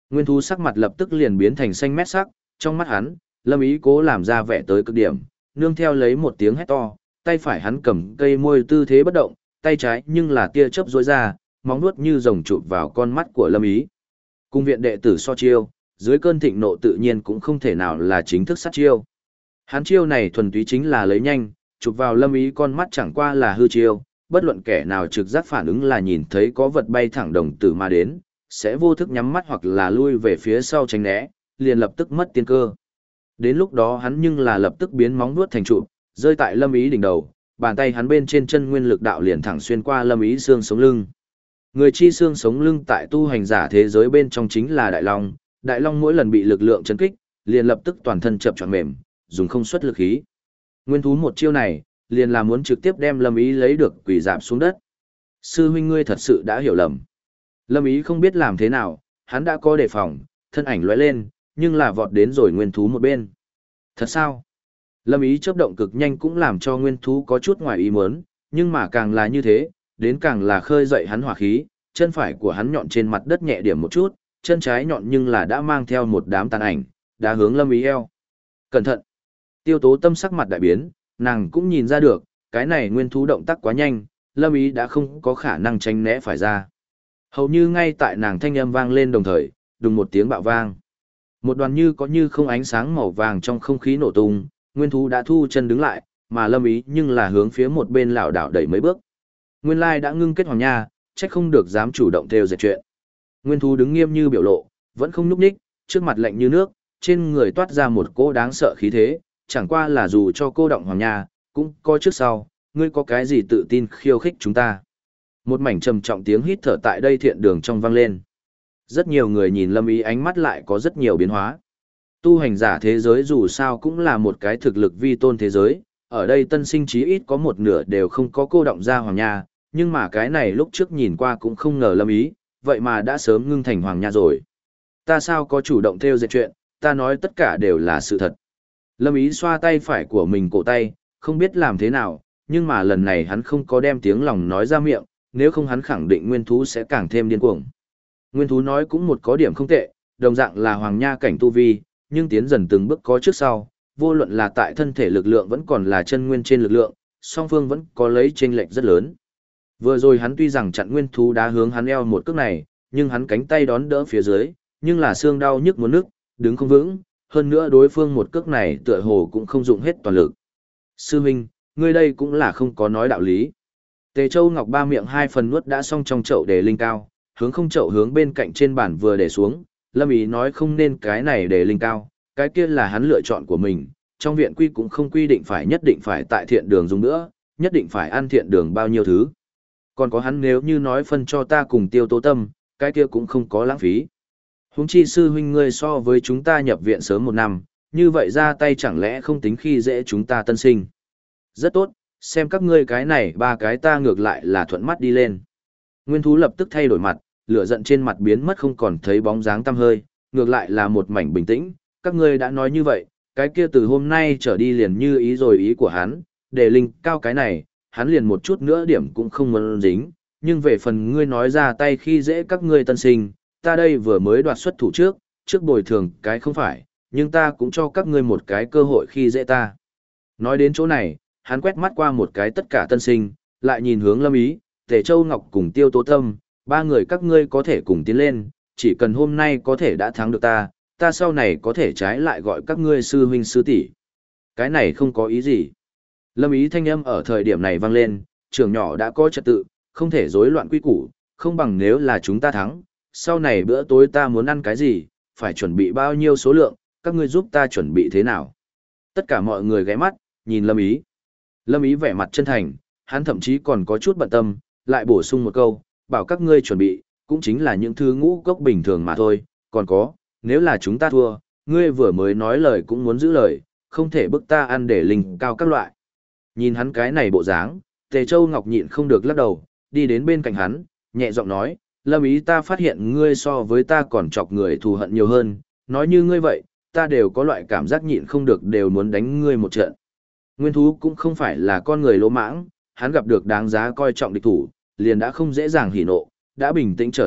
Nguyên thú sắc mặt lập tức liền biến thành xanh mét sắc, trong mắt hắn, Lâm Ý cố làm ra vẻ tới cực điểm, nương theo lấy một tiếng hét to, tay phải hắn cầm cây môi tư thế bất động, tay trái nhưng là tia chớp rối ra, móng vuốt như rồng chụp vào con mắt của Lâm Ý. Cung viện đệ tử so chiêu, dưới cơn thịnh nộ tự nhiên cũng không thể nào là chính thức sát chiêu. Hắn chiêu này thuần túy chính là lấy nhanh, chụp vào Lâm Ý con mắt chẳng qua là hư chiêu, bất luận kẻ nào trực giác phản ứng là nhìn thấy có vật bay thẳng đồng tử mà đến, sẽ vô thức nhắm mắt hoặc là lui về phía sau tránh né, liền lập tức mất tiên cơ. Đến lúc đó hắn nhưng là lập tức biến móng vuốt thành trụ, rơi tại Lâm Ý đỉnh đầu, bàn tay hắn bên trên chân nguyên lực đạo liền thẳng xuyên qua Lâm Ý xương sống lưng. Người chi xương sống lưng tại tu hành giả thế giới bên trong chính là Đại Long, Đại Long mỗi lần bị lực lượng chấn kích, liền lập tức toàn thân chập choạng mềm, dùng không xuất lực khí. Nguyên thú một chiêu này, liền là muốn trực tiếp đem Lâm Ý lấy được quỳ rạp xuống đất. Sư huynh ngươi thật sự đã hiểu lầm. Lâm Ý không biết làm thế nào, hắn đã có đề phòng, thân ảnh lóe lên, nhưng là vọt đến rồi nguyên thú một bên. Thật sao? Lâm Ý chớp động cực nhanh cũng làm cho nguyên thú có chút ngoài ý muốn, nhưng mà càng là như thế, đến càng là khơi dậy hắn hỏa khí, chân phải của hắn nhọn trên mặt đất nhẹ điểm một chút, chân trái nhọn nhưng là đã mang theo một đám tàn ảnh, đã hướng Lâm Ý eo. Cẩn thận! Tiêu Tố Tâm sắc mặt đại biến, nàng cũng nhìn ra được, cái này nguyên thú động tác quá nhanh, Lâm Ý đã không có khả năng tránh né phải ra. Hầu như ngay tại nàng thanh âm vang lên đồng thời, đùng một tiếng bạo vang. Một đoàn như có như không ánh sáng màu vàng trong không khí nổ tung, nguyên thú đã thu chân đứng lại, mà Lâm Ý nhưng là hướng phía một bên lảo đảo đẩy mấy bước. Nguyên lai đã ngưng kết hoàng nha, trách không được dám chủ động theo dệt chuyện. Nguyên thú đứng nghiêm như biểu lộ, vẫn không nhúc nhích, trước mặt lạnh như nước, trên người toát ra một cỗ đáng sợ khí thế, chẳng qua là dù cho cô động hoàng nha, cũng có trước sau, ngươi có cái gì tự tin khiêu khích chúng ta. Một mảnh trầm trọng tiếng hít thở tại đây thiện đường trong vang lên. Rất nhiều người nhìn Lâm Ý ánh mắt lại có rất nhiều biến hóa. Tu hành giả thế giới dù sao cũng là một cái thực lực vi tôn thế giới, ở đây tân sinh chí ít có một nửa đều không có cô động ra hoàng nha, nhưng mà cái này lúc trước nhìn qua cũng không ngờ Lâm Ý, vậy mà đã sớm ngưng thành hoàng nha rồi. Ta sao có chủ động theo dệt chuyện, ta nói tất cả đều là sự thật. Lâm Ý xoa tay phải của mình cổ tay, không biết làm thế nào, nhưng mà lần này hắn không có đem tiếng lòng nói ra miệng, nếu không hắn khẳng định nguyên thú sẽ càng thêm điên cuồng. Nguyên thú nói cũng một có điểm không tệ, đồng dạng là hoàng nha cảnh tu vi, nhưng tiến dần từng bước có trước sau, vô luận là tại thân thể lực lượng vẫn còn là chân nguyên trên lực lượng, song phương vẫn có lấy chênh lệch rất lớn. Vừa rồi hắn tuy rằng chặn nguyên thú đá hướng hắn eo một cước này, nhưng hắn cánh tay đón đỡ phía dưới, nhưng là xương đau nhức muốn nức, đứng không vững, hơn nữa đối phương một cước này tựa hồ cũng không dụng hết toàn lực. Sư huynh, ngươi đây cũng là không có nói đạo lý. Tề Châu Ngọc ba miệng hai phần nuốt đã xong trong chậu để linh cao, hướng không chậu hướng bên cạnh trên bàn vừa để xuống, Lâm Ý nói không nên cái này để linh cao, cái kia là hắn lựa chọn của mình, trong viện quy cũng không quy định phải nhất định phải tại thiện đường dùng nữa, nhất định phải ăn thiện đường bao nhiêu thứ. Còn có hắn nếu như nói phân cho ta cùng Tiêu Tố Tâm, cái kia cũng không có lãng phí. Huống chi sư huynh ngươi so với chúng ta nhập viện sớm một năm, như vậy ra tay chẳng lẽ không tính khi dễ chúng ta tân sinh. Rất tốt, xem các ngươi cái này ba cái ta ngược lại là thuận mắt đi lên. Nguyên thú lập tức thay đổi mặt, lửa giận trên mặt biến mất không còn thấy bóng dáng tăm hơi, ngược lại là một mảnh bình tĩnh, các ngươi đã nói như vậy, cái kia từ hôm nay trở đi liền như ý rồi ý của hắn, để linh cao cái này, hắn liền một chút nữa điểm cũng không muốn dính, nhưng về phần ngươi nói ra tay khi dễ các ngươi tân sinh, ta đây vừa mới đoạt xuất thủ trước bồi thường cái không phải, nhưng ta cũng cho các ngươi một cái cơ hội khi dễ ta. Nói đến chỗ này, hắn quét mắt qua một cái tất cả tân sinh, lại nhìn hướng Lâm Ý, Tề Châu Ngọc cùng Tiêu Tố Tâm, ba người các ngươi có thể cùng tiến lên, chỉ cần hôm nay có thể đã thắng được ta sau này có thể trái lại gọi các ngươi sư huynh sư tỷ. Cái này không có ý gì. Lâm Ý thanh âm ở thời điểm này vang lên, trường nhỏ đã có trật tự, không thể rối loạn quy củ, không bằng nếu là chúng ta thắng, sau này bữa tối ta muốn ăn cái gì, phải chuẩn bị bao nhiêu số lượng, các ngươi giúp ta chuẩn bị thế nào. Tất cả mọi người ghé mắt, nhìn Lâm Ý. Lâm Ý vẻ mặt chân thành, hắn thậm chí còn có chút bận tâm, lại bổ sung một câu, bảo các ngươi chuẩn bị, cũng chính là những thứ ngũ cốc bình thường mà thôi, còn có, nếu là chúng ta thua, ngươi vừa mới nói lời cũng muốn giữ lời, không thể bức ta ăn để linh cao các loại. Nhìn hắn cái này bộ dáng, Tề Châu Ngọc nhịn không được lắc đầu, đi đến bên cạnh hắn, nhẹ giọng nói, Lâm Ý ta phát hiện ngươi so với ta còn chọc người thù hận nhiều hơn, nói như ngươi vậy, ta đều có loại cảm giác nhịn không được đều muốn đánh ngươi một trận. Nguyên thú cũng không phải là con người lỗ mãng, hắn gặp được đáng giá coi trọng địch thủ, liền đã không dễ dàng hỉ nộ, đã bình tĩnh trở lại,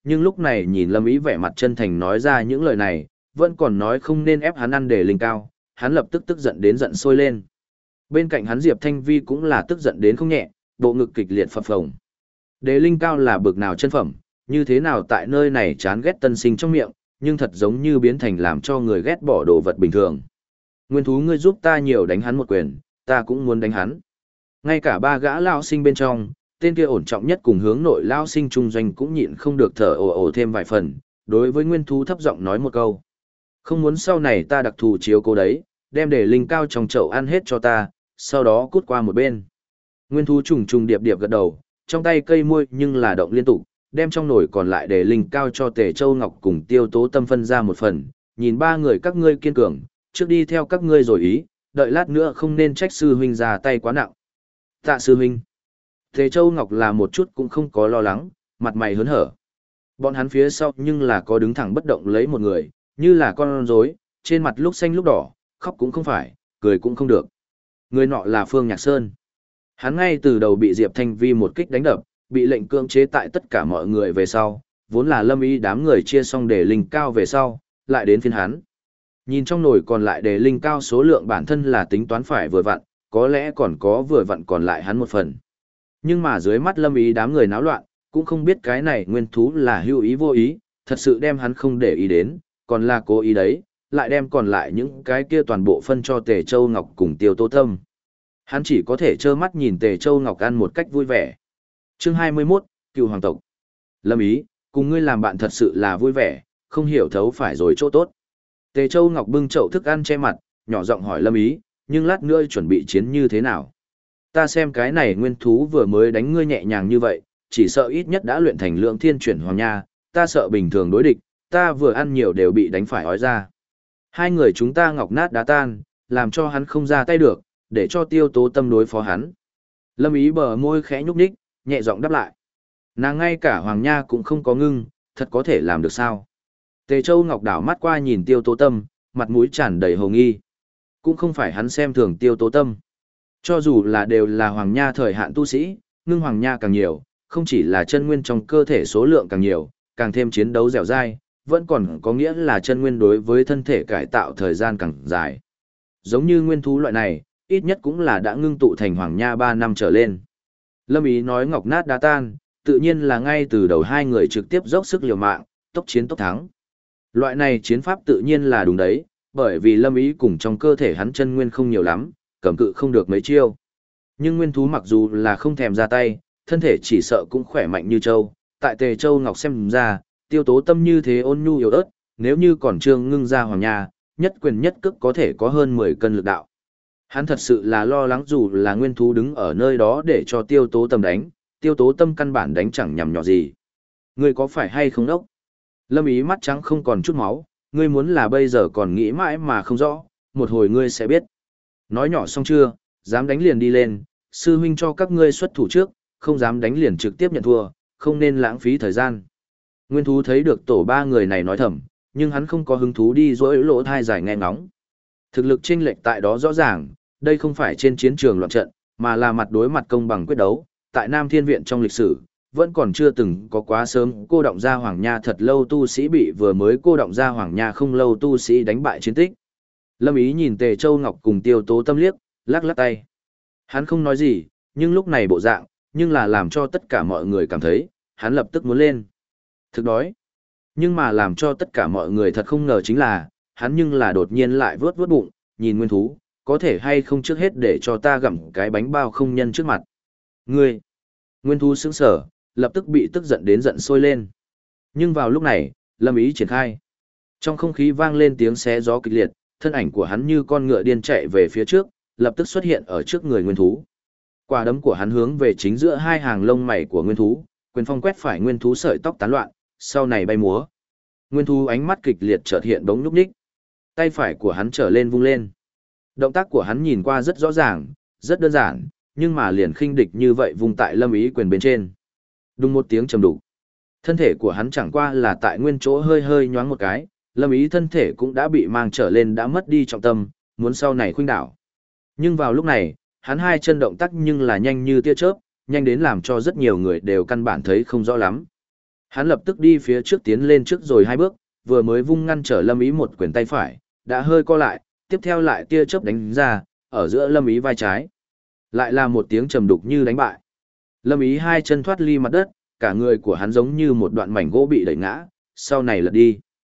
nhưng lúc này nhìn Lâm Ý vẻ mặt chân thành nói ra những lời này, vẫn còn nói không nên ép hắn ăn để linh cao, hắn lập tức tức giận đến giận sôi lên. Bên cạnh hắn Diệp Thanh Vi cũng là tức giận đến không nhẹ, bộ ngực kịch liệt phập phồng. Đề linh cao là bực nào chân phẩm, như thế nào tại nơi này chán ghét tân sinh trong miệng, nhưng thật giống như biến thành làm cho người ghét bỏ đồ vật bình thường. Nguyên thú ngươi giúp ta nhiều đánh hắn một quyền, ta cũng muốn đánh hắn. Ngay cả ba gã lao sinh bên trong, tên kia ổn trọng nhất cùng hướng nội lao sinh trung doanh cũng nhịn không được thở ồ ồ thêm vài phần, đối với nguyên thú thấp giọng nói một câu. Không muốn sau này ta đặc thù chiếu cô đấy, đem để linh cao trong chậu ăn hết cho ta, sau đó cút qua một bên. Nguyên thú trùng trùng điệp điệp gật đầu, trong tay cây muôi nhưng là động liên tục, đem trong nồi còn lại để linh cao cho Tề Châu Ngọc cùng Tiêu Tố Tâm phân ra một phần, nhìn ba người các ngươi kiên cường, trước đi theo các ngươi rồi ý, đợi lát nữa không nên trách sư huynh ra tay quá nặng. Tạ sư huynh. Tề Châu Ngọc là một chút cũng không có lo lắng, mặt mày hớn hở. Bọn hắn phía sau nhưng là có đứng thẳng bất động lấy một người, như là con rối, trên mặt lúc xanh lúc đỏ, khóc cũng không phải, cười cũng không được. Người nọ là Phương Nhạc Sơn. Hắn ngay từ đầu bị Diệp Thanh Vi một kích đánh đập, bị lệnh cưỡng chế tại tất cả mọi người về sau, vốn là Lâm Ý đám người chia xong để linh cao về sau, lại đến phiên hắn. Nhìn trong nồi còn lại để linh cao số lượng bản thân là tính toán phải vừa vặn, có lẽ còn có vừa vặn còn lại hắn một phần. Nhưng mà dưới mắt Lâm Ý đám người náo loạn, cũng không biết cái này nguyên thú là hữu ý vô ý, thật sự đem hắn không để ý đến, còn là cố ý đấy, lại đem còn lại những cái kia toàn bộ phân cho Tề Châu Ngọc cùng Tiêu Tố Tâm. Hắn chỉ có thể trơ mắt nhìn Tề Châu Ngọc ăn một cách vui vẻ. Chương 21, Cựu Hoàng tộc. Lâm Ý, cùng ngươi làm bạn thật sự là vui vẻ, không hiểu thấu phải rồi chỗ tốt. Tề Châu Ngọc bưng chậu thức ăn che mặt, nhỏ giọng hỏi Lâm Ý, nhưng lát nữa chuẩn bị chiến như thế nào? Ta xem cái này nguyên thú vừa mới đánh ngươi nhẹ nhàng như vậy, chỉ sợ ít nhất đã luyện thành lượng thiên chuyển hoàng nha, ta sợ bình thường đối địch, ta vừa ăn nhiều đều bị đánh phải ói ra. Hai người chúng ta ngọc nát đá tan, làm cho hắn không ra tay được, để cho Tiêu Tố Tâm đối phó hắn. Lâm Ý bờ môi khẽ nhúc nhích, nhẹ giọng đáp lại. Nàng ngay cả hoàng nha cũng không có ngưng, thật có thể làm được sao? Tề Châu Ngọc đảo mắt qua nhìn Tiêu Tố Tâm, mặt mũi tràn đầy hồ nghi. Cũng không phải hắn xem thường Tiêu Tố Tâm. Cho dù là đều là hoàng nha thời hạn tu sĩ, ngưng hoàng nha càng nhiều, không chỉ là chân nguyên trong cơ thể số lượng càng nhiều, càng thêm chiến đấu dẻo dai, vẫn còn có nghĩa là chân nguyên đối với thân thể cải tạo thời gian càng dài. Giống như nguyên thú loại này, ít nhất cũng là đã ngưng tụ thành hoàng nha 3 năm trở lên. Lâm Ý nói ngọc nát đá tan, tự nhiên là ngay từ đầu hai người trực tiếp dốc sức liều mạng, tốc chiến tốc thắng. Loại này chiến pháp tự nhiên là đúng đấy, bởi vì Lâm Ý cùng trong cơ thể hắn chân nguyên không nhiều lắm, cầm cự không được mấy chiêu. Nhưng nguyên thú mặc dù là không thèm ra tay, thân thể chỉ sợ cũng khỏe mạnh như châu. Tại Tề Châu Ngọc xem ra, Tiêu Tố Tâm như thế ôn nhu yếu ớt, nếu như còn trương ngưng ra hoàng nha, nhất quyền nhất cước có thể có hơn 10 cân lực đạo. Hắn thật sự là lo lắng dù là nguyên thú đứng ở nơi đó để cho Tiêu Tố Tâm đánh, Tiêu Tố Tâm căn bản đánh chẳng nhằm nhỏ gì. Ngươi có phải hay không đốc? Lâm Ý mắt trắng không còn chút máu, ngươi muốn là bây giờ còn nghĩ mãi mà không rõ, một hồi ngươi sẽ biết. Nói nhỏ xong chưa, dám đánh liền đi lên, sư huynh cho các ngươi xuất thủ trước, không dám đánh liền trực tiếp nhận thua, không nên lãng phí thời gian. Nguyên thú thấy được tổ ba người này nói thầm, nhưng hắn không có hứng thú đi dỗi lỗ thai dài nghe ngóng. Thực lực chênh lệch tại đó rõ ràng, đây không phải trên chiến trường loạn trận, mà là mặt đối mặt công bằng quyết đấu. Tại Nam Thiên Viện trong lịch sử, vẫn còn chưa từng có quá sớm cô động ra hoàng nha thật lâu tu sĩ bị vừa mới cô động ra hoàng nha không lâu tu sĩ đánh bại chiến tích. Lâm Ý nhìn Tề Châu Ngọc cùng Tiêu Tố Tâm liếc, lắc lắc tay. Hắn không nói gì, nhưng lúc này bộ dạng, nhưng là làm cho tất cả mọi người cảm thấy, hắn lập tức muốn lên. Thực đói. Nhưng mà làm cho tất cả mọi người thật không ngờ chính là, hắn nhưng là đột nhiên lại vớt vớt bụng, nhìn nguyên thú, có thể hay không trước hết để cho ta gặm cái bánh bao không nhân trước mặt. Ngươi! Nguyên thú sững sở, lập tức bị tức giận đến giận sôi lên. Nhưng vào lúc này, Lâm Ý triển khai. Trong không khí vang lên tiếng xé gió kịch liệt, thân ảnh của hắn như con ngựa điên chạy về phía trước, lập tức xuất hiện ở trước người nguyên thú. Quả đấm của hắn hướng về chính giữa hai hàng lông mày của nguyên thú, quyền phong quét phải nguyên thú sợi tóc tán loạn, sau này bay múa. Nguyên thú ánh mắt kịch liệt chợt hiện bỗng nhúc nhích. Tay phải của hắn trở lên vung lên. Động tác của hắn nhìn qua rất rõ ràng, rất đơn giản, nhưng mà liền khinh địch như vậy vung tại Lâm Ý quyền bên trên. Đùng một tiếng trầm đục. Thân thể của hắn chẳng qua là tại nguyên chỗ hơi hơi nhoáng một cái, Lâm Ý thân thể cũng đã bị mang trở lên đã mất đi trọng tâm, muốn sau này khuynh đảo. Nhưng vào lúc này, hắn hai chân động tác nhưng là nhanh như tia chớp, nhanh đến làm cho rất nhiều người đều căn bản thấy không rõ lắm. Hắn lập tức đi phía trước tiến lên trước rồi hai bước, vừa mới vung ngăn trở Lâm Ý một quyền tay phải, đã hơi co lại, tiếp theo lại tia chớp đánh ra, ở giữa Lâm Ý vai trái. Lại là một tiếng trầm đục như đánh bại. Lâm Ý hai chân thoát ly mặt đất, cả người của hắn giống như một đoạn mảnh gỗ bị đẩy ngã, sau này lật đi.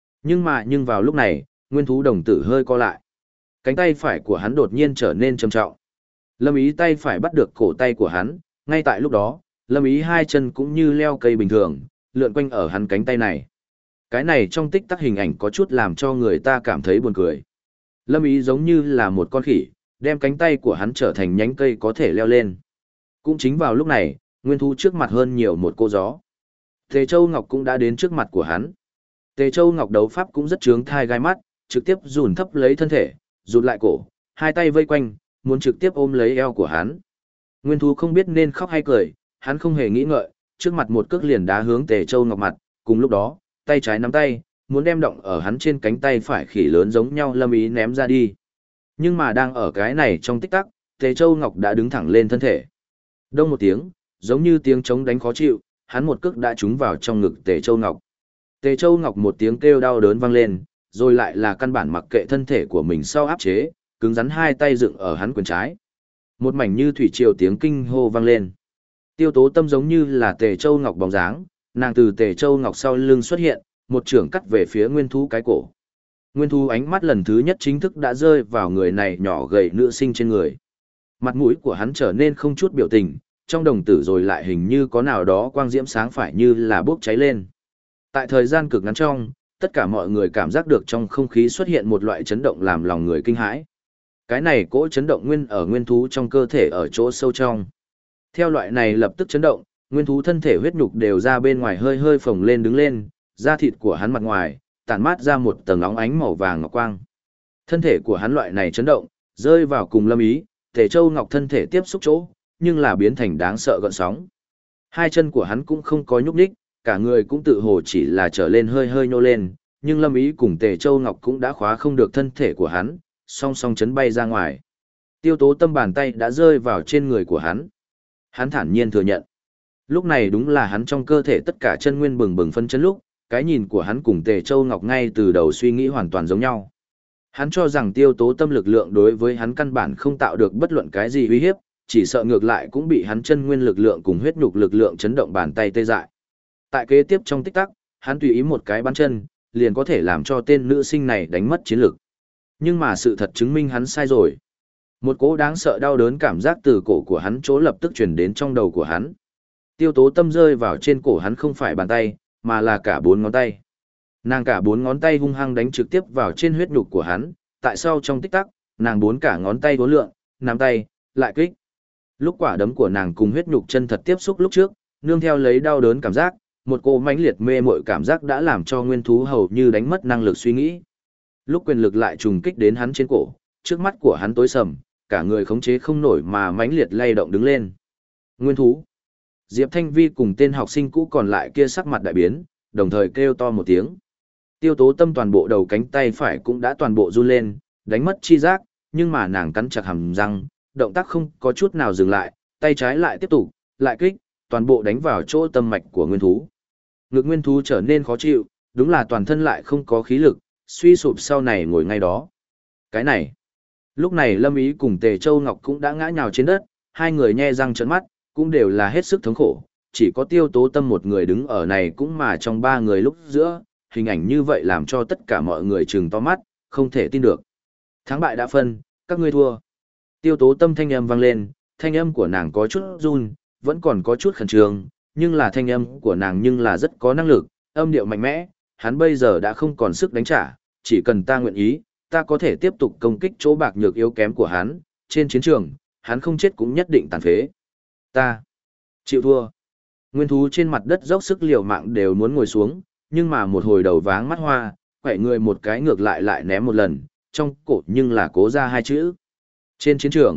Nhưng vào lúc này, nguyên thú đồng tử hơi co lại. Cánh tay phải của hắn đột nhiên trở nên trầm trọng. Lâm Ý tay phải bắt được cổ tay của hắn, ngay tại lúc đó, Lâm Ý hai chân cũng như leo cây bình thường, lượn quanh ở hắn cánh tay này. Cái này trong tích tắc hình ảnh có chút làm cho người ta cảm thấy buồn cười. Lâm Ý giống như là một con khỉ, đem cánh tay của hắn trở thành nhánh cây có thể leo lên. Cũng chính vào lúc này, nguyên thú trước mặt hơn nhiều một cô gió. Tề Châu Ngọc cũng đã đến trước mặt của hắn. Tề Châu Ngọc đấu pháp cũng rất trướng thai gai mắt, trực tiếp dùn thấp lấy thân thể, rụt lại cổ, hai tay vây quanh, muốn trực tiếp ôm lấy eo của hắn. Nguyên thú không biết nên khóc hay cười, hắn không hề nghĩ ngợi, trước mặt một cước liền đá hướng Tề Châu Ngọc mặt, cùng lúc đó, tay trái nắm tay, muốn đem động ở hắn trên cánh tay phải khỉ lớn giống nhau Lâm Ý ném ra đi. Nhưng mà đang ở cái này trong tích tắc, Tề Châu Ngọc đã đứng thẳng lên thân thể. Đông một tiếng, giống như tiếng trống đánh khó chịu, hắn một cước đã trúng vào trong ngực Tề Châu Ngọc. Tề Châu Ngọc một tiếng kêu đau đớn vang lên, rồi lại là căn bản mặc kệ thân thể của mình sau áp chế, cứng rắn hai tay dựng ở hắn quyền trái. Một mảnh như thủy triều tiếng kinh hô vang lên. Tiêu Tố Tâm giống như là Tề Châu Ngọc bóng dáng, nàng từ Tề Châu Ngọc sau lưng xuất hiện, một chưởng cắt về phía nguyên thú cái cổ. Nguyên thú ánh mắt lần thứ nhất chính thức đã rơi vào người này nhỏ gầy nữ sinh trên người. Mặt mũi của hắn trở nên không chút biểu tình, trong đồng tử rồi lại hình như có nào đó quang diễm sáng phải như là bốc cháy lên. Tại thời gian cực ngắn trong, tất cả mọi người cảm giác được trong không khí xuất hiện một loại chấn động làm lòng người kinh hãi. Cái này cỗ chấn động nguyên ở nguyên thú trong cơ thể ở chỗ sâu trong. Theo loại này lập tức chấn động, nguyên thú thân thể huyết nhục đều ra bên ngoài hơi hơi phồng lên đứng lên, da thịt của hắn mặt ngoài tản mát ra một tầng óng ánh màu vàng ngọc quang. Thân thể của hắn loại này chấn động, rơi vào cùng Lâm Ý, Tề Châu Ngọc thân thể tiếp xúc chỗ, nhưng là biến thành đáng sợ gợn sóng. Hai chân của hắn cũng không có nhúc nhích, cả người cũng tự hồ chỉ là trở lên hơi hơi nhô lên, nhưng Lâm Ý cùng Tề Châu Ngọc cũng đã khóa không được thân thể của hắn, song song chấn bay ra ngoài. Tiêu Tố Tâm bàn tay đã rơi vào trên người của hắn. Hắn thản nhiên thừa nhận. Lúc này đúng là hắn trong cơ thể tất cả chân nguyên bừng bừng phân chấn lúc, cái nhìn của hắn cùng Tề Châu Ngọc ngay từ đầu suy nghĩ hoàn toàn giống nhau. Hắn cho rằng Tiêu Tố Tâm lực lượng đối với hắn căn bản không tạo được bất luận cái gì uy hiếp, chỉ sợ ngược lại cũng bị hắn chân nguyên lực lượng cùng huyết nhục lực lượng chấn động bàn tay tê dại. Tại kế tiếp trong tích tắc, hắn tùy ý một cái bắn chân, liền có thể làm cho tên nữ sinh này đánh mất chiến lực. Nhưng mà sự thật chứng minh hắn sai rồi. Một cỗ đáng sợ đau đớn cảm giác từ cổ của hắn chỗ lập tức truyền đến trong đầu của hắn. Tiêu Tố Tâm rơi vào trên cổ hắn không phải bàn tay, mà là cả bốn ngón tay. Nàng cả bốn ngón tay hung hăng đánh trực tiếp vào trên huyết nhục của hắn, tại sau trong tích tắc, nàng bốn cả ngón tay vốn lượn, nắm tay, lại kích. Lúc quả đấm của nàng cùng huyết nhục chân thật tiếp xúc lúc trước, nương theo lấy đau đớn cảm giác, một cô mãnh liệt mê mội cảm giác đã làm cho nguyên thú hầu như đánh mất năng lực suy nghĩ. Lúc quyền lực lại trùng kích đến hắn trên cổ, trước mắt của hắn tối sầm, cả người khống chế không nổi mà mãnh liệt lay động đứng lên. Nguyên thú. Diệp Thanh Vi cùng tên học sinh cũ còn lại kia sắc mặt đại biến, đồng thời kêu to một tiếng. Tiêu Tố Tâm toàn bộ đầu cánh tay phải cũng đã toàn bộ run lên, đánh mất chi giác, nhưng mà nàng cắn chặt hàm răng, động tác không có chút nào dừng lại, tay trái lại tiếp tục, lại kích, toàn bộ đánh vào chỗ tâm mạch của nguyên thú. Ngực nguyên thú trở nên khó chịu, đúng là toàn thân lại không có khí lực, suy sụp sau này ngồi ngay đó. Cái này. Lúc này Lâm Ý cùng Tề Châu Ngọc cũng đã ngã nhào trên đất, hai người nhe răng trợn mắt, cũng đều là hết sức thống khổ, chỉ có Tiêu Tố Tâm một người đứng ở này cũng mà trong ba người lúc giữa, hình ảnh như vậy làm cho tất cả mọi người trừng to mắt, không thể tin được. Thắng bại đã phân, các ngươi thua. Tiêu Tố Tâm thanh âm vang lên, thanh âm của nàng có chút run, vẫn còn có chút khẩn trương, nhưng là thanh âm của nàng nhưng là rất có năng lực, âm điệu mạnh mẽ, hắn bây giờ đã không còn sức đánh trả, chỉ cần ta nguyện ý, ta có thể tiếp tục công kích chỗ bạc nhược yếu kém của hắn, trên chiến trường, hắn không chết cũng nhất định tàn phế. Ta chịu thua. Nguyên thú trên mặt đất dốc sức liều mạng đều muốn ngồi xuống, nhưng mà một hồi đầu váng mắt hoa, quậy người một cái ngược lại lại ném một lần, trong cổ nhưng là cố ra hai chữ. Trên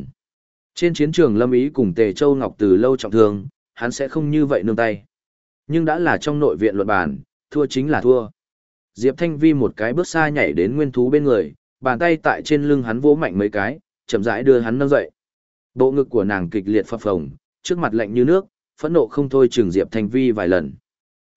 chiến trường Lâm Ý cùng Tề Châu Ngọc từ lâu trọng thương, hắn sẽ không như vậy nương tay. Nhưng đã là trong nội viện luận bàn, thua chính là thua. Diệp Thanh Vi một cái bước xa nhảy đến nguyên thú bên người, bàn tay tại trên lưng hắn vỗ mạnh mấy cái, chậm rãi đưa hắn nâng dậy. Bộ ngực của nàng kịch liệt phập phồng, trước mặt lạnh như nước, phẫn nộ không thôi chừng Diệp Thanh Vi vài lần.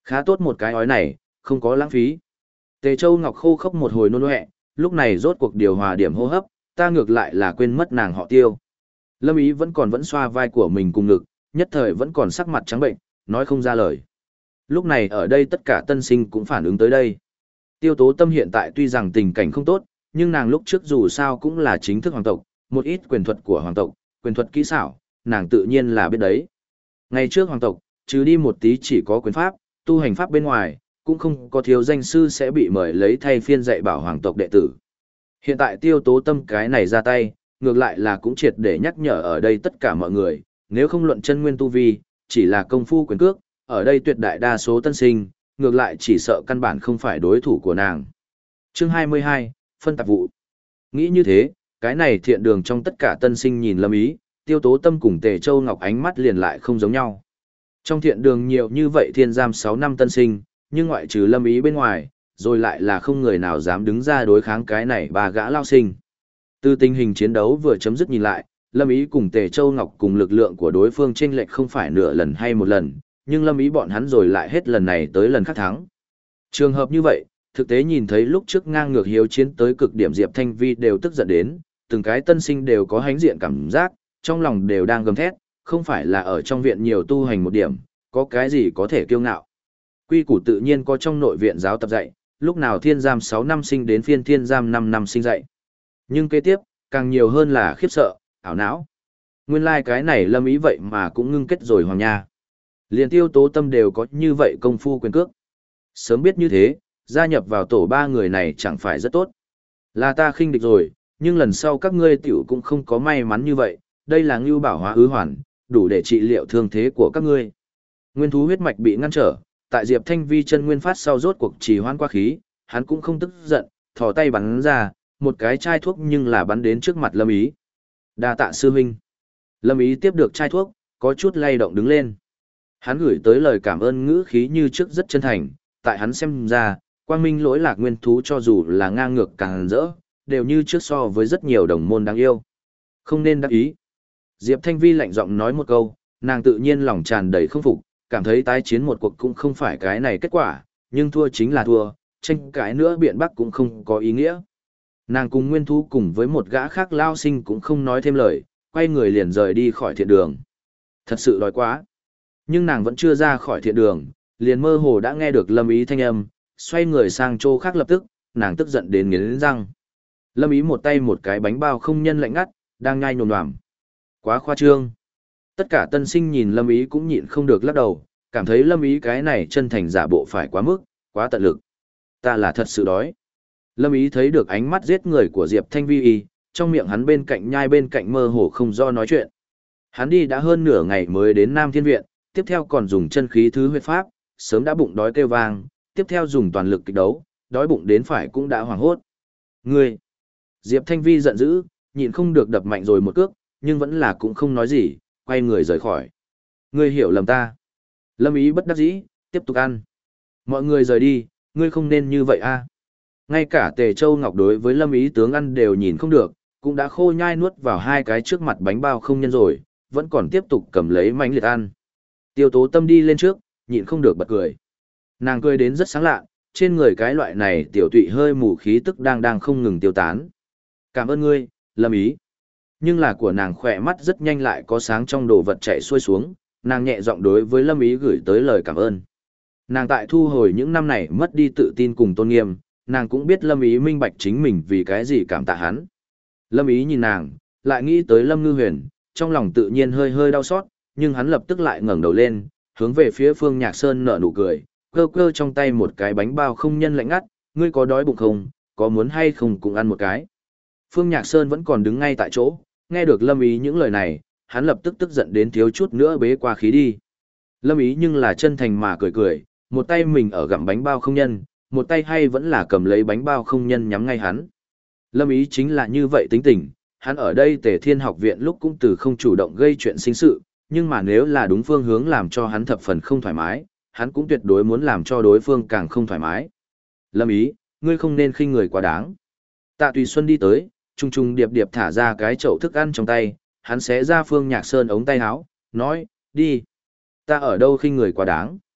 Khá tốt một cái ói này, không có lãng phí. Tề Châu Ngọc khô khốc một hồi nôn ọe, lúc này rốt cuộc điều hòa điểm hô hấp, ta ngược lại là quên mất nàng họ Tiêu. Lâm Ý vẫn xoa vai của mình cùng ngực, nhất thời vẫn còn sắc mặt trắng bệnh, nói không ra lời. Lúc này ở đây tất cả tân sinh cũng phản ứng tới đây. Tiêu Tố Tâm hiện tại tuy rằng tình cảnh không tốt, nhưng nàng lúc trước dù sao cũng là chính thức hoàng tộc, một ít quyền thuật của hoàng tộc, quyền thuật kỹ xảo, nàng tự nhiên là biết đấy. Ngày trước hoàng tộc, trừ đi một tí chỉ có quyền pháp, tu hành pháp bên ngoài, cũng không có thiếu danh sư sẽ bị mời lấy thay phiên dạy bảo hoàng tộc đệ tử. Hiện tại Tiêu Tố Tâm cái này ra tay, ngược lại là cũng triệt để nhắc nhở ở đây tất cả mọi người, nếu không luận chân nguyên tu vi, chỉ là công phu quyền cước, ở đây tuyệt đại đa số tân sinh, ngược lại chỉ sợ căn bản không phải đối thủ của nàng. Chương 22, phân tạp vụ. Nghĩ như thế, cái này thiện đường trong tất cả tân sinh nhìn Lâm Ý, Tiêu Tố Tâm cùng Tề Châu Ngọc ánh mắt liền lại không giống nhau. Trong thiện đường nhiều như vậy thiên giam 6 năm tân sinh, nhưng ngoại trừ Lâm Ý bên ngoài, rồi lại là không người nào dám đứng ra đối kháng cái này bà gã lao sinh. Từ tình hình chiến đấu vừa chấm dứt nhìn lại, Lâm Ý cùng Tề Châu Ngọc cùng lực lượng của đối phương chênh lệch không phải nửa lần hay một lần, nhưng Lâm Ý bọn hắn rồi lại hết lần này tới lần khác thắng. Trường hợp như vậy, thực tế nhìn thấy lúc trước ngang ngược hiếu chiến tới cực điểm Diệp Thanh Vi đều tức giận đến, từng cái tân sinh đều có hánh diện cảm giác, trong lòng đều đang gầm thét, không phải là ở trong viện nhiều tu hành một điểm, có cái gì có thể kiêu ngạo. Quy củ tự nhiên có trong nội viện giáo tập dạy, lúc nào thiên giam 6 năm sinh đến phiên thiên giam 5 năm sinh dạy. Nhưng kế tiếp, càng nhiều hơn là khiếp sợ, ảo não. Nguyên lai cái này Lâm Ý vậy mà cũng ngưng kết rồi hoàng nha. Liền Tiêu Tố Tâm đều có như vậy công phu quyền cước. Sớm biết như thế, gia nhập vào tổ 3 người này chẳng phải rất tốt. Là ta khinh địch rồi, nhưng lần sau các ngươi tiểu cũng không có may mắn như vậy, đây là ngưu bảo hóa ứ hoàn, đủ để trị liệu thương thế của các ngươi. Nguyên thú huyết mạch bị ngăn trở, tại Diệp Thanh Vi chân nguyên phát sau rốt cuộc trì hoãn qua khí, hắn cũng không tức giận, thò tay bắn ra, một cái chai thuốc nhưng là bắn đến trước mặt Lâm Ý. Đa tạ sư huynh. Lâm Ý tiếp được chai thuốc, có chút lay động đứng lên. Hắn gửi tới lời cảm ơn ngữ khí như trước rất chân thành, tại hắn xem ra, quang minh lỗi lạc nguyên thú cho dù là ngang ngược càng rỡ, đều như trước so với rất nhiều đồng môn đáng yêu. Không nên đắc ý. Diệp Thanh Vi lạnh giọng nói một câu, nàng tự nhiên lòng tràn đầy không phục, cảm thấy tái chiến một cuộc cũng không phải cái này kết quả, nhưng thua chính là thua, tranh cãi nữa biện bắc cũng không có ý nghĩa. Nàng cùng nguyên thú cùng với một gã khác lao sinh cũng không nói thêm lời, quay người liền rời đi khỏi thiện đường. Thật sự đói quá. Nhưng nàng vẫn chưa ra khỏi thiện đường, liền mơ hồ đã nghe được Lâm Ý thanh âm, xoay người sang chỗ khác lập tức, nàng tức giận đến nghiến răng. Lâm Ý một tay một cái bánh bao không nhân lạnh ngắt, đang nhai nhồm nhoàm. Quá khoa trương. Tất cả tân sinh nhìn Lâm Ý cũng nhịn không được lắc đầu, cảm thấy Lâm Ý cái này chân thành giả bộ phải quá mức, quá tận lực. Ta là thật sự đói. Lâm Ý thấy được ánh mắt giết người của Diệp Thanh Vi y, trong miệng hắn bên cạnh nhai bên cạnh mơ hồ không do nói chuyện. Hắn đi đã hơn nửa ngày mới đến Nam Thiên Viện, tiếp theo còn dùng chân khí thứ huyết pháp, sớm đã bụng đói kêu vang, tiếp theo dùng toàn lực kịch đấu, đói bụng đến phải cũng đã hoảng hốt. Ngươi! Diệp Thanh Vi giận dữ, nhịn không được đập mạnh rồi một cước, nhưng vẫn là cũng không nói gì, quay người rời khỏi. Ngươi hiểu lầm ta. Lâm Ý bất đắc dĩ, tiếp tục ăn. Mọi người rời đi, ngươi không nên như vậy a. Ngay cả Tề Châu Ngọc đối với Lâm Ý tướng ăn đều nhìn không được, cũng đã khô nhai nuốt vào hai cái trước mặt bánh bao không nhân rồi, vẫn còn tiếp tục cầm lấy mánh liệt ăn. Tiêu Tố Tâm đi lên trước, nhịn không được bật cười. Nàng cười đến rất sáng lạ, trên người cái loại này tiểu tụy hơi mù khí tức đang không ngừng tiêu tán. Cảm ơn ngươi, Lâm Ý. Nhưng là của nàng khỏe mắt rất nhanh lại có sáng trong đồ vật chạy xuôi xuống, nàng nhẹ giọng đối với Lâm Ý gửi tới lời cảm ơn. Nàng tại thu hồi những năm này mất đi tự tin cùng tôn nghiêm, nàng cũng biết Lâm Ý minh bạch chính mình vì cái gì cảm tạ hắn. Lâm Ý nhìn nàng, lại nghĩ tới Lâm Ngư Huyền, trong lòng tự nhiên hơi hơi đau xót, nhưng hắn lập tức lại ngẩng đầu lên, hướng về phía Phương Nhạc Sơn nở nụ cười, cơ cơ trong tay một cái bánh bao không nhân lạnh ngắt, ngươi có đói bụng không, có muốn hay không cùng ăn một cái. Phương Nhạc Sơn vẫn còn đứng ngay tại chỗ, nghe được Lâm Ý những lời này, hắn lập tức tức giận đến thiếu chút nữa bế qua khí đi. Lâm Ý nhưng là chân thành mà cười cười, một tay mình ở gặm bánh bao không nhân, một tay hay vẫn là cầm lấy bánh bao không nhân nhắm ngay hắn. Lâm Ý chính là như vậy tính tình, hắn ở đây Tề Thiên Học Viện lúc cũng từ không chủ động gây chuyện sinh sự, nhưng mà nếu là đúng phương hướng làm cho hắn thập phần không thoải mái, hắn cũng tuyệt đối muốn làm cho đối phương càng không thoải mái. Lâm Ý, ngươi không nên khinh người quá đáng. Tạ Tùy Xuân đi tới, trung trung điệp điệp thả ra cái chậu thức ăn trong tay, hắn xé ra Phương Nhạc Sơn ống tay áo, nói, đi. Ta ở đâu khinh người quá đáng.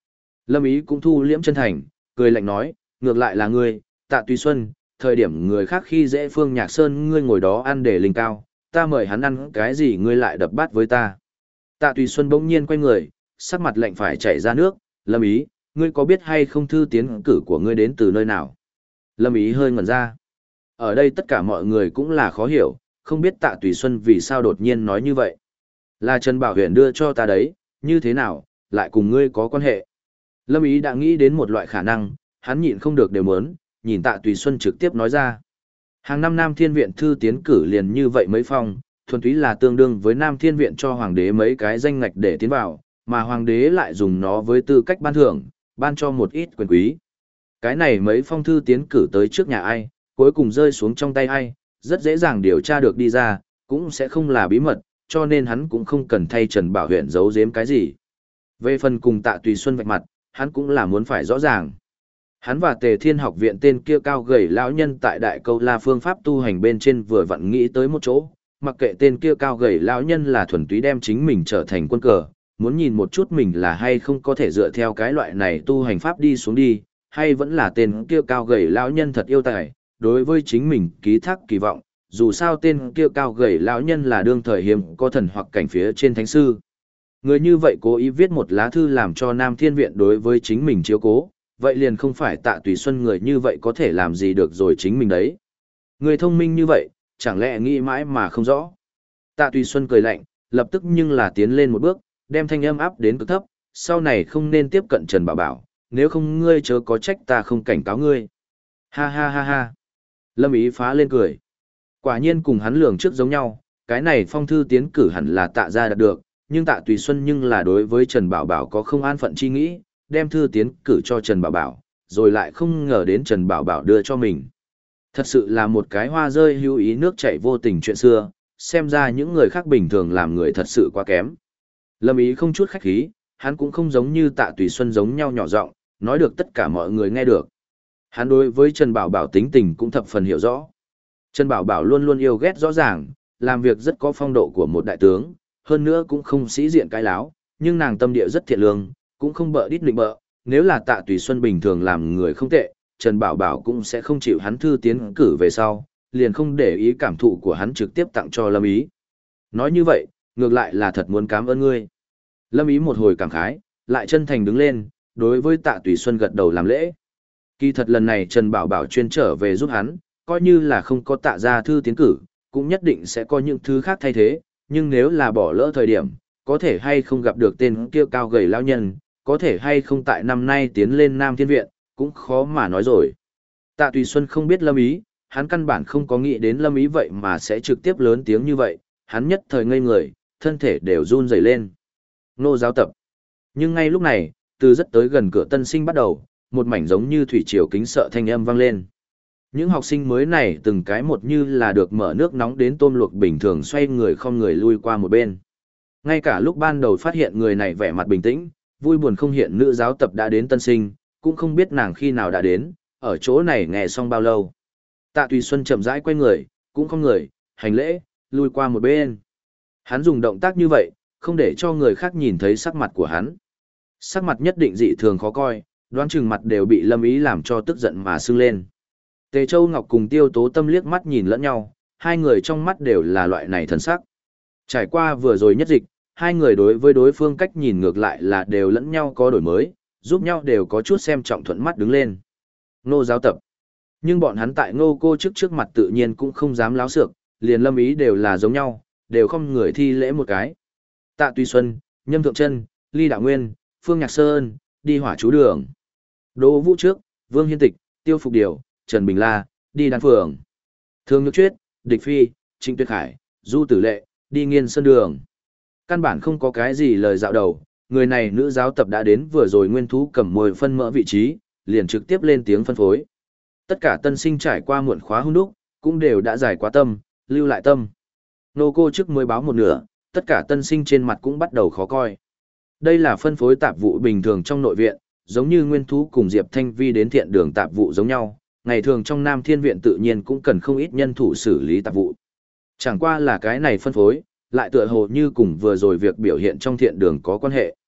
Lâm Ý cũng thu liễm chân thành, cười lạnh nói, ngược lại là ngươi, Tạ Tùy Xuân, thời điểm người khác khi dễ Phương Nhạc Sơn ngươi ngồi đó ăn để linh cao, ta mời hắn ăn cái gì ngươi lại đập bát với ta. Tạ Tùy Xuân bỗng nhiên quay người, sắc mặt lạnh phải chảy ra nước, Lâm Ý, ngươi có biết hay không thư tiến cử của ngươi đến từ nơi nào? Lâm Ý hơi ngẩn ra. Ở đây tất cả mọi người cũng là khó hiểu, không biết Tạ Tùy Xuân vì sao đột nhiên nói như vậy. Là Trần Bảo Huyền đưa cho ta đấy, như thế nào, lại cùng ngươi có quan hệ. Lâm Ý đã nghĩ đến một loại khả năng, hắn nhịn không được đều muốn, nhìn Tạ Tùy Xuân trực tiếp nói ra. Hàng năm Nam Thiên Viện thư tiến cử liền như vậy mấy phong, thuần túy là tương đương với Nam Thiên Viện cho Hoàng đế mấy cái danh ngạch để tiến vào, mà Hoàng đế lại dùng nó với tư cách ban thưởng, ban cho một ít quyền quý. Cái này mấy phong thư tiến cử tới trước nhà ai, cuối cùng rơi xuống trong tay ai, rất dễ dàng điều tra được đi ra, cũng sẽ không là bí mật, cho nên hắn cũng không cần thay Trần Bảo Huyền giấu giếm cái gì. Về phần cùng Tạ Tùy Xuân vạch mặt, hắn cũng là muốn phải rõ ràng. Hắn và Tề Thiên học viện tên kia cao gầy lão nhân tại Đại Câu La phương pháp tu hành bên trên vừa vặn nghĩ tới một chỗ, mặc kệ tên kia cao gầy lão nhân là thuần túy đem chính mình trở thành quân cờ, muốn nhìn một chút mình là hay không có thể dựa theo cái loại này tu hành pháp đi xuống đi, hay vẫn là tên kia cao gầy lão nhân thật yêu tài, đối với chính mình ký thác kỳ vọng, dù sao tên kia cao gầy lão nhân là đương thời hiếm có thần hoặc cảnh phía trên thánh sư. Người như vậy cố ý viết một lá thư làm cho Nam Thiên Viện đối với chính mình chiếu cố, vậy liền không phải Tạ Tùy Xuân người như vậy có thể làm gì được rồi chính mình đấy. Người thông minh như vậy, chẳng lẽ nghĩ mãi mà không rõ. Tạ Tùy Xuân cười lạnh, lập tức nhưng là tiến lên một bước, đem thanh âm áp đến cực thấp, sau này không nên tiếp cận Trần Bảo Bảo, nếu không ngươi chớ có trách ta không cảnh cáo ngươi. Ha ha ha ha. Lâm Ý phá lên cười. Quả nhiên cùng hắn lường trước giống nhau, cái này phong thư tiến cử hẳn là Tạ gia đạt được, nhưng Tạ Tùy Xuân nhưng là đối với Trần Bảo Bảo có không an phận chi nghĩ, đem thư tiến cử cho Trần Bảo Bảo, rồi lại không ngờ đến Trần Bảo Bảo đưa cho mình. Thật sự là một cái hoa rơi hữu ý nước chảy vô tình chuyện xưa, xem ra những người khác bình thường làm người thật sự quá kém. Lâm Ý không chút khách khí, hắn cũng không giống như Tạ Tùy Xuân giống nhau nhỏ giọng, nói được tất cả mọi người nghe được. Hắn đối với Trần Bảo Bảo tính tình cũng thập phần hiểu rõ. Trần Bảo Bảo luôn luôn yêu ghét rõ ràng, làm việc rất có phong độ của một đại tướng, hơn nữa cũng không sĩ diện cái láo, nhưng nàng tâm địa rất thiện lương, cũng không bợ đít định bợ, nếu là Tạ Tùy Xuân bình thường làm người không tệ, Trần Bảo Bảo cũng sẽ không chịu hắn thư tiến cử về sau, liền không để ý cảm thụ của hắn trực tiếp tặng cho Lâm Ý. Nói như vậy, ngược lại là thật muốn cảm ơn ngươi. Lâm Ý một hồi cảm khái, lại chân thành đứng lên, đối với Tạ Tùy Xuân gật đầu làm lễ. Kỳ thật lần này Trần Bảo Bảo chuyên trở về giúp hắn, coi như là không có Tạ gia thư tiến cử, cũng nhất định sẽ có những thứ khác thay thế, nhưng nếu là bỏ lỡ thời điểm, có thể hay không gặp được tên kia cao gầy lão nhân, có thể hay không tại năm nay tiến lên Nam Thiên Viện, cũng khó mà nói rồi. Tạ Tùy Xuân không biết Lâm Ý, hắn căn bản không có nghĩ đến Lâm Ý vậy mà sẽ trực tiếp lớn tiếng như vậy, hắn nhất thời ngây người, thân thể đều run rẩy lên. Nô giáo tập. Nhưng ngay lúc này, từ rất tới gần cửa tân sinh bắt đầu, một mảnh giống như thủy triều kính sợ thanh âm vang lên. Những học sinh mới này từng cái một như là được mở nước nóng đến tôm luộc bình thường xoay người không người lui qua một bên. Ngay cả lúc ban đầu phát hiện người này vẻ mặt bình tĩnh, vui buồn không hiện nữ giáo tập đã đến tân sinh, cũng không biết nàng khi nào đã đến, ở chỗ này nghe xong bao lâu. Tạ Tùy Xuân chậm rãi quay người, cũng không người, hành lễ, lui qua một bên. Hắn dùng động tác như vậy, không để cho người khác nhìn thấy sắc mặt của hắn. Sắc mặt nhất định dị thường khó coi, đoán chừng mặt đều bị Lâm Ý làm cho tức giận mà sưng lên. Tề Châu Ngọc cùng Tiêu Tố Tâm liếc mắt nhìn lẫn nhau, hai người trong mắt đều là loại này thần sắc. Trải qua vừa rồi nhất dịch, hai người đối với đối phương cách nhìn ngược lại là đều lẫn nhau có đổi mới, giúp nhau đều có chút xem trọng thuận mắt đứng lên. Ngô giáo tập. Nhưng bọn hắn tại Ngô cô trước mặt tự nhiên cũng không dám láo xược, liền Lâm Ý đều là giống nhau, đều không người thi lễ một cái. Tạ Tùy Xuân, Nhâm Thượng Trân, Ly Đạo Nguyên, Phương Nhạc Sơn, đi Hỏa Chú Đường. Đỗ Vũ trước, Vương Hiên Tịch, Tiêu Phục Điều, Trần Bình La, đi Đan Phường. Thương Nhược Chuyết, Địch Phi, Trịnh Tuyết Khải, Du Tử Lệ, đi Nghiên Sơn Đường. Căn bản không có cái gì lời dạo đầu, người này nữ giáo tập đã đến vừa rồi nguyên thú cầm mồi phân mỡ vị trí, liền trực tiếp lên tiếng phân phối. Tất cả tân sinh trải qua muộn khóa hun đúc, cũng đều đã giải quá tâm, lưu lại tâm. Nô cô trước mới báo một nửa, tất cả tân sinh trên mặt cũng bắt đầu khó coi. Đây là phân phối tạp vụ bình thường trong nội viện, giống như nguyên thú cùng Diệp Thanh Vi đến thiện đường tạp vụ giống nhau, ngày thường trong Nam Thiên Viện tự nhiên cũng cần không ít nhân thủ xử lý tạp vụ. Chẳng qua là cái này phân phối, lại tựa hồ như cùng vừa rồi việc biểu hiện trong thiện đường có quan hệ.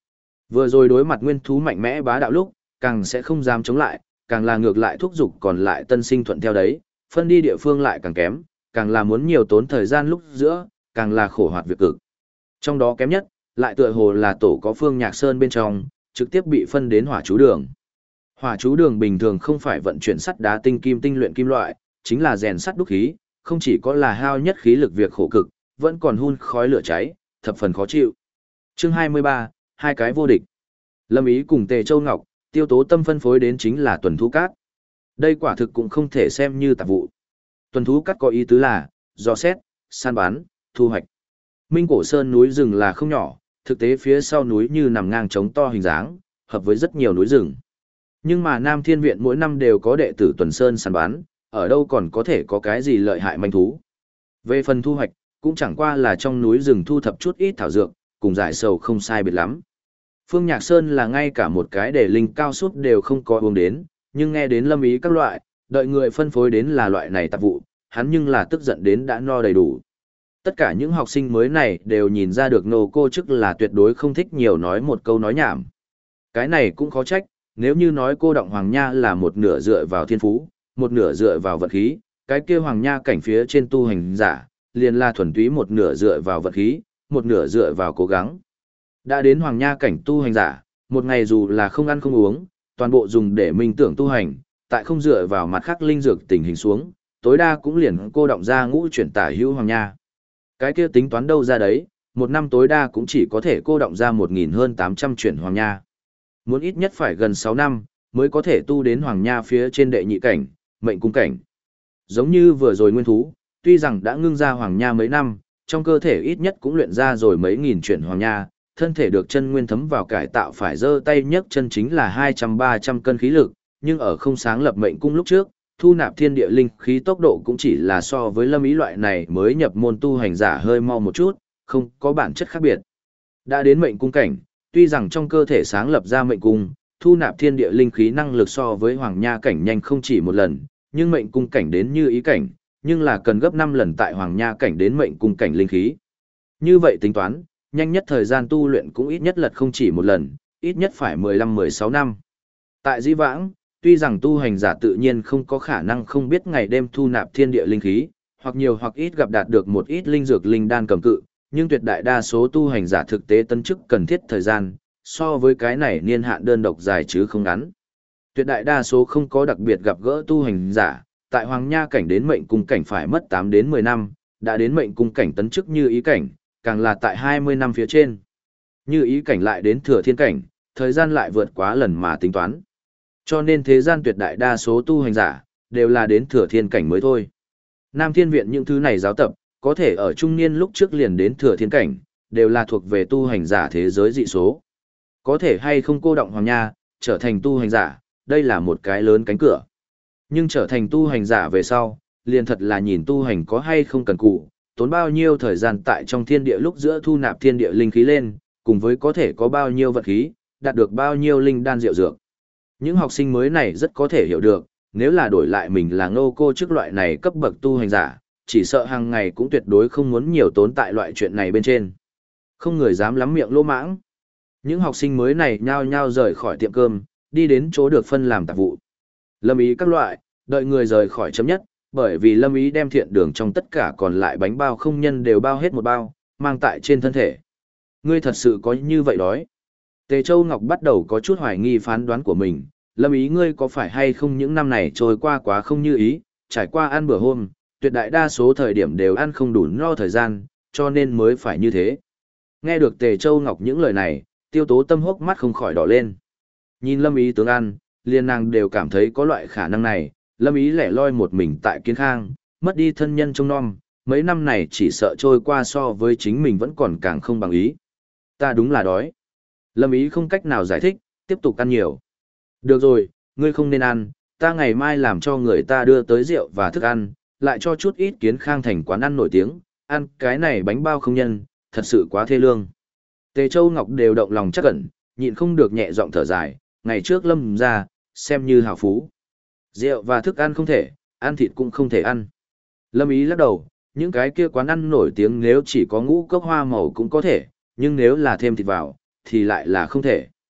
Vừa rồi đối mặt nguyên thú mạnh mẽ bá đạo lúc, càng sẽ không dám chống lại, càng là ngược lại thúc giục còn lại tân sinh thuận theo đấy, phân đi địa phương lại càng kém, càng là muốn nhiều tốn thời gian lúc giữa, càng là khổ hoạt việc cực. Trong đó kém nhất, lại tựa hồ là tổ có Phương Nhạc Sơn bên trong, trực tiếp bị phân đến hỏa chú đường. Hỏa chú đường bình thường không phải vận chuyển sắt đá tinh kim tinh luyện kim loại, chính là rèn sắt đúc khí, không chỉ có là hao nhất khí lực việc khổ cực, vẫn còn hun khói lửa cháy, thập phần khó chịu. Chương 23, hai cái vô địch. Lâm Ý cùng Tề Châu Ngọc, Tiêu Tố Tâm phân phối đến chính là tuần thú cát. Đây quả thực cũng không thể xem như tạp vụ. Tuần thú cát có ý tứ là dò xét, săn bắn, thu hoạch. Minh Cổ Sơn núi rừng là không nhỏ, thực tế phía sau núi như nằm ngang trống to hình dáng, hợp với rất nhiều núi rừng. Nhưng mà Nam Thiên Viện mỗi năm đều có đệ tử tuần sơn săn bắn, ở đâu còn có thể có cái gì lợi hại manh thú. Về phần thu hoạch, cũng chẳng qua là trong núi rừng thu thập chút ít thảo dược, cùng giải sầu không sai biệt lắm. Phương Nhạc Sơn là ngay cả một cái để linh cao suốt đều không có uống đến, nhưng nghe đến Lâm Ý các loại, đợi người phân phối đến là loại này tạp vụ, hắn nhưng là tức giận đến đã no đầy đủ. Tất cả những học sinh mới này đều nhìn ra được nô cô chức là tuyệt đối không thích nhiều nói một câu nói nhảm. Cái này cũng khó trách, nếu như nói cô Động Hoàng Nha là một nửa dựa vào thiên phú, một nửa dựa vào vận khí, cái kia Hoàng Nha cảnh phía trên tu hành giả, liền là thuần túy một nửa dựa vào vận khí, một nửa dựa vào cố gắng. Đã đến Hoàng Nha cảnh tu hành giả, một ngày dù là không ăn không uống, toàn bộ dùng để minh tưởng tu hành, tại không dựa vào mặt khác linh dược tình hình xuống, tối đa cũng liền cô động ra ngũ chuyển tả hữu Hoàng Nha. Cái kia tính toán đâu ra đấy, một năm tối đa cũng chỉ có thể cô động ra 1.000 hơn 800 chuyển Hoàng Nha. Muốn ít nhất phải gần 6 năm, mới có thể tu đến Hoàng Nha phía trên đệ nhị cảnh, mệnh cung cảnh. Giống như vừa rồi nguyên thú, tuy rằng đã ngưng ra Hoàng Nha mấy năm, trong cơ thể ít nhất cũng luyện ra rồi mấy nghìn chuyển Hoàng Nha, thân thể được chân nguyên thấm vào cải tạo phải giơ tay nhấc chân chính là 200-300 cân khí lực, nhưng ở không sáng lập mệnh cung lúc trước, thu nạp thiên địa linh khí tốc độ cũng chỉ là so với Lâm Ý loại này mới nhập môn tu hành giả hơi mau một chút, không có bản chất khác biệt. Đã đến mệnh cung cảnh, tuy rằng trong cơ thể sáng lập ra mệnh cung, thu nạp thiên địa linh khí năng lực so với Hoàng Nha cảnh nhanh không chỉ một lần, nhưng mệnh cung cảnh đến như ý cảnh, nhưng là cần gấp 5 lần tại Hoàng Nha cảnh đến mệnh cung cảnh linh khí. Như vậy tính toán, nhanh nhất thời gian tu luyện cũng ít nhất lật không chỉ một lần, ít nhất phải 15-16 năm. Tại Dĩ Vãng, tuy rằng tu hành giả tự nhiên không có khả năng không biết ngày đêm thu nạp thiên địa linh khí, hoặc nhiều hoặc ít gặp đạt được một ít linh dược linh đan cầm cự, nhưng tuyệt đại đa số tu hành giả thực tế tấn chức cần thiết thời gian, so với cái này niên hạn đơn độc dài chứ không ngắn. Tuyệt đại đa số không có đặc biệt gặp gỡ tu hành giả, tại Hoàng Nha cảnh đến mệnh cung cảnh phải mất 8 đến 10 năm, đã đến mệnh cung cảnh tấn chức như ý cảnh, càng là tại 20 năm phía trên. Như ý cảnh lại đến thừa thiên cảnh, thời gian lại vượt quá lần mà tính toán. Cho nên thế gian tuyệt đại đa số tu hành giả, đều là đến thừa thiên cảnh mới thôi. Nam Thiên Viện những thứ này giáo tập, có thể ở trung niên lúc trước liền đến thừa thiên cảnh, đều là thuộc về tu hành giả thế giới dị số. Có thể hay không cô động Hoàng Nha, trở thành tu hành giả, đây là một cái lớn cánh cửa. Nhưng trở thành tu hành giả về sau, liền thật là nhìn tu hành có hay không cần cù, tốn bao nhiêu thời gian tại trong thiên địa lúc giữa thu nạp thiên địa linh khí lên, cùng với có thể có bao nhiêu vật khí, đạt được bao nhiêu linh đan diệu dược. Những học sinh mới này rất có thể hiểu được, nếu là đổi lại mình là Ngô cô trước loại này cấp bậc tu hành giả, chỉ sợ hàng ngày cũng tuyệt đối không muốn nhiều tốn tại loại chuyện này bên trên. Không người dám lắm miệng lỗ mãng. Những học sinh mới này nhao nhao rời khỏi tiệm cơm, đi đến chỗ được phân làm tạp vụ. Lâm Ý các loại, đợi người rời khỏi chấm nhất, bởi vì Lâm Ý đem thiện đường trong tất cả còn lại bánh bao không nhân đều bao hết một bao, mang tại trên thân thể. Ngươi thật sự có như vậy đói. Tề Châu Ngọc bắt đầu có chút hoài nghi phán đoán của mình, Lâm Ý ngươi có phải hay không những năm này trôi qua quá không như ý, trải qua ăn bữa hôm, tuyệt đại đa số thời điểm đều ăn không đủ no thời gian, cho nên mới phải như thế. Nghe được Tề Châu Ngọc những lời này, Tiêu Tố Tâm hốc mắt không khỏi đỏ lên. Nhìn Lâm Ý tướng ăn, liền nàng đều cảm thấy có loại khả năng này, Lâm Ý lẻ loi một mình tại Kiến Khang, mất đi thân nhân trông nom, mấy năm này chỉ sợ trôi qua so với chính mình vẫn còn càng không bằng ý. Ta đúng là đói. Lâm Ý không cách nào giải thích, tiếp tục ăn nhiều. Được rồi, ngươi không nên ăn, ta ngày mai làm cho người ta đưa tới rượu và thức ăn, lại cho chút ít Kiến Khang thành quán ăn nổi tiếng, ăn cái này bánh bao không nhân, thật sự quá thê lương. Tề Châu Ngọc đều động lòng chắc ẩn, nhịn không được nhẹ giọng thở dài, ngày trước Lâm ra, xem như hào phú. Rượu và thức ăn không thể, ăn thịt cũng không thể ăn. Lâm Ý lắc đầu, những cái kia quán ăn nổi tiếng nếu chỉ có ngũ cốc hoa màu cũng có thể, nhưng nếu là thêm thịt vào, thì lại là không thể.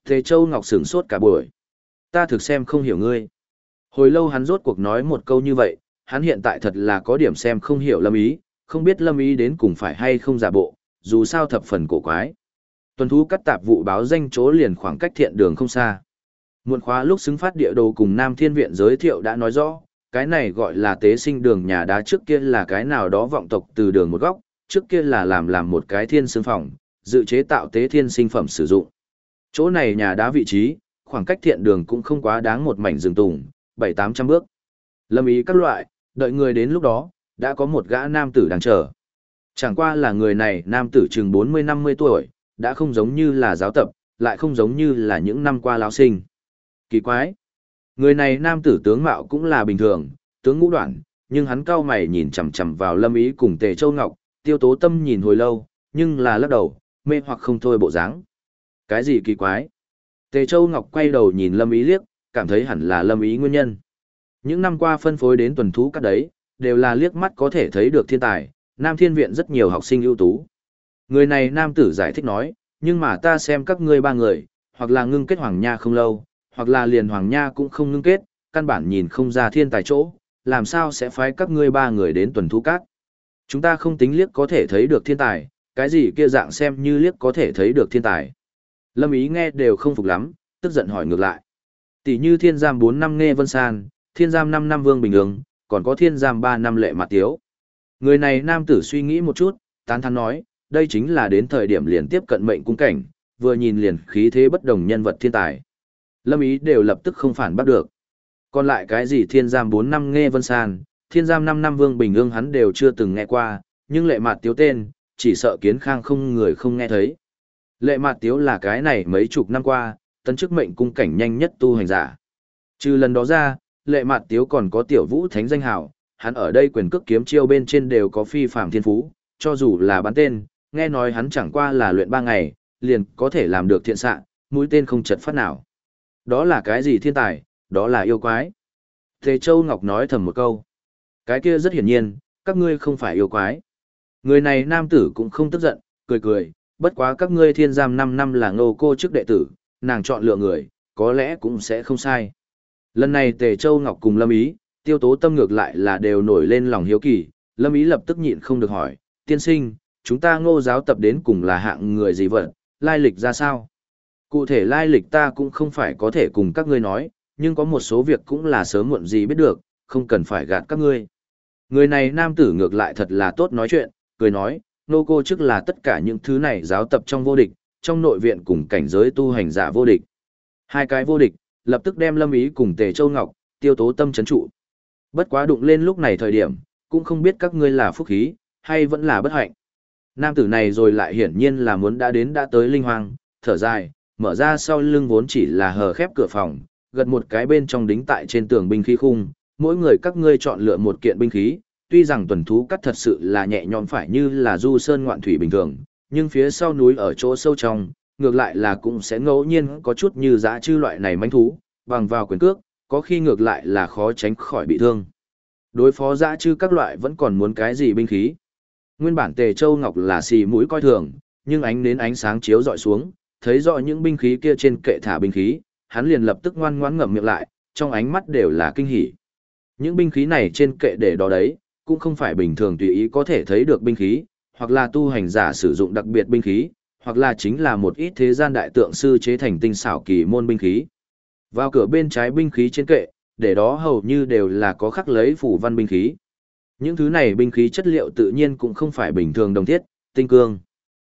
Tề Châu Ngọc sửng sốt cả buổi. Ta thực xem không hiểu ngươi. Hồi lâu hắn rốt cuộc nói một câu như vậy, hắn hiện tại thật là có điểm xem không hiểu Lâm Ý, không biết Lâm Ý đến cùng phải hay không giả bộ, dù sao thập phần cổ quái. Tuần thú cắt tạp vụ báo danh chỗ liền khoảng cách thiện đường không xa. Muộn khóa lúc xứng phát địa đồ cùng Nam Thiên Viện giới thiệu đã nói rõ, cái này gọi là tế sinh đường nhà đá, trước kia là cái nào đó vọng tộc từ đường một góc, trước kia là làm một cái thiên xương phòng, dự chế tạo tế thiên sinh phẩm sử dụng. Chỗ này nhà đá vị trí, khoảng cách thiện đường cũng không quá đáng một mảnh rừng tùng, 700-800 bước. Lâm Ý các loại, đợi người đến lúc đó, đã có một gã nam tử đang chờ. Chẳng qua là người này nam tử chừng 40-50 tuổi, đã không giống như là giáo tập, lại không giống như là những năm qua lão sinh. Kỳ quái! Người này nam tử tướng mạo cũng là bình thường, tướng ngũ đoạn, nhưng hắn cau mày nhìn chằm chằm vào Lâm Ý cùng Tề Châu Ngọc, Tiêu Tố Tâm nhìn hồi lâu, nhưng là lắc đầu, mê hoặc không thôi bộ dáng. Cái gì kỳ quái? Tề Châu Ngọc quay đầu nhìn Lâm Ý liếc, cảm thấy hẳn là Lâm Ý nguyên nhân. Những năm qua phân phối đến tuần thú các đấy, đều là liếc mắt có thể thấy được thiên tài, Nam Thiên Viện rất nhiều học sinh ưu tú. Người này nam tử giải thích nói, nhưng mà ta xem các ngươi ba người, hoặc là ngưng kết hoàng nha không lâu, hoặc là liền hoàng nha cũng không ngưng kết, căn bản nhìn không ra thiên tài chỗ, làm sao sẽ phái các ngươi ba người đến tuần thú các. Chúng ta không tính liếc có thể thấy được thiên tài, cái gì kia dạng xem như liếc có thể thấy được thiên tài. Lâm Ý nghe đều không phục lắm, tức giận hỏi ngược lại. Tỷ như thiên giam 4 năm Nghe Vân San, thiên giam 5 năm Vương Bình Ưng, còn có thiên giam 3 năm Lệ Mạt Tiếu. Người này nam tử suy nghĩ một chút, tán thán nói, đây chính là đến thời điểm liền tiếp cận mệnh cung cảnh, vừa nhìn liền khí thế bất đồng nhân vật thiên tài. Lâm Ý đều lập tức không phản bắt được. Còn lại cái gì thiên giam 4 năm Nghe Vân San, thiên giam 5 năm Vương Bình Ưng hắn đều chưa từng nghe qua, nhưng Lệ Mạt Tiếu tên, chỉ sợ Kiến Khang không người không nghe thấy. Lệ Mạt Tiếu là cái này mấy chục năm qua, tấn chức mệnh cung cảnh nhanh nhất tu hành giả. Trừ lần đó ra, Lệ Mạt Tiếu còn có Tiểu Vũ Thánh danh hào, hắn ở đây quyền cước kiếm chiêu bên trên đều có phi phàm thiên phú, cho dù là bán tên, nghe nói hắn chẳng qua là luyện 3 ngày, liền có thể làm được thiện xạ, mũi tên không chật phát nào. Đó là cái gì thiên tài, đó là yêu quái. Tề Châu Ngọc nói thầm một câu. Cái kia rất hiển nhiên, các ngươi không phải yêu quái. Người này nam tử cũng không tức giận, cười cười, bất quá các ngươi thiên giam 5 năm là Ngô cô chức đệ tử, nàng chọn lựa người, có lẽ cũng sẽ không sai. Lần này Tề Châu Ngọc cùng Lâm Ý, Tiêu Tố Tâm ngược lại là đều nổi lên lòng hiếu kỳ, Lâm Ý lập tức nhịn không được hỏi, tiên sinh, chúng ta Ngô giáo tập đến cùng là hạng người gì vậy, lai lịch ra sao? Cụ thể lai lịch ta cũng không phải có thể cùng các ngươi nói, nhưng có một số việc cũng là sớm muộn gì biết được, không cần phải gạt các ngươi. Người này nam tử ngược lại thật là tốt nói chuyện, cười nói, Ngô cô chức là tất cả những thứ này giáo tập trong vô địch, trong nội viện cùng cảnh giới tu hành giả vô địch. Hai cái vô địch, lập tức đem Lâm Ý cùng Tề Châu Ngọc, Tiêu Tố Tâm trấn trụ. Bất quá đụng lên lúc này thời điểm, cũng không biết các ngươi là phúc khí, hay vẫn là bất hạnh. Nam tử này rồi lại hiển nhiên là muốn đã tới linh hoang, thở dài, mở ra sau lưng vốn chỉ là hờ khép cửa phòng, gật một cái bên trong đính tại trên tường binh khí khung, mỗi người các ngươi chọn lựa một kiện binh khí, tuy rằng tuần thú cắt thật sự là nhẹ nhõm phải như là du sơn ngoạn thủy bình thường, nhưng phía sau núi ở chỗ sâu trong, ngược lại là cũng sẽ ngẫu nhiên có chút như dã chư loại này manh thú, bằng vào quyền cước, có khi ngược lại là khó tránh khỏi bị thương. Đối phó dã chư các loại vẫn còn muốn cái gì binh khí. Nguyên bản Tề Châu Ngọc là xì mũi coi thường, nhưng ánh nến ánh sáng chiếu dọi xuống, thấy rõ những binh khí kia trên kệ thả binh khí, hắn liền lập tức ngoan ngoãn ngậm miệng lại, trong ánh mắt đều là kinh hỉ. Những binh khí này trên kệ để đó đấy, cũng không phải bình thường tùy ý có thể thấy được binh khí, hoặc là tu hành giả sử dụng đặc biệt binh khí, hoặc là chính là một ít thế gian đại tượng sư chế thành tinh xảo kỳ môn binh khí. Vào cửa bên trái binh khí trên kệ, để đó hầu như đều là có khắc lấy phủ văn binh khí. Những thứ này binh khí chất liệu tự nhiên cũng không phải bình thường đồng thiết, tinh cương.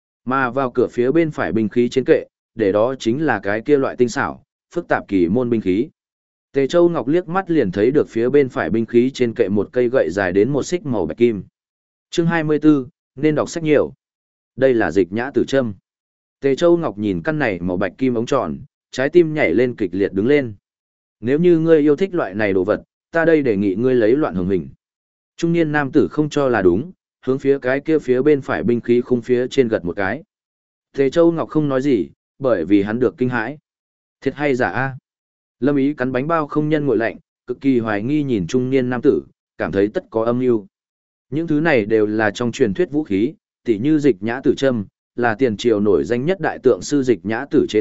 Mà vào cửa phía bên phải binh khí trên kệ, để đó chính là cái kia loại tinh xảo, phức tạp kỳ môn binh khí. Tề Châu Ngọc liếc mắt liền thấy được phía bên phải binh khí trên kệ một cây gậy dài đến một xích màu bạch kim. Chương 24, nên đọc sách nhiều. Đây là dịch nhã tử châm. Tề Châu Ngọc nhìn căn này màu bạch kim ống tròn, trái tim nhảy lên kịch liệt đứng lên. Nếu như ngươi yêu thích loại này đồ vật, ta đây đề nghị ngươi lấy loạn hồng hình. Trung niên nam tử không cho là đúng, hướng phía cái kia phía bên phải binh khí khung phía trên gật một cái. Tề Châu Ngọc không nói gì, bởi vì hắn được kinh hãi. Thiệt hay giả a? Lâm Ý cắn bánh bao không nhân nguội lạnh, cực kỳ hoài nghi nhìn trung niên nam tử, cảm thấy tất có âm mưu. Những thứ này đều là trong truyền thuyết vũ khí, tỉ như dịch nhã tử châm, là tiền triều nổi danh nhất đại tượng sư dịch nhã tử chế tạo,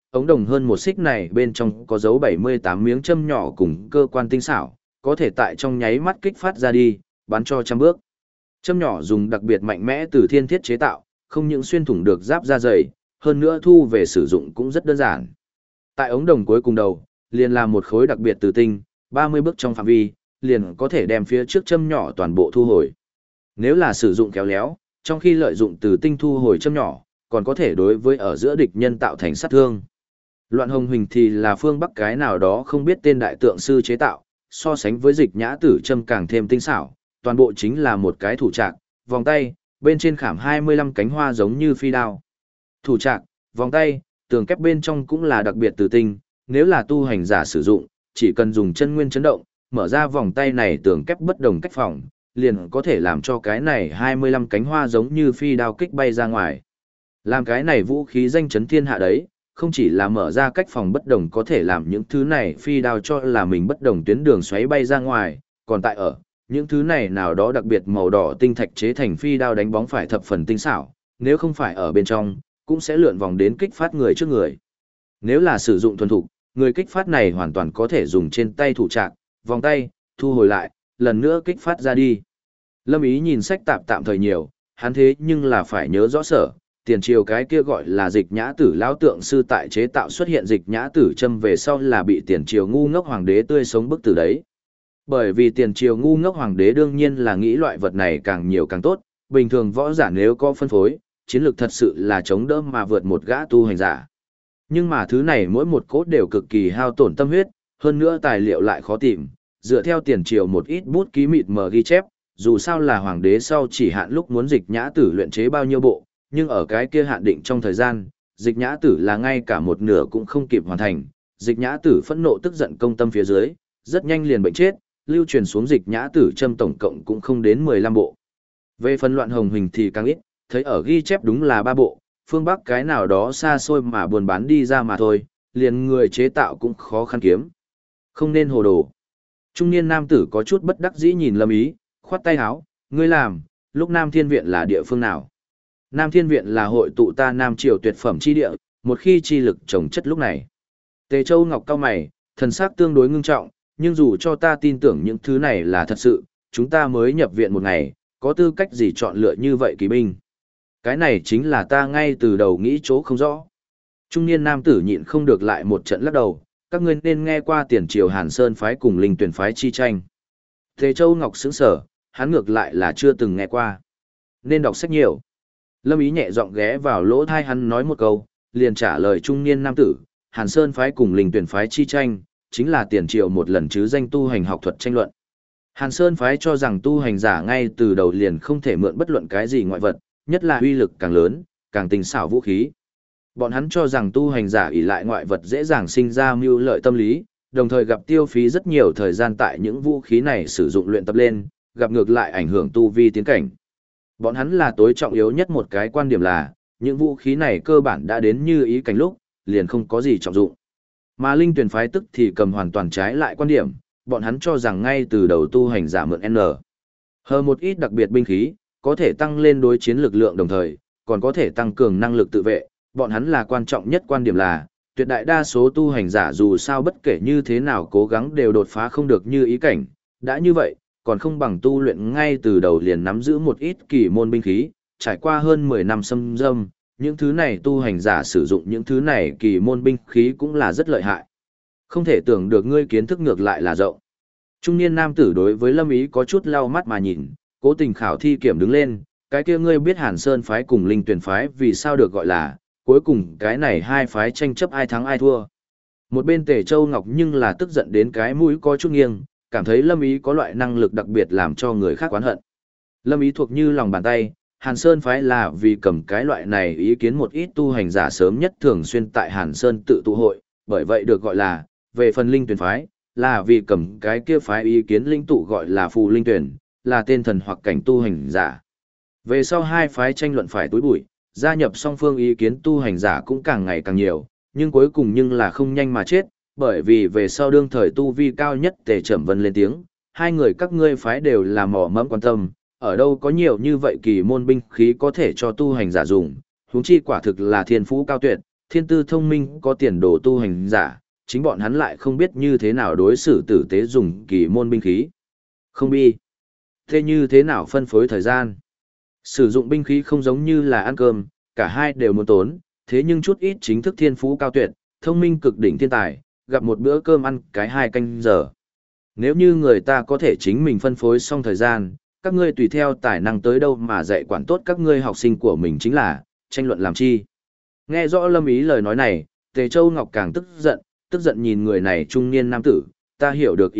ống đồng hơn một xích này bên trong có dấu 78 miếng châm nhỏ cùng cơ quan tinh xảo, có thể tại trong nháy mắt kích phát ra đi, bắn cho trăm bước. Châm nhỏ dùng đặc biệt mạnh mẽ từ thiên thiết chế tạo, không những xuyên thủng được giáp da dày, hơn nữa thu về sử dụng cũng rất đơn giản. Tại ống đồng cuối cùng đầu, liền làm một khối đặc biệt từ tinh, 30 bước trong phạm vi, liền có thể đem phía trước châm nhỏ toàn bộ thu hồi. Nếu là sử dụng khéo léo, trong khi lợi dụng từ tinh thu hồi châm nhỏ, còn có thể đối với ở giữa địch nhân tạo thành sát thương. Loạn hồng huỳnh thì là phương Bắc cái nào đó không biết tên đại tượng sư chế tạo, so sánh với dịch nhã tử châm càng thêm tinh xảo, toàn bộ chính là một cái thủ trạc, vòng tay, bên trên khảm 25 cánh hoa giống như phi đao. Thủ trạc, vòng tay, tường kép bên trong cũng là đặc biệt từ tinh, nếu là tu hành giả sử dụng, chỉ cần dùng chân nguyên chấn động, mở ra vòng tay này tường kép bất đồng cách phòng, liền có thể làm cho cái này 25 cánh hoa giống như phi đao kích bay ra ngoài. Làm cái này vũ khí danh chấn thiên hạ đấy, không chỉ là mở ra cách phòng bất đồng có thể làm những thứ này phi đao cho là mình bất đồng tuyến đường xoáy bay ra ngoài, còn tại ở, những thứ này nào đó đặc biệt màu đỏ tinh thạch chế thành phi đao đánh bóng phải thập phần tinh xảo, nếu không phải ở bên trong, cũng sẽ lượn vòng đến kích phát người trước người. Nếu là sử dụng thuần thục, người kích phát này hoàn toàn có thể dùng trên tay thủ trạc, vòng tay, thu hồi lại, lần nữa kích phát ra đi. Lâm Ý nhìn sách tạm thời nhiều, hắn thế nhưng là phải nhớ rõ sở, tiền triều cái kia gọi là dịch nhã tử lão tượng sư tại chế tạo xuất hiện dịch nhã tử châm về sau là bị tiền triều ngu ngốc hoàng đế tươi sống bức tử đấy. Bởi vì tiền triều ngu ngốc hoàng đế đương nhiên là nghĩ loại vật này càng nhiều càng tốt, bình thường võ giả nếu có phân phối, chiến lược thật sự là chống đỡ mà vượt một gã tu hành giả. Nhưng mà thứ này mỗi một cốt đều cực kỳ hao tổn tâm huyết, hơn nữa tài liệu lại khó tìm, dựa theo tiền triều một ít bút ký mịt mờ ghi chép, dù sao là hoàng đế sau chỉ hạn lúc muốn dịch nhã tử luyện chế bao nhiêu bộ, nhưng ở cái kia hạn định trong thời gian, dịch nhã tử là ngay cả một nửa cũng không kịp hoàn thành, dịch nhã tử phẫn nộ tức giận công tâm phía dưới, rất nhanh liền bệnh chết, lưu truyền xuống dịch nhã tử châm tổng cộng cũng không đến 15 bộ. Về phần loạn hồng hình thì càng ít, thấy ở ghi chép đúng là 3 bộ, phương Bắc cái nào đó xa xôi mà buôn bán đi ra mà thôi, liền người chế tạo cũng khó khăn kiếm. Không nên hồ đồ. Trung niên nam tử có chút bất đắc dĩ nhìn Lâm Ý, khoát tay áo, ngươi làm, lúc Nam Thiên Viện là địa phương nào? Nam Thiên Viện là hội tụ ta Nam Triều tuyệt phẩm chi địa, một khi chi lực trồng chất lúc này. Tề Châu Ngọc cao mày, thần sắc tương đối ngưng trọng, nhưng dù cho ta tin tưởng những thứ này là thật sự, chúng ta mới nhập viện một ngày, có tư cách gì chọn lựa như vậy kỳ binh? Cái này chính là ta ngay từ đầu nghĩ chỗ không rõ. Trung niên nam tử nhịn không được lại một trận lắc đầu, các ngươi nên nghe qua tiền triều Hàn Sơn phái cùng Linh Tuyển phái chi tranh. Tề Châu Ngọc sững sờ, hắn ngược lại là chưa từng nghe qua. Nên đọc sách nhiều. Lâm Ý nhẹ giọng ghé vào lỗ tai hắn nói một câu, liền trả lời trung niên nam tử, Hàn Sơn phái cùng Linh Tuyển phái chi tranh, chính là tiền triều một lần chứ danh tu hành học thuật tranh luận. Hàn Sơn phái cho rằng tu hành giả ngay từ đầu liền không thể mượn bất luận cái gì ngoại vật, nhất là uy lực càng lớn, càng tinh xảo vũ khí. Bọn hắn cho rằng tu hành giả ỷ lại ngoại vật dễ dàng sinh ra mưu lợi tâm lý, đồng thời gặp tiêu phí rất nhiều thời gian tại những vũ khí này sử dụng luyện tập lên, gặp ngược lại ảnh hưởng tu vi tiến cảnh. Bọn hắn là tối trọng yếu nhất một cái quan điểm là, những vũ khí này cơ bản đã đến như ý cảnh lúc, liền không có gì trọng dụng. Mà Linh Tuyển phái tức thì cầm hoàn toàn trái lại quan điểm, bọn hắn cho rằng ngay từ đầu tu hành giả mượn N. Hờ một ít đặc biệt binh khí, có thể tăng lên đối chiến lực lượng đồng thời, còn có thể tăng cường năng lực tự vệ, bọn hắn là quan trọng nhất quan điểm là, tuyệt đại đa số tu hành giả dù sao bất kể như thế nào cố gắng đều đột phá không được như ý cảnh, đã như vậy, còn không bằng tu luyện ngay từ đầu liền nắm giữ một ít kỳ môn binh khí, trải qua hơn 10 năm xâm dâm, những thứ này tu hành giả sử dụng những thứ này kỳ môn binh khí cũng là rất lợi hại. Không thể tưởng được ngươi kiến thức ngược lại là rộng. Trung niên nam tử đối với Lâm Ý có chút lau mắt mà nhìn, cố tình khảo thi kiểm đứng lên, cái kia ngươi biết Hàn Sơn phái cùng Linh Tuyển phái vì sao được gọi là, cuối cùng cái này hai phái tranh chấp ai thắng ai thua. Một bên Tề Châu Ngọc nhưng là tức giận đến cái mũi có chút nghiêng, cảm thấy Lâm Ý có loại năng lực đặc biệt làm cho người khác oán hận. Lâm Ý thuộc như lòng bàn tay, Hàn Sơn phái là vì cầm cái loại này ý kiến một ít tu hành giả sớm nhất thường xuyên tại Hàn Sơn tự tụ hội, bởi vậy được gọi là, về phần Linh Tuyển phái, là vì cầm cái kia phái ý kiến linh tụ gọi là Phù Linh Tuyển, là tên thần hoặc cảnh tu hành giả. Về sau hai phái tranh luận phải túi bụi, gia nhập song phương ý kiến tu hành giả cũng càng ngày càng nhiều, nhưng cuối cùng nhưng là không nhanh mà chết, bởi vì về sau đương thời tu vi cao nhất Tề Trẩm Vân lên tiếng, hai người các ngươi phái đều là mỏ mẫm quan tâm, ở đâu có nhiều như vậy kỳ môn binh khí có thể cho tu hành giả dùng, huống chi quả thực là thiên phú cao tuyệt, thiên tư thông minh có tiền đồ tu hành giả, chính bọn hắn lại không biết như thế nào đối xử tử tế dùng kỳ môn binh khí. Không bi. Thế như thế nào phân phối thời gian? Sử dụng binh khí không giống như là ăn cơm, cả hai đều muốn tốn, thế nhưng chút ít chính thức thiên phú cao tuyệt, thông minh cực đỉnh thiên tài, gặp một bữa cơm ăn cái 2 canh giờ. Nếu như người ta có thể chính mình phân phối xong thời gian, các ngươi tùy theo tài năng tới đâu mà dạy quản tốt các ngươi học sinh của mình chính là, tranh luận làm chi. Nghe rõ Lâm Ý lời nói này, Tề Châu Ngọc càng tức giận nhìn người này trung niên nam tử, ta hiểu được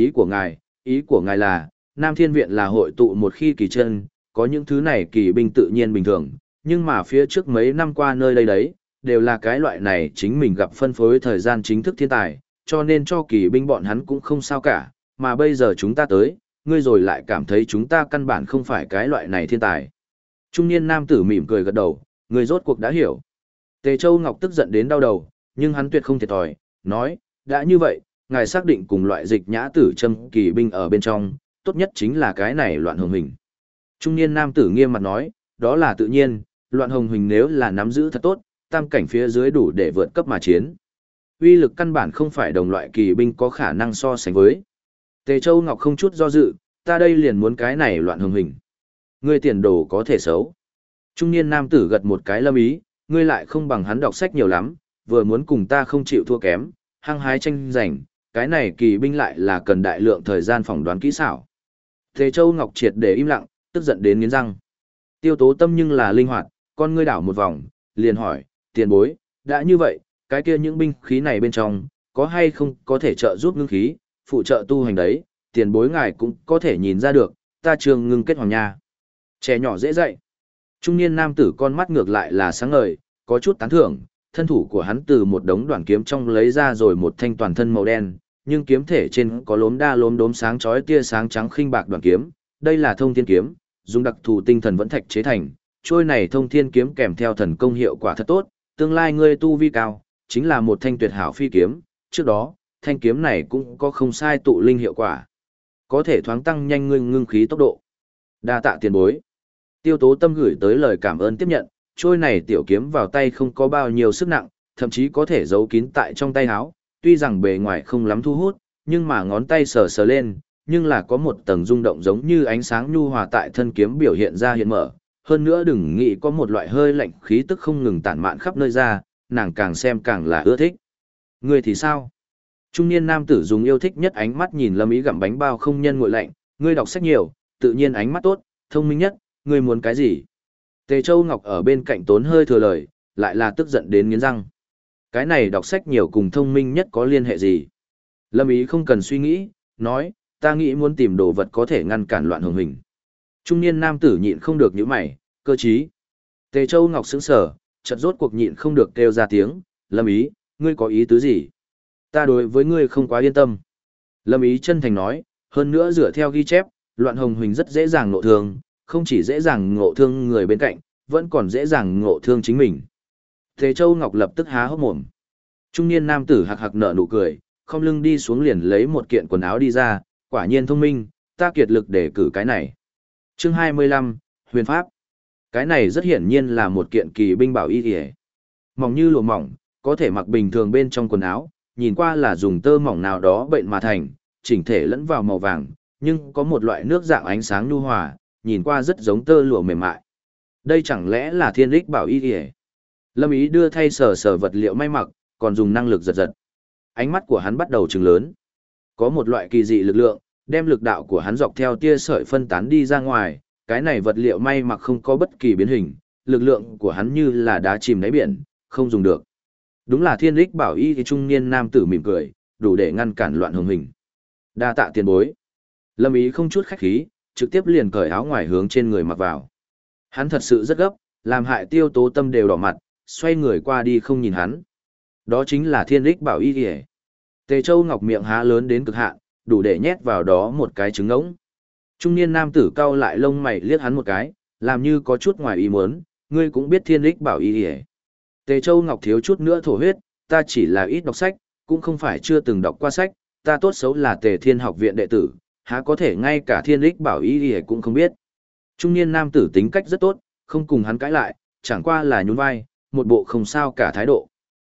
ý của ngài là, Nam Thiên Viện là hội tụ một khi kỳ chân, có những thứ này kỳ binh tự nhiên bình thường, nhưng mà phía trước mấy năm qua nơi đây đấy, đều là cái loại này chính mình gặp phân phối thời gian chính thức thiên tài, cho nên cho kỳ binh bọn hắn cũng không sao cả, mà bây giờ chúng ta tới, ngươi rồi lại cảm thấy chúng ta căn bản không phải cái loại này thiên tài. Trung niên nam tử mỉm cười gật đầu, người rốt cuộc đã hiểu. Tề Châu Ngọc tức giận đến đau đầu, nhưng hắn tuyệt không thiệt thòi, nói, đã như vậy, ngài xác định cùng loại dịch nhã tử châm kỳ binh ở bên trong, tốt nhất chính là cái này loạn hồng hình. Trung niên nam tử nghiêm mặt nói, đó là tự nhiên, loạn hồng hình nếu là nắm giữ thật tốt, tam cảnh phía dưới đủ để vượt cấp mà chiến. Uy lực căn bản không phải đồng loại kỳ binh có khả năng so sánh với. Tề Châu Ngọc không chút do dự, ta đây liền muốn cái này loạn hồng hình. Ngươi tiền đồ có thể xấu. Trung niên nam tử gật một cái Lâm Ý, ngươi lại không bằng hắn đọc sách nhiều lắm, vừa muốn cùng ta không chịu thua kém, hăng hái tranh giành, cái này kỳ binh lại là cần đại lượng thời gian phỏng đoán kỹ xảo. Tề Châu Ngọc triệt để im lặng, tức giận đến nghiến răng. Tiêu Tố Tâm nhưng là linh hoạt, con ngươi đảo một vòng, liền hỏi, tiền bối, đã như vậy, cái kia những binh khí này bên trong, có hay không có thể trợ giúp ngưng khí, phụ trợ tu hành đấy, tiền bối ngài cũng có thể nhìn ra được, ta trường ngưng kết hoàng nha. Trẻ nhỏ dễ dạy. Trung niên nam tử con mắt ngược lại là sáng ngời, có chút tán thưởng, thân thủ của hắn từ một đống đoạn kiếm trong lấy ra rồi một thanh toàn thân màu đen, nhưng kiếm thể trên có lốm đốm sáng chói tia sáng trắng khinh bạc đoạn kiếm, đây là thông thiên kiếm, dùng đặc thù tinh thần vẫn thạch chế thành, trôi này thông thiên kiếm kèm theo thần công hiệu quả thật tốt, tương lai ngươi tu vi cao, chính là một thanh tuyệt hảo phi kiếm, trước đó, thanh kiếm này cũng có không sai tụ linh hiệu quả, có thể thoáng tăng nhanh ngươi ngưng khí tốc độ. Đa tạ tiền bối. Tiêu Tố Tâm gửi tới lời cảm ơn tiếp nhận, trôi này tiểu kiếm vào tay không có bao nhiêu sức nặng, thậm chí có thể giấu kín tại trong tay áo, tuy rằng bề ngoài không lắm thu hút, nhưng mà ngón tay sờ sờ lên, nhưng là có một tầng rung động giống như ánh sáng nhu hòa tại thân kiếm biểu hiện ra hiện mở, hơn nữa đừng nghĩ có một loại hơi lạnh khí tức không ngừng tản mạn khắp nơi ra, nàng càng xem càng là ưa thích. Ngươi thì sao? Trung niên nam tử dùng yêu thích nhất ánh mắt nhìn Lâm Ý gặm bánh bao không nhân nguội lạnh, ngươi đọc sách nhiều, tự nhiên ánh mắt tốt, thông minh nhất, ngươi muốn cái gì? Tề Châu Ngọc ở bên cạnh tốn hơi thừa lời, lại là tức giận đến nghiến răng. Cái này đọc sách nhiều cùng thông minh nhất có liên hệ gì? Lâm Ý không cần suy nghĩ, nói, ta nghĩ muốn tìm đồ vật có thể ngăn cản loạn hồng hình. Trung niên nam tử nhịn không được nhíu mày, cơ trí. Tề Châu Ngọc sững sờ, chợt rốt cuộc nhịn không được kêu ra tiếng, Lâm Ý, ngươi có ý tứ gì? Ta đối với ngươi không quá yên tâm. Lâm Ý chân thành nói, hơn nữa dựa theo ghi chép, loạn hồng hình rất dễ dàng ngộ thương, không chỉ dễ dàng ngộ thương người bên cạnh, vẫn còn dễ dàng ngộ thương chính mình. Tề Châu Ngọc lập tức há hốc mồm. Trung niên nam tử hạc hạc nở nụ cười, không lưng đi xuống liền lấy một kiện quần áo đi ra, quả nhiên thông minh, ta kiệt lực để cử cái này. Chương 25, Huyền Pháp. Cái này rất hiển nhiên là một kiện kỳ binh bảo y y. Mỏng như lụa mỏng, có thể mặc bình thường bên trong quần áo, nhìn qua là dùng tơ mỏng nào đó bệnh mà thành, chỉnh thể lẫn vào màu vàng, nhưng có một loại nước dạng ánh sáng nhu hòa, nhìn qua rất giống tơ lụa mềm mại. Đây chẳng lẽ là thiên lích bảo y y? Lâm Ý đưa thay sờ sờ vật liệu may mặc, còn dùng năng lực giật giật. Ánh mắt của hắn bắt đầu trừng lớn. Có một loại kỳ dị lực lượng, đem lực đạo của hắn dọc theo tia sợi phân tán đi ra ngoài, cái này vật liệu may mặc không có bất kỳ biến hình, lực lượng của hắn như là đá chìm đáy biển, không dùng được. Đúng là thiên lích bảo y thì trung niên nam tử mỉm cười, đủ để ngăn cản loạn hồng hình. Đa tạ tiền bối. Lâm Ý không chút khách khí, trực tiếp liền cởi áo ngoài hướng trên người mặc vào. Hắn thật sự rất gấp, làm hại Tiêu Tố Tâm đều đỏ mặt, xoay người qua đi không nhìn hắn. Đó chính là thiên lích bảo y kìa. Tề Châu Ngọc miệng há lớn đến cực hạn, đủ để nhét vào đó một cái trứng ngỗng. Trung niên nam tử cau lại lông mày liếc hắn một cái, làm như có chút ngoài ý muốn, ngươi cũng biết thiên lích bảo y kìa. Tề Châu Ngọc thiếu chút nữa thổ huyết, ta chỉ là ít đọc sách, cũng không phải chưa từng đọc qua sách, ta tốt xấu là Tề Thiên học viện đệ tử, há có thể ngay cả thiên lích bảo y kìa cũng không biết. Trung niên nam tử tính cách rất tốt, không cùng hắn cãi lại, chẳng qua là nhún vai, một bộ không sao cả thái độ.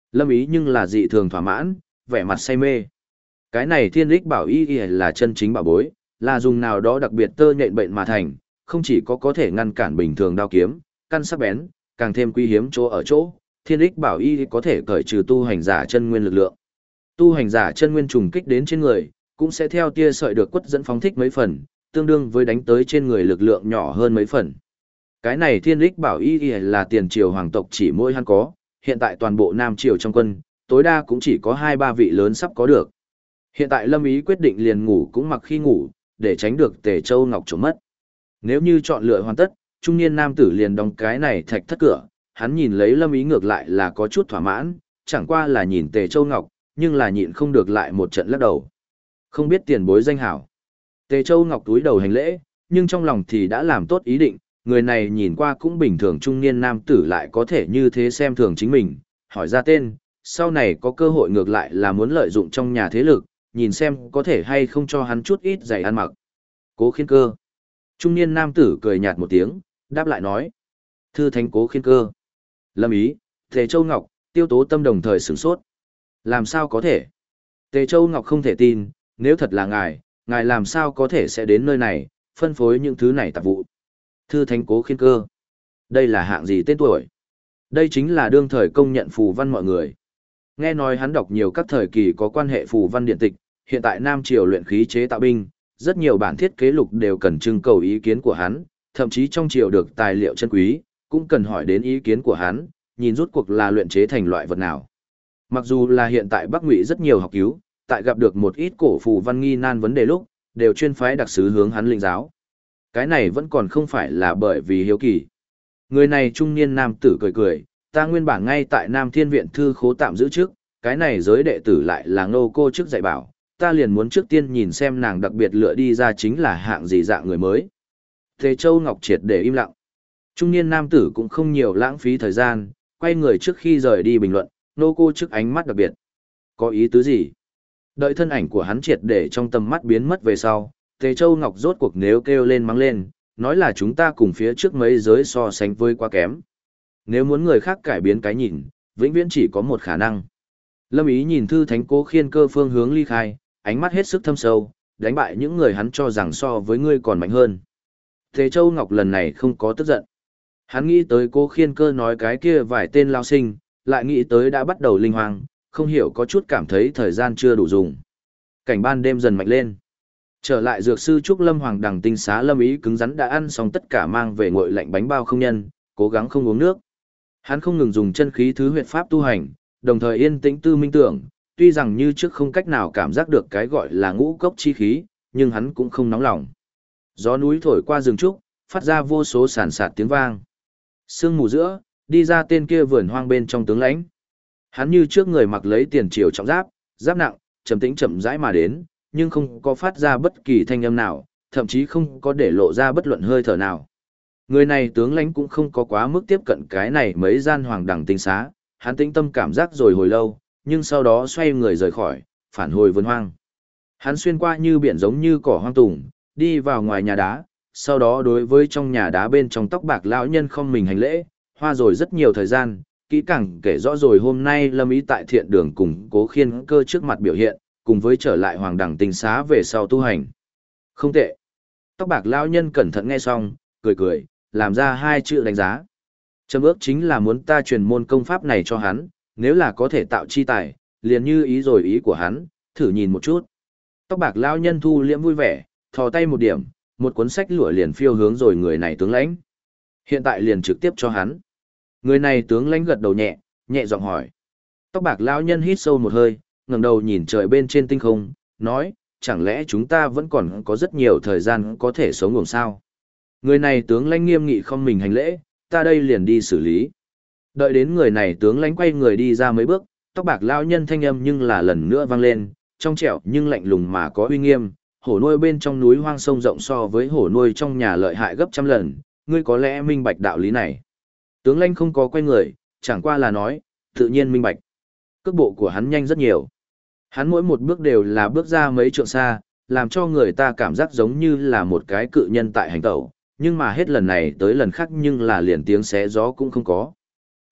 Lâm Ý nhưng là dị thường thỏa mãn, vẻ mặt say mê. Cái này thiên lích bảo y là chân chính bảo bối, là dùng nào đó đặc biệt tơ nhện bệnh mà thành, không chỉ có thể ngăn cản bình thường đao kiếm, căn sắc bén, càng thêm quý hiếm chỗ ở chỗ, thiên lích bảo y có thể cởi trừ tu hành giả chân nguyên lực lượng. Tu hành giả chân nguyên trùng kích đến trên người, cũng sẽ theo tia sợi được quất dẫn phóng thích mấy phần, tương đương với đánh tới trên người lực lượng nhỏ hơn mấy phần. Cái này thiên lích bảo y là tiền triều hoàng tộc chỉ mỗi hắn có, hiện tại toàn bộ Nam triều trong quân, tối đa cũng chỉ có 2-3 vị lớn sắp có được. Hiện tại Lâm Ý quyết định liền ngủ cũng mặc khi ngủ, để tránh được Tề Châu Ngọc trốn mất. Nếu như chọn lựa hoàn tất, trung niên nam tử liền đóng cái này thạch thất cửa, hắn nhìn lấy Lâm Ý ngược lại là có chút thỏa mãn, chẳng qua là nhìn Tề Châu Ngọc, nhưng là nhịn không được lại một trận lắc đầu. Không biết tiền bối danh hảo. Tề Châu Ngọc túi đầu hành lễ, nhưng trong lòng thì đã làm tốt ý định, người này nhìn qua cũng bình thường trung niên nam tử lại có thể như thế xem thường chính mình, hỏi ra tên, sau này có cơ hội ngược lại là muốn lợi dụng trong nhà thế lực, nhìn xem có thể hay không cho hắn chút ít giày ăn mặc. Cố Khiên Cơ. Trung niên nam tử cười nhạt một tiếng, đáp lại nói. Thư thánh Cố Khiên Cơ. Lâm Ý, Tề Châu Ngọc, Tiêu Tố Tâm đồng thời sửng sốt. Làm sao có thể? Tề Châu Ngọc không thể tin, nếu thật là ngài làm sao có thể sẽ đến nơi này, phân phối những thứ này tạp vụ. Thư thánh Cố Khiên Cơ. Đây là hạng gì tên tuổi? Đây chính là đương thời công nhận phù văn mọi người. Nghe nói hắn đọc nhiều các thời kỳ có quan hệ phù văn điện tịch, hiện tại Nam Triều luyện khí chế tạo binh, rất nhiều bản thiết kế lục đều cần trưng cầu ý kiến của hắn, thậm chí trong triều được tài liệu chân quý, cũng cần hỏi đến ý kiến của hắn, nhìn rút cuộc là luyện chế thành loại vật nào. Mặc dù là hiện tại Bắc Ngụy rất nhiều học cứu, tại gặp được một ít cổ phù văn nghi nan vấn đề lúc, đều chuyên phái đặc sứ hướng hắn linh giáo. Cái này vẫn còn không phải là bởi vì hiếu kỳ. Người này trung niên nam tử cười cười, ta nguyên bản ngay tại Nam Thiên Viện thư khố tạm giữ trước, cái này giới đệ tử lại là Ngô cô trước dạy bảo, ta liền muốn trước tiên nhìn xem nàng đặc biệt lựa đi ra chính là hạng gì dạng người mới. Tề Châu Ngọc triệt để im lặng. Trung niên nam tử cũng không nhiều lãng phí thời gian, quay người trước khi rời đi bình luận, Ngô cô trước ánh mắt đặc biệt. Có ý tứ gì? Đợi thân ảnh của hắn triệt để trong tầm mắt biến mất về sau, Tề Châu Ngọc rốt cuộc nếu kêu lên mắng lên, nói là chúng ta cùng phía trước mấy giới so sánh với quá kém. Nếu muốn người khác cải biến cái nhìn, vĩnh viễn chỉ có một khả năng. Lâm Ý nhìn thư thánh Cố Khiên Cơ phương hướng ly khai, ánh mắt hết sức thâm sâu, đánh bại những người hắn cho rằng so với ngươi còn mạnh hơn. Tề Châu Ngọc lần này không có tức giận. Hắn nghĩ tới Cố Khiên Cơ nói cái kia vài tên lao sinh, lại nghĩ tới đã bắt đầu linh hoang, không hiểu có chút cảm thấy thời gian chưa đủ dùng. Cảnh ban đêm dần mạnh lên. Trở lại dược sư Trúc Lâm Hoàng đằng tinh xá Lâm Ý cứng rắn đã ăn xong tất cả mang về nguội lạnh bánh bao không nhân, cố gắng không uống nước. Hắn không ngừng dùng chân khí thứ huyệt pháp tu hành, đồng thời yên tĩnh tư minh tưởng, tuy rằng như trước không cách nào cảm giác được cái gọi là ngũ cốc chi khí, nhưng hắn cũng không nóng lòng. Gió núi thổi qua rừng trúc, phát ra vô số sàn sạt tiếng vang. Sương mù giữa, đi ra tên kia vườn hoang bên trong tướng lãnh. Hắn như trước người mặc lấy tiền triều trọng giáp, giáp nặng, trầm tĩnh chậm rãi mà đến, nhưng không có phát ra bất kỳ thanh âm nào, thậm chí không có để lộ ra bất luận hơi thở nào. Người này tướng lãnh cũng không có quá mức tiếp cận cái này mấy gian hoàng đẳng tinh xá, hắn tĩnh tâm cảm giác rồi hồi lâu, nhưng sau đó xoay người rời khỏi, phản hồi vườn hoang. Hắn xuyên qua như biển giống như cỏ hoang tùng, đi vào ngoài nhà đá, sau đó đối với trong nhà đá bên trong tóc bạc lão nhân không mình hành lễ, hoa rồi rất nhiều thời gian, kỹ càng kể rõ rồi hôm nay Lâm Ý tại thiện đường cùng Cố Khiên Cơ trước mặt biểu hiện, cùng với trở lại hoàng đẳng tinh xá về sau tu hành. Không tệ. Tóc bạc lão nhân cẩn thận nghe xong, cười cười, làm ra 2 chữ đánh giá. Châm ước chính là muốn ta truyền môn công pháp này cho hắn, nếu là có thể tạo chi tài, liền như ý rồi ý của hắn, thử nhìn một chút. Tóc bạc lão nhân thu liễm vui vẻ, thò tay một điểm, một cuốn sách lụa liền phiêu hướng rồi người này tướng lãnh. Hiện tại liền trực tiếp cho hắn. Người này tướng lãnh gật đầu nhẹ, nhẹ giọng hỏi. Tóc bạc lão nhân hít sâu một hơi, ngẩng đầu nhìn trời bên trên tinh không, nói, chẳng lẽ chúng ta vẫn còn có rất nhiều thời gian có thể sống ngủ sao? Người này tướng lãnh nghiêm nghị không mình hành lễ, ta đây liền đi xử lý. Đợi đến người này tướng lãnh quay người đi ra mấy bước, tóc bạc lão nhân thanh âm nhưng là lần nữa vang lên, trong trẻo nhưng lạnh lùng mà có uy nghiêm, hổ nuôi bên trong núi hoang sông rộng so với hổ nuôi trong nhà lợi hại gấp trăm lần, ngươi có lẽ minh bạch đạo lý này. Tướng lãnh không có quay người, chẳng qua là nói, tự nhiên minh bạch. Cước bộ của hắn nhanh rất nhiều. Hắn mỗi một bước đều là bước ra mấy trượng xa, làm cho người ta cảm giác giống như là một cái cự nhân tại hành tẩu, nhưng mà hết lần này tới lần khác nhưng là liền tiếng xé gió cũng không có.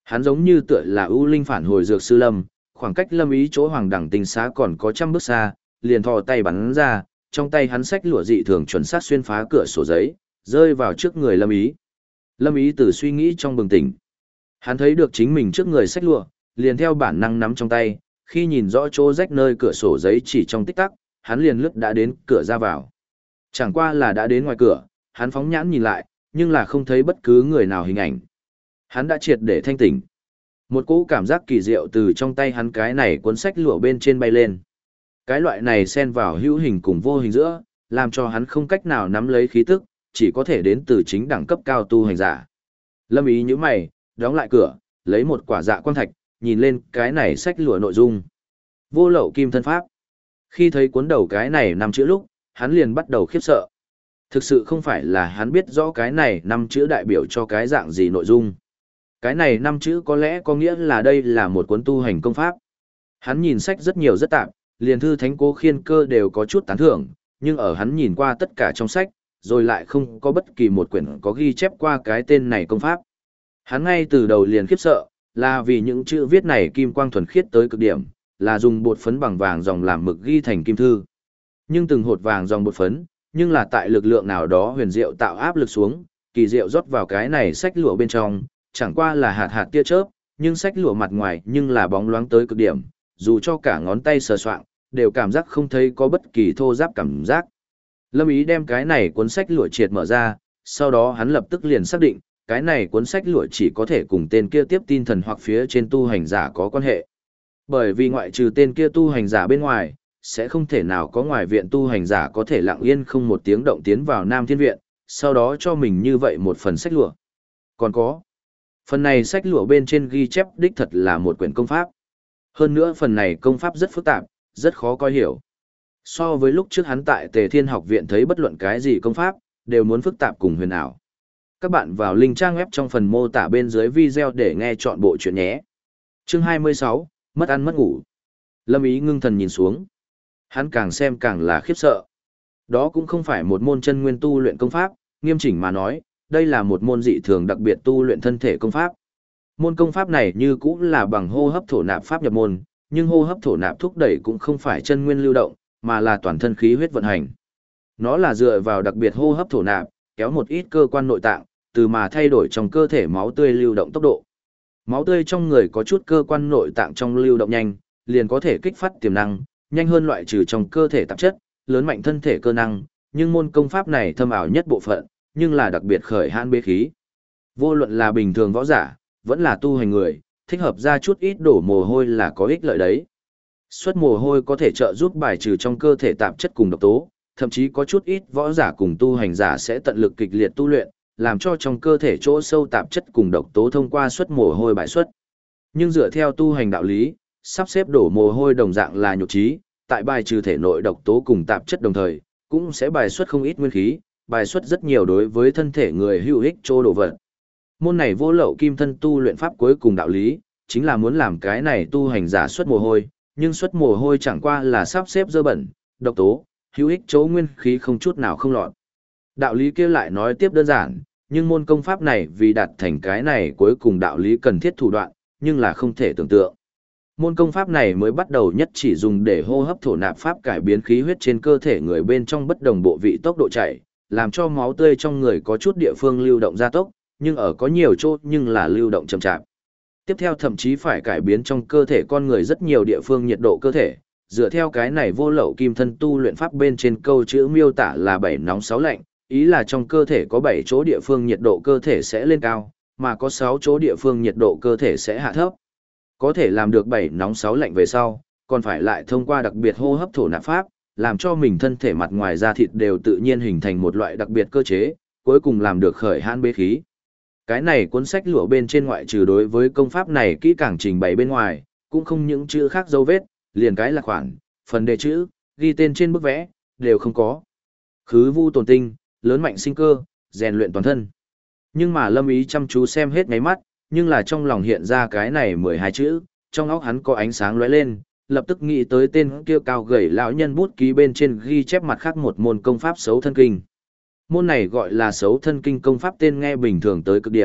Hắn giống như tựa là ưu linh phản hồi dược sư Lâm, khoảng cách Lâm Ý chỗ Hoàng Đẳng Tinh Xá còn có trăm bước xa, liền thò tay bắn ra, trong tay hắn xách lụa dị thường chuẩn xác xuyên phá cửa sổ giấy, rơi vào trước người Lâm Ý. Lâm Ý từ suy nghĩ trong bừng tỉnh. Hắn thấy được chính mình trước người xách lụa, liền theo bản năng nắm trong tay, khi nhìn rõ chỗ rách nơi cửa sổ giấy chỉ trong tích tắc, hắn liền lướt đã đến cửa ra vào. Chẳng qua là đã đến ngoài cửa, hắn phóng nhãn nhìn lại, nhưng là không thấy bất cứ người nào hình ảnh. Hắn đã triệt để thanh tỉnh. Một cỗ cảm giác kỳ diệu từ trong tay hắn cái này cuốn sách lụa bên trên bay lên. Cái loại này xen vào hữu hình cùng vô hình giữa, làm cho hắn không cách nào nắm lấy khí tức, chỉ có thể đến từ chính đẳng cấp cao tu hành giả. Lâm Ý nhíu mày, đóng lại cửa, lấy một quả dạ quang thạch, nhìn lên cái này sách lụa nội dung. Vô lậu kim thân pháp. Khi thấy cuốn đầu cái này năm chữ lúc, hắn liền bắt đầu khiếp sợ. Thực sự không phải là hắn biết rõ cái này năm chữ đại biểu cho cái dạng gì nội dung. Cái này năm chữ có lẽ có nghĩa là đây là một cuốn tu hành công pháp. Hắn nhìn sách rất nhiều rất tạp, liền thư thánh Cố Khiên Cơ đều có chút tán thưởng, nhưng ở hắn nhìn qua tất cả trong sách, rồi lại không có bất kỳ một quyển có ghi chép qua cái tên này công pháp. Hắn ngay từ đầu liền khiếp sợ, là vì những chữ viết này kim quang thuần khiết tới cực điểm, là dùng bột phấn bằng vàng dòng làm mực ghi thành kim thư. Nhưng từng hột vàng dòng bột phấn, nhưng là tại lực lượng nào đó huyền diệu tạo áp lực xuống, kỳ diệu rót vào cái này sách lụa bên trong, chẳng qua là hạt hạt tia chớp, nhưng sách lụa mặt ngoài nhưng là bóng loáng tới cực điểm, dù cho cả ngón tay sờ soạng, đều cảm giác không thấy có bất kỳ thô ráp cảm giác. Lâm Ý đem cái này cuốn sách lụa triệt mở ra, sau đó hắn lập tức liền xác định, cái này cuốn sách lụa chỉ có thể cùng tên kia tiếp tin thần hoặc phía trên tu hành giả có quan hệ. Bởi vì ngoại trừ tên kia tu hành giả bên ngoài, sẽ không thể nào có ngoài viện tu hành giả có thể lặng yên không một tiếng động tiến vào Nam Thiên Viện, sau đó cho mình như vậy một phần sách lụa. Còn có, phần này sách lụa bên trên ghi chép đích thật là một quyển công pháp. Hơn nữa phần này công pháp rất phức tạp, rất khó coi hiểu. So với lúc trước hắn tại Tề Thiên Học Viện thấy bất luận cái gì công pháp, đều muốn phức tạp cùng huyền ảo. Các bạn vào link trang web trong phần mô tả bên dưới video để nghe chọn bộ chuyện nhé. Chương 26, mất ăn mất ngủ. Lâm Ý ngưng thần nhìn xuống. Hắn càng xem càng là khiếp sợ. Đó cũng không phải một môn chân nguyên tu luyện công pháp, nghiêm chỉnh mà nói, đây là một môn dị thường đặc biệt tu luyện thân thể công pháp. Môn công pháp này như cũng là bằng hô hấp thổ nạp pháp nhập môn, nhưng hô hấp thổ nạp thúc đẩy cũng không phải chân nguyên lưu động, mà là toàn thân khí huyết vận hành. Nó là dựa vào đặc biệt hô hấp thổ nạp, kéo một ít cơ quan nội tạng, từ mà thay đổi trong cơ thể máu tươi lưu động tốc độ. Máu tươi trong người có chút cơ quan nội tạng trong lưu động nhanh, liền có thể kích phát tiềm năng, nhanh hơn loại trừ trong cơ thể tạp chất, lớn mạnh thân thể cơ năng, nhưng môn công pháp này thâm ảo nhất bộ phận, nhưng là đặc biệt khởi hãn bế khí. Vô luận là bình thường võ giả, vẫn là tu hành người, thích hợp ra chút ít đổ mồ hôi là có ích lợi đấy. Xuất mồ hôi có thể trợ giúp bài trừ trong cơ thể tạp chất cùng độc tố, thậm chí có chút ít võ giả cùng tu hành giả sẽ tận lực kịch liệt tu luyện, làm cho trong cơ thể chỗ sâu tạp chất cùng độc tố thông qua xuất mồ hôi bài xuất. Nhưng dựa theo tu hành đạo lý, sắp xếp đổ mồ hôi đồng dạng là nhục trí, tại bài trừ thể nội độc tố cùng tạp chất đồng thời, cũng sẽ bài xuất không ít nguyên khí, bài xuất rất nhiều đối với thân thể người hữu ích chỗ đồ vật. Môn này vô lậu kim thân tu luyện pháp cuối cùng đạo lý, chính là muốn làm cái này tu hành giả xuất mồ hôi, nhưng xuất mồ hôi chẳng qua là sắp xếp dơ bẩn, độc tố, hữu ích chỗ nguyên khí không chút nào không lọt. Đạo lý kia lại nói tiếp đơn giản, nhưng môn công pháp này vì đạt thành cái này cuối cùng đạo lý cần thiết thủ đoạn, nhưng là không thể tưởng tượng. Môn công pháp này mới bắt đầu nhất chỉ dùng để hô hấp thổ nạp pháp cải biến khí huyết trên cơ thể người bên trong bất đồng bộ vị tốc độ chảy, làm cho máu tươi trong người có chút địa phương lưu động gia tốc, nhưng ở có nhiều chỗ nhưng là lưu động chậm chạp. Tiếp theo thậm chí phải cải biến trong cơ thể con người rất nhiều địa phương nhiệt độ cơ thể, dựa theo cái này vô lậu kim thân tu luyện pháp bên trên câu chữ miêu tả là 7 nóng 6 lạnh, ý là trong cơ thể có 7 chỗ địa phương nhiệt độ cơ thể sẽ lên cao, mà có 6 chỗ địa phương nhiệt độ cơ thể sẽ hạ thấp. Có thể làm được 7 nóng 6 lạnh về sau, còn phải lại thông qua đặc biệt hô hấp thổ nạp pháp, làm cho mình thân thể mặt ngoài da thịt đều tự nhiên hình thành một loại đặc biệt cơ chế, cuối cùng làm được khởi hãn bế khí. Cái này cuốn sách lụa bên trên ngoại trừ đối với công pháp này kỹ càng trình bày bên ngoài, cũng không những chữ khác dấu vết, liền cái là khoản, phần đề chữ, ghi tên trên bức vẽ, đều không có. Khứ vu tồn tinh, lớn mạnh sinh cơ, rèn luyện toàn thân. Nhưng mà Lâm Ý chăm chú xem hết ngáy mắt, nhưng là trong lòng hiện ra cái này 12 chữ, trong óc hắn có ánh sáng lóe lên, lập tức nghĩ tới tên kia cao gầy lão nhân bút ký bên trên ghi chép mặt khác một môn công pháp xấu thân kinh. Môn này gọi là xấu thân kinh công pháp tên nghe bình thường tới cực điểm,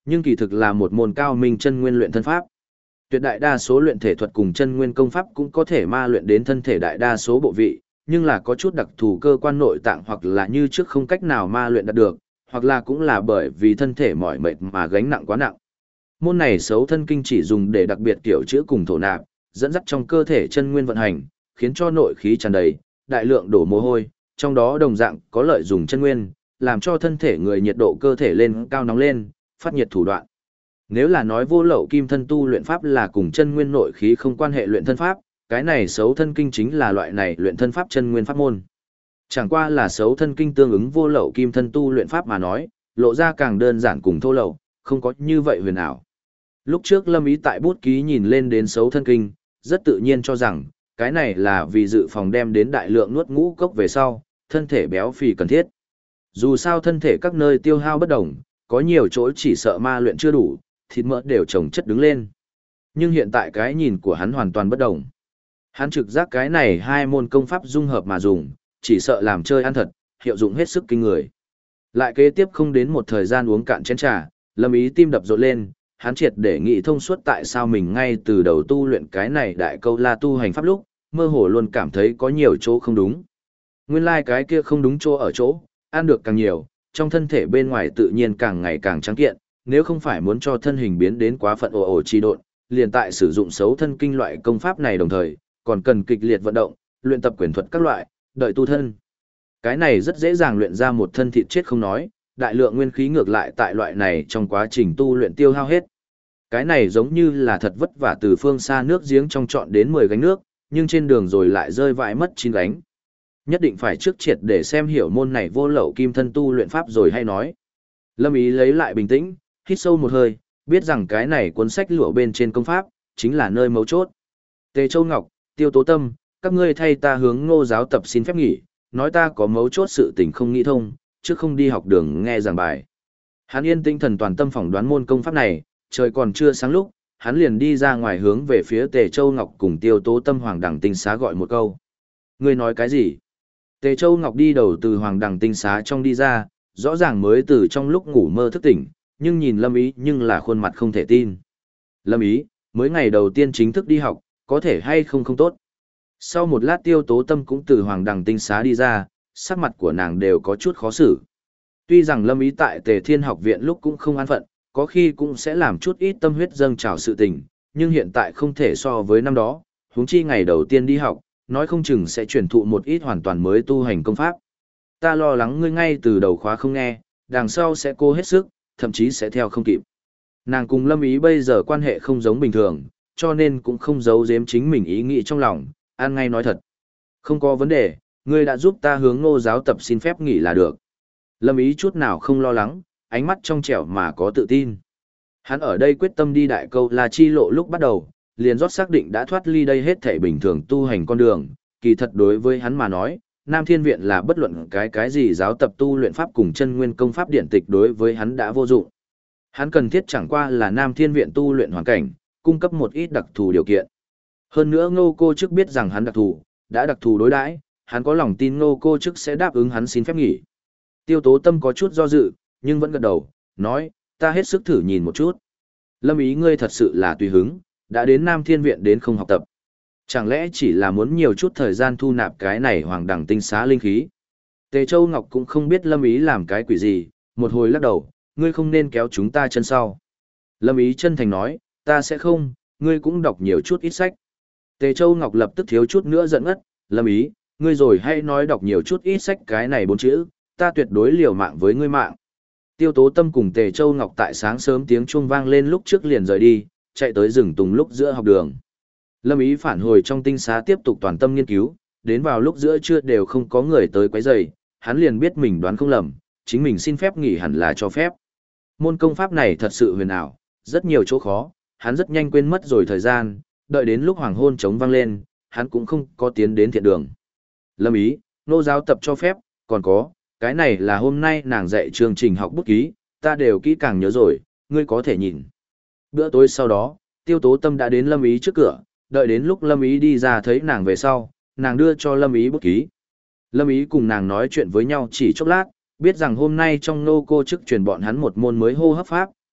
nhưng kỳ thực là một môn cao minh chân nguyên luyện thân pháp. Tuyệt đại đa số luyện thể thuật cùng chân nguyên công pháp cũng có thể ma luyện đến thân thể đại đa số bộ vị, nhưng là có chút đặc thù cơ quan nội tạng hoặc là như trước không cách nào ma luyện đạt được, hoặc là cũng là bởi vì thân thể mỏi mệt mà gánh nặng quá nặng. Môn này xấu thân kinh chỉ dùng để đặc biệt kiểu chữa cùng thổ nạp, dẫn dắt trong cơ thể chân nguyên vận hành, khiến cho nội khí tràn đầy, đại lượng đổ mồ hôi, trong đó đồng dạng có lợi dùng chân nguyên, làm cho thân thể người nhiệt độ cơ thể lên cao nóng lên, phát nhiệt thủ đoạn. Nếu là nói vô lậu kim thân tu luyện pháp là cùng chân nguyên nội khí không quan hệ luyện thân pháp, cái này xấu thân kinh chính là loại này luyện thân pháp chân nguyên pháp môn. Chẳng qua là xấu thân kinh tương ứng vô lậu kim thân tu luyện pháp mà nói, lộ ra càng đơn giản cùng thô lậu, không có như vậy huyền ảo. Lúc trước Lâm Ý tại bút ký nhìn lên đến xấu thân kinh, rất tự nhiên cho rằng, cái này là vì dự phòng đem đến đại lượng nuốt ngũ cốc về sau, thân thể béo phì cần thiết. Dù sao thân thể các nơi tiêu hao bất đồng, có nhiều chỗ chỉ sợ ma luyện chưa đủ, thịt mỡ đều chồng chất đứng lên. Nhưng hiện tại cái nhìn của hắn hoàn toàn bất đồng. Hắn trực giác cái này hai môn công pháp dung hợp mà dùng, chỉ sợ làm chơi ăn thật, hiệu dụng hết sức kinh người. Lại kế tiếp không đến một thời gian uống cạn chén trà, Lâm Ý tim đập rộn lên, hắn triệt để nghĩ thông suốt tại sao mình ngay từ đầu tu luyện cái này đại câu la tu hành pháp lúc, mơ hồ luôn cảm thấy có nhiều chỗ không đúng. Nguyên lai cái kia không đúng chỗ ở chỗ, ăn được càng nhiều, trong thân thể bên ngoài tự nhiên càng ngày càng trắng kiện, nếu không phải muốn cho thân hình biến đến quá phận ồ ồ trì độn, liền tại sử dụng xấu thân kinh loại công pháp này đồng thời, còn cần kịch liệt vận động, luyện tập quyền thuật các loại, đợi tu thân. Cái này rất dễ dàng luyện ra một thân thịt chết không nói, đại lượng nguyên khí ngược lại tại loại này trong quá trình tu luyện tiêu hao hết. Cái này giống như là thật vất vả từ phương xa nước giếng trong chọn đến 10 gánh nước, nhưng trên đường rồi lại rơi vãi mất 9 gánh. Nhất định phải trước triệt để xem hiểu môn này vô lậu kim thân tu luyện pháp rồi hay nói. Lâm Ý lấy lại bình tĩnh, hít sâu một hơi, biết rằng cái này cuốn sách lụa bên trên công pháp, chính là nơi mấu chốt. Tề Châu Ngọc, Tiêu Tố Tâm, các ngươi thay ta hướng Ngô giáo tập xin phép nghỉ, nói ta có mấu chốt sự tình không nghĩ thông, chứ không đi học đường nghe giảng bài. Hắn yên tinh thần toàn tâm phỏng đoán môn công pháp này, trời còn chưa sáng lúc, hắn liền đi ra ngoài hướng về phía Tề Châu Ngọc cùng Tiêu Tố Tâm Hoàng Đằng Tinh Xá gọi một câu. Ngươi nói cái gì? Tề Châu Ngọc đi đầu từ Hoàng Đằng Tinh Xá trong đi ra, rõ ràng mới từ trong lúc ngủ mơ thức tỉnh, nhưng nhìn Lâm Ý nhưng là khuôn mặt không thể tin. Lâm Ý, mới ngày đầu tiên chính thức đi học, có thể hay không không tốt. Sau một lát Tiêu Tố Tâm cũng từ Hoàng Đằng Tinh Xá đi ra, sắc mặt của nàng đều có chút khó xử. Tuy rằng Lâm Ý tại Tề Thiên học viện lúc cũng không an phận, có khi cũng sẽ làm chút ít tâm huyết dâng trào sự tình, nhưng hiện tại không thể so với năm đó, huống chi ngày đầu tiên đi học, nói không chừng sẽ truyền thụ một ít hoàn toàn mới tu hành công pháp. Ta lo lắng ngươi ngay từ đầu khóa không nghe, đằng sau sẽ cố hết sức, thậm chí sẽ theo không kịp. Nàng cùng Lâm Ý bây giờ quan hệ không giống bình thường, cho nên cũng không giấu giếm chính mình ý nghĩ trong lòng, ăn ngay nói thật. Không có vấn đề, ngươi đã giúp ta hướng Ngô giáo tập xin phép nghỉ là được. Lâm Ý chút nào không lo lắng, ánh mắt trong trẻo mà có tự tin. Hắn ở đây quyết tâm đi đại câu là chi lộ lúc bắt đầu, liền rót xác định đã thoát ly đây hết thể bình thường tu hành con đường, kỳ thật đối với hắn mà nói, Nam Thiên Viện là bất luận cái gì giáo tập tu luyện pháp cùng chân nguyên công pháp điển tịch đối với hắn đã vô dụng. Hắn cần thiết chẳng qua là Nam Thiên Viện tu luyện hoàn cảnh, cung cấp một ít đặc thù điều kiện. Hơn nữa Ngô cô trước biết rằng hắn đặc thù, đã đặc thù đối đãi, hắn có lòng tin Ngô cô trước sẽ đáp ứng hắn xin phép nghỉ. Tiêu Tố Tâm có chút do dự, nhưng vẫn gật đầu, nói, ta hết sức thử nhìn một chút. Lâm Ý ngươi thật sự là tùy hứng, đã đến Nam Thiên Viện đến không học tập. Chẳng lẽ chỉ là muốn nhiều chút thời gian thu nạp cái này Hoàng Đằng Tinh Xá linh khí? Tề Châu Ngọc cũng không biết Lâm Ý làm cái quỷ gì, một hồi lắc đầu, ngươi không nên kéo chúng ta chân sau. Lâm Ý chân thành nói, ta sẽ không, ngươi cũng đọc nhiều chút ít sách. Tề Châu Ngọc lập tức thiếu chút nữa giận ngất, Lâm Ý, ngươi rồi hay nói đọc nhiều chút ít sách cái này 4 chữ, ta tuyệt đối liều mạng với ngươi mạng. Tiêu Tố Tâm cùng Tề Châu Ngọc tại sáng sớm tiếng chuông vang lên lúc trước liền rời đi, chạy tới rừng tùng lúc giữa học đường. Lâm Ý phản hồi trong tinh xá tiếp tục toàn tâm nghiên cứu, đến vào lúc giữa trưa đều không có người tới quấy rầy, hắn liền biết mình đoán không lầm, chính mình xin phép nghỉ hẳn là cho phép. Môn công pháp này thật sự huyền ảo, rất nhiều chỗ khó, hắn rất nhanh quên mất rồi thời gian, đợi đến lúc hoàng hôn trống vang lên, hắn cũng không có tiến đến thiện đường. Lâm Ý, Nô giáo tập cho phép, còn có, cái này là hôm nay nàng dạy chương trình học bút ký, ta đều kỹ càng nhớ rồi, ngươi có thể nhìn. Bữa tối sau đó, Tiêu Tố Tâm đã đến Lâm Ý trước cửa, đợi đến lúc Lâm Ý đi ra thấy nàng về sau, nàng đưa cho Lâm Ý bút ký. Lâm Ý cùng nàng nói chuyện với nhau chỉ chốc lát, biết rằng hôm nay trong Nô cô chức truyền bọn hắn một môn mới hô hấp pháp,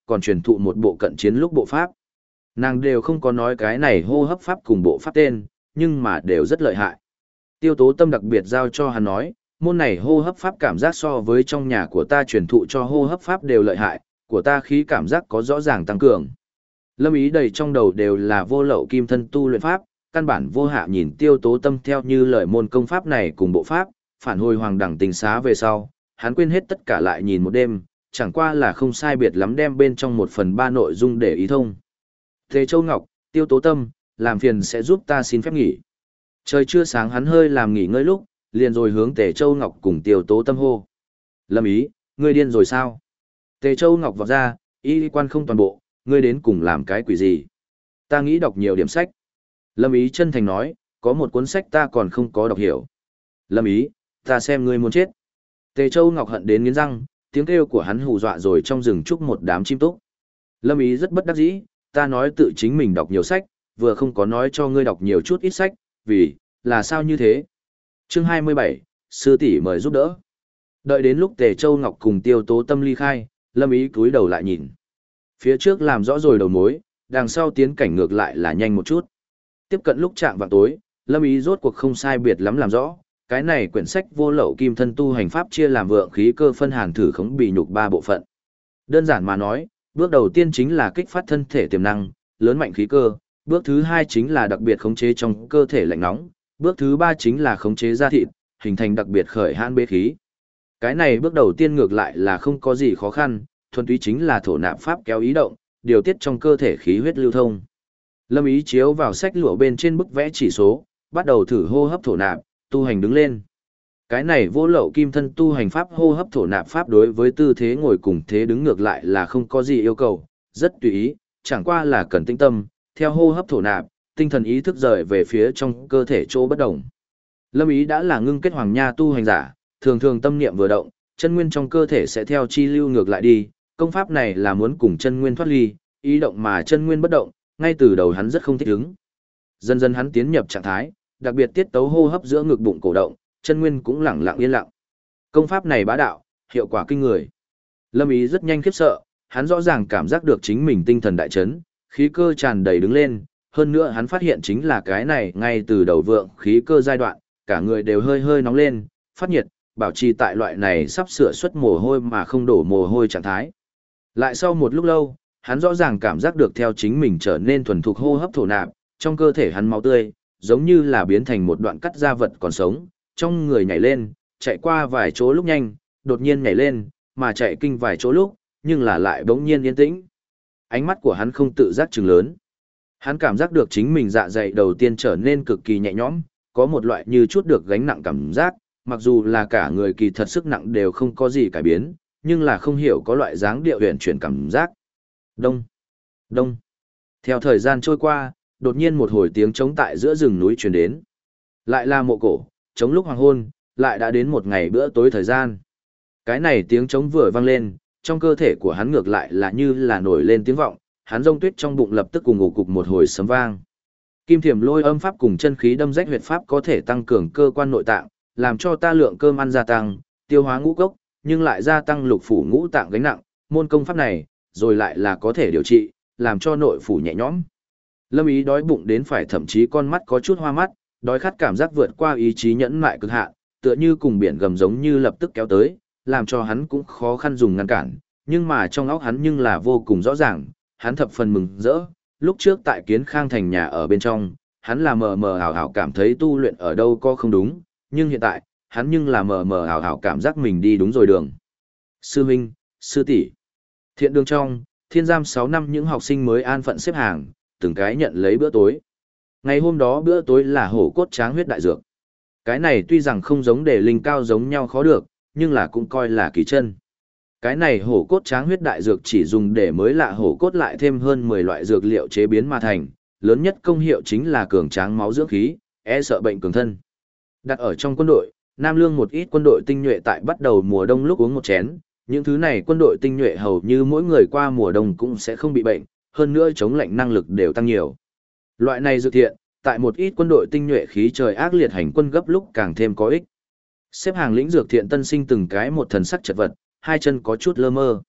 còn truyền thụ một bộ cận chiến lúc bộ pháp. Nàng đều không có nói cái này hô hấp pháp cùng bộ pháp tên, nhưng mà đều rất lợi hại. Tiêu Tố Tâm đặc biệt giao cho hắn nói, môn này hô hấp pháp cảm giác so với trong nhà của ta truyền thụ cho hô hấp pháp đều lợi hại, của ta khí cảm giác có rõ ràng tăng cường. Lâm Ý đầy trong đầu đều là vô lậu kim thân tu luyện pháp, căn bản vô hạ nhìn Tiêu Tố Tâm theo như lời môn công pháp này cùng bộ pháp, phản hồi hoàng đẳng tình xá về sau, hắn quên hết tất cả lại nhìn một đêm, chẳng qua là không sai biệt lắm đem bên trong 1/3 nội dung để ý thông. Tề Châu Ngọc, Tiêu Tố Tâm, làm phiền sẽ giúp ta xin phép nghỉ. Trời chưa sáng hắn hơi làm nghỉ ngơi lúc, liền rồi hướng Tề Châu Ngọc cùng Tiêu Tố Tâm hô. Lâm Ý, ngươi điên rồi sao? Tề Châu Ngọc vọt ra, y quan không toàn bộ, ngươi đến cùng làm cái quỷ gì? Ta nghĩ đọc nhiều điểm sách. Lâm Ý chân thành nói, có một cuốn sách ta còn không có đọc hiểu. Lâm Ý, ta xem ngươi muốn chết. Tề Châu Ngọc hận đến nghiến răng, tiếng kêu của hắn hù dọa rồi trong rừng trúc một đám chim túc. Lâm Ý rất bất đắc dĩ, ta nói tự chính mình đọc nhiều sách, vừa không có nói cho ngươi đọc nhiều chút ít sách, vì, là sao như thế? Chương 27, sư tỷ mời giúp đỡ. Đợi đến lúc Tề Châu Ngọc cùng Tiêu Tố Tâm ly khai, Lâm Ý cúi đầu lại nhìn. Phía trước làm rõ rồi đầu mối, đằng sau tiến cảnh ngược lại là nhanh một chút. Tiếp cận lúc chạm vào tối, Lâm Ý rốt cuộc không sai biệt lắm làm rõ, cái này quyển sách vô lậu kim thân tu hành pháp chia làm vượng khí cơ phân hàn thử khống bị nhục 3 bộ phận. Đơn giản mà nói, bước đầu tiên chính là kích phát thân thể tiềm năng, lớn mạnh khí cơ, bước thứ 2 chính là đặc biệt khống chế trong cơ thể lạnh nóng, bước thứ 3 chính là khống chế da thịt, hình thành đặc biệt khởi hãn bế khí. Cái này bước đầu tiên ngược lại là không có gì khó khăn, thuần túy chính là thổ nạp pháp kéo ý động, điều tiết trong cơ thể khí huyết lưu thông. Lâm Ý chiếu vào sách lụa bên trên bức vẽ chỉ số, bắt đầu thử hô hấp thổ nạp, tu hành đứng lên. Cái này vô lậu kim thân tu hành pháp hô hấp thổ nạp pháp đối với tư thế ngồi cùng thế đứng ngược lại là không có gì yêu cầu, rất tùy ý, chẳng qua là cần tinh tâm, theo hô hấp thổ nạp, tinh thần ý thức rời về phía trong cơ thể chỗ bất động. Lâm Ý đã là ngưng kết hoàng nha tu hành giả, thường thường tâm niệm vừa động, chân nguyên trong cơ thể sẽ theo chi lưu ngược lại đi, công pháp này là muốn cùng chân nguyên thoát ly, ý động mà chân nguyên bất động, ngay từ đầu hắn rất không thích ứng. Dần dần hắn tiến nhập trạng thái, đặc biệt tiết tấu hô hấp giữa ngực bụng cổ động, chân nguyên cũng lặng lặng yên lặng. Công pháp này bá đạo, hiệu quả kinh người. Lâm Ý rất nhanh khiếp sợ, hắn rõ ràng cảm giác được chính mình tinh thần đại chấn, khí cơ tràn đầy đứng lên, hơn nữa hắn phát hiện chính là cái này ngay từ đầu vượng khí cơ giai đoạn, cả người đều hơi hơi nóng lên, phát nhiệt, bảo trì tại loại này sắp sửa xuất mồ hôi mà không đổ mồ hôi trạng thái. Lại sau một lúc lâu, hắn rõ ràng cảm giác được theo chính mình trở nên thuần thục hô hấp thổ nạp, trong cơ thể hắn máu tươi, giống như là biến thành một đoạn cắt da vật còn sống, trong người nhảy lên, chạy qua vài chỗ lúc nhanh, đột nhiên nhảy lên, mà chạy kinh vài chỗ lúc, nhưng là lại bỗng nhiên yên tĩnh. Ánh mắt của hắn không tự giác trừng lớn. Hắn cảm giác được chính mình dạ dày đầu tiên trở nên cực kỳ nhẹ nhõm, có một loại như chút được gánh nặng cảm giác, mặc dù là cả người kỳ thật sức nặng đều không có gì cải biến, nhưng là không hiểu có loại dáng điệu huyền chuyển cảm giác. Đông, đông. Theo thời gian trôi qua, đột nhiên một hồi tiếng trống tại giữa rừng núi truyền đến. Lại là mộ cổ, trống lúc hoàng hôn, lại đã đến một ngày bữa tối thời gian. Cái này tiếng trống vừa vang lên, trong cơ thể của hắn ngược lại là như là nổi lên tiếng vọng, hắn rông tuyết trong bụng lập tức cùng ngủ cục một hồi sấm vang. Kim thiểm lôi âm pháp cùng chân khí đâm rách huyệt pháp có thể tăng cường cơ quan nội tạng, làm cho ta lượng cơm ăn gia tăng, tiêu hóa ngũ cốc, nhưng lại gia tăng lục phủ ngũ tạng gánh nặng, môn công pháp này, rồi lại là có thể điều trị, làm cho nội phủ nhẹ nhõm. Lâm Ý đói bụng đến phải thậm chí con mắt có chút hoa mắt, đói khát cảm giác vượt qua ý chí nhẫn mại cực hạn, tựa như cùng biển gầm giống như lập tức kéo tới, làm cho hắn cũng khó khăn dùng ngăn cản, nhưng mà trong óc hắn nhưng là vô cùng rõ ràng, hắn thập phần mừng rỡ, lúc trước tại Kiến Khang thành nhà ở bên trong, hắn là mờ mờ ảo ảo cảm thấy tu luyện ở đâu có không đúng, nhưng hiện tại, hắn nhưng là mờ mờ ảo ảo cảm giác mình đi đúng rồi đường. Sư huynh, sư tỷ. Thiện đường trong, thiên giam 6 năm những học sinh mới an phận xếp hàng, từng cái nhận lấy bữa tối. Ngày hôm đó bữa tối là hổ cốt tráng huyết đại dược. Cái này tuy rằng không giống để linh cao giống nhau khó được, nhưng là cũng coi là kỳ chân. Cái này hổ cốt tráng huyết đại dược chỉ dùng để mới lạ hổ cốt lại thêm hơn 10 loại dược liệu chế biến mà thành, lớn nhất công hiệu chính là cường tráng máu dưỡng khí, e sợ bệnh cường thân. Đặt ở trong quân đội, Nam Lương một ít quân đội tinh nhuệ tại bắt đầu mùa đông lúc uống một chén, những thứ này quân đội tinh nhuệ hầu như mỗi người qua mùa đông cũng sẽ không bị bệnh, hơn nữa chống lạnh năng lực đều tăng nhiều. Loại này dược thiện, tại một ít quân đội tinh nhuệ khí trời ác liệt hành quân gấp lúc càng thêm có ích. Xếp hàng lĩnh dược thiện tân sinh từng cái một thần sắc chật vật, hai chân có chút lơ mơ.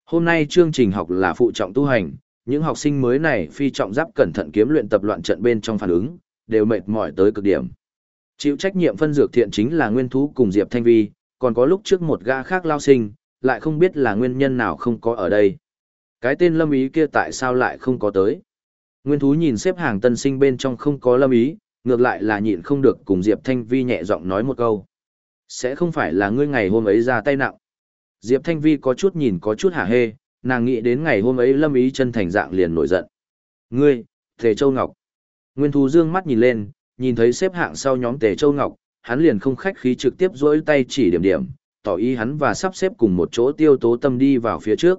Hôm nay chương trình học là phụ trọng tu hành, những học sinh mới này phi trọng giáp cẩn thận kiếm luyện tập loạn trận bên trong phản ứng, đều mệt mỏi tới cực điểm. Chịu trách nhiệm phân dược thiện chính là Nguyên Thú cùng Diệp Thanh Vi, còn có lúc trước một gã khác lao sinh, lại không biết là nguyên nhân nào không có ở đây. Cái tên Lâm Ý kia tại sao lại không có tới? Nguyên Thú nhìn xếp hàng tân sinh bên trong không có Lâm Ý, ngược lại là nhịn không được cùng Diệp Thanh Vi nhẹ giọng nói một câu. Sẽ không phải là ngươi ngày hôm ấy ra tay nặng. Diệp Thanh Vi có chút nhìn có chút hả hê, nàng nghĩ đến ngày hôm ấy Lâm Ý chân thành dạng liền nổi giận. Ngươi, Tề Châu Ngọc. Nguyên Thú dương mắt nhìn lên, nhìn thấy xếp hạng sau nhóm Tề Châu Ngọc, hắn liền không khách khí trực tiếp duỗi tay chỉ điểm điểm, tỏ ý hắn và sắp xếp cùng một chỗ Tiêu Tố Tâm đi vào phía trước.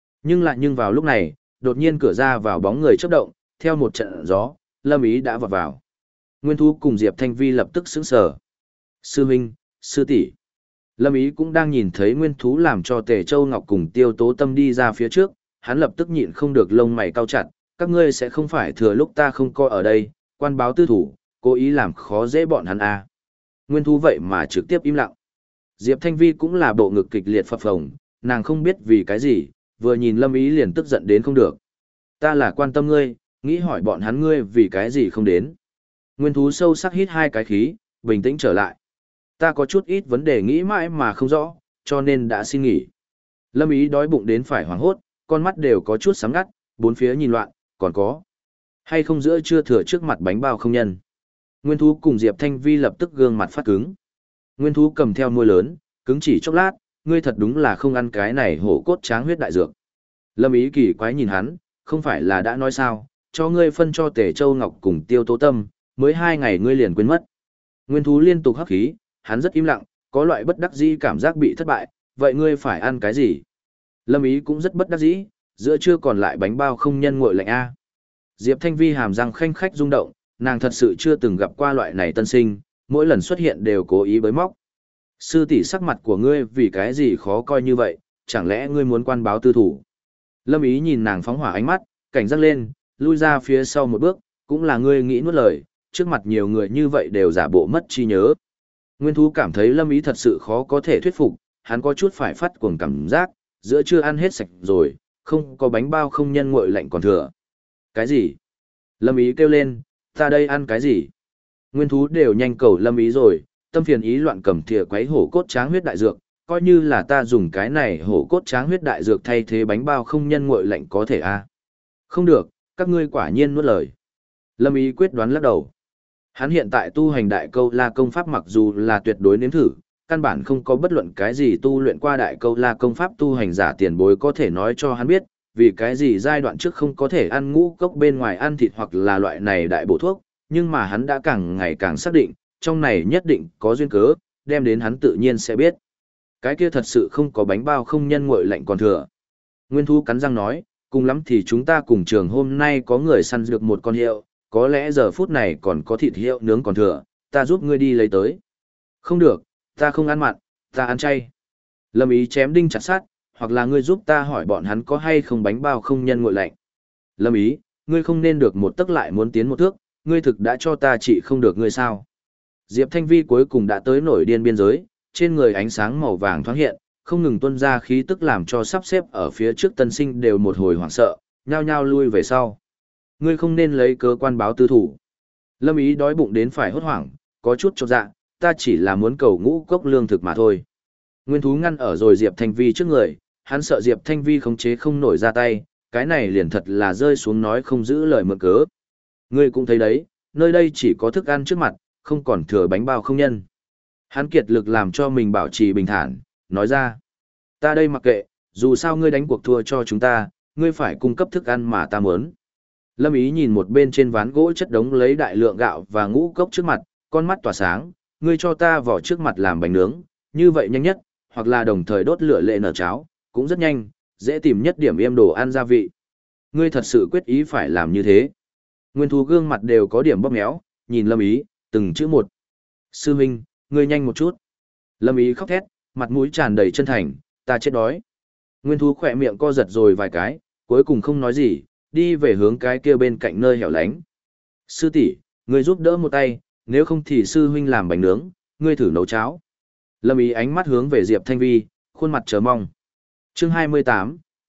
Nhưng vào lúc này, đột nhiên cửa ra vào bóng người chớp động, theo một trận gió, Lâm Ý đã vọt vào. Nguyên Thú cùng Diệp Thanh Vi lập tức sững sờ. Sư huynh, sư tỷ. Lâm Ý cũng đang nhìn thấy Nguyên Thú làm cho Tề Châu Ngọc cùng Tiêu Tố Tâm đi ra phía trước, hắn lập tức nhịn không được lông mày cau chặt, các ngươi sẽ không phải thừa lúc ta không coi ở đây, quan báo tư thủ, cố ý làm khó dễ bọn hắn à. Nguyên Thú vậy mà trực tiếp im lặng. Diệp Thanh Vi cũng là bộ ngực kịch liệt phập phồng, nàng không biết vì cái gì, vừa nhìn Lâm Ý liền tức giận đến không được. Ta là quan tâm ngươi, nghĩ hỏi bọn hắn ngươi vì cái gì không đến. Nguyên Thú sâu sắc hít hai cái khí, bình tĩnh trở lại. Ta có chút ít vấn đề nghĩ mãi mà không rõ, cho nên đã xin nghỉ. Lâm Ý đói bụng đến phải hoảng hốt, con mắt đều có chút sáng ngắt, bốn phía nhìn loạn, còn có hay không giữa trưa thừa trước mặt bánh bao không nhân. Nguyên Thú cùng Diệp Thanh Vi lập tức gương mặt phát cứng. Nguyên Thú cầm theo môi lớn, cứng chỉ chốc lát, ngươi thật đúng là không ăn cái này hổ cốt tráng huyết đại dược. Lâm Ý kỳ quái nhìn hắn, không phải là đã nói sao, cho ngươi phân cho Tề Châu Ngọc cùng Tiêu Tố Tâm, mới 2 ngày ngươi liền quên mất. Nguyên Thú liên tục hấp khí, hắn rất im lặng, có loại bất đắc dĩ cảm giác bị thất bại, vậy ngươi phải ăn cái gì? Lâm Ý cũng rất bất đắc dĩ, giữa trưa còn lại bánh bao không nhân nguội lạnh a. Diệp Thanh Vi hàm răng khanh khách rung động, nàng thật sự chưa từng gặp qua loại này tân sinh, mỗi lần xuất hiện đều cố ý bới móc. Sư tỷ sắc mặt của ngươi vì cái gì khó coi như vậy, chẳng lẽ ngươi muốn quan báo tư thủ? Lâm Ý nhìn nàng phóng hỏa ánh mắt, cảnh giác lên, lui ra phía sau một bước, cũng là ngươi nghĩ nuốt lời, trước mặt nhiều người như vậy đều giả bộ mất trí nhớ. Nguyên Thú cảm thấy Lâm Ý thật sự khó có thể thuyết phục, hắn có chút phải phát cuồng cảm giác, giữa chưa ăn hết sạch rồi, không có bánh bao không nhân nguội lạnh còn thừa. Cái gì? Lâm Ý kêu lên, ta đây ăn cái gì? Nguyên Thú đều nhanh cầu Lâm Ý rồi, tâm phiền ý loạn cầm thìa quấy hổ cốt tráng huyết đại dược, coi như là ta dùng cái này hổ cốt tráng huyết đại dược thay thế bánh bao không nhân nguội lạnh có thể a? Không được, các ngươi quả nhiên nuốt lời. Lâm Ý quyết đoán lắc đầu. Hắn hiện tại tu hành đại câu la công pháp mặc dù là tuyệt đối nếm thử, căn bản không có bất luận cái gì tu luyện qua đại câu la công pháp tu hành giả tiền bối có thể nói cho hắn biết, vì cái gì giai đoạn trước không có thể ăn ngũ cốc bên ngoài ăn thịt hoặc là loại này đại bổ thuốc, nhưng mà hắn đã càng ngày càng xác định, trong này nhất định có duyên cớ, đem đến hắn tự nhiên sẽ biết. Cái kia thật sự không có bánh bao không nhân nguội lạnh còn thừa. Nguyên Thú cắn răng nói, cùng lắm thì chúng ta cùng trường hôm nay có người săn được một con hiệu, có lẽ giờ phút này còn có thịt hiệu nướng còn thừa, ta giúp ngươi đi lấy tới. Không được, ta không ăn mặn, ta ăn chay. Lâm Ý chém đinh chặt sắt, hoặc là ngươi giúp ta hỏi bọn hắn có hay không bánh bao không nhân nguội lạnh. Lâm Ý, ngươi không nên được một tấc lại muốn tiến một thước, ngươi thực đã cho ta trị không được ngươi sao. Diệp Thanh Vi cuối cùng đã tới nổi điên biên giới, trên người ánh sáng màu vàng thoáng hiện, không ngừng tuôn ra khí tức làm cho sắp xếp ở phía trước tân sinh đều một hồi hoảng sợ, nhao nhao lui về sau. Ngươi không nên lấy cớ quan báo tư thủ. Lâm Ý đói bụng đến phải hốt hoảng, có chút chột dạ, ta chỉ là muốn cầu ngũ cốc lương thực mà thôi. Nguyên Thú ngăn ở rồi Diệp Thanh Vi trước người, hắn sợ Diệp Thanh Vi khống chế không nổi ra tay, cái này liền thật là rơi xuống nói không giữ lời mượn cớ. Ngươi cũng thấy đấy, nơi đây chỉ có thức ăn trước mặt, không còn thừa bánh bao không nhân. Hắn kiệt lực làm cho mình bảo trì bình thản, nói ra. Ta đây mặc kệ, dù sao ngươi đánh cuộc thua cho chúng ta, ngươi phải cung cấp thức ăn mà ta muốn. Lâm Ý nhìn một bên trên ván gỗ chất đống lấy đại lượng gạo và ngũ cốc trước mặt, con mắt tỏa sáng, ngươi cho ta vỏ trước mặt làm bánh nướng, như vậy nhanh nhất, hoặc là đồng thời đốt lửa lệ nở cháo, cũng rất nhanh, dễ tìm nhất điểm yêm đồ ăn gia vị. Ngươi thật sự quyết ý phải làm như thế. Nguyên Thú gương mặt đều có điểm bóp méo, nhìn Lâm Ý, từng chữ một. Sư huynh, ngươi nhanh một chút. Lâm Ý khóc thét, mặt mũi tràn đầy chân thành, ta chết đói. Nguyên Thú khỏe miệng co giật rồi vài cái, cuối cùng không nói gì, đi về hướng cái kia bên cạnh nơi hẻo lánh. Sư tỷ, ngươi giúp đỡ một tay, nếu không thì sư huynh làm bánh nướng, ngươi thử nấu cháo. Lâm Ý ánh mắt hướng về Diệp Thanh Vi, khuôn mặt chờ mong. Chương 28,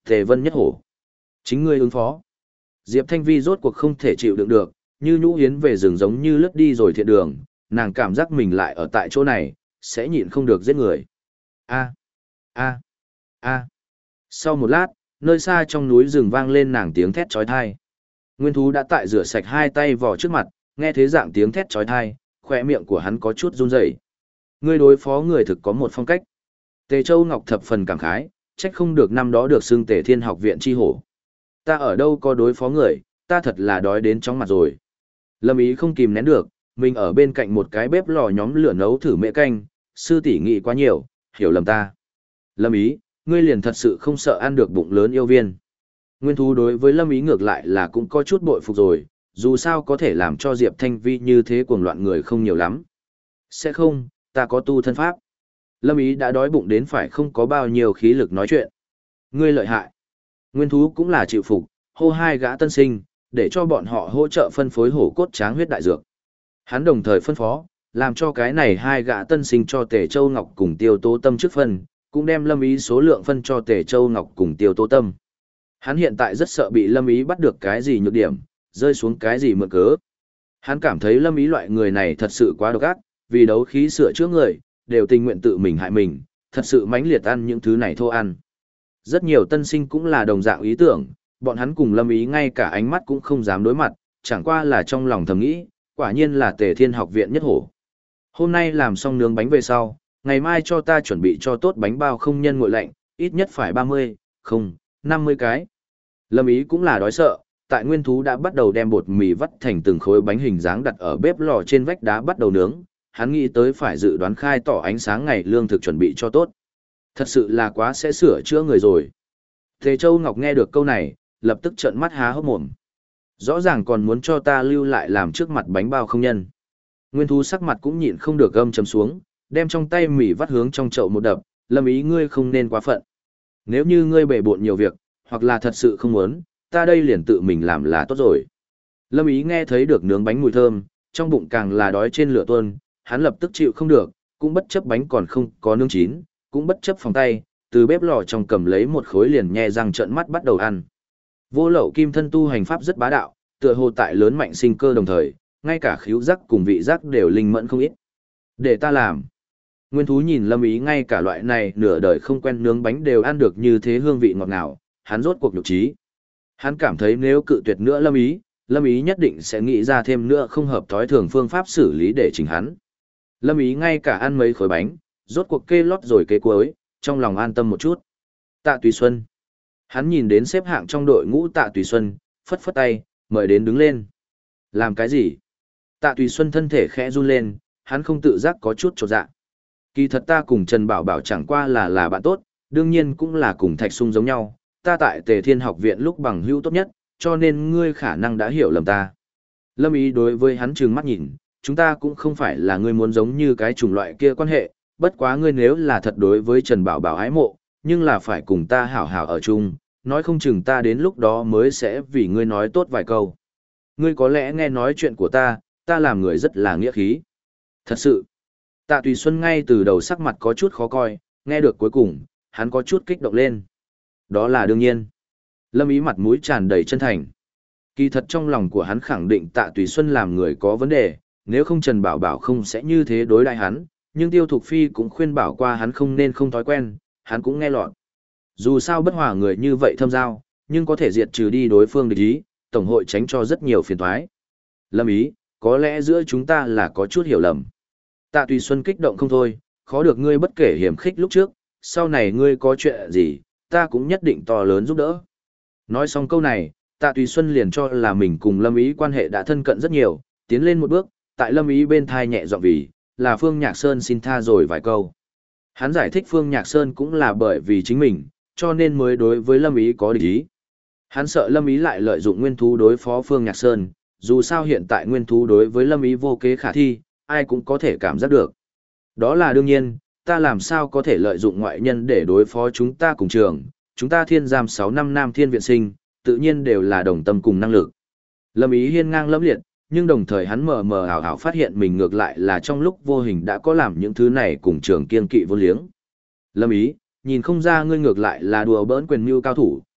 Tề Vân nhất hổ. Chính ngươi ứng phó. Diệp Thanh Vi rốt cuộc không thể chịu đựng được, như nhũ yến về rừng giống như lướt đi rồi thiện đường, nàng cảm giác mình lại ở tại chỗ này, sẽ nhịn không được giết người. A, a, a. Sau một lát, nơi xa trong núi rừng vang lên nàng tiếng thét chói tai. Nguyên thú đã tại rửa sạch hai tay vò trước mặt, nghe thế dạng tiếng thét chói tai, khóe miệng của hắn có chút run rẩy. Ngươi đối phó người thực có một phong cách. Tề Châu Ngọc thập phần cảm khái, trách không được năm đó được xưng Tề Thiên Học viện chi hổ. Ta ở đâu có đối phó người, ta thật là đói đến chóng mặt rồi. Lâm Ý không kìm nén được, mình ở bên cạnh một cái bếp lò nhóm lửa nấu thử mễ canh, sư tỷ nghĩ quá nhiều, hiểu lầm ta. Lâm Ý, ngươi liền thật sự không sợ ăn được bụng lớn yêu viên. Nguyên thú đối với Lâm Ý ngược lại là cũng có chút bội phục rồi, dù sao có thể làm cho Diệp Thanh Vi như thế cuồng loạn người không nhiều lắm. Sẽ không, ta có tu thân pháp. Lâm Ý đã đói bụng đến phải không có bao nhiêu khí lực nói chuyện. Ngươi lợi hại. Nguyên thú cũng là chịu phục, hô hai gã tân sinh, để cho bọn họ hỗ trợ phân phối hổ cốt tráng huyết đại dược. Hắn đồng thời phân phó, làm cho cái này hai gã tân sinh cho Tề Châu Ngọc cùng Tiêu Tố Tâm trước phân, cũng đem Lâm Ý số lượng phân cho Tề Châu Ngọc cùng Tiêu Tố Tâm. Hắn hiện tại rất sợ bị Lâm Ý bắt được cái gì nhược điểm, rơi xuống cái gì mượn cớ. Hắn cảm thấy Lâm Ý loại người này thật sự quá độc ác, vì đấu khí sửa chữa người, đều tình nguyện tự mình hại mình, thật sự mãnh liệt ăn những thứ này thô ăn. Rất nhiều tân sinh cũng là đồng dạng ý tưởng, bọn hắn cùng Lâm Ý ngay cả ánh mắt cũng không dám đối mặt, chẳng qua là trong lòng thầm nghĩ, quả nhiên là Tề Thiên Học viện nhất hổ. Hôm nay làm xong nướng bánh về sau, ngày mai cho ta chuẩn bị cho tốt bánh bao không nhân nguội lạnh, ít nhất phải 30, không, 50 cái. Lâm Ý cũng là đói sợ, tại nguyên thú đã bắt đầu đem bột mì vắt thành từng khối bánh hình dáng đặt ở bếp lò trên vách đá bắt đầu nướng, hắn nghĩ tới phải dự đoán khai tỏ ánh sáng ngày lương thực chuẩn bị cho tốt. Thật sự là quá sẽ sửa chữa người rồi. Tề Châu Ngọc nghe được câu này, lập tức trợn mắt há hốc mồm. Rõ ràng còn muốn cho ta lưu lại làm trước mặt bánh bao không nhân. Nguyên thú sắc mặt cũng nhịn không được gâm chấm xuống, đem trong tay mì vắt hướng trong chậu một đập, Lâm Ý ngươi không nên quá phận. Nếu như ngươi bể bộn nhiều việc, hoặc là thật sự không muốn, ta đây liền tự mình làm là tốt rồi. Lâm Ý nghe thấy được nướng bánh mùi thơm, trong bụng càng là đói trên lửa tuôn, hắn lập tức chịu không được, cũng bất chấp bánh còn không có nướng chín, cũng bất chấp phòng tay, từ bếp lò trong cầm lấy một khối liền nhe răng trợn mắt bắt đầu ăn. Vô Lậu Kim Thân tu hành pháp rất bá đạo, tựa hồ tại lớn mạnh sinh cơ đồng thời, ngay cả khứu giác cùng vị giác đều linh mẫn không ít. Để ta làm. Nguyên thú nhìn Lâm Ý ngay cả loại này nửa đời không quen nướng bánh đều ăn được như thế hương vị ngọt ngào, hắn rốt cuộc nhục trí. Hắn cảm thấy nếu cự tuyệt nữa Lâm Ý nhất định sẽ nghĩ ra thêm nữa không hợp thói thường phương pháp xử lý để chỉnh hắn. Lâm Ý ngay cả ăn mấy khối bánh, rốt cuộc kê lót rồi kê cuối, trong lòng an tâm một chút. Tạ Tùy Xuân. Hắn nhìn đến xếp hạng trong đội ngũ Tạ Tùy Xuân, phất phất tay, mời đến đứng lên. Làm cái gì? Tạ Tùy Xuân thân thể khẽ run lên, hắn không tự giác có chút chột dạ. Kỳ thật ta cùng Trần Bảo Bảo chẳng qua là bạn tốt, đương nhiên cũng là cùng Thạch Sung giống nhau, ta tại Tề Thiên Học viện lúc bằng hữu tốt nhất, cho nên ngươi khả năng đã hiểu lầm ta. Lâm Ý đối với hắn trừng mắt nhìn, chúng ta cũng không phải là ngươi muốn giống như cái chủng loại kia quan hệ, bất quá ngươi nếu là thật đối với Trần Bảo Bảo ái mộ, nhưng là phải cùng ta hảo hảo ở chung, nói không chừng ta đến lúc đó mới sẽ vì ngươi nói tốt vài câu. Ngươi có lẽ nghe nói chuyện của ta làm người rất là nghĩa khí. Thật sự, Tạ Tùy Xuân ngay từ đầu sắc mặt có chút khó coi, nghe được cuối cùng, hắn có chút kích động lên. Đó là đương nhiên. Lâm Ý mặt mũi tràn đầy chân thành. Kỳ thật trong lòng của hắn khẳng định Tạ Tùy Xuân làm người có vấn đề, nếu không Trần Bảo Bảo không sẽ như thế đối đãi hắn, nhưng Tiêu Thục Phi cũng khuyên bảo qua hắn không nên không thói quen, hắn cũng nghe lọt. Dù sao bất hòa người như vậy thâm giao, nhưng có thể diệt trừ đi đối phương địch ý, tổng hội tránh cho rất nhiều phiền toái. Lâm Ý, có lẽ giữa chúng ta là có chút hiểu lầm. Tạ Tùy Xuân kích động không thôi, khó được ngươi bất kể hiểm khích lúc trước, sau này ngươi có chuyện gì, ta cũng nhất định to lớn giúp đỡ. Nói xong câu này, Tạ Tùy Xuân liền cho là mình cùng Lâm Ý quan hệ đã thân cận rất nhiều, tiến lên một bước, tại Lâm Ý bên thai nhẹ giọng vì, là Phương Nhạc Sơn xin tha rồi vài câu. Hắn giải thích Phương Nhạc Sơn cũng là bởi vì chính mình, cho nên mới đối với Lâm Ý có địch ý. Hắn sợ Lâm Ý lại lợi dụng nguyên thú đối phó Phương Nhạc Sơn, dù sao hiện tại nguyên thú đối với Lâm Ý vô kế khả thi, ai cũng có thể cảm giác được. Đó là đương nhiên, ta làm sao có thể lợi dụng ngoại nhân để đối phó chúng ta cùng trường, chúng ta thiên giam 6 năm nam thiên viện sinh, tự nhiên đều là đồng tâm cùng năng lực. Lâm Ý hiên ngang lẫm liệt, nhưng đồng thời hắn mờ mờ ảo ảo phát hiện mình ngược lại là trong lúc vô hình đã có làm những thứ này cùng trường kiên kỵ vô liếng. Lâm Ý, nhìn không ra ngươi ngược lại là đùa bỡn quyền mưu cao thủ,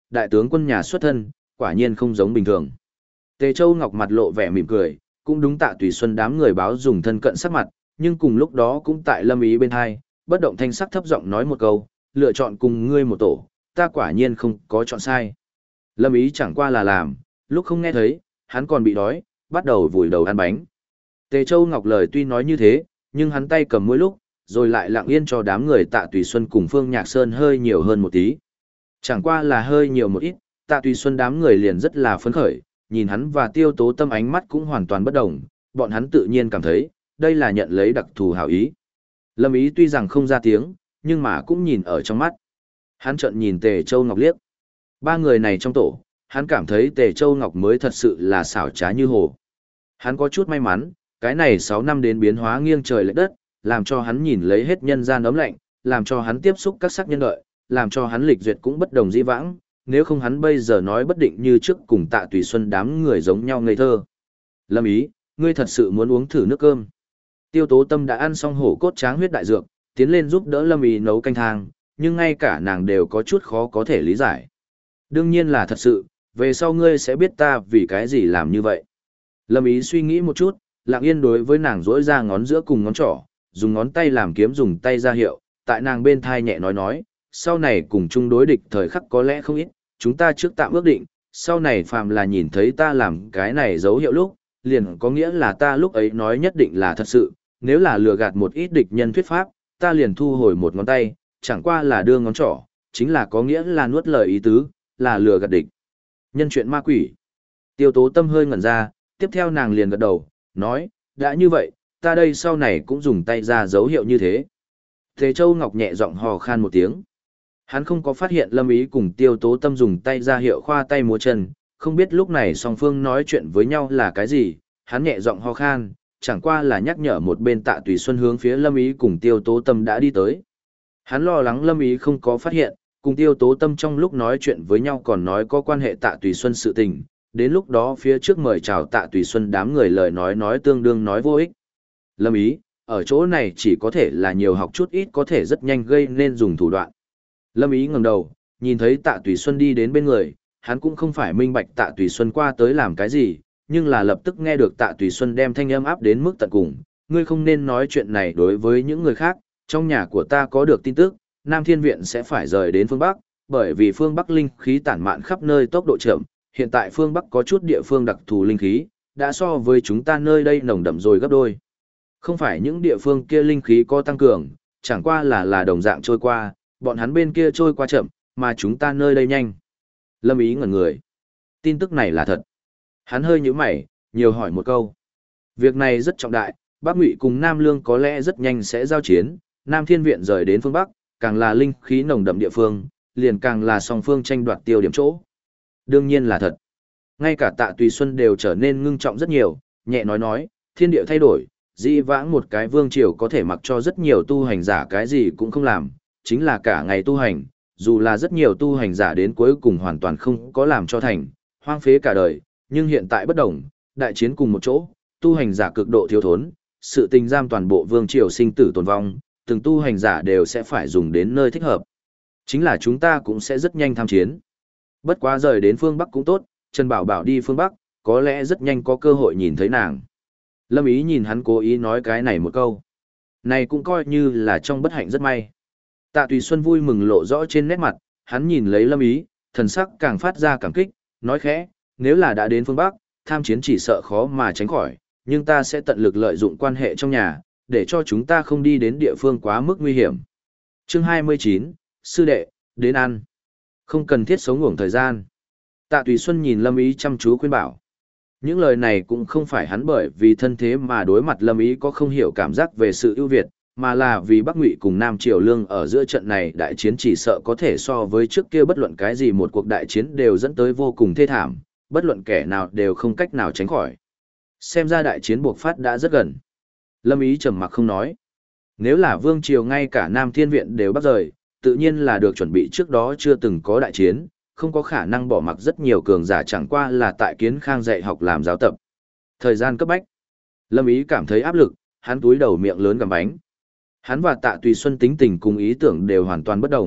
đại tướng quân nhà xuất thân, quả nhiên không giống bình thường. Tề Châu Ngọc mặt lộ vẻ mỉm cười, cũng đúng Tạ Tùy Xuân đám người báo dùng thân cận sắc mặt, nhưng cùng lúc đó cũng tại Lâm Ý bên hai, bất động thanh sắc thấp giọng nói một câu, lựa chọn cùng ngươi một tổ, ta quả nhiên không có chọn sai. Lâm Ý chẳng qua là làm, lúc không nghe thấy, hắn còn bị đói, bắt đầu vùi đầu ăn bánh. Tề Châu Ngọc lời tuy nói như thế, nhưng hắn tay cầm mỗi lúc, rồi lại lặng yên cho đám người Tạ Tùy Xuân cùng Phương Nhạc Sơn hơi nhiều hơn một tí. Chẳng qua là hơi nhiều một ít, Tạ Tùy Xuân đám người liền rất là phấn khởi, nhìn hắn và Tiêu Tố Tâm ánh mắt cũng hoàn toàn bất đồng, bọn hắn tự nhiên cảm thấy, đây là nhận lấy đặc thù hảo ý. Lâm Ý tuy rằng không ra tiếng, nhưng mà cũng nhìn ở trong mắt. Hắn trợn nhìn Tề Châu Ngọc liếc. Ba người này trong tổ, hắn cảm thấy Tề Châu Ngọc mới thật sự là xảo trá như hồ. Hắn có chút may mắn, cái này 6 năm đến biến hóa nghiêng trời lệch đất, làm cho hắn nhìn lấy hết nhân gian ấm lạnh, làm cho hắn tiếp xúc các sắc nhân lợi, làm cho hắn lịch duyệt cũng bất đồng dĩ vãng, nếu không hắn bây giờ nói bất định như trước cùng Tạ Tùy Xuân đám người giống nhau ngây thơ. Lâm Ý, ngươi thật sự muốn uống thử nước cơm. Tiêu Tố Tâm đã ăn xong hổ cốt tráng huyết đại dược, tiến lên giúp đỡ Lâm Ý nấu canh thang, nhưng ngay cả nàng đều có chút khó có thể lý giải. Đương nhiên là thật sự, về sau ngươi sẽ biết ta vì cái gì làm như vậy. Lâm Ý suy nghĩ một chút, lặng yên đối với nàng rỗi ra ngón giữa cùng ngón trỏ, dùng ngón tay làm kiếm dùng tay ra hiệu, tại nàng bên thai nhẹ nói, sau này cùng chung đối địch thời khắc có lẽ không ít, chúng ta trước tạm ước định, sau này phàm là nhìn thấy ta làm cái này dấu hiệu lúc, liền có nghĩa là ta lúc ấy nói nhất định là thật sự, nếu là lừa gạt một ít địch nhân thuyết pháp, ta liền thu hồi một ngón tay, chẳng qua là đưa ngón trỏ, chính là có nghĩa là nuốt lời ý tứ, là lừa gạt địch. Nhân chuyện ma quỷ. Tiêu Tố Tâm hơi ngẩn ra, tiếp theo nàng liền gật đầu, nói, đã như vậy, ta đây sau này cũng dùng tay ra dấu hiệu như thế. Tề Châu Ngọc nhẹ giọng hò khan một tiếng. Hắn không có phát hiện Lâm Ý cùng Tiêu Tố Tâm dùng tay ra hiệu khoa tay múa chân, không biết lúc này song phương nói chuyện với nhau là cái gì, hắn nhẹ giọng ho khan, chẳng qua là nhắc nhở một bên Tạ Tùy Xuân hướng phía Lâm Ý cùng Tiêu Tố Tâm đã đi tới. Hắn lo lắng Lâm Ý không có phát hiện, cùng Tiêu Tố Tâm trong lúc nói chuyện với nhau còn nói có quan hệ Tạ Tùy Xuân sự tình, đến lúc đó phía trước mời chào Tạ Tùy Xuân đám người lời nói tương đương nói vô ích. Lâm Ý, ở chỗ này chỉ có thể là nhiều học chút ít có thể rất nhanh gây nên dùng thủ đoạn. Lâm Ý ngẩng đầu, nhìn thấy Tạ Tùy Xuân đi đến bên người, hắn cũng không phải minh bạch Tạ Tùy Xuân qua tới làm cái gì, nhưng là lập tức nghe được Tạ Tùy Xuân đem thanh âm áp đến mức tận cùng, ngươi không nên nói chuyện này đối với những người khác, trong nhà của ta có được tin tức, Nam Thiên Viện sẽ phải rời đến phương Bắc, bởi vì phương Bắc linh khí tản mạn khắp nơi tốc độ chậm, hiện tại phương Bắc có chút địa phương đặc thù linh khí, đã so với chúng ta nơi đây nồng đậm rồi gấp đôi. Không phải những địa phương kia linh khí có tăng cường, chẳng qua là đồng dạng trôi qua, bọn hắn bên kia trôi qua chậm, mà chúng ta nơi đây nhanh. Lâm Ý ngẩn người. Tin tức này là thật. Hắn hơi nhíu mày, nhiều hỏi một câu. Việc này rất trọng đại, Bắc Ngụy cùng Nam Lương có lẽ rất nhanh sẽ giao chiến, Nam Thiên Viện rời đến phương Bắc, càng là linh khí nồng đậm địa phương, liền càng là song phương tranh đoạt tiêu điểm chỗ. Đương nhiên là thật. Ngay cả Tạ Tùy Xuân đều trở nên ngưng trọng rất nhiều, nhẹ nói, thiên địa thay đổi, dĩ vãng một cái vương triều có thể mặc cho rất nhiều tu hành giả cái gì cũng không làm, chính là cả ngày tu hành, dù là rất nhiều tu hành giả đến cuối cùng hoàn toàn không có làm cho thành, hoang phế cả đời, nhưng hiện tại bất đồng, đại chiến cùng một chỗ, tu hành giả cực độ thiếu thốn, sự tình giam toàn bộ vương triều sinh tử tồn vong, từng tu hành giả đều sẽ phải dùng đến nơi thích hợp. Chính là chúng ta cũng sẽ rất nhanh tham chiến. Bất quá rời đến phương Bắc cũng tốt, Trần Bảo Bảo đi phương Bắc, có lẽ rất nhanh có cơ hội nhìn thấy nàng. Lâm Ý nhìn hắn cố ý nói cái này một câu. Này cũng coi như là trong bất hạnh rất may. Tạ Tùy Xuân vui mừng lộ rõ trên nét mặt, hắn nhìn lấy Lâm Ý, thần sắc càng phát ra cảm kích, nói khẽ, nếu là đã đến phương Bắc, tham chiến chỉ sợ khó mà tránh khỏi, nhưng ta sẽ tận lực lợi dụng quan hệ trong nhà, để cho chúng ta không đi đến địa phương quá mức nguy hiểm. Chương 29, Sư đệ, đến ăn. Không cần thiết sống ngủng thời gian. Tạ Tùy Xuân nhìn Lâm Ý chăm chú khuyên bảo. Những lời này cũng không phải hắn bởi vì thân thế mà đối mặt Lâm Ý có không hiểu cảm giác về sự ưu việt, mà là vì Bắc Ngụy cùng Nam Triều Lương ở giữa trận này đại chiến chỉ sợ có thể so với trước kia bất luận cái gì một cuộc đại chiến đều dẫn tới vô cùng thê thảm, bất luận kẻ nào đều không cách nào tránh khỏi. Xem ra đại chiến buộc phát đã rất gần. Lâm Ý trầm mặc không nói. Nếu là Vương Triều ngay cả Nam Thiên Viện đều bắt rời, tự nhiên là được chuẩn bị trước đó chưa từng có đại chiến, không có khả năng bỏ mặc rất nhiều cường giả chẳng qua là tại Kiến Khang dạy học làm giáo tập. Thời gian cấp bách. Lâm Ý cảm thấy áp lực, hắn túi đầu miệng lớn gặm bánh. Hắn và Tạ Tùy Xuân tính tình cùng ý tưởng đều hoàn toàn bất đồng,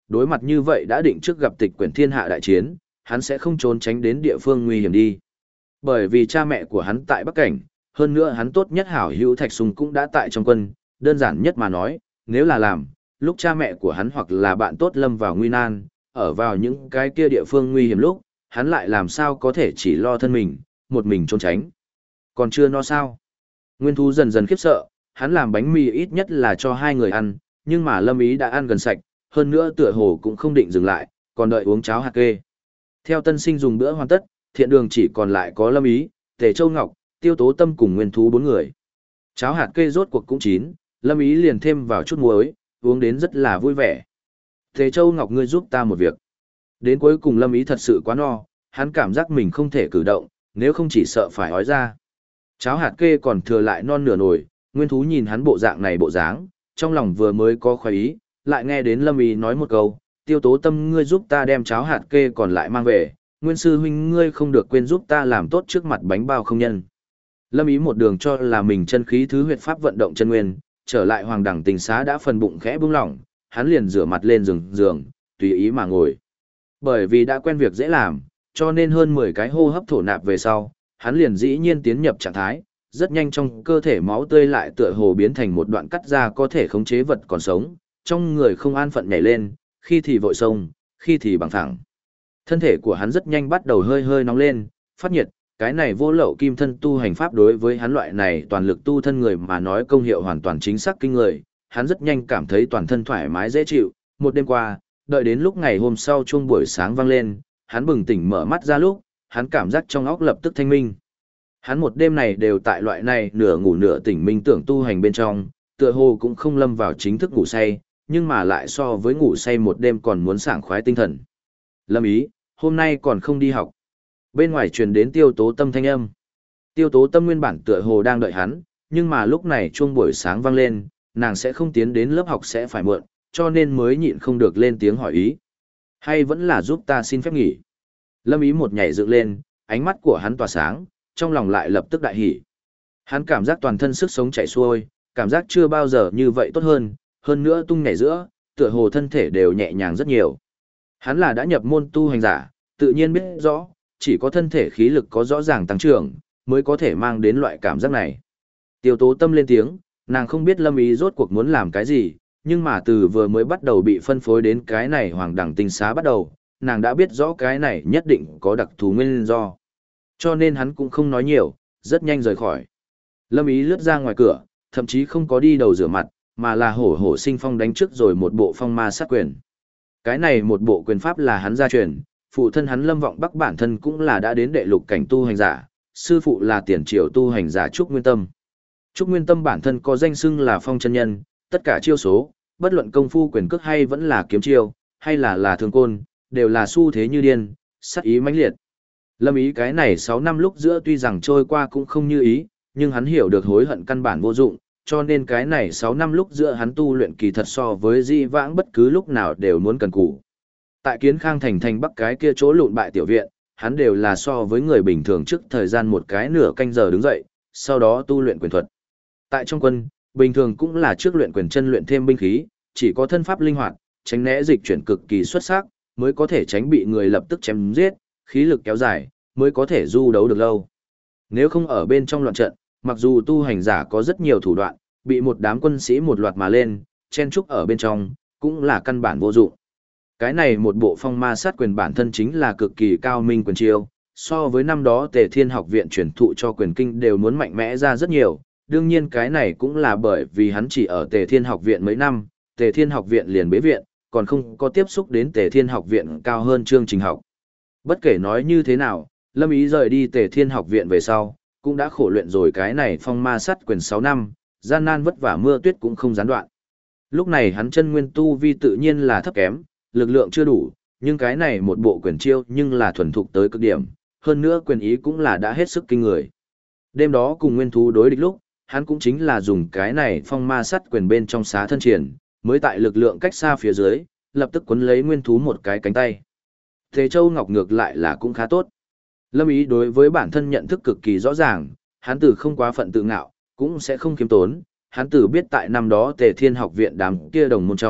đối mặt như vậy đã định trước gặp Tịch Quyển thiên hạ đại chiến, hắn sẽ không trốn tránh đến địa phương nguy hiểm đi. Bởi vì cha mẹ của hắn tại Bắc Cảnh, hơn nữa hắn tốt nhất hảo hữu Thạch Sùng cũng đã tại trong quân, đơn giản nhất mà nói, nếu là làm, lúc cha mẹ của hắn hoặc là bạn tốt lâm vào nguy nan, ở vào những cái kia địa phương nguy hiểm lúc, hắn lại làm sao có thể chỉ lo thân mình, một mình trốn tránh. Còn chưa no sao? Nguyên Thú dần dần khiếp sợ, hắn làm bánh mì ít nhất là cho 2 người ăn, nhưng mà Lâm Ý đã ăn gần sạch, hơn nữa tựa hồ cũng không định dừng lại, còn đợi uống cháo hạt kê. Theo tân sinh dùng bữa hoàn tất, thiện đường chỉ còn lại có Lâm Ý, Tề Châu Ngọc, Tiêu Tố Tâm cùng Nguyên Thú 4 người. Cháo hạt kê rốt cuộc cũng chín, Lâm Ý liền thêm vào chút muối, uống đến rất là vui vẻ. Tề Châu Ngọc, ngươi giúp ta một việc. Đến cuối cùng Lâm Ý thật sự quá no, hắn cảm giác mình không thể cử động, nếu không chỉ sợ phải ói ra. Cháo hạt kê còn thừa lại non nửa nồi, Nguyên Thú nhìn hắn bộ dạng này bộ dáng, trong lòng vừa mới có khoái ý, lại nghe đến Lâm Ý nói một câu, Tiêu Tố Tâm, ngươi giúp ta đem cháo hạt kê còn lại mang về, Nguyên sư huynh ngươi không được quên giúp ta làm tốt trước mặt bánh bao không nhân. Lâm Ý một đường cho là mình chân khí thứ huyệt pháp vận động chân nguyên, trở lại Hoàng Đẳng Tình Xá đã phần bụng khẽ buông lỏng, hắn liền rửa mặt lên giường, tùy ý mà ngồi. Bởi vì đã quen việc dễ làm, cho nên hơn 10 cái hô hấp thổ nạp về sau, hắn liền dĩ nhiên tiến nhập trạng thái, rất nhanh trong cơ thể máu tươi lại tựa hồ biến thành một đoạn cắt ra có thể khống chế vật còn sống, trong người không an phận nhảy lên, khi thì vội sông, khi thì bằng thẳng. Thân thể của hắn rất nhanh bắt đầu hơi hơi nóng lên, phát nhiệt, cái này vô lậu kim thân tu hành pháp đối với hắn loại này toàn lực tu thân người mà nói công hiệu hoàn toàn chính xác kinh người, hắn rất nhanh cảm thấy toàn thân thoải mái dễ chịu, một đêm qua, đợi đến lúc ngày hôm sau chuông buổi sáng vang lên, hắn bừng tỉnh mở mắt ra lúc, hắn cảm giác trong óc lập tức thanh minh. Hắn một đêm này đều tại loại này nửa ngủ nửa tỉnh minh tưởng tu hành bên trong, tựa hồ cũng không lâm vào chính thức ngủ say, nhưng mà lại so với ngủ say một đêm còn muốn sảng khoái tinh thần. Lâm Ý, hôm nay còn không đi học. Bên ngoài truyền đến Tiêu Tố Tâm thanh âm. Tiêu Tố Tâm nguyên bản tựa hồ đang đợi hắn, nhưng mà lúc này chuông buổi sáng vang lên, nàng sẽ không tiến đến lớp học sẽ phải muộn, cho nên mới nhịn không được lên tiếng hỏi ý. Hay vẫn là giúp ta xin phép nghỉ. Lâm Ý một nhảy dựng lên, ánh mắt của hắn tỏa sáng, trong lòng lại lập tức đại hỉ. Hắn cảm giác toàn thân sức sống chảy xuôi, cảm giác chưa bao giờ như vậy tốt hơn nữa tung nhảy giữa, tựa hồ thân thể đều nhẹ nhàng rất nhiều. Hắn là đã nhập môn tu hành giả, tự nhiên biết rõ, chỉ có thân thể khí lực có rõ ràng tăng trưởng, mới có thể mang đến loại cảm giác này. Tiêu Tố Tâm lên tiếng, nàng không biết Lâm Ý rốt cuộc muốn làm cái gì, nhưng mà từ vừa mới bắt đầu bị phân phối đến cái này Hoàng Đẳng Tinh Xá bắt đầu, nàng đã biết rõ cái này nhất định có đặc thù nguyên do. Cho nên hắn cũng không nói nhiều, rất nhanh rời khỏi. Lâm Ý lướt ra ngoài cửa, thậm chí không có đi đầu rửa mặt, mà là hổ hổ sinh phong đánh trước rồi một bộ phong ma sát quyền. Cái này một bộ quyền pháp là hắn gia truyền, phụ thân hắn Lâm Vọng Bắc bản thân cũng là đã đến đệ lục cảnh tu hành giả, sư phụ là tiền triều tu hành giả Trúc Nguyên Tâm. Trúc Nguyên Tâm bản thân có danh xưng là phong chân nhân, tất cả chiêu số, bất luận công phu quyền cước hay vẫn là kiếm chiêu, hay là thương côn, đều là xu thế như điên, sát ý mãnh liệt. Lâm Ý cái này 6 năm lúc giữa tuy rằng trôi qua cũng không như ý, nhưng hắn hiểu được hối hận căn bản vô dụng, cho nên cái này 6 năm lúc giữa hắn tu luyện kỳ thật so với di vãng bất cứ lúc nào đều muốn cần cù. Tại Kiến Khang thành bắc cái kia chỗ lụn bại tiểu viện, hắn đều là so với người bình thường trước thời gian một cái nửa canh giờ đứng dậy, sau đó tu luyện quyền thuật. Tại trong quân, bình thường cũng là trước luyện quyền chân luyện thêm binh khí, chỉ có thân pháp linh hoạt, tránh né dịch chuyển cực kỳ xuất sắc, mới có thể tránh bị người lập tức chém giết, khí lực kéo dài, mới có thể du đấu được lâu. Nếu không ở bên trong loạn trận, mặc dù tu hành giả có rất nhiều thủ đoạn, bị một đám quân sĩ một loạt mà lên, chen trúc ở bên trong, cũng là căn bản vô dụng. Cái này một bộ phong ma sát quyền bản thân chính là cực kỳ cao minh quyền chiêu, so với năm đó Tề Thiên Học Viện truyền thụ cho quyền kinh đều muốn mạnh mẽ ra rất nhiều. Đương nhiên cái này cũng là bởi vì hắn chỉ ở Tề Thiên Học Viện mấy năm, Tề Thiên Học Viện liền bế viện, còn không có tiếp xúc đến Tề Thiên Học Viện cao hơn chương trình học. Bất kể nói như thế nào, Lâm Ý rời đi Tề Thiên Học Viện về sau, cũng đã khổ luyện rồi cái này phong ma sát quyền 6 năm, gian nan vất vả mưa tuyết cũng không gián đoạn. Lúc này hắn chân nguyên tu vi tự nhiên là thấp kém, lực lượng chưa đủ, nhưng cái này một bộ quyền chiêu nhưng là thuần thục tới cực điểm, hơn nữa quyền ý cũng là đã hết sức kinh người. Đêm đó cùng nguyên thú đối địch lúc, hắn cũng chính là dùng cái này phong ma sắt quyền bên trong xá thân triển, mới tại lực lượng cách xa phía dưới, lập tức quấn lấy nguyên thú một cái cánh tay. Thế Châu Ngọc ngược lại là cũng khá tốt. Lâm Ý đối với bản thân nhận thức cực kỳ rõ ràng, hắn từ không quá phận tự ngạo, cũng sẽ không kiêm tốn, hắn từ biết tại năm đó Tề Thiên Học Viện đám kia đồng môn trong,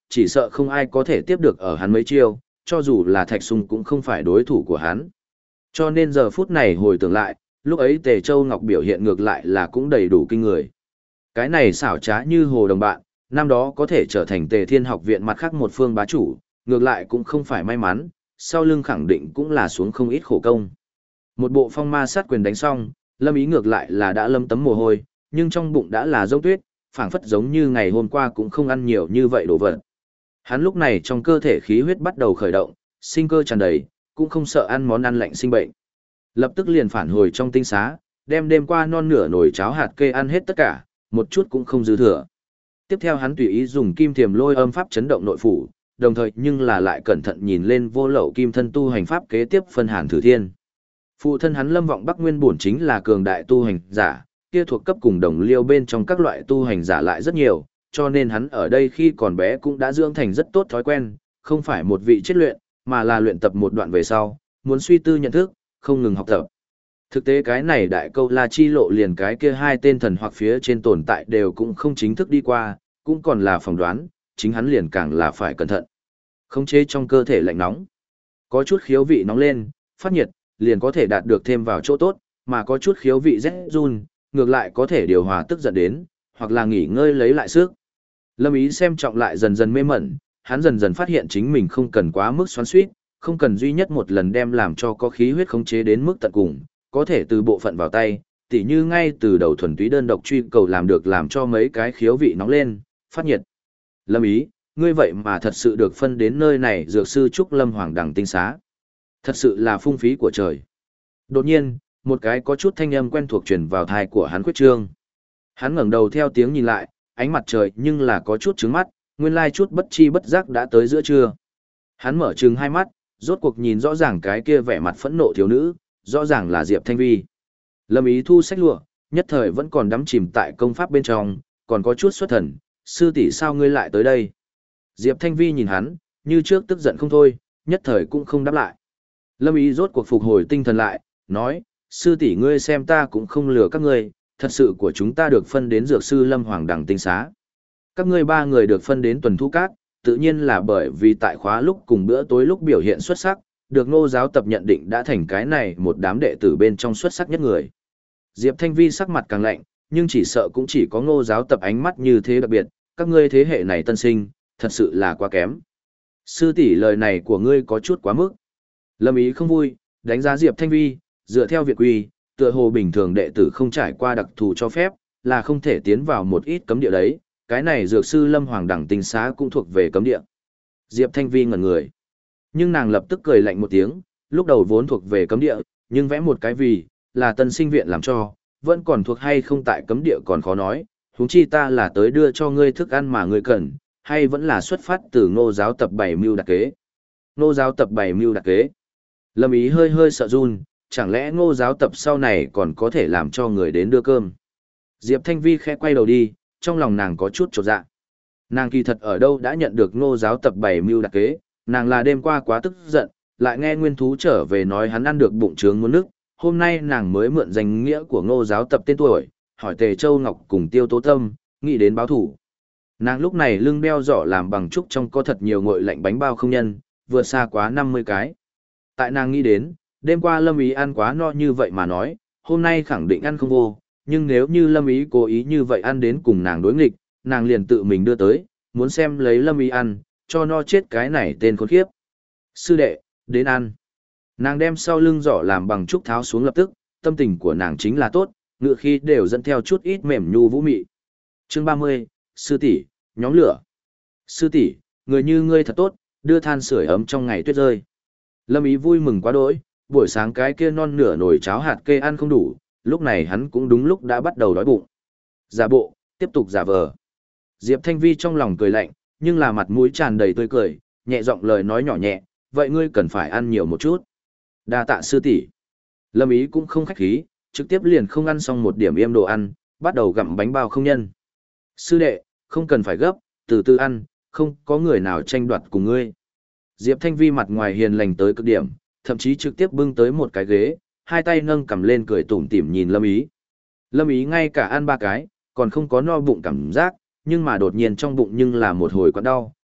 chỉ sợ không ai có thể tiếp được ở hắn mấy chiêu, cho dù là Thạch Sung cũng không phải đối thủ của hắn. Cho nên giờ phút này hồi tưởng lại, lúc ấy Tề Châu Ngọc biểu hiện ngược lại là cũng đầy đủ kinh người. Cái này xảo trá như hồ đồng bạn, năm đó có thể trở thành Tề Thiên học viện mặt khác một phương bá chủ, ngược lại cũng không phải may mắn, sau lưng khẳng định cũng là xuống không ít khổ công. Một bộ phong ma sát quyền đánh xong, Lâm Ý ngược lại là đã lâm tấm mồ hôi, nhưng trong bụng đã là dông tuyết, phảng phất giống như ngày hôm qua cũng không ăn nhiều như vậy đồ vật. Hắn lúc này trong cơ thể khí huyết bắt đầu khởi động, sinh cơ tràn đầy, cũng không sợ ăn món ăn lạnh sinh bệnh. Lập tức liền phản hồi trong tinh xá, đem đêm qua non nửa nồi cháo hạt kê ăn hết tất cả, một chút cũng không dư thừa. Tiếp theo hắn tùy ý dùng kim thiềm lôi âm pháp chấn động nội phủ, đồng thời nhưng là lại cẩn thận nhìn lên vô lậu kim thân tu hành pháp kế tiếp phân hàn thử thiên. Phụ thân hắn Lâm Vọng Bắc nguyên bổn chính là cường đại tu hành giả, kia thuộc cấp cùng đồng liêu bên trong các loại tu hành giả lại rất nhiều, cho nên hắn ở đây khi còn bé cũng đã dưỡng thành rất tốt thói quen, không phải một vị chết luyện, mà là luyện tập một đoạn về sau, muốn suy tư nhận thức, không ngừng học tập. Thực tế cái này đại câu la chi lộ liền cái kia hai tên thần hoặc phía trên tồn tại đều cũng không chính thức đi qua, cũng còn là phỏng đoán, chính hắn liền càng là phải cẩn thận. Khống chế trong cơ thể lạnh nóng. Có chút khiếu vị nóng lên, phát nhiệt, liền có thể đạt được thêm vào chỗ tốt, mà có chút khiếu vị rét run, ngược lại có thể điều hòa tức giận đến, hoặc là nghỉ ngơi lấy lại sức. Lâm Ý xem trọng lại dần dần mê mẩn, hắn dần dần phát hiện chính mình không cần quá mức xoắn xuýt, không cần duy nhất một lần đem làm cho có khí huyết khống chế đến mức tận cùng, có thể từ bộ phận vào tay, tỉ như ngay từ đầu thuần túy đơn độc truy cầu làm được làm cho mấy cái khiếu vị nóng lên, phát nhiệt. Lâm Ý, ngươi vậy mà thật sự được phân đến nơi này dược sư Trúc Lâm Hoàng Đằng tinh xá. Thật sự là phung phí của trời. Đột nhiên, một cái có chút thanh âm quen thuộc truyền vào thai của hắn Khuyết Trương. Hắn ngẩng đầu theo tiếng nhìn lại, ánh mặt trời nhưng là có chút trướng mắt, nguyên lai chút bất chi bất giác đã tới giữa trưa. Hắn mở trừng hai mắt, rốt cuộc nhìn rõ ràng cái kia vẻ mặt phẫn nộ thiếu nữ, rõ ràng là Diệp Thanh Vi. Lâm Ý thu sách lụa, nhất thời vẫn còn đắm chìm tại công pháp bên trong, còn có chút xuất thần, sư tỷ sao ngươi lại tới đây? Diệp Thanh Vi nhìn hắn, như trước tức giận không thôi, nhất thời cũng không đáp lại. Lâm Ý rốt cuộc phục hồi tinh thần lại, nói, sư tỷ ngươi xem ta cũng không lừa các ngươi, thật sự của chúng ta được phân đến dược sư Lâm Hoàng Đằng tinh xá. Các ngươi ba người được phân đến tuần thu cát, tự nhiên là bởi vì tại khóa lúc cùng bữa tối lúc biểu hiện xuất sắc, được Ngô giáo tập nhận định đã thành cái này một đám đệ tử bên trong xuất sắc nhất người. Diệp Thanh Vi sắc mặt càng lạnh, nhưng chỉ sợ cũng chỉ có Ngô giáo tập ánh mắt như thế đặc biệt, các ngươi thế hệ này tân sinh, thật sự là quá kém. Sư tỷ lời này của ngươi có chút quá mức. Lâm Ý không vui, đánh giá Diệp Thanh Vi, dựa theo việc quy, tựa hồ bình thường đệ tử không trải qua đặc thù cho phép, là không thể tiến vào một ít cấm địa đấy, cái này dược sư Lâm Hoàng Đẳng tinh xá cũng thuộc về cấm địa. Diệp Thanh Vi ngẩn người. Nhưng nàng lập tức cười lạnh một tiếng, lúc đầu vốn thuộc về cấm địa, nhưng vẽ một cái vì, là tân sinh viện làm cho, vẫn còn thuộc hay không tại cấm địa còn khó nói, huống chi ta là tới đưa cho ngươi thức ăn mà ngươi cần, hay vẫn là xuất phát từ Ngô giáo tập 7 mưu đặc kế. Ngô giáo tập 7 mưu đặc kế. Lâm Ý hơi hơi sợ run, chẳng lẽ Ngô giáo tập sau này còn có thể làm cho người đến đưa cơm. Diệp Thanh Vi khẽ quay đầu đi, trong lòng nàng có chút chột dạ. Nàng kỳ thật ở đâu đã nhận được Ngô giáo tập 7 mưu đặc kế, nàng là đêm qua quá tức giận, lại nghe Nguyên Thú trở về nói hắn ăn được bụng trướng muốn nước, hôm nay nàng mới mượn danh nghĩa của Ngô giáo tập tên tuổi, hỏi Tề Châu Ngọc cùng Tiêu Tố Tâm, nghĩ đến báo thủ. Nàng lúc này lưng đeo giỏ làm bằng trúc trong có thật nhiều nguội lạnh bánh bao không nhân, vượt xa quá 50 cái. Tại nàng nghĩ đến, đêm qua Lâm Ý ăn quá no như vậy mà nói, hôm nay khẳng định ăn không vô, nhưng nếu như Lâm Ý cố ý như vậy ăn đến cùng nàng đối nghịch, nàng liền tự mình đưa tới, muốn xem lấy Lâm Ý ăn, cho no chết cái này tên khốn khiếp. Sư đệ, đến ăn. Nàng đem sau lưng giỏ làm bằng trúc tháo xuống lập tức, tâm tình của nàng chính là tốt, ngựa khi đều dẫn theo chút ít mềm nhu vũ mị. Chương 30, sư tỷ, nhóm lửa. Sư tỷ, người như ngươi thật tốt, đưa than sưởi ấm trong ngày tuyết rơi. Lâm Ý vui mừng quá đỗi, buổi sáng cái kia non nửa nồi cháo hạt kê ăn không đủ, lúc này hắn cũng đúng lúc đã bắt đầu đói bụng. Giả bộ, tiếp tục giả vờ. Diệp Thanh Vi trong lòng cười lạnh, nhưng là mặt mũi tràn đầy tươi cười, nhẹ giọng lời nói nhỏ nhẹ, vậy ngươi cần phải ăn nhiều một chút. Đa tạ sư tỷ. Lâm Ý cũng không khách khí, trực tiếp liền không ăn xong một điểm yêm đồ ăn, bắt đầu gặm bánh bao không nhân. Sư đệ, không cần phải gấp, từ từ ăn, không có người nào tranh đoạt cùng ngươi. Diệp Thanh Vi mặt ngoài hiền lành tới cực điểm, thậm chí trực tiếp bưng tới một cái ghế, hai tay nâng cầm lên cười tủm tỉm nhìn Lâm Ý. Lâm Ý ngay cả ăn ba cái, còn không có no bụng cảm giác, nhưng mà đột nhiên trong bụng nhưng là một hồi quặn đau,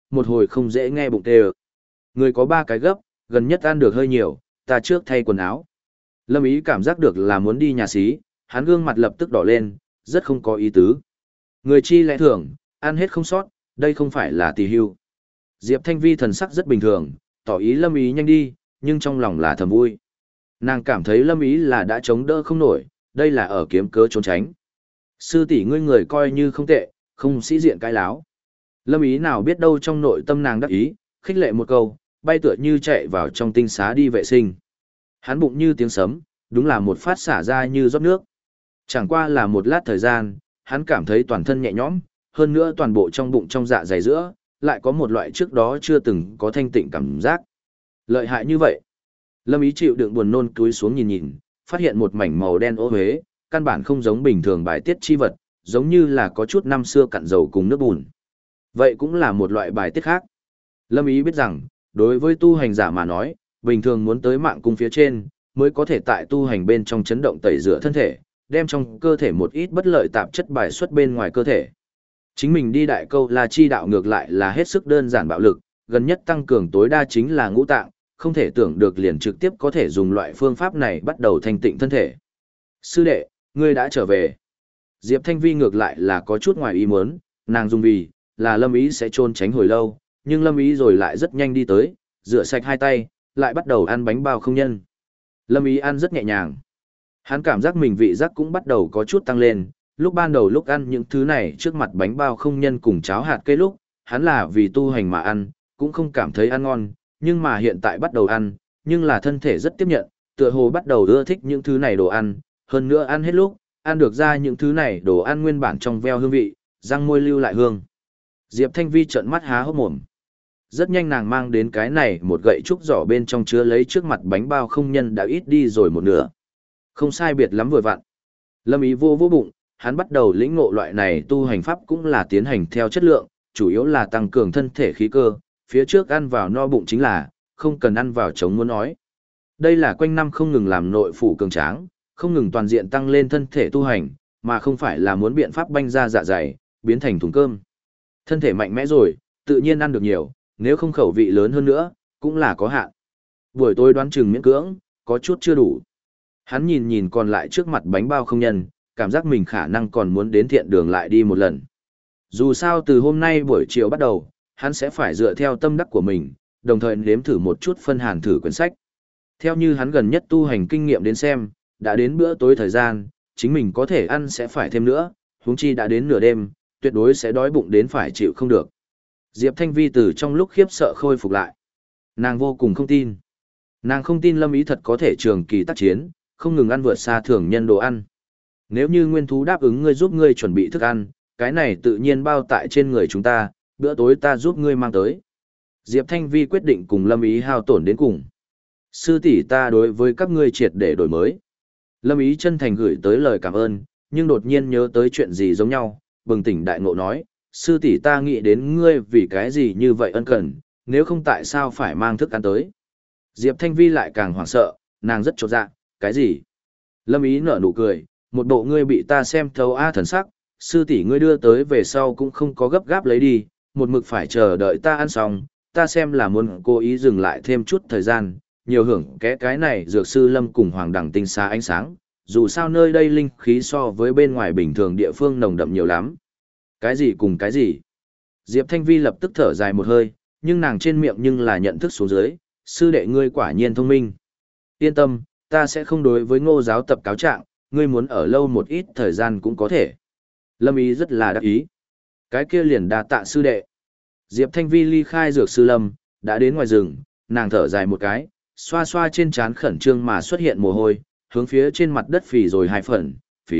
một hồi không dễ nghe bụng tê. Người có 3 cái gấp, gần nhất ăn được hơi nhiều, ta trước thay quần áo. Lâm Ý cảm giác được là muốn đi nhà xí, hắn gương mặt lập tức đỏ lên, rất không có ý tứ. Người chi lẽ thường, ăn hết không sót, đây không phải là tỳ hưu. Diệp Thanh Vi thần sắc rất bình thường, tỏ ý Lâm Ý nhanh đi, nhưng trong lòng là thầm vui. Nàng cảm thấy Lâm Ý là đã chống đỡ không nổi, đây là ở kiếm cớ trốn tránh. Sư tỷ ngươi người coi như không tệ, không sĩ diện cái láo. Lâm Ý nào biết đâu trong nội tâm nàng đắc ý, khích lệ một câu, bay tựa như chạy vào trong tinh xá đi vệ sinh. Hắn bụng như tiếng sấm, đúng là một phát xả ra như rót nước. Chẳng qua là một lát thời gian, hắn cảm thấy toàn thân nhẹ nhõm, hơn nữa toàn bộ trong bụng trong dạ dày giữa, lại có một loại trước đó chưa từng có thanh tịnh cảm giác. Lợi hại như vậy. Lâm Ý chịu đựng buồn nôn cúi xuống nhìn nhìn, phát hiện một mảnh màu đen ô huế, căn bản không giống bình thường bài tiết chi vật, giống như là có chút năm xưa cặn dầu cùng nước bùn. Vậy cũng là một loại bài tiết khác. Lâm Ý biết rằng, đối với tu hành giả mà nói, bình thường muốn tới mạng cung phía trên, mới có thể tại tu hành bên trong chấn động tẩy rửa thân thể, đem trong cơ thể một ít bất lợi tạp chất bài xuất bên ngoài cơ thể. Chính mình đi đại câu là chi đạo ngược lại là hết sức đơn giản bạo lực, gần nhất tăng cường tối đa chính là ngũ tạng, không thể tưởng được liền trực tiếp có thể dùng loại phương pháp này bắt đầu thanh tịnh thân thể. Sư đệ, ngươi đã trở về. Diệp Thanh Vi ngược lại là có chút ngoài ý muốn, nàng dùng vì là Lâm Ý sẽ trôn tránh hồi lâu, nhưng Lâm Ý rồi lại rất nhanh đi tới, rửa sạch hai tay, lại bắt đầu ăn bánh bao không nhân. Lâm Ý ăn rất nhẹ nhàng. Hắn cảm giác mình vị giác cũng bắt đầu có chút tăng lên, lúc ban đầu lúc ăn những thứ này trước mặt bánh bao không nhân cùng cháo hạt cây lúc, hắn là vì tu hành mà ăn, cũng không cảm thấy ăn ngon, nhưng mà hiện tại bắt đầu ăn, nhưng là thân thể rất tiếp nhận, tựa hồ bắt đầu ưa thích những thứ này đồ ăn, hơn nữa ăn hết lúc, ăn được ra những thứ này đồ ăn nguyên bản trong veo hương vị, răng môi lưu lại hương. Diệp Thanh Vi trợn mắt há hốc mồm. Rất nhanh nàng mang đến cái này một gậy trúc giỏ bên trong chứa lấy trước mặt bánh bao không nhân đã ít đi rồi một nửa. Không sai biệt lắm vừa vặn. Lâm Ý vô bụng, hắn bắt đầu lĩnh ngộ loại này tu hành pháp cũng là tiến hành theo chất lượng, chủ yếu là tăng cường thân thể khí cơ, phía trước ăn vào no bụng chính là, không cần ăn vào chống muốn nói. Đây là quanh năm không ngừng làm nội phủ cường tráng, không ngừng toàn diện tăng lên thân thể tu hành, mà không phải là muốn biện pháp banh ra dạ dày, biến thành thùng cơm. Thân thể mạnh mẽ rồi, tự nhiên ăn được nhiều, nếu không khẩu vị lớn hơn nữa, cũng là có hạn. Buổi tối đoán chừng miễn cưỡng, có chút chưa đủ. Hắn nhìn nhìn còn lại trước mặt bánh bao không nhân, cảm giác mình khả năng còn muốn đến thiện đường lại đi một lần. Dù sao từ hôm nay buổi chiều bắt đầu, hắn sẽ phải dựa theo tâm đắc của mình, đồng thời nếm thử một chút phân hàn thử quyển sách. Theo như hắn gần nhất tu hành kinh nghiệm đến xem, đã đến bữa tối thời gian, chính mình có thể ăn sẽ phải thêm nữa, huống chi đã đến nửa đêm, tuyệt đối sẽ đói bụng đến phải chịu không được. Diệp Thanh Vi từ trong lúc khiếp sợ khôi phục lại. Nàng vô cùng không tin. Nàng không tin Lâm Ý thật có thể trường kỳ tác chiến, không ngừng ăn vượt xa thường nhân đồ ăn. Nếu như nguyên thú đáp ứng ngươi giúp ngươi chuẩn bị thức ăn, cái này tự nhiên bao tại trên người chúng ta, bữa tối ta giúp ngươi mang tới. Diệp Thanh Vi quyết định cùng Lâm Ý hao tổn đến cùng. Sư tỷ ta đối với các ngươi triệt để đổi mới. Lâm Ý chân thành gửi tới lời cảm ơn, nhưng đột nhiên nhớ tới chuyện gì giống nhau, bừng tỉnh đại ngộ nói, sư tỷ ta nghĩ đến ngươi vì cái gì như vậy ân cần, nếu không tại sao phải mang thức ăn tới. Diệp Thanh Vi lại càng hoảng sợ, nàng rất chột dạ, cái gì? Lâm Ý nở nụ cười, một bộ ngươi bị ta xem thấu thần sắc, sư tỷ ngươi đưa tới về sau cũng không có gấp gáp lấy đi, một mực phải chờ đợi ta ăn xong, ta xem là muốn cố ý dừng lại thêm chút thời gian, nhiều hưởng cái này dược sư Lâm cùng Hoàng Đẳng tinh xa ánh sáng, dù sao nơi đây linh khí so với bên ngoài bình thường địa phương nồng đậm nhiều lắm. Cái gì cùng cái gì? Diệp Thanh Vi lập tức thở dài một hơi, nhưng nàng trên miệng nhưng là nhận thức xuống dưới, sư đệ ngươi quả nhiên thông minh. Yên tâm, ta sẽ không đối với Ngô giáo tập cáo trạng, ngươi muốn ở lâu một ít thời gian cũng có thể. Lâm Ý rất là đắc ý. Cái kia liền đa tạ sư đệ. Diệp Thanh Vi ly khai dược sư Lâm, đã đến ngoài rừng, nàng thở dài một cái, xoa xoa trên trán khẩn trương mà xuất hiện mồ hôi, hướng phía trên mặt đất phì rồi hai phần,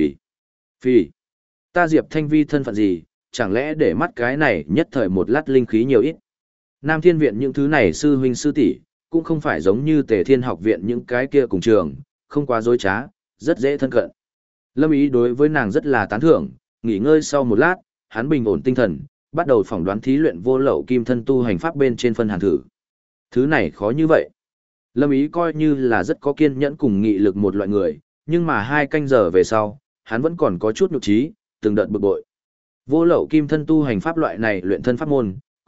phì. Ta Diệp Thanh Vi thân phận gì, chẳng lẽ để mắt cái này nhất thời một lát linh khí nhiều ít. Nam Thiên Viện những thứ này sư huynh sư tỷ cũng không phải giống như Tề Thiên Học Viện những cái kia cùng trường, không quá dối trá, rất dễ thân cận. Lâm Ý đối với nàng rất là tán thưởng, nghỉ ngơi sau một lát, hắn bình ổn tinh thần, bắt đầu phỏng đoán thí luyện vô lậu kim thân tu hành pháp bên trên phân hàn thử. Thứ này khó như vậy. Lâm Ý coi như là rất có kiên nhẫn cùng nghị lực một loại người, nhưng mà 2 canh giờ về sau, hắn vẫn còn có chút nhục trí, từng đợt bực bội. Vô lậu kim thân tu hành pháp loại này luyện thân pháp môn,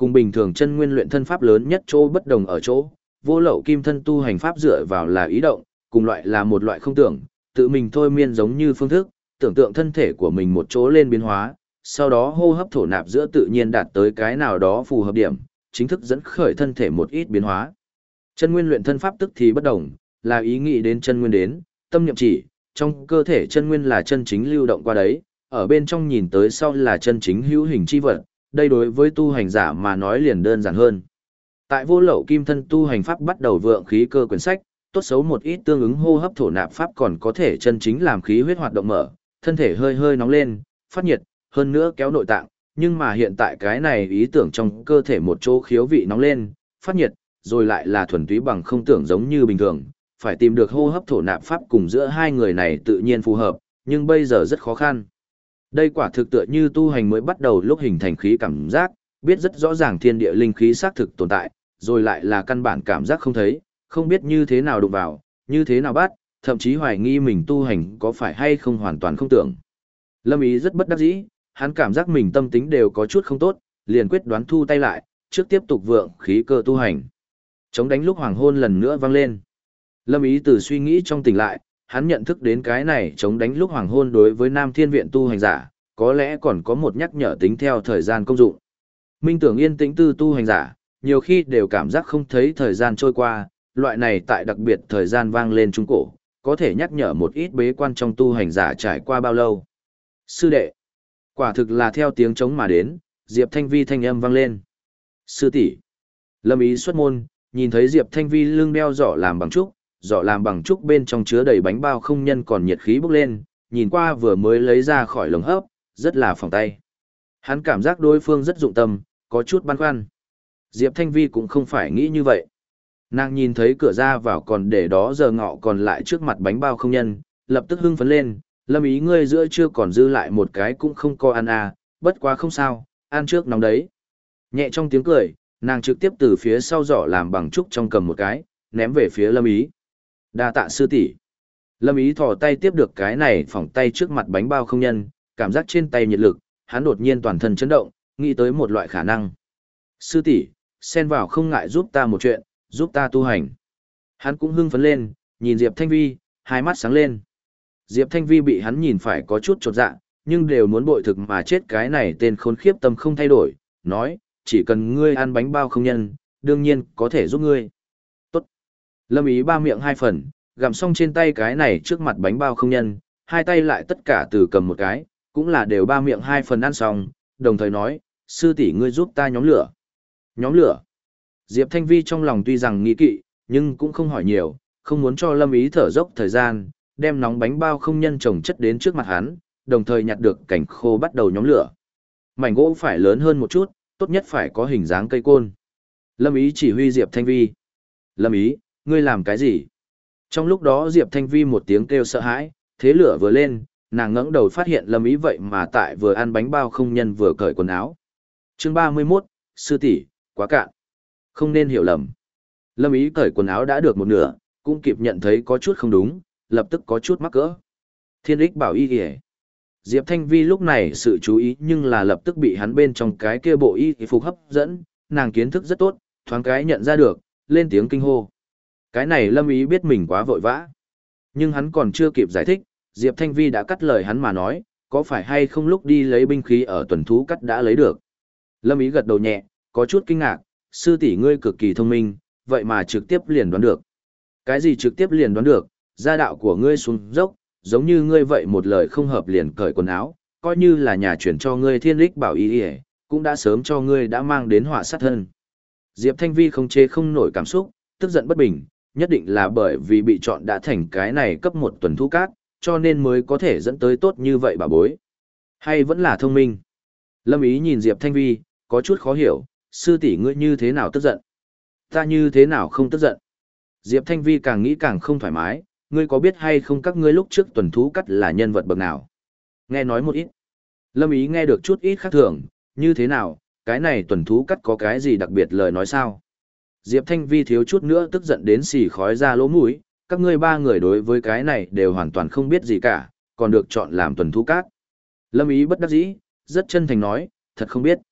cùng bình thường chân nguyên luyện thân pháp lớn nhất chỗ bất đồng ở chỗ, vô lậu kim thân tu hành pháp dựa vào là ý động, cùng loại là một loại không tưởng, tự mình thôi miên giống như phương thức, tưởng tượng thân thể của mình một chỗ lên biến hóa, sau đó hô hấp thổ nạp giữa tự nhiên đạt tới cái nào đó phù hợp điểm, chính thức dẫn khởi thân thể một ít biến hóa. Chân nguyên luyện thân pháp tức thì bất đồng, là ý nghĩ đến chân nguyên đến, tâm niệm chỉ, trong cơ thể chân nguyên là chân chính lưu động qua đấy, ở bên trong nhìn tới sau là chân chính hữu hình chi vật, đây đối với tu hành giả mà nói liền đơn giản hơn. Tại vô lậu kim thân tu hành pháp bắt đầu vượng khí cơ quyển sách, tốt xấu một ít tương ứng hô hấp thổ nạp pháp còn có thể chân chính làm khí huyết hoạt động mở, thân thể hơi hơi nóng lên, phát nhiệt, hơn nữa kéo nội tạng, nhưng mà hiện tại cái này ý tưởng trong cơ thể một chỗ khiếu vị nóng lên, phát nhiệt, rồi lại là thuần túy bằng không tưởng giống như bình thường, phải tìm được hô hấp thổ nạp pháp cùng giữa hai người này tự nhiên phù hợp, nhưng bây giờ rất khó khăn. Đây quả thực tựa như tu hành mới bắt đầu lúc hình thành khí cảm giác, biết rất rõ ràng thiên địa linh khí xác thực tồn tại, rồi lại là căn bản cảm giác không thấy, không biết như thế nào đụng vào, như thế nào bắt, thậm chí hoài nghi mình tu hành có phải hay không hoàn toàn không tưởng. Lâm Ý rất bất đắc dĩ, hắn cảm giác mình tâm tính đều có chút không tốt, liền quyết đoán thu tay lại, trước tiếp tục vượng khí cơ tu hành. Chống đánh lúc hoàng hôn lần nữa vang lên. Lâm Ý từ suy nghĩ trong tỉnh lại, hắn nhận thức đến cái này chống đánh lúc hoàng hôn đối với Nam Thiên Viện tu hành giả, có lẽ còn có một nhắc nhở tính theo thời gian công dụng. Minh tưởng yên tĩnh tư tu hành giả, nhiều khi đều cảm giác không thấy thời gian trôi qua, loại này tại đặc biệt thời gian vang lên trung cổ, có thể nhắc nhở một ít bế quan trong tu hành giả trải qua bao lâu. Sư đệ, quả thực là theo tiếng trống mà đến, Diệp Thanh Vi thanh âm vang lên. Sư tỷ. Lâm Ý xuất môn, nhìn thấy Diệp Thanh Vi lưng đeo giỏ làm bằng trúc, giỏ làm bằng trúc bên trong chứa đầy bánh bao không nhân còn nhiệt khí bốc lên, nhìn qua vừa mới lấy ra khỏi lồng hấp, rất là phòng tay. Hắn cảm giác đối phương rất dụng tâm, có chút băn khoăn. Diệp Thanh Vi cũng không phải nghĩ như vậy. Nàng nhìn thấy cửa ra vào còn để đó giờ ngọ còn lại trước mặt bánh bao không nhân, lập tức hưng phấn lên, Lâm Ý ngươi giữa chưa còn dư lại một cái cũng không có ăn à, bất quá không sao, ăn trước nóng đấy. Nhẹ trong tiếng cười, nàng trực tiếp từ phía sau giỏ làm bằng trúc trong cầm một cái, ném về phía Lâm Ý. Đa tạ sư tỷ. Lâm Ý thò tay tiếp được cái này phỏng tay trước mặt bánh bao không nhân, cảm giác trên tay nhiệt lực, hắn đột nhiên toàn thân chấn động, nghĩ tới một loại khả năng. Sư tỷ, xen vào không ngại giúp ta một chuyện, giúp ta tu hành. Hắn cũng hưng phấn lên, nhìn Diệp Thanh Vi, hai mắt sáng lên. Diệp Thanh Vi bị hắn nhìn phải có chút chột dạ, nhưng đều muốn bội thực mà chết cái này tên khốn khiếp tâm không thay đổi, nói, chỉ cần ngươi ăn bánh bao không nhân, đương nhiên có thể giúp ngươi. Tốt. Lâm Ý ba miệng hai phần, gặm xong trên tay cái này trước mặt bánh bao không nhân, hai tay lại tất cả từ cầm một cái, cũng là đều ba miệng hai phần ăn xong, đồng thời nói, sư tỷ ngươi giúp ta nhóm lửa. Nhóm lửa. Diệp Thanh Vi trong lòng tuy rằng nghi kỵ, nhưng cũng không hỏi nhiều, không muốn cho Lâm Ý thở dốc thời gian, đem nóng bánh bao không nhân chồng chất đến trước mặt hắn, đồng thời nhặt được cảnh khô bắt đầu nhóm lửa. Mảnh gỗ phải lớn hơn một chút, tốt nhất phải có hình dáng cây côn. Lâm Ý chỉ huy Diệp Thanh Vi. Lâm Ý, ngươi làm cái gì? Trong lúc đó Diệp Thanh Vi một tiếng kêu sợ hãi, thế lửa vừa lên, nàng ngẩng đầu phát hiện Lâm Ý vậy mà tại vừa ăn bánh bao không nhân vừa cởi quần áo. Chương 31, sư tỷ, quá cạn. Không nên hiểu lầm. Lâm Ý cởi quần áo đã được một nửa, cũng kịp nhận thấy có chút không đúng, lập tức có chút mắc cỡ. Thiên ích bảo y kìa. Diệp Thanh Vi lúc này sự chú ý nhưng là lập tức bị hắn bên trong cái kia bộ y phục hấp dẫn, nàng kiến thức rất tốt, thoáng cái nhận ra được, lên tiếng kinh hô. Cái này Lâm Ý biết mình quá vội vã. Nhưng hắn còn chưa kịp giải thích, Diệp Thanh Vi đã cắt lời hắn mà nói, có phải hay không lúc đi lấy binh khí ở tuần thú cắt đã lấy được. Lâm Ý gật đầu nhẹ, có chút kinh ngạc, sư tỷ ngươi cực kỳ thông minh, vậy mà trực tiếp liền đoán được. Cái gì trực tiếp liền đoán được, gia đạo của ngươi xuống dốc, giống như ngươi vậy một lời không hợp liền cởi quần áo, coi như là nhà chuyển cho ngươi thiên lích bảo y y, cũng đã sớm cho ngươi đã mang đến họa sát thân. Diệp Thanh Vi không chế không nổi cảm xúc, tức giận bất bình, nhất định là bởi vì bị chọn đã thành cái này cấp một tuần thú cát, cho nên mới có thể dẫn tới tốt như vậy bà bối. Hay vẫn là thông minh? Lâm Ý nhìn Diệp Thanh Vi, có chút khó hiểu, sư tỷ ngươi như thế nào tức giận? Ta như thế nào không tức giận? Diệp Thanh Vi càng nghĩ càng không thoải mái, ngươi có biết hay không các ngươi lúc trước tuần thú cắt là nhân vật bậc nào? Nghe nói một ít. Lâm Ý nghe được chút ít khác thường, như thế nào, cái này tuần thú cắt có cái gì đặc biệt lời nói sao? Diệp Thanh Vi thiếu chút nữa tức giận đến xì khói ra lỗ mũi, các ngươi ba người đối với cái này đều hoàn toàn không biết gì cả, còn được chọn làm tuần thú cát. Lâm Ý bất đắc dĩ, rất chân thành nói, thật không biết.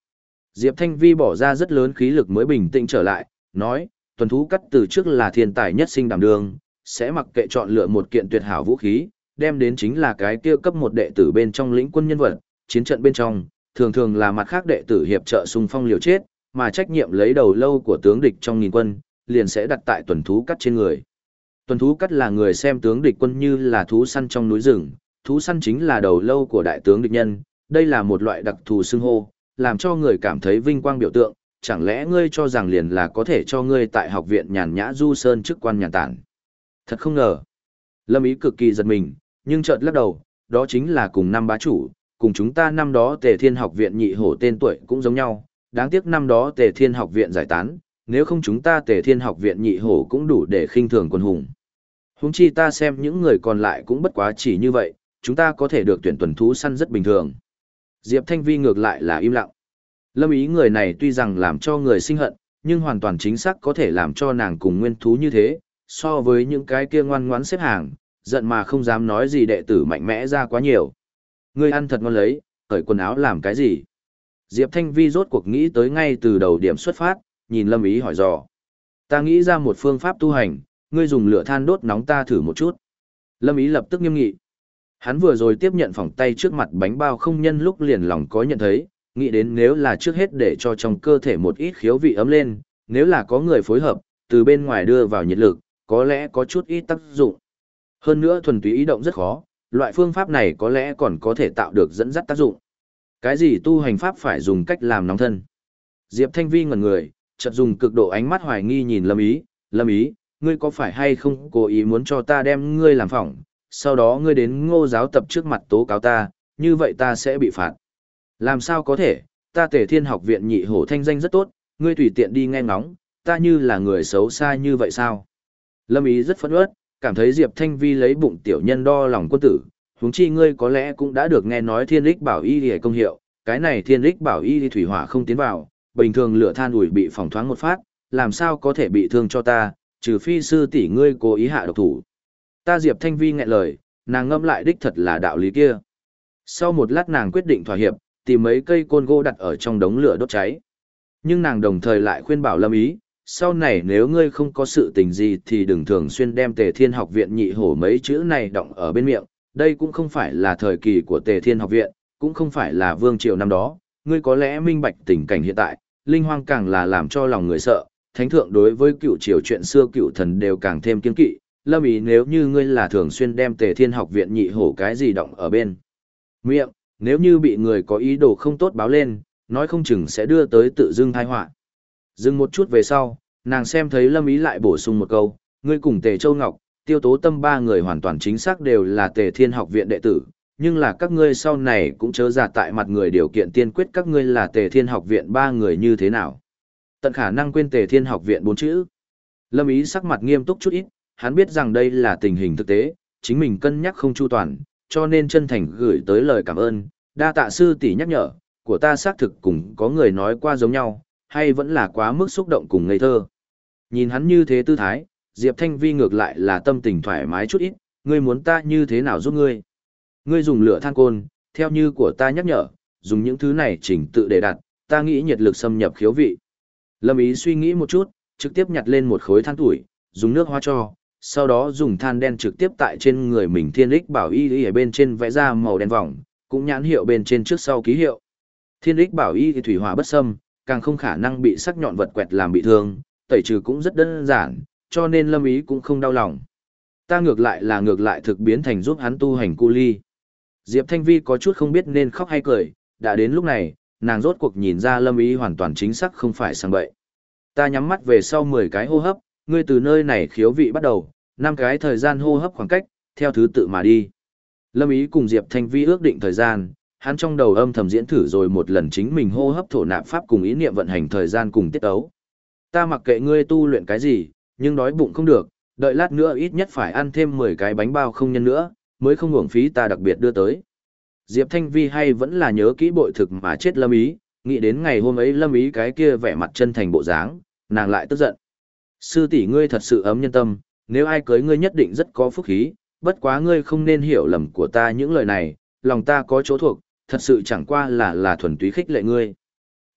Diệp Thanh Vi bỏ ra rất lớn khí lực mới bình tĩnh trở lại, nói, tuần thú cắt từ trước là thiên tài nhất sinh đảm đường, sẽ mặc kệ chọn lựa một kiện tuyệt hảo vũ khí, đem đến chính là cái kia cấp một đệ tử bên trong lĩnh quân nhân vật, chiến trận bên trong, thường thường là mặt khác đệ tử hiệp trợ xung phong liều chết, mà trách nhiệm lấy đầu lâu của tướng địch trong nghìn quân, liền sẽ đặt tại tuần thú cắt trên người. Tuần thú cắt là người xem tướng địch quân như là thú săn trong núi rừng, thú săn chính là đầu lâu của đại tướng địch nhân, đây là một loại đặc thù xưng hô, làm cho người cảm thấy vinh quang biểu tượng, chẳng lẽ ngươi cho rằng liền là có thể cho ngươi tại học viện nhàn nhã du sơn chức quan nhàn tản. Thật không ngờ. Lâm Ý cực kỳ giật mình, nhưng chợt lắc đầu, đó chính là cùng năm bá chủ, cùng chúng ta năm đó Tề Thiên học viện nhị hổ tên tuổi cũng giống nhau, đáng tiếc năm đó Tề Thiên học viện giải tán, nếu không chúng ta Tề Thiên học viện nhị hổ cũng đủ để khinh thường quân hùng. Huống chi ta xem những người còn lại cũng bất quá chỉ như vậy, chúng ta có thể được tuyển tuần thú săn rất bình thường. Diệp Thanh Vi ngược lại là im lặng. Lâm Ý người này tuy rằng làm cho người sinh hận, nhưng hoàn toàn chính xác có thể làm cho nàng cùng nguyên thú như thế, so với những cái kia ngoan ngoãn xếp hàng, giận mà không dám nói gì đệ tử mạnh mẽ ra quá nhiều. Ngươi ăn thật ngon lấy, cởi quần áo làm cái gì? Diệp Thanh Vi rốt cuộc nghĩ tới ngay từ đầu điểm xuất phát, nhìn Lâm Ý hỏi dò. Ta nghĩ ra một phương pháp tu hành, ngươi dùng lửa than đốt nóng ta thử một chút. Lâm Ý lập tức nghiêm nghị. Hắn vừa rồi tiếp nhận phỏng tay trước mặt bánh bao không nhân lúc liền lòng có nhận thấy, nghĩ đến nếu là trước hết để cho trong cơ thể một ít khiếu vị ấm lên, nếu là có người phối hợp, từ bên ngoài đưa vào nhiệt lực, có lẽ có chút ít tác dụng. Hơn nữa thuần túy ý động rất khó, loại phương pháp này có lẽ còn có thể tạo được dẫn dắt tác dụng. Cái gì tu hành pháp phải dùng cách làm nóng thân? Diệp Thanh Vi ngẩn người, chợt dùng cực độ ánh mắt hoài nghi nhìn Lâm Ý, ngươi có phải hay không cố ý muốn cho ta đem ngươi làm phỏng, sau đó ngươi đến Ngô giáo tập trước mặt tố cáo ta, như vậy ta sẽ bị phạt. Làm sao có thể, ta Tề Thiên học viện nhị hổ thanh danh rất tốt, ngươi tùy tiện đi nghe ngóng, ta như là người xấu xa như vậy sao? Lâm Ý rất phẫn uất, cảm thấy Diệp Thanh Vi lấy bụng tiểu nhân đo lòng quân tử, huống chi ngươi có lẽ cũng đã được nghe nói Thiên Lịch Bảo Y Liễu công hiệu, cái này Thiên Lịch Bảo Y thủy hỏa không tiến vào, bình thường lửa than ủi bị phỏng thoáng một phát, làm sao có thể bị thương cho ta, trừ phi sư tỷ ngươi cố ý hạ độc thủ. Ta Diệp Thanh Vi nghẹn lời, nàng ngâm lại đích thật là đạo lý kia. Sau một lát nàng quyết định thỏa hiệp, tìm mấy cây côn gỗ đặt ở trong đống lửa đốt cháy. Nhưng nàng đồng thời lại khuyên bảo Lâm Ý, sau này nếu ngươi không có sự tình gì thì đừng thường xuyên đem Tề Thiên học viện nhị hổ mấy chữ này đọng ở bên miệng, đây cũng không phải là thời kỳ của Tề Thiên học viện, cũng không phải là vương triều năm đó, ngươi có lẽ minh bạch tình cảnh hiện tại, linh hoang càng là làm cho lòng người sợ, thánh thượng đối với cựu triều chuyện xưa cựu thần đều càng thêm kiên kỵ. Lâm Ý nếu như ngươi là thường xuyên đem Tề Thiên học viện nhị hổ cái gì đọng ở bên miệng, nếu như bị người có ý đồ không tốt báo lên, nói không chừng sẽ đưa tới tự dưng tai họa. Dừng một chút về sau, nàng xem thấy Lâm Ý lại bổ sung một câu, ngươi cùng Tề Châu Ngọc, Tiêu Tố Tâm ba người hoàn toàn chính xác đều là Tề Thiên học viện đệ tử, nhưng là các ngươi sau này cũng chớ giả tại mặt người điều kiện tiên quyết các ngươi là Tề Thiên học viện ba người như thế nào. Tận khả năng quên Tề Thiên học viện bốn chữ. Lâm Ý sắc mặt nghiêm túc chút ít, hắn biết rằng đây là tình hình thực tế, chính mình cân nhắc không chu toàn, cho nên chân thành gửi tới lời cảm ơn, đa tạ sư tỷ nhắc nhở, của ta xác thực cùng có người nói qua giống nhau, hay vẫn là quá mức xúc động cùng ngây thơ. Nhìn hắn như thế tư thái, Diệp Thanh Vi ngược lại là tâm tình thoải mái chút ít, ngươi muốn ta như thế nào giúp ngươi? Ngươi dùng lửa than côn, theo như của ta nhắc nhở, dùng những thứ này chỉnh tự để đặt, ta nghĩ nhiệt lực xâm nhập khiếu vị. Lâm Ý suy nghĩ một chút, trực tiếp nhặt lên một khối than tuổi, dùng nước hoa cho, sau đó dùng than đen trực tiếp tại trên người mình Thiên Lịch Bảo Y ở bên trên vẽ ra màu đen vòng, cũng nhãn hiệu bên trên trước sau ký hiệu. Thiên Lịch Bảo Y thì thủy hỏa bất xâm, càng không khả năng bị sắc nhọn vật quẹt làm bị thương, tẩy trừ cũng rất đơn giản, cho nên Lâm Ý cũng không đau lòng. Ta ngược lại thực biến thành giúp hắn tu hành cu ly. Diệp Thanh Vi có chút không biết nên khóc hay cười, đã đến lúc này, nàng rốt cuộc nhìn ra Lâm Ý hoàn toàn chính xác không phải sang bậy. Ta nhắm mắt về sau 10 cái hô hấp, ngươi từ nơi này khiếu vị bắt đầu, 5 cái thời gian hô hấp khoảng cách, theo thứ tự mà đi. Lâm Ý cùng Diệp Thanh Vi ước định thời gian, hắn trong đầu âm thầm diễn thử rồi một lần chính mình hô hấp thổ nạp pháp cùng ý niệm vận hành thời gian cùng tiết ấu. Ta mặc kệ ngươi tu luyện cái gì, nhưng đói bụng không được, đợi lát nữa ít nhất phải ăn thêm 10 cái bánh bao không nhân nữa, mới không uổng phí ta đặc biệt đưa tới. Diệp Thanh Vi hay vẫn là nhớ kỹ bội thực mà chết Lâm Ý, nghĩ đến ngày hôm ấy Lâm Ý cái kia vẻ mặt chân thành bộ dáng, nàng lại tức giận. Sư tỷ ngươi thật sự ấm nhân tâm, nếu ai cưới ngươi nhất định rất có phúc khí, bất quá ngươi không nên hiểu lầm của ta những lời này, lòng ta có chỗ thuộc, thật sự chẳng qua là thuần túy khích lệ ngươi.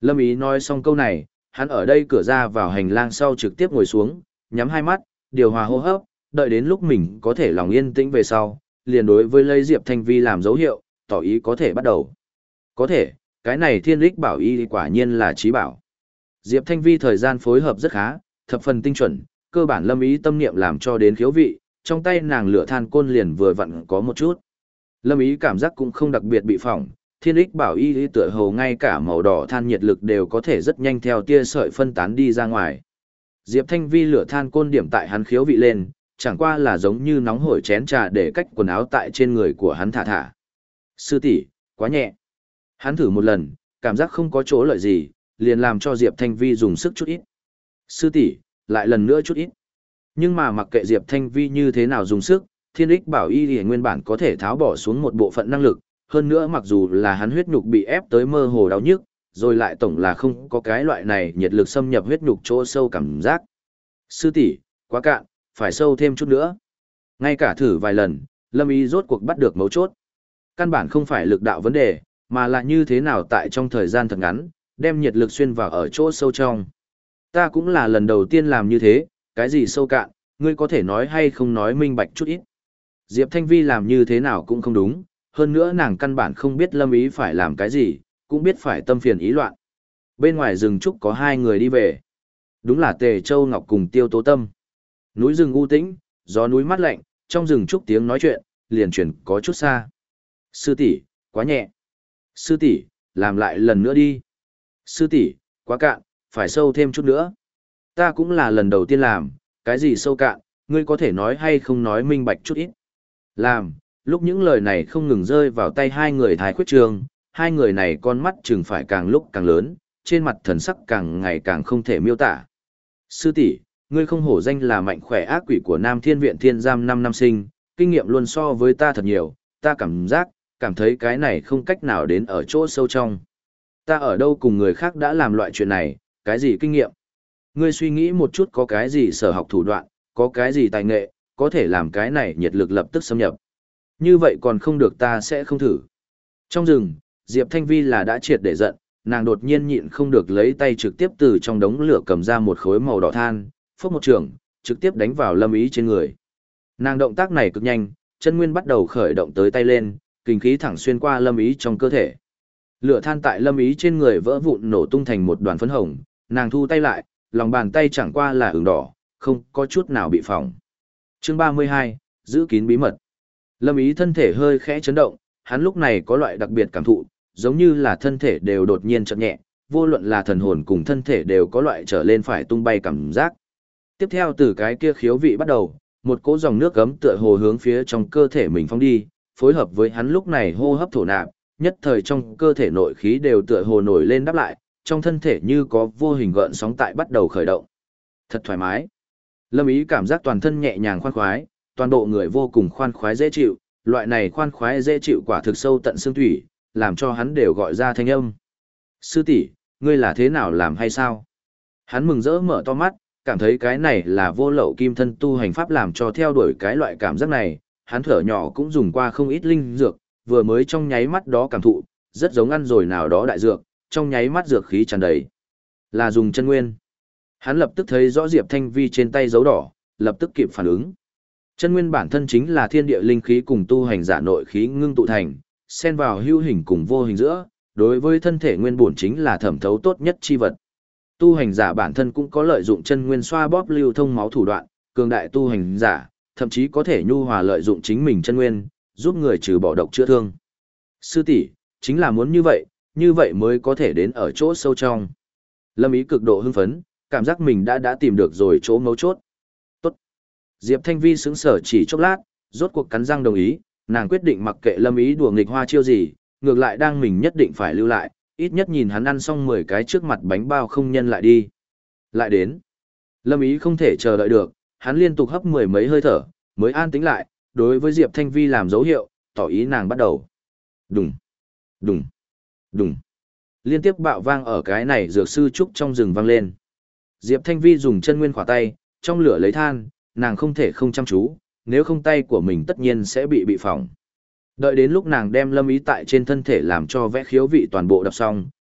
Lâm Ý nói xong câu này, hắn ở đây cửa ra vào hành lang sau trực tiếp ngồi xuống, nhắm hai mắt, điều hòa hô hấp, đợi đến lúc mình có thể lòng yên tĩnh về sau, liền đối với lấy Diệp Thanh Vi làm dấu hiệu, tỏ ý có thể bắt đầu. Có thể, cái này thiên lích bảo y quả nhiên là trí bảo. Diệp Thanh Vi thời gian phối hợp rất khá, thập phần tinh chuẩn, cơ bản Lâm Ý tâm niệm làm cho đến khiếu vị, trong tay nàng lửa than côn liền vừa vặn có một chút. Lâm Ý cảm giác cũng không đặc biệt bị phỏng, thiên lích bảo y tựa hồ ngay cả màu đỏ than nhiệt lực đều có thể rất nhanh theo tia sợi phân tán đi ra ngoài. Diệp Thanh Vi lửa than côn điểm tại hắn khiếu vị lên, chẳng qua là giống như nóng hổi chén trà để cách quần áo tại trên người của hắn thả thả. Sư tỷ, quá nhẹ. Hắn thử một lần, cảm giác không có chỗ lợi gì, liền làm cho Diệp Thanh Vi dùng sức chút ít. Sư tỷ, lại lần nữa chút ít. Nhưng mà mặc kệ Diệp Thanh Vi như thế nào dùng sức, thiên ích bảo y thì nguyên bản có thể tháo bỏ xuống một bộ phận năng lực, hơn nữa mặc dù là hắn huyết nhục bị ép tới mơ hồ đau nhức, rồi lại tổng là không có cái loại này nhiệt lực xâm nhập huyết nhục chỗ sâu cảm giác. Sư tỷ, quá cạn, phải sâu thêm chút nữa. Ngay cả thử vài lần, Lâm Ý rốt cuộc bắt được mấu chốt. Căn bản không phải lực đạo vấn đề, mà là như thế nào tại trong thời gian thật ngắn, đem nhiệt lực xuyên vào ở chỗ sâu trong. Ta cũng là lần đầu tiên làm như thế, cái gì sâu cạn, ngươi có thể nói hay không nói minh bạch chút ít. Diệp Thanh Vi làm như thế nào cũng không đúng, hơn nữa nàng căn bản không biết Lâm Ý phải làm cái gì, cũng biết phải tâm phiền ý loạn. Bên ngoài rừng trúc có hai người đi về. Đúng là Tề Châu Ngọc cùng Tiêu Tố Tâm. Núi rừng u tĩnh, gió núi mát lạnh, trong rừng trúc tiếng nói chuyện, liền chuyển có chút xa. Sư tỷ, quá nhẹ. Sư tỷ, làm lại lần nữa đi. Sư tỷ, quá cạn, phải sâu thêm chút nữa. Ta cũng là lần đầu tiên làm, cái gì sâu cạn, ngươi có thể nói hay không nói minh bạch chút ít. Làm, lúc những lời này không ngừng rơi vào tay hai người thái khuyết trường, hai người này con mắt chừng phải càng lúc càng lớn, trên mặt thần sắc càng ngày càng không thể miêu tả. Sư tỷ, ngươi không hổ danh là mạnh khỏe ác quỷ của Nam Thiên Viện Thiên Giam 5 năm sinh, kinh nghiệm luôn so với ta thật nhiều, ta cảm thấy cái này không cách nào đến ở chỗ sâu trong. Ta ở đâu cùng người khác đã làm loại chuyện này, cái gì kinh nghiệm? Ngươi suy nghĩ một chút có cái gì sở học thủ đoạn, có cái gì tài nghệ, có thể làm cái này nhiệt lực lập tức xâm nhập. Như vậy còn không được ta sẽ không thử. Trong rừng, Diệp Thanh Vi là đã triệt để giận, nàng đột nhiên nhịn không được lấy tay trực tiếp từ trong đống lửa cầm ra một khối màu đỏ than, phốc một trường, trực tiếp đánh vào Lâm Ý trên người. Nàng động tác này cực nhanh, chân nguyên bắt đầu khởi động tới tay lên, kinh khí thẳng xuyên qua Lâm Ý trong cơ thể. Lửa than tại Lâm Ý trên người vỡ vụn nổ tung thành một đoàn phấn hồng, nàng thu tay lại, lòng bàn tay chẳng qua là ửng đỏ, không có chút nào bị phỏng. Chương 32, giữ kín bí mật. Lâm Ý thân thể hơi khẽ chấn động, hắn lúc này có loại đặc biệt cảm thụ, giống như là thân thể đều đột nhiên chậm nhẹ, vô luận là thần hồn cùng thân thể đều có loại trở lên phải tung bay cảm giác. Tiếp theo từ cái kia khiếu vị bắt đầu, một cỗ dòng nước gấm tựa hồ hướng phía trong cơ thể mình phóng đi, phối hợp với hắn lúc này hô hấp thổ nạp, nhất thời trong cơ thể nội khí đều tựa hồ nổi lên đáp lại, trong thân thể như có vô hình gợn sóng tại bắt đầu khởi động. Thật thoải mái. Lâm Ý cảm giác toàn thân nhẹ nhàng khoan khoái, toàn bộ người vô cùng khoan khoái dễ chịu, loại này khoan khoái dễ chịu quả thực sâu tận xương thủy, làm cho hắn đều gọi ra thanh âm. Sư tỷ, ngươi là thế nào làm hay sao? Hắn mừng rỡ mở to mắt, cảm thấy cái này là vô lậu kim thân tu hành pháp làm cho theo đuổi cái loại cảm giác này, hắn thở nhỏ cũng dùng qua không ít linh dược, vừa mới trong nháy mắt đó cảm thụ, rất giống ăn rồi nào đó đại dược, trong nháy mắt dược khí tràn đầy. Là dùng chân nguyên. Hắn lập tức thấy rõ Diệp Thanh Vi trên tay dấu đỏ, lập tức kịp phản ứng. Chân nguyên bản thân chính là thiên địa linh khí cùng tu hành giả nội khí ngưng tụ thành, xen vào hữu hình cùng vô hình giữa, đối với thân thể nguyên bổn chính là thẩm thấu tốt nhất chi vật. Tu hành giả bản thân cũng có lợi dụng chân nguyên xoa bóp lưu thông máu thủ đoạn, cường đại tu hành giả, thậm chí có thể nhu hòa lợi dụng chính mình chân nguyên, giúp người trừ bỏ độc chữa thương. Sư tỷ, chính là muốn như vậy mới có thể đến ở chỗ sâu trong. Lâm Ý cực độ hưng phấn, cảm giác mình đã tìm được rồi chỗ mấu chốt. Tốt. Diệp Thanh Vi sững sờ chỉ chốc lát, rốt cuộc cắn răng đồng ý, nàng quyết định mặc kệ Lâm Ý đùa nghịch hoa chiêu gì, ngược lại đang mình nhất định phải lưu lại, ít nhất nhìn hắn ăn xong 10 cái trước mặt bánh bao không nhân lại đi. Lại đến. Lâm Ý không thể chờ đợi được, hắn liên tục hấp 10 mấy hơi thở, mới an tĩnh lại, đối với Diệp Thanh Vi làm dấu hiệu, tỏ ý nàng bắt đầu. Đùng, đùng, đùng. Liên tiếp bạo vang ở cái này dược sư trúc trong rừng vang lên. Diệp Thanh Vi dùng chân nguyên khỏa tay, trong lửa lấy than, nàng không thể không chăm chú, nếu không tay của mình tất nhiên sẽ bị phỏng. Đợi đến lúc nàng đem Lâm Ý tại trên thân thể làm cho vẽ khiếu vị toàn bộ đập xong,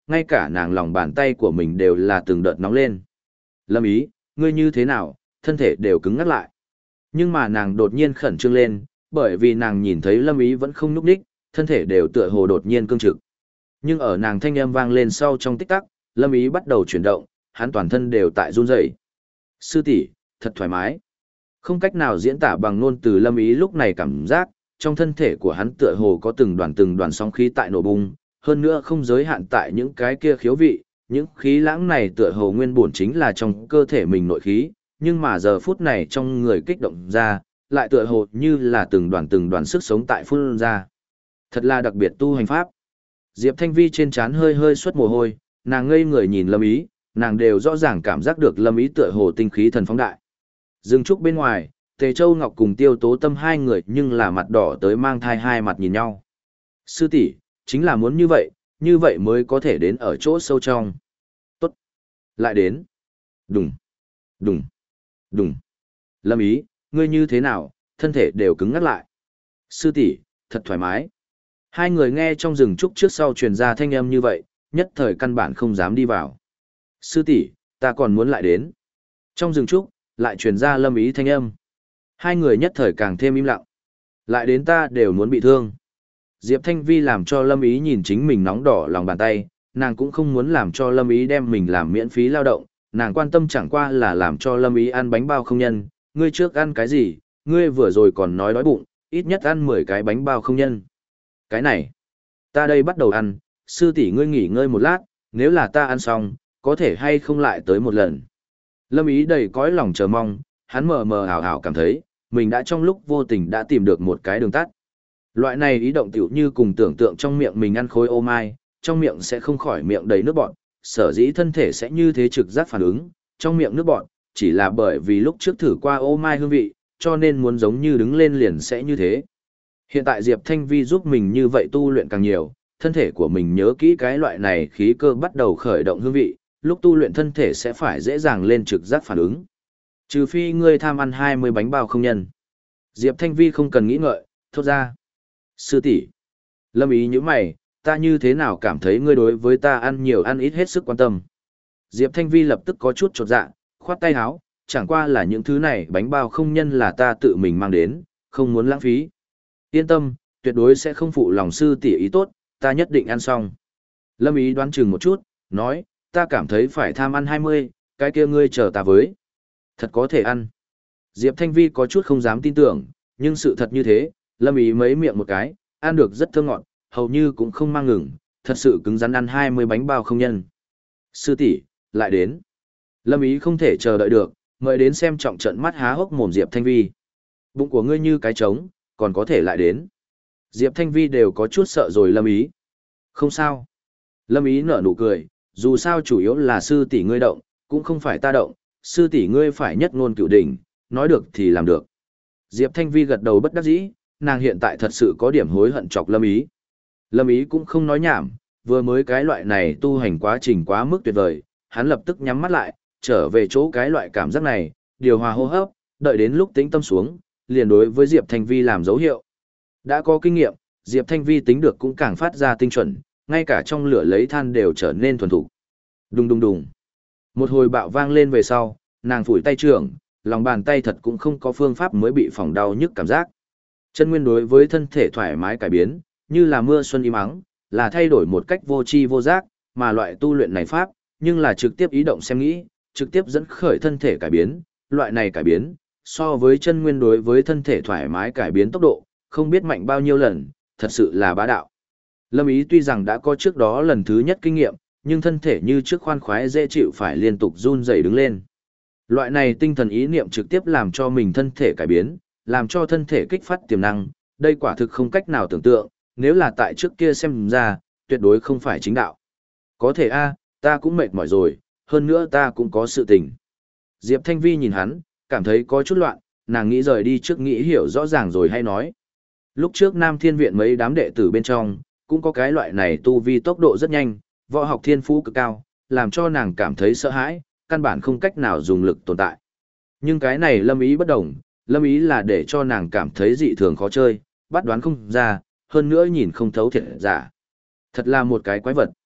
ngay cả nàng lòng bàn tay của mình đều là từng đợt nóng lên. Lâm Ý, ngươi như thế nào, thân thể đều cứng ngắt lại. Nhưng mà nàng đột nhiên khẩn trương lên, bởi vì nàng nhìn thấy Lâm Ý vẫn không nhúc nhích, thân thể đều tựa hồ đột nhiên cương trực. Nhưng ở nàng thanh âm vang lên sau trong tích tắc, Lâm Ý bắt đầu chuyển động, hắn toàn thân đều tại run rẩy. Sư tỷ, thật thoải mái. Không cách nào diễn tả bằng ngôn từ Lâm Ý lúc này cảm giác, trong thân thể của hắn tựa hồ có từng đoàn sóng khí tại nổ bung, hơn nữa không giới hạn tại những cái kia khiếu vị, những khí lãng này tựa hồ nguyên bổn chính là trong cơ thể mình nội khí, nhưng mà giờ phút này trong người kích động ra, lại tựa hồ như là từng đoàn sức sống tại phun ra. Thật là đặc biệt tu hành pháp. Diệp Thanh Vi trên trán hơi hơi xuất mồ hôi, nàng ngây người nhìn Lâm Ý, nàng đều rõ ràng cảm giác được Lâm Ý tựa hồ tinh khí thần phóng đại. Dừng trúc bên ngoài, Tề Châu Ngọc cùng Tiêu Tố Tâm hai người nhưng là mặt đỏ tới mang thai hai mặt nhìn nhau. Sư tỷ, chính là muốn như vậy mới có thể đến ở chỗ sâu trong. Tốt. Lại đến. Đùng, đùng, đùng. Lâm Ý, ngươi như thế nào, thân thể đều cứng ngắt lại. Sư tỷ, thật thoải mái. Hai người nghe trong rừng trúc trước sau truyền ra thanh âm như vậy, nhất thời căn bản không dám đi vào. Sư tỷ, ta còn muốn lại đến. Trong rừng trúc, lại truyền ra Lâm Ý thanh âm. Hai người nhất thời càng thêm im lặng. Lại đến ta đều muốn bị thương. Diệp Thanh Vi làm cho Lâm Ý nhìn chính mình nóng đỏ lòng bàn tay, nàng cũng không muốn làm cho Lâm Ý đem mình làm miễn phí lao động, nàng quan tâm chẳng qua là làm cho Lâm Ý ăn bánh bao không nhân, ngươi trước ăn cái gì, ngươi vừa rồi còn nói đói bụng, ít nhất ăn 10 cái bánh bao không nhân. Cái này, ta đây bắt đầu ăn, sư tỷ ngươi nghỉ ngơi một lát, nếu là ta ăn xong, có thể hay không lại tới một lần. Lâm Ý đầy cõi lòng chờ mong, hắn mờ mờ ảo ảo cảm thấy, mình đã trong lúc vô tình đã tìm được một cái đường tắt. Loại này ý động tiểu như cùng tưởng tượng trong miệng mình ăn khối ô mai, trong miệng sẽ không khỏi miệng đầy nước bọt, sở dĩ thân thể sẽ như thế trực giác phản ứng, trong miệng nước bọt, chỉ là bởi vì lúc trước thử qua ô mai hương vị, cho nên muốn giống như đứng lên liền sẽ như thế. Hiện tại Diệp Thanh Vi giúp mình như vậy tu luyện càng nhiều, thân thể của mình nhớ kỹ cái loại này khí cơ bắt đầu khởi động hương vị, lúc tu luyện thân thể sẽ phải dễ dàng lên trực giác phản ứng. Trừ phi ngươi tham ăn 20 bánh bao không nhân. Diệp Thanh Vi không cần nghĩ ngợi, thốt ra. Sư tỷ, Lâm Ý như mày, ta như thế nào cảm thấy ngươi đối với ta ăn nhiều ăn ít hết sức quan tâm. Diệp Thanh Vi lập tức có chút chột dạ, khoát tay áo, chẳng qua là những thứ này bánh bao không nhân là ta tự mình mang đến, không muốn lãng phí. Yên tâm, tuyệt đối sẽ không phụ lòng sư tỷ ý tốt, ta nhất định ăn xong. Lâm Ý đoán chừng một chút, nói, ta cảm thấy phải tham ăn 20, cái kia ngươi chờ ta với. Thật có thể ăn. Diệp Thanh Vi có chút không dám tin tưởng, nhưng sự thật như thế, Lâm Ý mấy miệng một cái, ăn được rất thơm ngọt, hầu như cũng không mang ngừng, thật sự cứng rắn ăn 20 bánh bao không nhân. Sư tỷ, lại đến. Lâm Ý không thể chờ đợi được, mời đến xem trọng trận mắt há hốc mồm Diệp Thanh Vi. Bụng của ngươi như cái trống, còn có thể lại đến. Diệp Thanh Vi đều có chút sợ rồi Lâm Ý. Không sao. Lâm Ý nở nụ cười, dù sao chủ yếu là sư tỷ ngươi động, cũng không phải ta động, sư tỷ ngươi phải nhất ngôn cửu đỉnh, nói được thì làm được. Diệp Thanh Vi gật đầu bất đắc dĩ, nàng hiện tại thật sự có điểm hối hận chọc Lâm Ý. Lâm Ý cũng không nói nhảm, vừa mới cái loại này tu hành quá trình quá mức tuyệt vời, hắn lập tức nhắm mắt lại, trở về chỗ cái loại cảm giác này, điều hòa hô hấp, đợi đến lúc tĩnh tâm xuống, liền đối với Diệp Thanh Vi làm dấu hiệu. Đã có kinh nghiệm, Diệp Thanh Vi tính được cũng càng phát ra tinh chuẩn, ngay cả trong lửa lấy than đều trở nên thuần thục. Đùng đùng đùng. Một hồi bạo vang lên về sau, nàng phủi tay trưởng, lòng bàn tay thật cũng không có phương pháp mới bị phỏng đau nhức cảm giác. Chân nguyên đối với thân thể thoải mái cải biến, như là mưa xuân im ắng, là thay đổi một cách vô tri vô giác, mà loại tu luyện này pháp, nhưng là trực tiếp ý động xem nghĩ, trực tiếp dẫn khởi thân thể cải biến, loại này cải biến, so với chân nguyên đối với thân thể thoải mái cải biến tốc độ, không biết mạnh bao nhiêu lần, thật sự là bá đạo. Lâm Ý tuy rằng đã có trước đó lần thứ nhất kinh nghiệm, nhưng thân thể như trước khoan khoái dễ chịu phải liên tục run rẩy đứng lên. Loại này tinh thần ý niệm trực tiếp làm cho mình thân thể cải biến, làm cho thân thể kích phát tiềm năng, đây quả thực không cách nào tưởng tượng, nếu là tại trước kia xem ra, tuyệt đối không phải chính đạo. Có thể ta cũng mệt mỏi rồi, hơn nữa ta cũng có sự tình. Diệp Thanh Vi nhìn hắn, cảm thấy có chút loạn, nàng nghĩ rời đi trước nghĩ hiểu rõ ràng rồi hay nói. Lúc trước Nam Thiên Viện mấy đám đệ tử bên trong, cũng có cái loại này tu vi tốc độ rất nhanh, võ học thiên phú cực cao, làm cho nàng cảm thấy sợ hãi, căn bản không cách nào dùng lực tồn tại. Nhưng cái này Lâm Ý bất đồng, Lâm Ý là để cho nàng cảm thấy dị thường khó chơi, bắt đoán không ra, hơn nữa nhìn không thấu thiệt giả. Thật là một cái quái vật.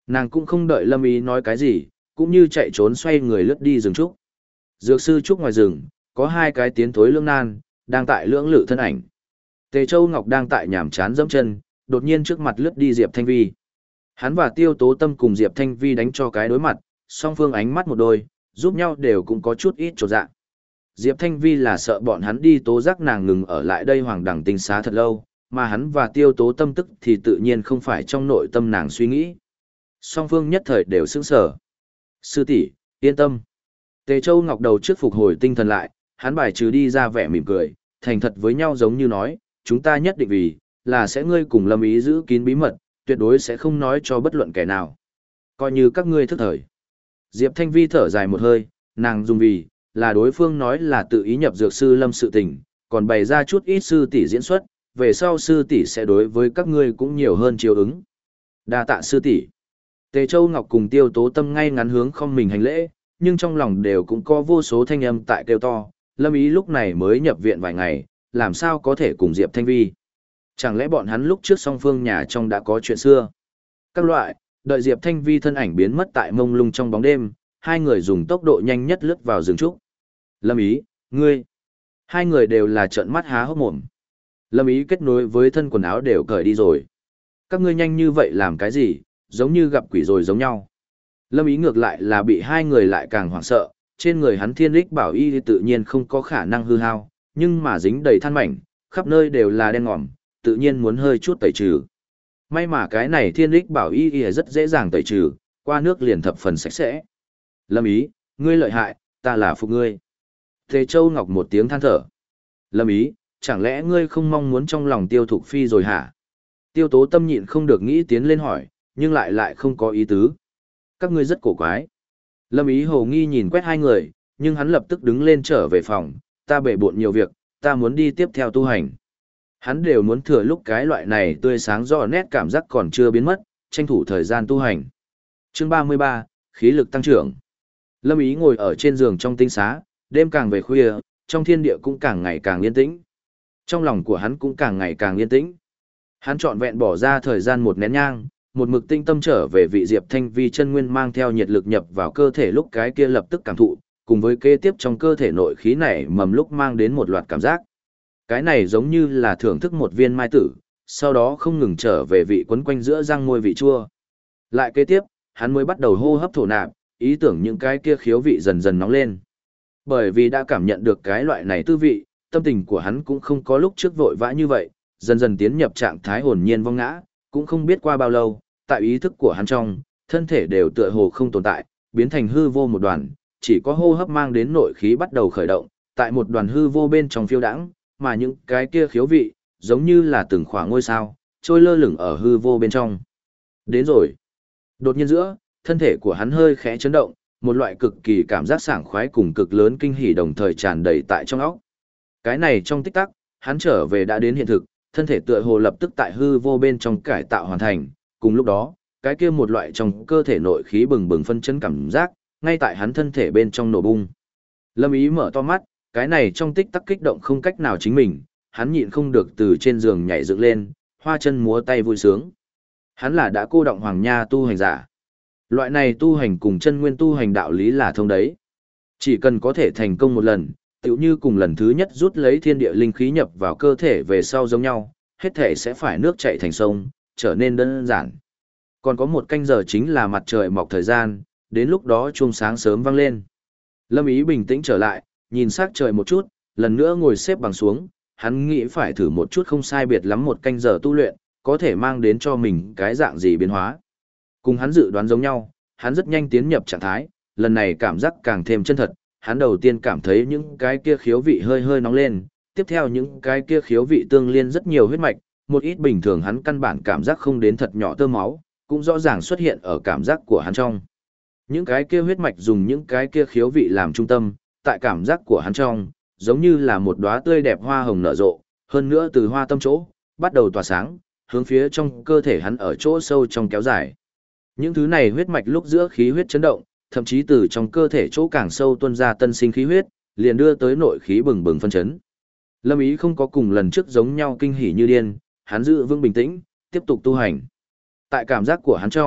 Nàng cũng không đợi Lâm Ý nói cái gì, cũng như chạy trốn xoay người lướt đi rừng trúc. Dược sư trúc ngoài rừng, có hai cái tiến thối lưỡng nan, đang tại lưỡng lự thân ảnh. Tề Châu Ngọc đang tại nhàm chán dẫm chân, đột nhiên trước mặt lướt đi Diệp Thanh Vi. Hắn và Tiêu Tố Tâm cùng Diệp Thanh Vi đánh cho cái đối mặt, song phương ánh mắt một đôi, giúp nhau đều cũng có chút ít chột dạ. Diệp Thanh Vi là sợ bọn hắn đi tố giác nàng ngừng ở lại đây Hoàng Đẳng Tinh Xá thật lâu, mà hắn và Tiêu Tố Tâm tức thì tự nhiên không phải trong nội tâm nàng suy nghĩ. Song phương nhất thời đều sững sờ. Sư tỷ, yên tâm. Tề Châu Ngọc đầu trước phục hồi tinh thần lại, hắn bài trừ đi ra vẻ mỉm cười, thành thật với nhau giống như nói, chúng ta nhất định vì, là sẽ ngươi cùng Lâm Ý giữ kín bí mật, tuyệt đối sẽ không nói cho bất luận kẻ nào. Coi như các ngươi thức thời. Diệp Thanh Vi thở dài một hơi, nàng dùng vì, là đối phương nói là tự ý nhập dược sư Lâm sự tình, còn bày ra chút ít sư tỷ diễn xuất, về sau sư tỷ sẽ đối với các ngươi cũng nhiều hơn chiếu ứng. Đa tạ sư tỷ. Tề Châu Ngọc cùng Tiêu Tố Tâm ngay ngắn hướng không mình hành lễ, nhưng trong lòng đều cũng có vô số thanh âm tại kêu to, Lâm Ý lúc này mới nhập viện vài ngày, làm sao có thể cùng Diệp Thanh Vi. Chẳng lẽ bọn hắn lúc trước song phương nhà trong đã có chuyện xưa? Các loại, đợi Diệp Thanh Vi thân ảnh biến mất tại mông lung trong bóng đêm, hai người dùng tốc độ nhanh nhất lướt vào rừng trúc. Lâm Ý, ngươi. Hai người đều là trợn mắt há hốc mồm. Lâm Ý kết nối với thân quần áo đều cởi đi rồi. Các ngươi nhanh như vậy làm cái gì, giống như gặp quỷ rồi giống nhau. Lâm Ý ngược lại là bị hai người lại càng hoảng sợ, trên người hắn thiên lích bảo y tự nhiên không có khả năng hư hao, nhưng mà dính đầy than mảnh, khắp nơi đều là đen ngòm, tự nhiên muốn hơi chút tẩy trừ. May mà cái này thiên lích bảo y rất dễ dàng tẩy trừ, qua nước liền thập phần sạch sẽ. Lâm Ý, ngươi lợi hại, ta là phục ngươi. Tề Châu Ngọc một tiếng than thở. Lâm Ý, chẳng lẽ ngươi không mong muốn trong lòng Tiêu Thục Phi rồi hả? Tiêu Tố Tâm nhịn không được nghĩ tiến lên hỏi, nhưng lại không có ý tứ. Các ngươi rất cổ quái. Lâm Ý hồ nghi nhìn quét hai người, nhưng hắn lập tức đứng lên trở về phòng, ta bể bộn nhiều việc, ta muốn đi tiếp theo tu hành. Hắn đều muốn thừa lúc cái loại này tươi sáng rõ nét cảm giác còn chưa biến mất, tranh thủ thời gian tu hành. Chương 33, khí lực tăng trưởng. Lâm Ý ngồi ở trên giường trong tinh xá, đêm càng về khuya, trong thiên địa cũng càng ngày càng yên tĩnh. Trong lòng của hắn cũng càng ngày càng yên tĩnh. Hắn trọn vẹn bỏ ra thời gian một nén nhang, một mực tinh tâm trở về vị Diệp Thanh Vi chân nguyên mang theo nhiệt lực nhập vào cơ thể lúc cái kia lập tức cảm thụ, cùng với kế tiếp trong cơ thể nội khí nảy mầm lúc mang đến một loạt cảm giác. Cái này giống như là thưởng thức một viên mai tử, sau đó không ngừng trở về vị quấn quanh giữa răng môi vị chua. Lại kế tiếp, hắn mới bắt đầu hô hấp thổ nạp, ý tưởng những cái kia khiếu vị dần dần nóng lên. Bởi vì đã cảm nhận được cái loại này tư vị, tâm tình của hắn cũng không có lúc trước vội vã như vậy, dần dần tiến nhập trạng thái hồn nhiên vong ngã, cũng không biết qua bao lâu, tại ý thức của hắn trong, thân thể đều tựa hồ không tồn tại, biến thành hư vô một đoàn, chỉ có hô hấp mang đến nội khí bắt đầu khởi động, tại một đoàn hư vô bên trong phiêu đãng, mà những cái kia khiếu vị, giống như là từng khỏa ngôi sao, trôi lơ lửng ở hư vô bên trong. Đến rồi. Đột nhiên giữa, thân thể của hắn hơi khẽ chấn động, một loại cực kỳ cảm giác sảng khoái cùng cực lớn kinh hỉ đồng thời tràn đầy tại trong óc. Cái này trong tích tắc, hắn trở về đã đến hiện thực, thân thể tựa hồ lập tức tại hư vô bên trong cải tạo hoàn thành, cùng lúc đó, cái kia một loại trong cơ thể nội khí bừng bừng phân chấn cảm giác, ngay tại hắn thân thể bên trong nổ bung. Lâm Ý mở to mắt, cái này trong tích tắc kích động không cách nào chính mình, hắn nhịn không được từ trên giường nhảy dựng lên, hoa chân múa tay vui sướng. Hắn là đã cô động hoàng nha tu hành giả. Loại này tu hành cùng chân nguyên tu hành đạo lý là thông đấy. Chỉ cần có thể thành công một lần, tựu như cùng lần thứ nhất rút lấy thiên địa linh khí nhập vào cơ thể về sau giống nhau, hết thể sẽ phải nước chảy thành sông, trở nên đơn giản. Còn có một canh giờ chính là mặt trời mọc thời gian, đến lúc đó chuông sáng sớm vang lên. Lâm Ý bình tĩnh trở lại, nhìn sắc trời một chút, lần nữa ngồi xếp bằng xuống, hắn nghĩ phải thử một chút không sai biệt lắm một canh giờ tu luyện, có thể mang đến cho mình cái dạng gì biến hóa. Cùng hắn dự đoán giống nhau, hắn rất nhanh tiến nhập trạng thái, lần này cảm giác càng thêm chân thật, hắn đầu tiên cảm thấy những cái kia khiếu vị hơi hơi nóng lên, tiếp theo những cái kia khiếu vị tương liên rất nhiều huyết mạch, một ít bình thường hắn căn bản cảm giác không đến thật nhỏ tơ máu, cũng rõ ràng xuất hiện ở cảm giác của hắn trong. Những cái kia huyết mạch dùng những cái kia khiếu vị làm trung tâm, tại cảm giác của hắn trong, giống như là một đóa tươi đẹp hoa hồng nở rộ, hơn nữa từ hoa tâm chỗ, bắt đầu tỏa sáng, hướng phía trong cơ thể hắn ở chỗ sâu trong kéo dài. Những thứ này huyết mạch lúc giữa khí huyết chấn động, thậm chí từ trong cơ thể chỗ càng sâu tuôn ra tân sinh khí huyết, liền đưa tới nội khí bừng bừng phân chấn. Lâm Ý không có cùng lần trước giống nhau kinh hỉ như điên, hắn giữ vững bình tĩnh, tiếp tục tu hành. Tại cảm giác của hắn trong,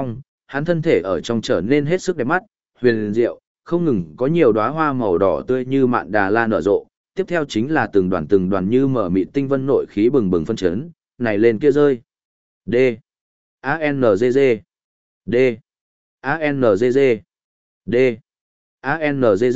hắn thân thể ở trong trở nên hết sức đẹp mắt, huyền diệu, không ngừng có nhiều đóa hoa màu đỏ tươi như mạn đà la nở rộ, tiếp theo chính là từng đoàn như mở mịt tinh vân nội khí bừng bừng phân chấn, này lên kia rơi. D. ANGG. D. ANGG. D. ANGG.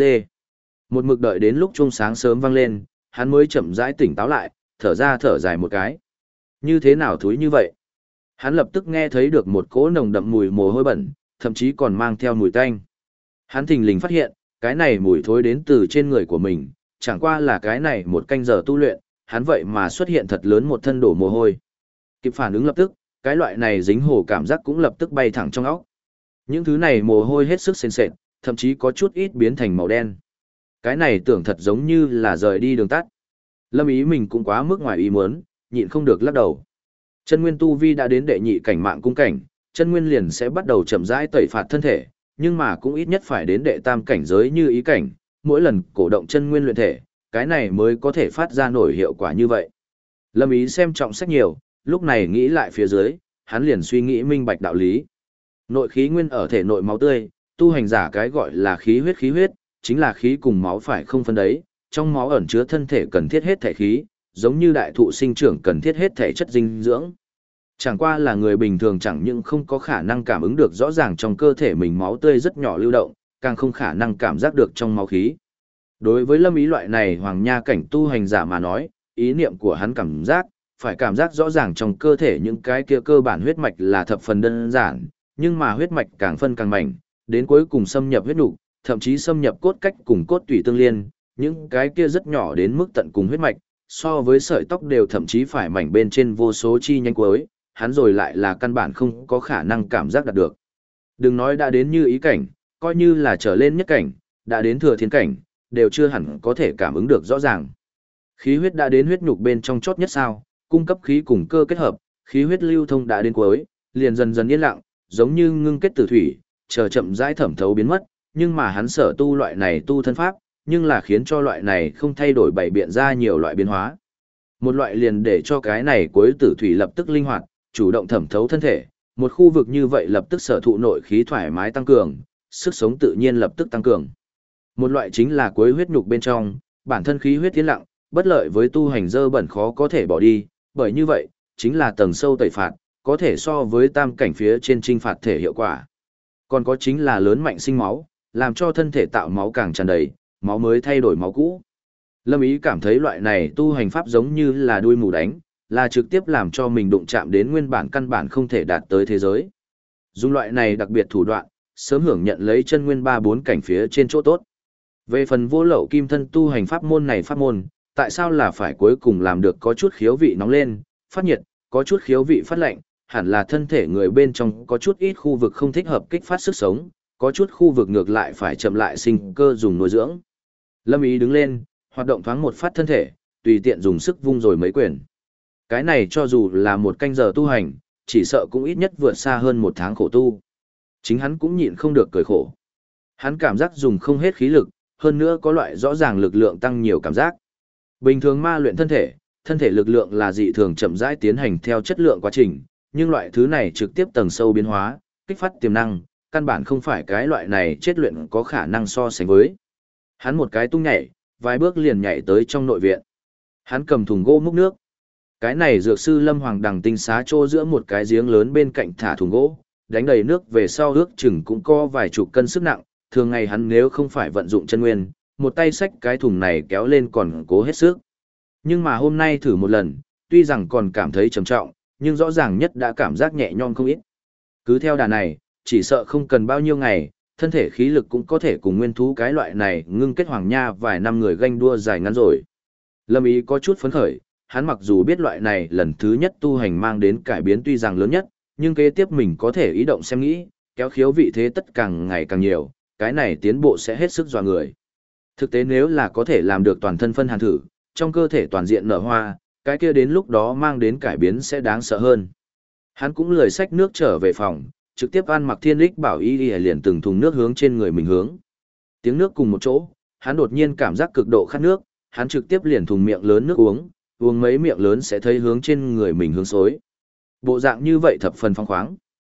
Một mực đợi đến lúc chuông sáng sớm vang lên, hắn mới chậm rãi tỉnh táo lại, thở dài một cái. Như thế nào thúi như vậy? Hắn lập tức nghe thấy được một cỗ nồng đậm mùi mồ hôi bẩn, thậm chí còn mang theo mùi tanh. Hắn thình lình phát hiện, cái này mùi thối đến từ trên người của mình, chẳng qua là cái này một canh giờ tu luyện, hắn vậy mà xuất hiện thật lớn một thân đổ mồ hôi. Kịp phản ứng lập tức, cái loại này dính hồ cảm giác cũng lập tức bay thẳng trong óc. Những thứ này mồ hôi hết sức sền sệt, thậm chí có chút ít biến thành màu đen. Cái này tưởng thật giống như là rời đi đường tắt. Lâm Ý mình cũng quá mức ngoài ý muốn, nhịn không được lắc đầu. Chân nguyên tu vi đã đến đệ nhị cảnh mạng cung cảnh, chân nguyên liền sẽ bắt đầu chậm rãi tẩy phạt thân thể, nhưng mà cũng ít nhất phải đến đệ tam cảnh giới như ý cảnh, mỗi lần cổ động chân nguyên luyện thể, cái này mới có thể phát ra nổi hiệu quả như vậy. Lâm Ý xem trọng sách nhiều, lúc này nghĩ lại phía dưới, hắn liền suy nghĩ minh bạch đạo lý. Nội khí nguyên ở thể nội máu tươi, tu hành giả cái gọi là khí huyết, chính là khí cùng máu phải không phân đấy, trong máu ẩn chứa thân thể cần thiết hết thể khí, giống như đại thụ sinh trưởng cần thiết hết thể chất dinh dưỡng. Chẳng qua là người bình thường chẳng những không có khả năng cảm ứng được rõ ràng trong cơ thể mình máu tươi rất nhỏ lưu động, càng không khả năng cảm giác được trong máu khí. Đối với Lâm Ý loại này hoàng nha cảnh tu hành giả mà nói, ý niệm của hắn cảm giác, phải cảm giác rõ ràng trong cơ thể những cái kia cơ bản huyết mạch là thập phần đơn giản, nhưng mà huyết mạch càng phân càng mảnh, đến cuối cùng xâm nhập huyết nục, thậm chí xâm nhập cốt cách cùng cốt tủy tương liên, những cái kia rất nhỏ đến mức tận cùng huyết mạch, so với sợi tóc đều thậm chí phải mảnh bên trên vô số chi nhánh cuối, hắn rồi lại là căn bản không có khả năng cảm giác đạt được. Đừng nói đã đến như ý cảnh, coi như là trở lên nhất cảnh, đã đến thừa thiên cảnh, đều chưa hẳn có thể cảm ứng được rõ ràng. Khí huyết đã đến huyết nhục bên trong chót nhất sao, cung cấp khí cùng cơ kết hợp, khí huyết lưu thông đã đến cuối, liền dần dần yên lặng, giống như ngưng kết từ thủy, chờ chậm rãi thẩm thấu biến mất, nhưng mà hắn sở tu loại này tu thân pháp, nhưng là khiến cho loại này không thay đổi bảy biện ra nhiều loại biến hóa. Một loại liền để cho cái này cuối tử thủy lập tức linh hoạt, chủ động thẩm thấu thân thể, một khu vực như vậy lập tức sở thụ nội khí thoải mái tăng cường, sức sống tự nhiên lập tức tăng cường. Một loại chính là cuối huyết nhục bên trong, bản thân khí huyết tiến lặng, bất lợi với tu hành dơ bẩn khó có thể bỏ đi, bởi như vậy, chính là tầng sâu tẩy phạt, có thể so với tam cảnh phía trên trinh phạt thể hiệu quả. Còn có chính là lớn mạnh sinh máu, làm cho thân thể tạo máu càng tràn đầy, máu mới thay đổi máu cũ. Lâm Ý cảm thấy loại này tu hành pháp giống như là đuôi mù đánh, là trực tiếp làm cho mình đụng chạm đến nguyên bản căn bản không thể đạt tới thế giới. Dùng loại này đặc biệt thủ đoạn, sớm hưởng nhận lấy chân nguyên 3-4 cảnh phía trên chỗ tốt. Về phần vô lậu kim thân tu hành pháp môn này pháp môn, tại sao là phải cuối cùng làm được có chút khiếu vị nóng lên, phát nhiệt, có chút khiếu vị phát lạnh, hẳn là thân thể người bên trong có chút ít khu vực không thích hợp kích phát sức sống, có chút khu vực ngược lại phải chậm lại sinh cơ dùng nuôi dưỡng. Lâm Ý đứng lên, hoạt động thoáng một phát thân thể, tùy tiện dùng sức vung rồi mấy quyền. Cái này cho dù là một canh giờ tu hành, chỉ sợ cũng ít nhất vượt xa hơn một tháng khổ tu. Chính hắn cũng nhịn không được cười khổ. Hắn cảm giác dùng không hết khí lực, hơn nữa có loại rõ ràng lực lượng tăng nhiều cảm giác. Bình thường ma luyện thân thể lực lượng là dị thường chậm rãi tiến hành theo chất lượng quá trình, nhưng loại thứ này trực tiếp tầng sâu biến hóa, kích phát tiềm năng, căn bản không phải cái loại này chết luyện có khả năng so sánh với. Hắn một cái tung nhảy, vài bước liền nhảy tới trong nội viện. Hắn cầm thùng gỗ múc nước. Cái này dược sư Lâm Hoàng đằng tinh xá trô giữa một cái giếng lớn bên cạnh thả thùng gỗ, đánh đầy nước về sau ước chừng cũng có vài chục cân sức nặng, thường ngày hắn nếu không phải vận dụng chân nguyên, một tay xách cái thùng này kéo lên còn cố hết sức. Nhưng mà hôm nay thử một lần, tuy rằng còn cảm thấy trầm trọng, nhưng rõ ràng nhất đã cảm giác nhẹ nhõm không ít. Cứ theo đà này, chỉ sợ không cần bao nhiêu ngày, thân thể khí lực cũng có thể cùng nguyên thú cái loại này ngưng kết hoàng nha vài năm người ganh đua dài ngắn rồi. Lâm Ý có chút phấn khởi, hắn mặc dù biết loại này lần thứ nhất tu hành mang đến cải biến tuy rằng lớn nhất, nhưng kế tiếp mình có thể ý động xem nghĩ, kéo khiếu vị thế tất càng ngày càng nhiều, cái này tiến bộ sẽ hết sức dọa người. Thực tế nếu là có thể làm được toàn thân phân hàn thử, trong cơ thể toàn diện nở hoa, cái kia đến lúc đó mang đến cải biến sẽ đáng sợ hơn. Hắn cũng lười xách nước trở về phòng, trực tiếp ăn mặc thiên lích bảo y liền từng thùng nước hướng trên người mình hướng. Tiếng nước cùng một chỗ, hắn đột nhiên cảm giác cực độ khát nước, hắn trực tiếp liền thùng miệng lớn nước uống mấy miệng lớn sẽ thấy hướng trên người mình hướng xối. Bộ dạng như vậy thập phần phong khoáng.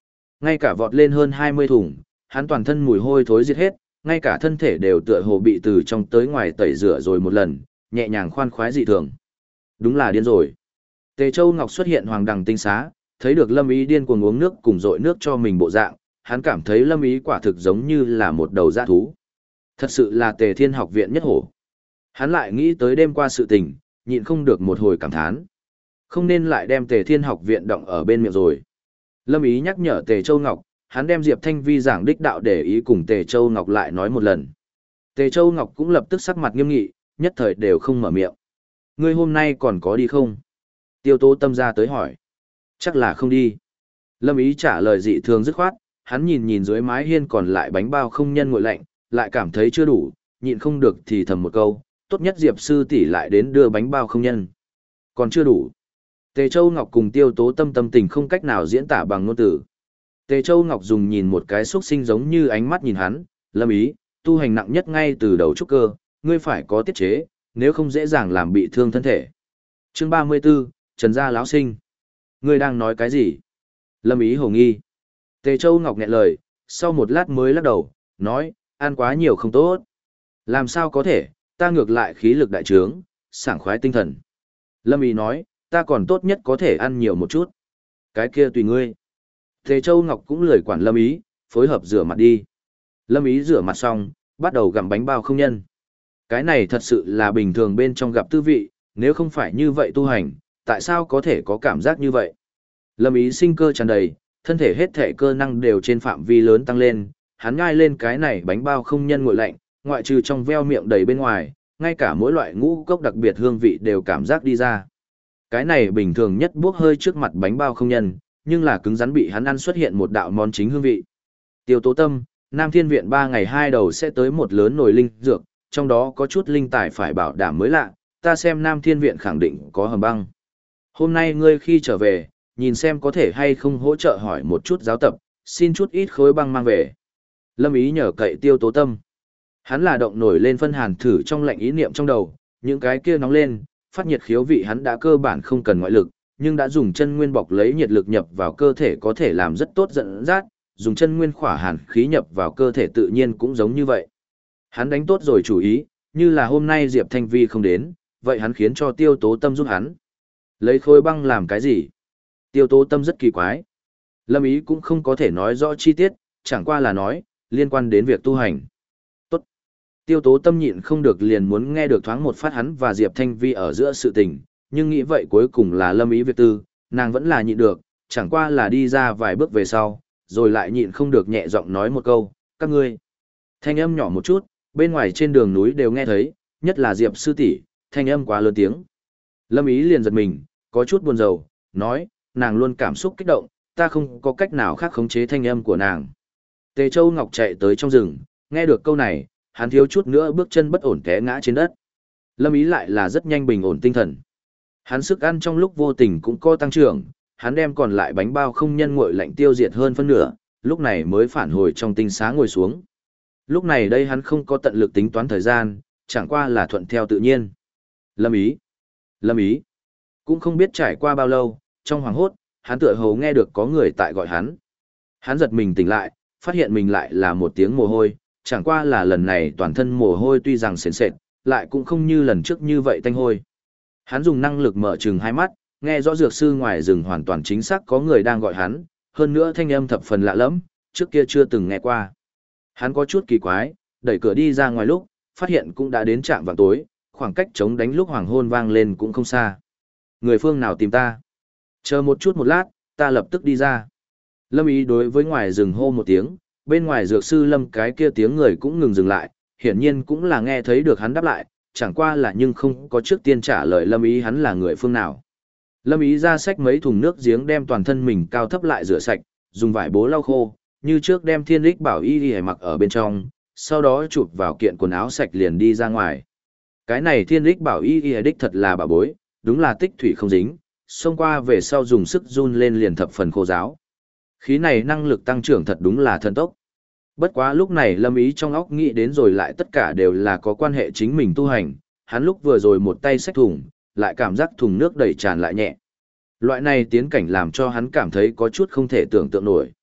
Ngay cả vọt lên hơn 20 thùng, hắn toàn thân mùi hôi thối giết hết, ngay cả thân thể đều tựa hồ bị từ trong tới ngoài tẩy rửa rồi một lần, nhẹ nhàng khoan khoái dị thường. Đúng là điên rồi. Tề Châu Ngọc xuất hiện hoàng đằng tinh xá, thấy được Lâm Ý điên cuồng uống nước cùng dội nước cho mình bộ dạng, hắn cảm thấy Lâm Ý quả thực giống như là một đầu dã thú. Thật sự là Tề Thiên học viện nhất hổ. Hắn lại nghĩ tới đêm qua sự tình, nhịn không được một hồi cảm thán. Không nên lại đem Tề Thiên học viện động ở bên miệng rồi. Lâm Ý nhắc nhở Tề Châu Ngọc, hắn đem Diệp Thanh Vi giảng đích đạo để ý cùng Tề Châu Ngọc lại nói một lần. Tề Châu Ngọc cũng lập tức sắc mặt nghiêm nghị, nhất thời đều không mở miệng. Ngươi hôm nay còn có đi không? Tiêu Tố Tâm ra tới hỏi. Chắc là không đi. Lâm Ý trả lời dị thường dứt khoát, hắn nhìn nhìn dưới mái hiên còn lại bánh bao không nhân nguội lạnh, lại cảm thấy chưa đủ, nhịn không được thì thầm một câu, tốt nhất Diệp sư tỷ lại đến đưa bánh bao không nhân. Còn chưa đủ. Tề Châu Ngọc cùng Tiêu Tố Tâm tâm tình không cách nào diễn tả bằng ngôn từ. Tề Châu Ngọc dùng nhìn một cái xúc sinh giống như ánh mắt nhìn hắn, Lâm Ý, tu hành nặng nhất ngay từ đầu trúc cơ, ngươi phải có tiết chế, nếu không dễ dàng làm bị thương thân thể. Chương 34, Trần Gia Lão Sinh. Ngươi đang nói cái gì? Lâm Ý hồ nghi. Tề Châu Ngọc nghẹn lời, sau một lát mới lắc đầu, nói, ăn quá nhiều không tốt. Làm sao có thể, ta ngược lại khí lực đại trướng, sảng khoái tinh thần. Lâm Ý nói, ta còn tốt nhất có thể ăn nhiều một chút. Cái kia tùy ngươi. Tề Châu Ngọc cũng lười quản Lâm Ý, phối hợp rửa mặt đi. Lâm Ý rửa mặt xong, bắt đầu gặm bánh bao không nhân. Cái này thật sự là bình thường bên trong gặp tư vị, nếu không phải như vậy tu hành, tại sao có thể có cảm giác như vậy? Lâm Ý sinh cơ tràn đầy, thân thể hết thể cơ năng đều trên phạm vi lớn tăng lên, hắn ngai lên cái này bánh bao không nhân nguội lạnh, ngoại trừ trong veo miệng đầy bên ngoài, ngay cả mỗi loại ngũ cốc đặc biệt hương vị đều cảm giác đi ra. Cái này bình thường nhất buốc hơi trước mặt bánh bao không nhân, nhưng là cứng rắn bị hắn ăn xuất hiện một đạo món chính hương vị. Tiêu Tố Tâm, Nam Thiên Viện 3 ngày 2 đầu sẽ tới một lớn nồi linh dược, trong đó có chút linh tài phải bảo đảm mới lạ, ta xem Nam Thiên Viện khẳng định có hầm băng. Hôm nay ngươi khi trở về, nhìn xem có thể hay không hỗ trợ hỏi một chút giáo tập, xin chút ít khối băng mang về. Lâm Ý nhờ cậy Tiêu Tố Tâm. Hắn là động nổi lên phân hàn thử trong lạnh ý niệm trong đầu, những cái kia nóng lên, phát nhiệt khiếu vị hắn đã cơ bản không cần ngoại lực, nhưng đã dùng chân nguyên bọc lấy nhiệt lực nhập vào cơ thể có thể làm rất tốt dẫn dắt, dùng chân nguyên khỏa hàn khí nhập vào cơ thể tự nhiên cũng giống như vậy. Hắn đánh tốt rồi chủ ý, như là hôm nay Diệp Thanh Vi không đến, vậy hắn khiến cho Tiêu Tố Tâm giúp hắn. Lấy khối băng làm cái gì? Tiêu Tố Tâm rất kỳ quái. Lâm Ý cũng không có thể nói rõ chi tiết, chẳng qua là nói, liên quan đến việc tu hành. Tốt. Tiêu Tố Tâm nhịn không được liền muốn nghe được thoáng một phát hắn và Diệp Thanh Vi ở giữa sự tình, nhưng nghĩ vậy cuối cùng là Lâm Ý việc tư, nàng vẫn là nhịn được, chẳng qua là đi ra vài bước về sau, rồi lại nhịn không được nhẹ giọng nói một câu, các ngươi. Thanh âm nhỏ một chút, bên ngoài trên đường núi đều nghe thấy, nhất là Diệp sư tỷ, thanh âm quá lớn tiếng. Lâm Ý liền giật mình, có chút buồn rầu, nói, nàng luôn cảm xúc kích động, ta không có cách nào khác khống chế thanh âm của nàng. Tề Châu Ngọc chạy tới trong rừng, nghe được câu này, hắn thiếu chút nữa bước chân bất ổn té ngã trên đất. Lâm Ý lại là rất nhanh bình ổn tinh thần. Hắn sức ăn trong lúc vô tình cũng có tăng trưởng, hắn đem còn lại bánh bao không nhân nguội lạnh tiêu diệt hơn phân nửa, lúc này mới phản hồi trong tinh xá ngồi xuống. Lúc này đây hắn không có tận lực tính toán thời gian, chẳng qua là thuận theo tự nhiên. Lâm Ý, Lâm Ý, cũng không biết trải qua bao lâu, trong hoàng hốt, hắn tựa hồ nghe được có người tại gọi hắn. Hắn giật mình tỉnh lại, phát hiện mình lại là một tiếng mồ hôi, chẳng qua là lần này toàn thân mồ hôi tuy rằng sền sệt, lại cũng không như lần trước như vậy tanh hôi. Hắn dùng năng lực mở trừng hai mắt, nghe rõ dược sư ngoài rừng hoàn toàn chính xác có người đang gọi hắn, hơn nữa thanh âm thập phần lạ lẫm, trước kia chưa từng nghe qua. Hắn có chút kỳ quái, đẩy cửa đi ra ngoài lúc, phát hiện cũng đã đến trạm vào tối, khoảng cách chống đánh lúc hoàng hôn vang lên cũng không xa. Người phương nào tìm ta? Chờ một chút một lát, ta lập tức đi ra. Lâm Ý đối với ngoài rừng hô một tiếng, bên ngoài dược sư Lâm cái kia tiếng người cũng ngừng dừng lại, hiển nhiên cũng là nghe thấy được hắn đáp lại, chẳng qua là nhưng không có trước tiên trả lời Lâm Ý hắn là người phương nào. Lâm Ý ra xách mấy thùng nước giếng đem toàn thân mình cao thấp lại rửa sạch, dùng vải bố lau khô, như trước đem thiên lích bảo y mặc ở bên trong, sau đó chụp vào kiện quần áo sạch liền đi ra ngoài. Cái này thiên lích bảo y đích thật là bà bối, đúng là tích thủy không dính, xông qua về sau dùng sức run lên liền thập phần khô giáo. Khí này năng lực tăng trưởng thật đúng là thần tốc. Bất quá lúc này Lâm Ý trong óc nghĩ đến rồi lại tất cả đều là có quan hệ chính mình tu hành, hắn lúc vừa rồi một tay xách thùng, lại cảm giác thùng nước đầy tràn lại nhẹ. Loại này tiến cảnh làm cho hắn cảm thấy có chút không thể tưởng tượng nổi.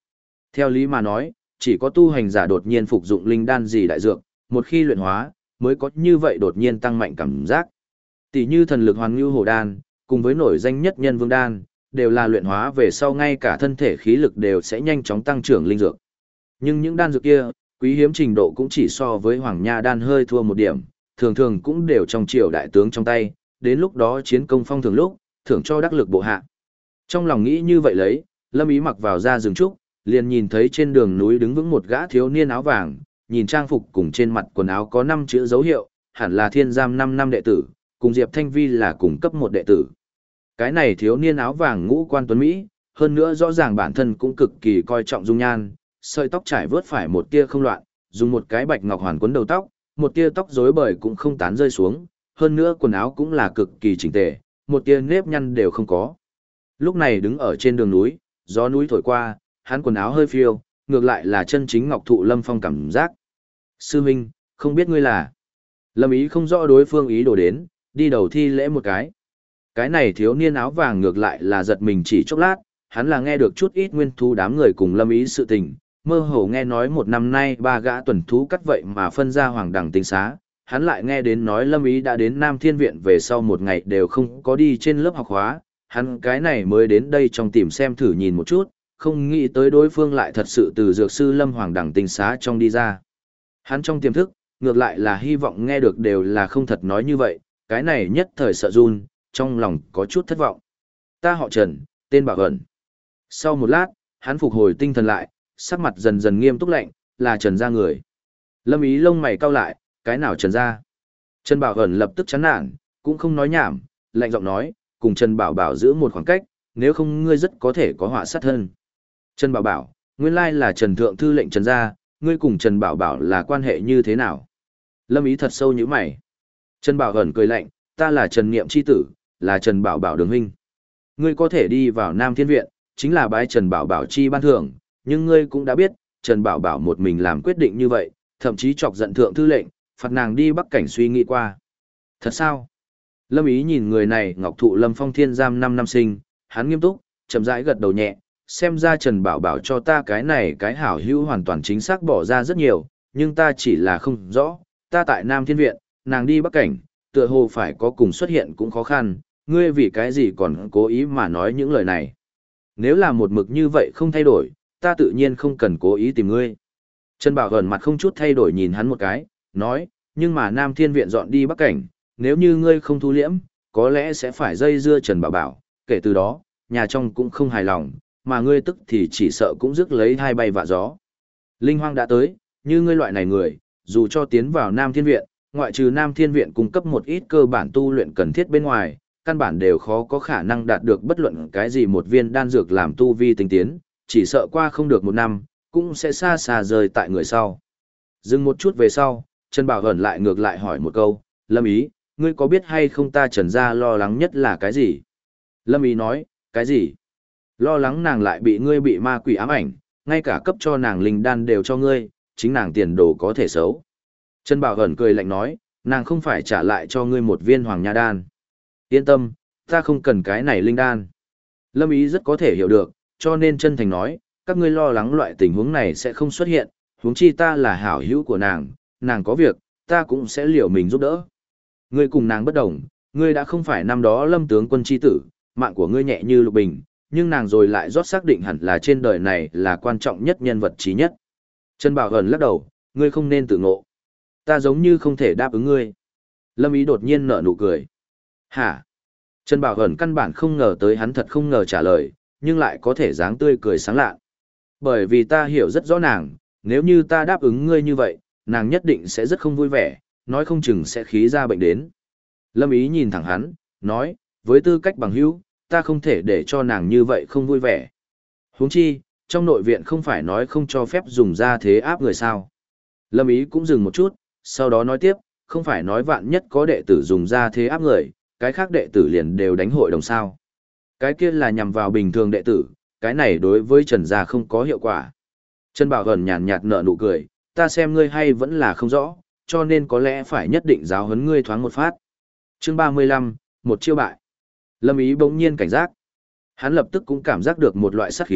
Theo lý mà nói, chỉ có tu hành giả đột nhiên phục dụng linh đan gì đại dược, một khi luyện hóa, mới có như vậy đột nhiên tăng mạnh cảm giác. Tỷ như thần lực hoàn ngưu hổ đan, cùng với nổi danh nhất nhân vương đan, đều là luyện hóa về sau ngay cả thân thể khí lực đều sẽ nhanh chóng tăng trưởng linh dược. Nhưng những đan dược kia, quý hiếm trình độ cũng chỉ so với hoàng nha đan hơi thua một điểm, thường thường cũng đều trong triều đại tướng trong tay, đến lúc đó chiến công phong thường lúc, thưởng cho đắc lực bộ hạ. Trong lòng nghĩ như vậy lấy, Lâm Ý mặc vào ra rừng trúc, liền nhìn thấy trên đường núi đứng vững một gã thiếu niên áo vàng, nhìn trang phục cùng trên mặt quần áo có 5 chữ dấu hiệu, hẳn là Thiên Giam 5 năm đệ tử, cùng Diệp Thanh Vi là cùng cấp một đệ tử. Cái này thiếu niên áo vàng ngũ quan tuấn Mỹ, hơn nữa rõ ràng bản thân cũng cực kỳ coi trọng dung nhan, sợi tóc trải vớt phải một tia không loạn, dùng một cái bạch ngọc hoàn quấn đầu tóc, một tia tóc rối bời cũng không tán rơi xuống, hơn nữa quần áo cũng là cực kỳ chỉnh tề, một tia nếp nhăn đều không có. Lúc này đứng ở trên đường núi, gió núi thổi qua, hắn quần áo hơi phiêu, ngược lại là chân chính ngọc thụ lâm phong cảm giác. Sư huynh, không biết ngươi là. Lâm Ý không rõ đối phương ý đồ đến, đi đầu thi lễ một cái. Cái này thiếu niên áo vàng ngược lại là giật mình chỉ chốc lát, hắn là nghe được chút ít nguyên thú đám người cùng Lâm Ý sự tình, mơ hồ nghe nói một năm nay 3 gã tuần thú cắt vậy mà phân ra hoàng đẳng tinh xá, hắn lại nghe đến nói Lâm Ý đã đến Nam Thiên Viện về sau một ngày đều không có đi trên lớp học hóa, hắn cái này mới đến đây trong tìm xem thử nhìn một chút, không nghĩ tới đối phương lại thật sự từ dược sư Lâm Hoàng đẳng tinh xá trong đi ra. Hắn trong tiềm thức, ngược lại là hy vọng nghe được đều là không thật nói như vậy, cái này nhất thời sợ run, trong lòng có chút thất vọng. Ta họ Trần, tên Bảo Ẩn. Sau một lát, hắn phục hồi tinh thần lại, sắc mặt dần dần nghiêm túc lạnh, là Trần gia người. Lâm Ý lông mày cau lại, cái nào Trần gia? Trần Bảo Ẩn lập tức chán nản, cũng không nói nhảm, lạnh giọng nói, cùng Trần Bảo Bảo giữ một khoảng cách, nếu không ngươi rất có thể có họa sát thân. Trần Bảo Bảo, nguyên lai là Trần Thượng Thư lệnh Trần gia, ngươi cùng Trần Bảo Bảo là quan hệ như thế nào? Lâm Ý thật sâu như mày. Trần Bảo Ẩn cười lạnh, ta là Trần Niệm chi tử, là Trần Bảo Bảo đường huynh. Ngươi có thể đi vào Nam Thiên Viện, chính là bái Trần Bảo Bảo chi ban thưởng, nhưng ngươi cũng đã biết, Trần Bảo Bảo một mình làm quyết định như vậy, thậm chí chọc giận Thượng Thư lệnh, phạt nàng đi Bắc Cảnh suy nghĩ qua. Thật sao? Lâm Ý nhìn người này ngọc thụ Lâm Phong Thiên Giam 5 năm sinh, hắn nghiêm túc, chậm rãi gật đầu nhẹ, xem ra Trần Bảo Bảo cho ta cái này cái hảo hữu hoàn toàn chính xác bỏ ra rất nhiều, nhưng ta chỉ là không rõ, ta tại Nam Thiên Viện, nàng đi Bắc Cảnh, tựa hồ phải có cùng xuất hiện cũng khó khăn, ngươi vì cái gì còn cố ý mà nói những lời này. Nếu là một mực như vậy không thay đổi, ta tự nhiên không cần cố ý tìm ngươi. Trần Bảo Ẩn mặt không chút thay đổi nhìn hắn một cái, nói, nhưng mà Nam Thiên Viện dọn đi Bắc Cảnh, nếu như ngươi không thu liễm, có lẽ sẽ phải dây dưa Trần Bảo Bảo, kể từ đó, nhà trong cũng không hài lòng, mà ngươi tức thì chỉ sợ cũng rước lấy hai bay vạ gió. Linh Hoang đã tới, như ngươi loại này người, dù cho tiến vào Nam Thiên Viện, ngoại trừ Nam Thiên Viện cung cấp một ít cơ bản tu luyện cần thiết bên ngoài, căn bản đều khó có khả năng đạt được bất luận cái gì một viên đan dược làm tu vi tinh tiến, chỉ sợ qua không được một năm, cũng sẽ xa xa rời tại người sau. Dừng một chút về sau, Trần Bảo Ẩn lại ngược lại hỏi một câu, Lâm Ý, ngươi có biết hay không ta Trần gia lo lắng nhất là cái gì? Lâm Ý nói, cái gì? Lo lắng nàng lại bị ngươi bị ma quỷ ám ảnh, ngay cả cấp cho nàng linh đan đều cho ngươi, chính nàng tiền đồ có thể xấu. Trần Bảo Ẩn cười lạnh nói, nàng không phải trả lại cho ngươi một viên hoàng nha đan. Yên tâm, ta không cần cái này linh đan. Lâm Ý rất có thể hiểu được, cho nên chân thành nói, các ngươi lo lắng loại tình huống này sẽ không xuất hiện, huống chi ta là hảo hữu của nàng có việc, ta cũng sẽ liều mình giúp đỡ. Ngươi cùng nàng bất đồng, ngươi đã không phải năm đó Lâm tướng quân chi tử, mạng của ngươi nhẹ như lục bình, nhưng nàng rồi lại rót xác định hẳn là trên đời này là quan trọng nhất nhân vật trí nhất. Trần Bảo Ẩn lắc đầu, ngươi không nên tự ngộ. Ta giống như không thể đáp ứng ngươi. Lâm Ý đột nhiên nở nụ cười. Hả? Trần Bảo Ẩn căn bản không ngờ tới hắn thật không ngờ trả lời, nhưng lại có thể dáng tươi cười sáng lạ. Bởi vì ta hiểu rất rõ nàng, nếu như ta đáp ứng ngươi như vậy, nàng nhất định sẽ rất không vui vẻ, nói không chừng sẽ khí ra bệnh đến. Lâm Ý nhìn thẳng hắn, nói, với tư cách bằng hữu, ta không thể để cho nàng như vậy không vui vẻ. Huống chi, trong nội viện không phải nói không cho phép dùng ra thế áp người sao. Lâm Ý cũng dừng một chút, sau đó nói tiếp, không phải nói vạn nhất có đệ tử dùng ra thế áp người, cái khác đệ tử liền đều đánh hội đồng sao. Cái kia là nhằm vào bình thường đệ tử, cái này đối với Trần gia không có hiệu quả. Trần Bảo Ẩn nhàn nhạt nở nụ cười, ta xem ngươi hay vẫn là không rõ, cho nên có lẽ phải nhất định giáo huấn ngươi thoáng một phát. Chương 35, một chiêu bại. Lâm Ý bỗng nhiên cảnh giác. Hắn lập tức cũng cảm giác được một loại sát khí,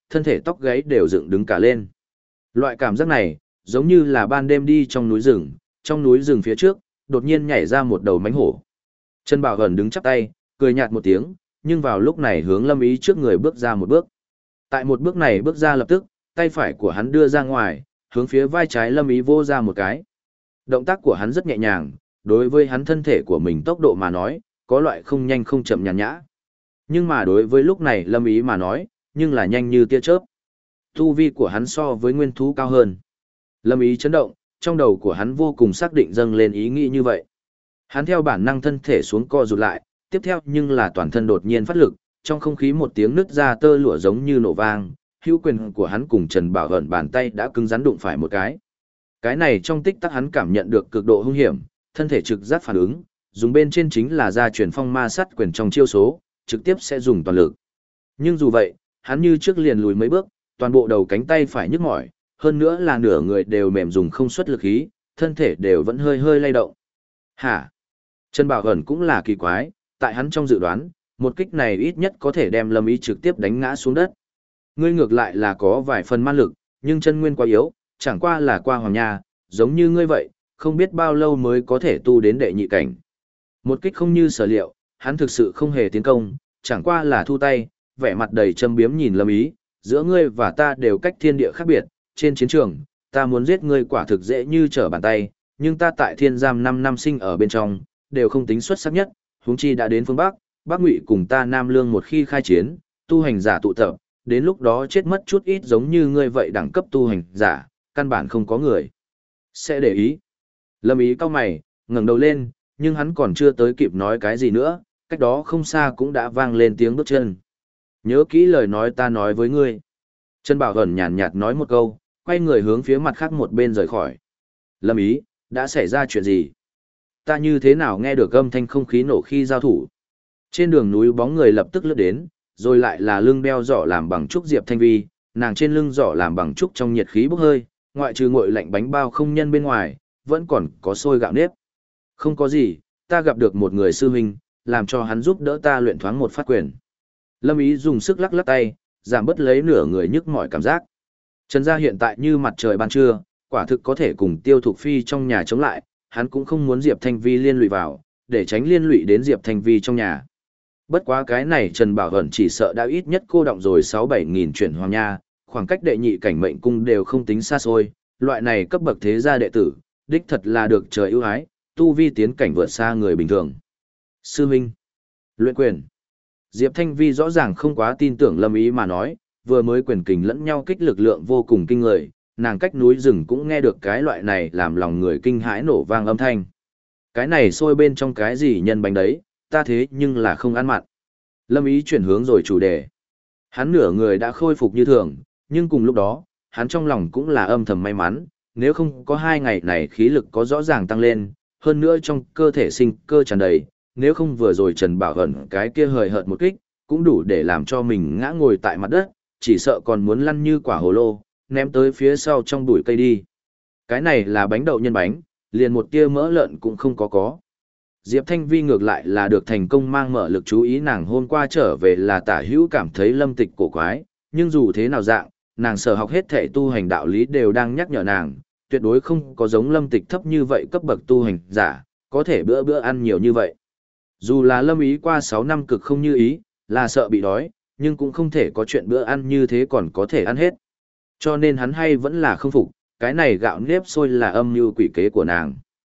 thân thể tóc gáy đều dựng đứng cả lên. Loại cảm giác này, giống như là ban đêm đi trong núi rừng phía trước, đột nhiên nhảy ra một đầu mánh hổ. Trần Bảo Ẩn đứng chắp tay, cười nhạt một tiếng, nhưng vào lúc này hướng Lâm Ý trước người bước ra một bước. Tại một bước này bước ra lập tức, tay phải của hắn đưa ra ngoài, hướng phía vai trái Lâm Ý vô ra một cái. Động tác của hắn rất nhẹ nhàng, đối với hắn thân thể của mình tốc độ mà nói, có loại không nhanh không chậm nhàn nhã. Nhưng mà đối với lúc này Lâm Ý mà nói, nhưng là nhanh như tia chớp. Tu vi của hắn so với nguyên thú cao hơn. Lâm Ý chấn động, trong đầu của hắn vô cùng xác định dâng lên ý nghĩ như vậy. Hắn theo bản năng thân thể xuống co rụt lại, tiếp theo nhưng là toàn thân đột nhiên phát lực, trong không khí một tiếng nứt ra tơ lụa giống như nổ vang, hữu quyền của hắn cùng Trần Bảo Ẩn bàn tay đã cứng rắn đụng phải một cái. Cái này trong tích tắc hắn cảm nhận được cực độ hung hiểm, thân thể trực giác phản ứng, dùng bên trên chính là gia truyền phong ma sát quyền trong chiêu số, trực tiếp sẽ dùng toàn lực. Nhưng dù vậy, hắn như trước liền lùi mấy bước, toàn bộ đầu cánh tay phải nhức mỏi, hơn nữa là nửa người đều mềm dùng không xuất lực khí, thân thể đều vẫn hơi hơi lay động. Hả? Trần Bảo Ẩn cũng là kỳ quái, tại hắn trong dự đoán, một kích này ít nhất có thể đem Lâm Ý trực tiếp đánh ngã xuống đất. Ngươi ngược lại là có vài phần man lực, nhưng chân nguyên quá yếu, chẳng qua là qua hoàng nha, giống như ngươi vậy, không biết bao lâu mới có thể tu đến đệ nhị cảnh. Một kích không như sở liệu, hắn thực sự không hề tiến công, chẳng qua là thu tay, vẻ mặt đầy châm biếm nhìn Lâm Ý, giữa ngươi và ta đều cách thiên địa khác biệt, trên chiến trường, ta muốn giết ngươi quả thực dễ như trở bàn tay, nhưng ta tại thiên giam 5 năm sinh ở bên trong, đều không tính xuất sắc nhất, huống chi đã đến phương Bắc, Bắc Ngụy cùng ta Nam Lương một khi khai chiến, tu hành giả tụ tập, đến lúc đó chết mất chút ít giống như ngươi vậy đẳng cấp tu hành giả, căn bản không có người sẽ để ý. Lâm Ý cau mày, ngẩng đầu lên, nhưng hắn còn chưa tới kịp nói cái gì nữa, cách đó không xa cũng đã vang lên tiếng bước chân. Nhớ kỹ lời nói ta nói với ngươi. Trần Bảo Ẩn nhàn nhạt nói một câu, quay người hướng phía mặt khác một bên rời khỏi. Lâm Ý, đã xảy ra chuyện gì? Ta như thế nào nghe được âm thanh không khí nổ khi giao thủ? Trên đường núi bóng người lập tức lướt đến, rồi lại là lưng đeo giỏ làm bằng trúc Diệp Thanh Vi, nàng trên lưng giỏ làm bằng trúc trong nhiệt khí bốc hơi, ngoại trừ nguội lạnh bánh bao không nhân bên ngoài, vẫn còn có sôi gạo nếp. Không có gì, ta gặp được một người sư huynh, làm cho hắn giúp đỡ ta luyện thoáng một phát quyền. Lâm Ý dùng sức lắc lắc tay, giảm bớt lấy nửa người nhức mỏi cảm giác. Trần gia hiện tại như mặt trời ban trưa, quả thực có thể cùng Tiêu Thục Phi trong nhà chống lại, hắn cũng không muốn Diệp Thanh Vi liên lụy vào, để tránh liên lụy đến Diệp Thanh Vi trong nhà. Bất quá cái này Trần Bảo Ẩn chỉ sợ đã ít nhất cô động rồi 6-7 nghìn chuyển hoàng nha, khoảng cách đệ nhị cảnh mệnh cung đều không tính xa xôi, loại này cấp bậc thế gia đệ tử, đích thật là được trời ưu ái, tu vi tiến cảnh vượt xa người bình thường. Sư huynh, luyện quyền. Diệp Thanh Vi rõ ràng không quá tin tưởng Lâm Ý mà nói, vừa mới quyền kình lẫn nhau kích lực lượng vô cùng kinh người, nàng cách núi rừng cũng nghe được cái loại này làm lòng người kinh hãi nổ vang âm thanh. Cái này sôi bên trong cái gì nhân bánh đấy, ta thế nhưng là không ăn mặn. Lâm Ý chuyển hướng rồi chủ đề. Hắn nửa người đã khôi phục như thường, nhưng cùng lúc đó, hắn trong lòng cũng là âm thầm may mắn, nếu không có 2 ngày này khí lực có rõ ràng tăng lên, hơn nữa trong cơ thể sinh cơ tràn đầy, nếu không vừa rồi Trần Bảo Ẩn cái kia hời hợt một kích, cũng đủ để làm cho mình ngã ngồi tại mặt đất, chỉ sợ còn muốn lăn như quả hồ lô, ném tới phía sau trong bụi cây đi. Cái này là bánh đậu nhân bánh, liền một tia mỡ lợn cũng không có. Diệp Thanh Vi ngược lại là được thành công mang mở lực chú ý, nàng hôm qua trở về là tả hữu cảm thấy Lâm Tịch cổ quái, nhưng dù thế nào dạng, nàng sở học hết thể tu hành đạo lý đều đang nhắc nhở nàng, tuyệt đối không có giống Lâm Tịch thấp như vậy cấp bậc tu hành giả, có thể bữa bữa ăn nhiều như vậy. Dù là Lâm Ý qua 6 năm cực không như ý, là sợ bị đói, nhưng cũng không thể có chuyện bữa ăn như thế còn có thể ăn hết. Cho nên hắn hay vẫn là không phục, cái này gạo nếp sôi là âm mưu quỷ kế của nàng.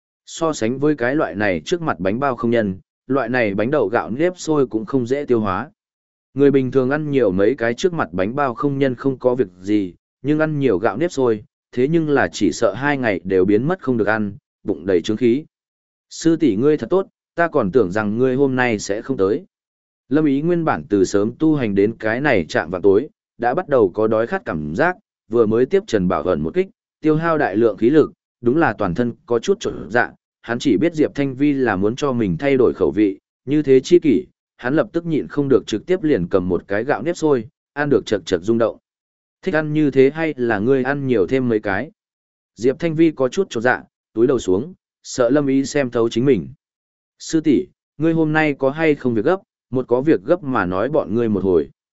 So sánh với cái loại này trước mặt bánh bao không nhân, loại này bánh đậu gạo nếp sôi cũng không dễ tiêu hóa. Người bình thường ăn nhiều mấy cái trước mặt bánh bao không nhân không có việc gì, nhưng ăn nhiều gạo nếp sôi, thế nhưng là chỉ sợ 2 ngày đều biến mất không được ăn, bụng đầy trướng khí. Sư tỷ ngươi thật tốt, ta còn tưởng rằng ngươi hôm nay sẽ không tới. Lâm Ý nguyên bản từ sớm tu hành đến cái này chạm vào tối, đã bắt đầu có đói khát cảm giác, vừa mới tiếp Trần Bảo Ẩn một kích, tiêu hao đại lượng khí lực, đúng là toàn thân có chút trộn dạ, hắn chỉ biết Diệp Thanh Vi là muốn cho mình thay đổi khẩu vị, như thế chi kỷ, hắn lập tức nhịn không được trực tiếp liền cầm một cái gạo nếp sôi, ăn được chật chật rung động. Thích ăn như thế hay là ngươi ăn nhiều thêm mấy cái? Diệp Thanh Vi có chút trộn dạ, túi đầu xuống, sợ Lâm Ý xem thấu chính mình. Sư tỷ, ngươi hôm nay có hay không việc gấp, một có việc gấp mà nói bọn ngươi một hồi.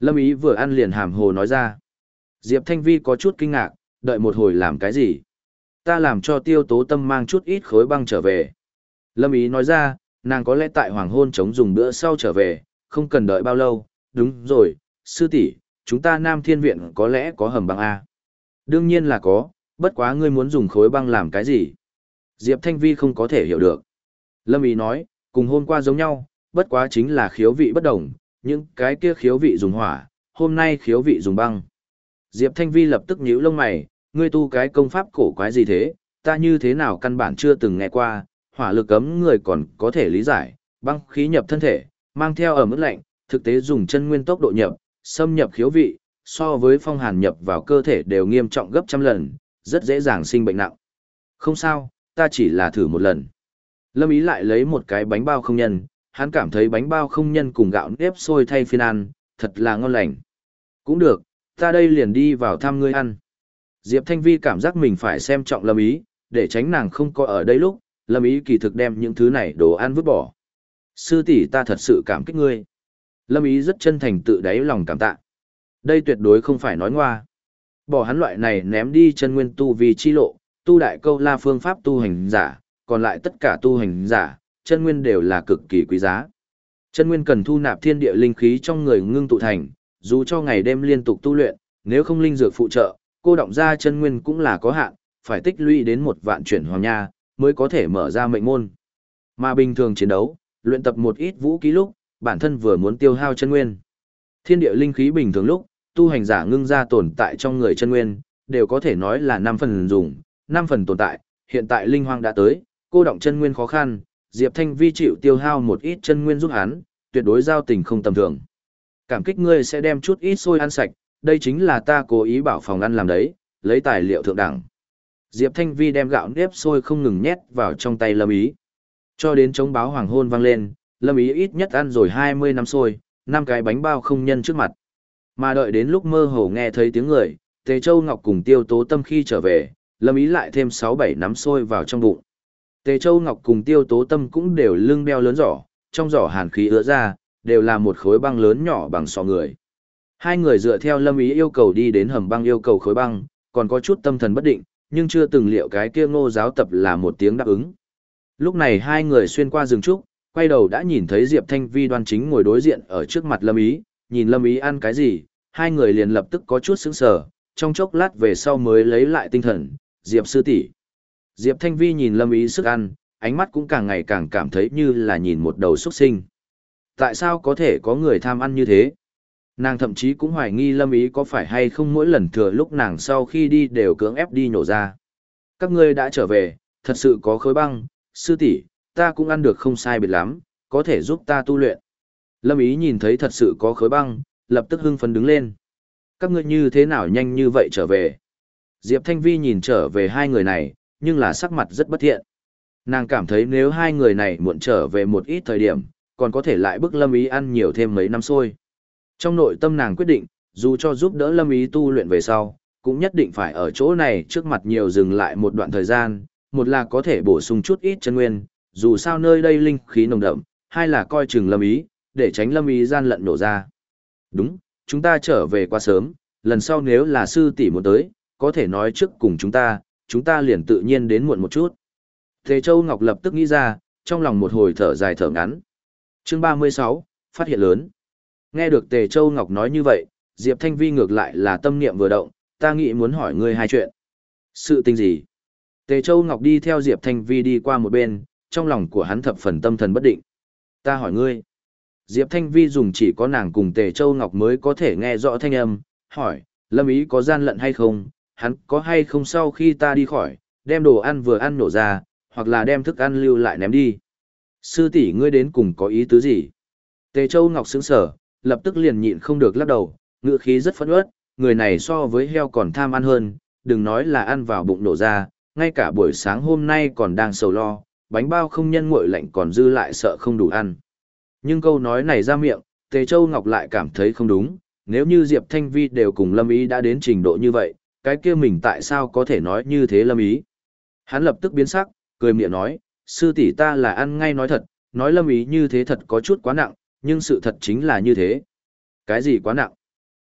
Lâm Ý vừa ăn liền hàm hồ nói ra. Diệp Thanh Vi có chút kinh ngạc, đợi một hồi làm cái gì? Ta làm cho Tiêu Tố Tâm mang chút ít khối băng trở về. Lâm Ý nói ra, nàng có lẽ tại hoàng hôn chống dùng bữa sau trở về, không cần đợi bao lâu. Đúng rồi, sư tỷ, chúng ta Nam Thiên Viện có lẽ có hầm băng A. Đương nhiên là có, bất quá ngươi muốn dùng khối băng làm cái gì? Diệp Thanh Vi không có thể hiểu được. Lâm Ý nói, cùng hôm qua giống nhau, bất quá chính là khiếu vị bất đồng, những cái kia khiếu vị dùng hỏa, hôm nay khiếu vị dùng băng. Diệp Thanh Vi lập tức nhíu lông mày, ngươi tu cái công pháp cổ quái gì thế, ta như thế nào căn bản chưa từng nghe qua, hỏa lực cấm người còn có thể lý giải, băng khí nhập thân thể, mang theo ẩm ướt lạnh, thực tế dùng chân nguyên tốc độ nhập, xâm nhập khiếu vị, so với phong hàn nhập vào cơ thể đều nghiêm trọng gấp trăm lần, rất dễ dàng sinh bệnh nặng. Không sao, ta chỉ là thử một lần. Lâm Ý lại lấy một cái bánh bao không nhân, hắn cảm thấy bánh bao không nhân cùng gạo nếp sôi thay phiên ăn, thật là ngon lành. Cũng được, ta đây liền đi vào thăm ngươi ăn. Diệp Thanh Vi cảm giác mình phải xem trọng Lâm Ý, để tránh nàng không có ở đây lúc, Lâm Ý kỳ thực đem những thứ này đồ ăn vứt bỏ. Sư tỷ ta thật sự cảm kích ngươi. Lâm Ý rất chân thành tự đáy lòng cảm tạ. Đây tuyệt đối không phải nói ngoa. Bỏ hắn loại này ném đi chân nguyên tu vì chi lộ, tu đại câu la phương pháp tu hành giả, còn lại tất cả tu hành giả, chân nguyên đều là cực kỳ quý giá. Chân nguyên cần thu nạp thiên địa linh khí trong người ngưng tụ thành, dù cho ngày đêm liên tục tu luyện, nếu không linh dược phụ trợ, cô động ra chân nguyên cũng là có hạn, phải tích lũy đến 1 vạn chuyển hoàng nha, mới có thể mở ra mệnh môn. Mà bình thường chiến đấu, luyện tập một ít vũ khí lúc, bản thân vừa muốn tiêu hao chân nguyên. Thiên địa linh khí bình thường lúc, tu hành giả ngưng ra tồn tại trong người chân nguyên, đều có thể nói là 5 phần dùng, 5 phần tồn tại, hiện tại linh hoang đã tới, cô động chân nguyên khó khăn, Diệp Thanh Vi chịu tiêu hao một ít chân nguyên giúp hắn, tuyệt đối giao tình không tầm thường. Cảm kích ngươi sẽ đem chút ít xôi ăn sạch, đây chính là ta cố ý bảo phòng ăn làm đấy, lấy tài liệu thượng đẳng. Diệp Thanh Vi đem gạo nếp xôi không ngừng nhét vào trong tay Lâm Ý. Cho đến chống báo hoàng hôn vang lên, Lâm Ý ít nhất ăn rồi 20 năm xôi, 5 cái bánh bao không nhân trước mặt. Mà đợi đến lúc mơ hồ nghe thấy tiếng người, Tề Châu Ngọc cùng Tiêu Tố Tâm khi trở về, Lâm Ý lại thêm 6-7 nắm xôi vào trong bụng. Tề Châu Ngọc cùng Tiêu Tố Tâm cũng đều lưng đeo lớn giỏ, trong giỏ hàn khí ứa ra, đều là một khối băng lớn nhỏ bằng sọ người. Hai người dựa theo Lâm Ý yêu cầu đi đến hầm băng yêu cầu khối băng, còn có chút tâm thần bất định, nhưng chưa từng liệu cái kia Ngô giáo tập là một tiếng đáp ứng. Lúc này hai người xuyên qua rừng trúc, quay đầu đã nhìn thấy Diệp Thanh Vi đoan chính ngồi đối diện ở trước mặt Lâm Ý, nhìn Lâm Ý ăn cái gì, hai người liền lập tức có chút sững sờ, trong chốc lát về sau mới lấy lại tinh thần, Diệp sư tỷ. Diệp Thanh Vi nhìn Lâm Ý sức ăn, ánh mắt cũng càng ngày càng cảm thấy như là nhìn một đầu súc sinh. Tại sao có thể có người tham ăn như thế? Nàng thậm chí cũng hoài nghi Lâm Ý có phải hay không mỗi lần thừa lúc nàng sau khi đi đều cưỡng ép đi nhổ ra. Các ngươi đã trở về, thật sự có khối băng, sư tỷ, ta cũng ăn được không sai biệt lắm, có thể giúp ta tu luyện. Lâm Ý nhìn thấy thật sự có khối băng, lập tức hưng phấn đứng lên. Các ngươi như thế nào nhanh như vậy trở về? Diệp Thanh Vi nhìn trở về hai người này, nhưng là sắc mặt rất bất thiện. Nàng cảm thấy nếu hai người này muộn trở về một ít thời điểm, còn có thể lại bức Lâm Ý ăn nhiều thêm mấy năm xôi. Trong nội tâm nàng quyết định, dù cho giúp đỡ Lâm Ý tu luyện về sau, cũng nhất định phải ở chỗ này trước mặt nhiều dừng lại một đoạn thời gian, một là có thể bổ sung chút ít chân nguyên, dù sao nơi đây linh khí nồng đậm, hai là coi chừng Lâm Ý, để tránh Lâm Ý gian lận nổ ra. Đúng, chúng ta trở về quá sớm, lần sau nếu là sư tỷ muốn tới, có thể nói trước cùng chúng ta liền tự nhiên đến muộn một chút. Tề Châu Ngọc lập tức nghĩ ra, trong lòng một hồi thở dài thở ngắn. Chương 36, phát hiện lớn. Nghe được Tề Châu Ngọc nói như vậy, Diệp Thanh Vi ngược lại là tâm niệm vừa động, ta nghĩ muốn hỏi ngươi hai chuyện. Sự tình gì? Tề Châu Ngọc đi theo Diệp Thanh Vi đi qua một bên, trong lòng của hắn thập phần tâm thần bất định. Ta hỏi ngươi. Diệp Thanh Vi dùng chỉ có nàng cùng Tề Châu Ngọc mới có thể nghe rõ thanh âm, hỏi, Lâm Ý có gian lận hay không, hắn có hay không sau khi ta đi khỏi, đem đồ ăn vừa ăn nổ ra, hoặc là đem thức ăn lưu lại ném đi. Sư tỷ ngươi đến cùng có ý tứ gì? Tề Châu Ngọc sững sờ, lập tức liền nhịn không được lắc đầu, ngữ khí rất phẫn uất, người này so với heo còn tham ăn hơn, đừng nói là ăn vào bụng nổ ra, ngay cả buổi sáng hôm nay còn đang sầu lo, bánh bao không nhân nguội lạnh còn dư lại sợ không đủ ăn. Nhưng câu nói này ra miệng, Tề Châu Ngọc lại cảm thấy không đúng, nếu như Diệp Thanh Vi đều cùng Lâm Ý đã đến trình độ như vậy, cái kia mình tại sao có thể nói như thế Lâm Ý? Hắn lập tức biến sắc, cười miệng nói, sư tỷ ta là ăn ngay nói thật, nói Lâm Ý như thế thật có chút quá nặng, nhưng sự thật chính là như thế. Cái gì quá nặng?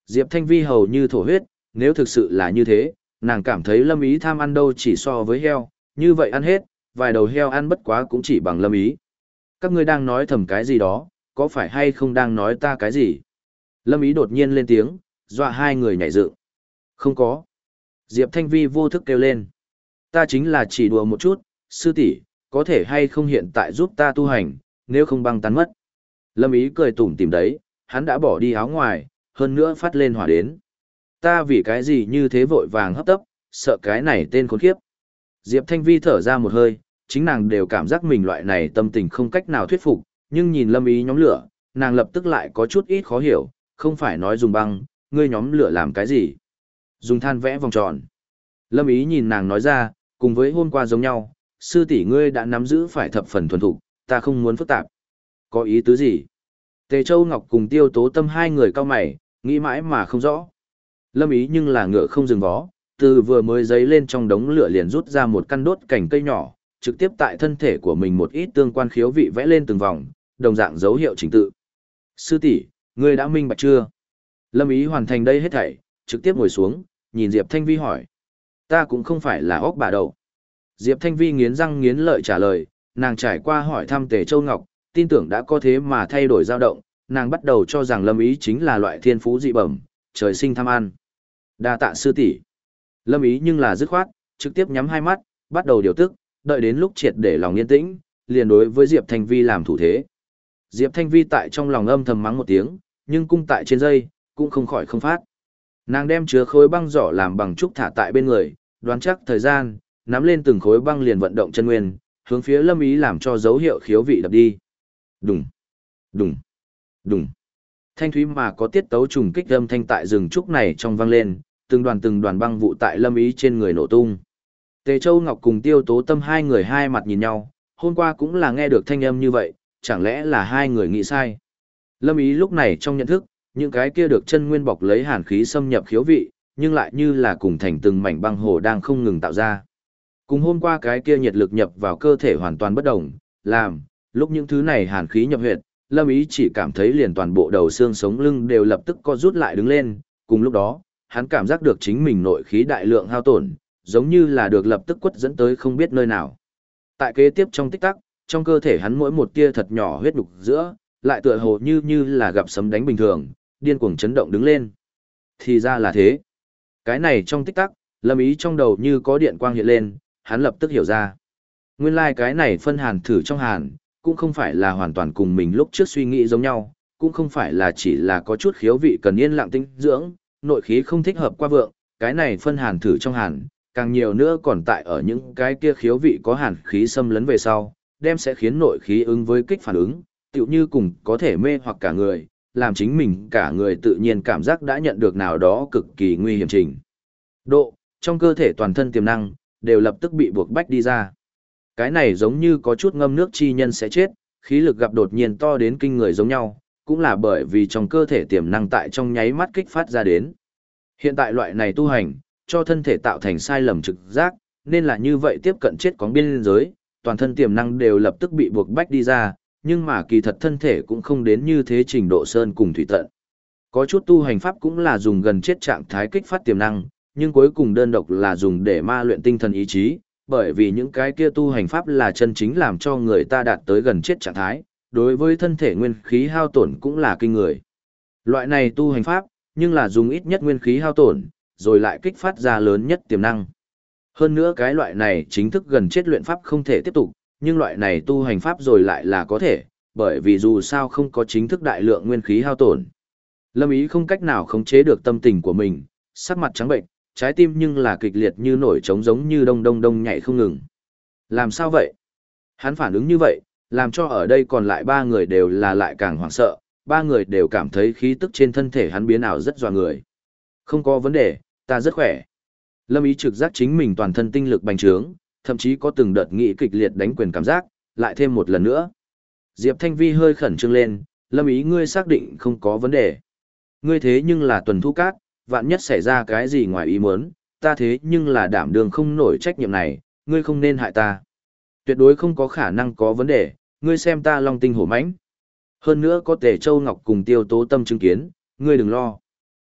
Diệp Thanh Vi hầu như thổ huyết, nếu thực sự là như thế, nàng cảm thấy Lâm Ý tham ăn đâu chỉ so với heo, như vậy ăn hết, vài đầu heo ăn bất quá cũng chỉ bằng Lâm Ý. Các ngươi đang nói thầm cái gì đó, có phải hay không đang nói ta cái gì? Lâm Ý đột nhiên lên tiếng, dọa hai người nhảy dựng. Không có. Diệp Thanh Vi vô thức kêu lên. Ta chính là chỉ đùa một chút, sư tỷ, có thể hay không hiện tại giúp ta tu hành, nếu không băng tán mất. Lâm Ý cười tủm tỉm đấy, hắn đã bỏ đi áo ngoài, hơn nữa phát lên hỏa đến. Ta vì cái gì như thế vội vàng hấp tấp, sợ cái này tên khốn kiếp. Diệp Thanh Vi thở ra một hơi, chính nàng đều cảm giác mình loại này tâm tình không cách nào thuyết phục, nhưng nhìn Lâm Ý nhóm lửa, nàng lập tức lại có chút ít khó hiểu, không phải nói dùng băng, ngươi nhóm lửa làm cái gì? Dùng than vẽ vòng tròn. Lâm Ý nhìn nàng nói ra, cùng với hôm qua giống nhau, sư tỷ ngươi đã nắm giữ phải thập phần thuần thục, ta không muốn phức tạp. Có ý tứ gì? Tề Châu Ngọc cùng Tiêu Tố Tâm hai người cao mày, nghĩ mãi mà không rõ. Lâm Ý nhưng là ngựa không dừng vó, từ vừa mới giấy lên trong đống lửa liền rút ra một căn đốt cành cây nhỏ, trực tiếp tại thân thể của mình một ít tương quan khiếu vị vẽ lên từng vòng, đồng dạng dấu hiệu trình tự. Sư tỷ, ngươi đã minh bạch chưa? Lâm Ý hoàn thành đây hết thảy, trực tiếp ngồi xuống, nhìn Diệp Thanh Vi hỏi. Ta cũng không phải là óc bà đầu. Diệp Thanh Vi nghiến răng nghiến lợi trả lời, nàng trải qua hỏi thăm Tề Châu Ngọc, tin tưởng đã có thế mà thay đổi dao động, nàng bắt đầu cho rằng Lâm Ý chính là loại thiên phú dị bẩm, trời sinh tham ăn. Đa tạ sư tỷ. Lâm Ý nhưng là dứt khoát, trực tiếp nhắm hai mắt, bắt đầu điều tức, đợi đến lúc triệt để lòng yên tĩnh, liền đối với Diệp Thanh Vi làm thủ thế. Diệp Thanh Vi tại trong lòng âm thầm mắng một tiếng, nhưng cung tại trên dây, cũng không khỏi không phát. Nàng đem chứa khối băng giỏ làm bằng trúc thả tại bên người, đoán chắc thời gian, nắm lên từng khối băng liền vận động chân nguyên, hướng phía Lâm Ý làm cho dấu hiệu khiếu vị đập đi. Đùng, đùng, đùng. Thanh thúy mà có tiết tấu trùng kích âm thanh tại rừng trúc này trong vang lên, từng đoàn băng vụ tại Lâm Ý trên người nổ tung. Tề Châu Ngọc cùng Tiêu Tố Tâm hai người hai mặt nhìn nhau, hôm qua cũng là nghe được thanh âm như vậy, chẳng lẽ là hai người nghĩ sai. Lâm Ý lúc này trong nhận thức, những cái kia được chân nguyên bọc lấy hàn khí xâm nhập khiếu vị, nhưng lại như là cùng thành từng mảnh băng hồ đang không ngừng tạo ra. Cùng hôm qua cái kia nhiệt lực nhập vào cơ thể hoàn toàn bất đồng, lúc những thứ này hàn khí nhập huyệt, Lâm Ý chỉ cảm thấy liền toàn bộ đầu xương sống lưng đều lập tức co rút lại đứng lên, cùng lúc đó, hắn cảm giác được chính mình nội khí đại lượng hao tổn, giống như là được lập tức quất dẫn tới không biết nơi nào. Tại kế tiếp trong tích tắc, trong cơ thể hắn mỗi một tia thật nhỏ huyết nhục giữa, lại tựa hồ như là gặp sấm đánh bình thường, điên cuồng chấn động đứng lên. Thì ra là thế. Cái này trong tích tắc, Lâm Ý trong đầu như có điện quang hiện lên, hắn lập tức hiểu ra. Nguyên lai cái này phân hàn thử trong hàn, cũng không phải là hoàn toàn cùng mình lúc trước suy nghĩ giống nhau, cũng không phải là chỉ là có chút khiếu vị cần yên lặng tinh dưỡng, nội khí không thích hợp qua vượng, cái này phân hàn thử trong hàn, càng nhiều nữa còn tại ở những cái kia khiếu vị có hàn khí xâm lấn về sau, đem sẽ khiến nội khí ứng với kích phản ứng, tựu như cùng có thể mê hoặc cả người, làm chính mình cả người tự nhiên cảm giác đã nhận được nào đó cực kỳ nguy hiểm trình. Độ, trong cơ thể toàn thân tiềm năng, đều lập tức bị buộc bách đi ra. Cái này giống như có chút ngâm nước chi nhân sẽ chết, khí lực gặp đột nhiên to đến kinh người giống nhau, cũng là bởi vì trong cơ thể tiềm năng tại trong nháy mắt kích phát ra đến. Hiện tại loại này tu hành, cho thân thể tạo thành sai lầm trực giác, nên là như vậy tiếp cận chết cóng biên giới, toàn thân tiềm năng đều lập tức bị buộc bách đi ra, nhưng mà kỳ thật thân thể cũng không đến như thế trình độ sơn cùng thủy tận. Có chút tu hành pháp cũng là dùng gần chết trạng thái kích phát tiềm năng, nhưng cuối cùng đơn độc là dùng để ma luyện tinh thần ý chí, bởi vì những cái kia tu hành pháp là chân chính làm cho người ta đạt tới gần chết trạng thái, đối với thân thể nguyên khí hao tổn cũng là kinh người. Loại này tu hành pháp, nhưng là dùng ít nhất nguyên khí hao tổn, rồi lại kích phát ra lớn nhất tiềm năng. Hơn nữa cái loại này chính thức gần chết luyện pháp không thể tiếp tục, nhưng loại này tu hành pháp rồi lại là có thể, bởi vì dù sao không có chính thức đại lượng nguyên khí hao tổn. Lâm Ý không cách nào khống chế được tâm tình của mình, sắc mặt trắng bệnh, trái tim nhưng là kịch liệt như nổi trống giống như đông đông đông nhảy không ngừng. Làm sao vậy? Hắn phản ứng như vậy, làm cho ở đây còn lại ba người đều là lại càng hoảng sợ, ba người đều cảm thấy khí tức trên thân thể hắn biến ảo rất dọa người. Không có vấn đề, ta rất khỏe. Lâm Ý trực giác chính mình toàn thân tinh lực bành trướng, thậm chí có từng đợt nghị kịch liệt đánh quyền cảm giác, lại thêm một lần nữa. Diệp Thanh Vi hơi khẩn trương lên, Lâm Ý ngươi xác định không có vấn đề. Ngươi thế nhưng là tuần thu cát, vạn nhất xảy ra cái gì ngoài ý muốn, ta thế nhưng là đảm đường không nổi trách nhiệm này, ngươi không nên hại ta. Tuyệt đối không có khả năng có vấn đề, ngươi xem ta long tinh hổ mãnh. Hơn nữa có Tề Châu Ngọc cùng Tiêu Tố Tâm chứng kiến, ngươi đừng lo.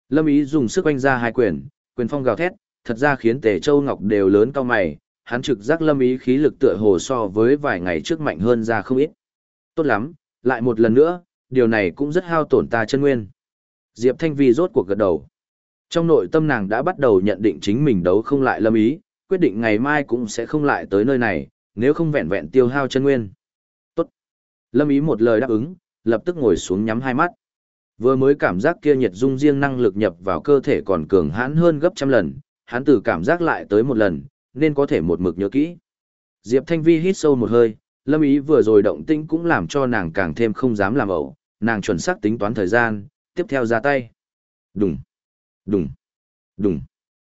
Lâm Ý dùng sức oanh ra hai quyền, quyền phong gào thét, thật ra khiến Tề Châu Ngọc đều lớn cao mày, hắn trực giác Lâm Ý khí lực tựa hồ so với vài ngày trước mạnh hơn ra không ít. Tốt lắm, lại một lần nữa, điều này cũng rất hao tổn ta chân nguyên. Diệp Thanh Vi rốt cuộc gật đầu. Trong nội tâm nàng đã bắt đầu nhận định chính mình đấu không lại Lâm Ý, quyết định ngày mai cũng sẽ không lại tới nơi này, nếu không vẹn vẹn tiêu hao chân nguyên. Tốt. Lâm Ý một lời đáp ứng, lập tức ngồi xuống nhắm hai mắt. Vừa mới cảm giác kia nhiệt dung riêng năng lực nhập vào cơ thể còn cường hãn hơn gấp trăm lần, hắn từ cảm giác lại tới một lần, nên có thể một mực nhớ kỹ. Diệp Thanh Vi hít sâu một hơi, Lâm Ý vừa rồi động tĩnh cũng làm cho nàng càng thêm không dám làm ẩu, nàng chuẩn xác tính toán thời gian, tiếp theo ra tay. Đùng, đùng, đùng.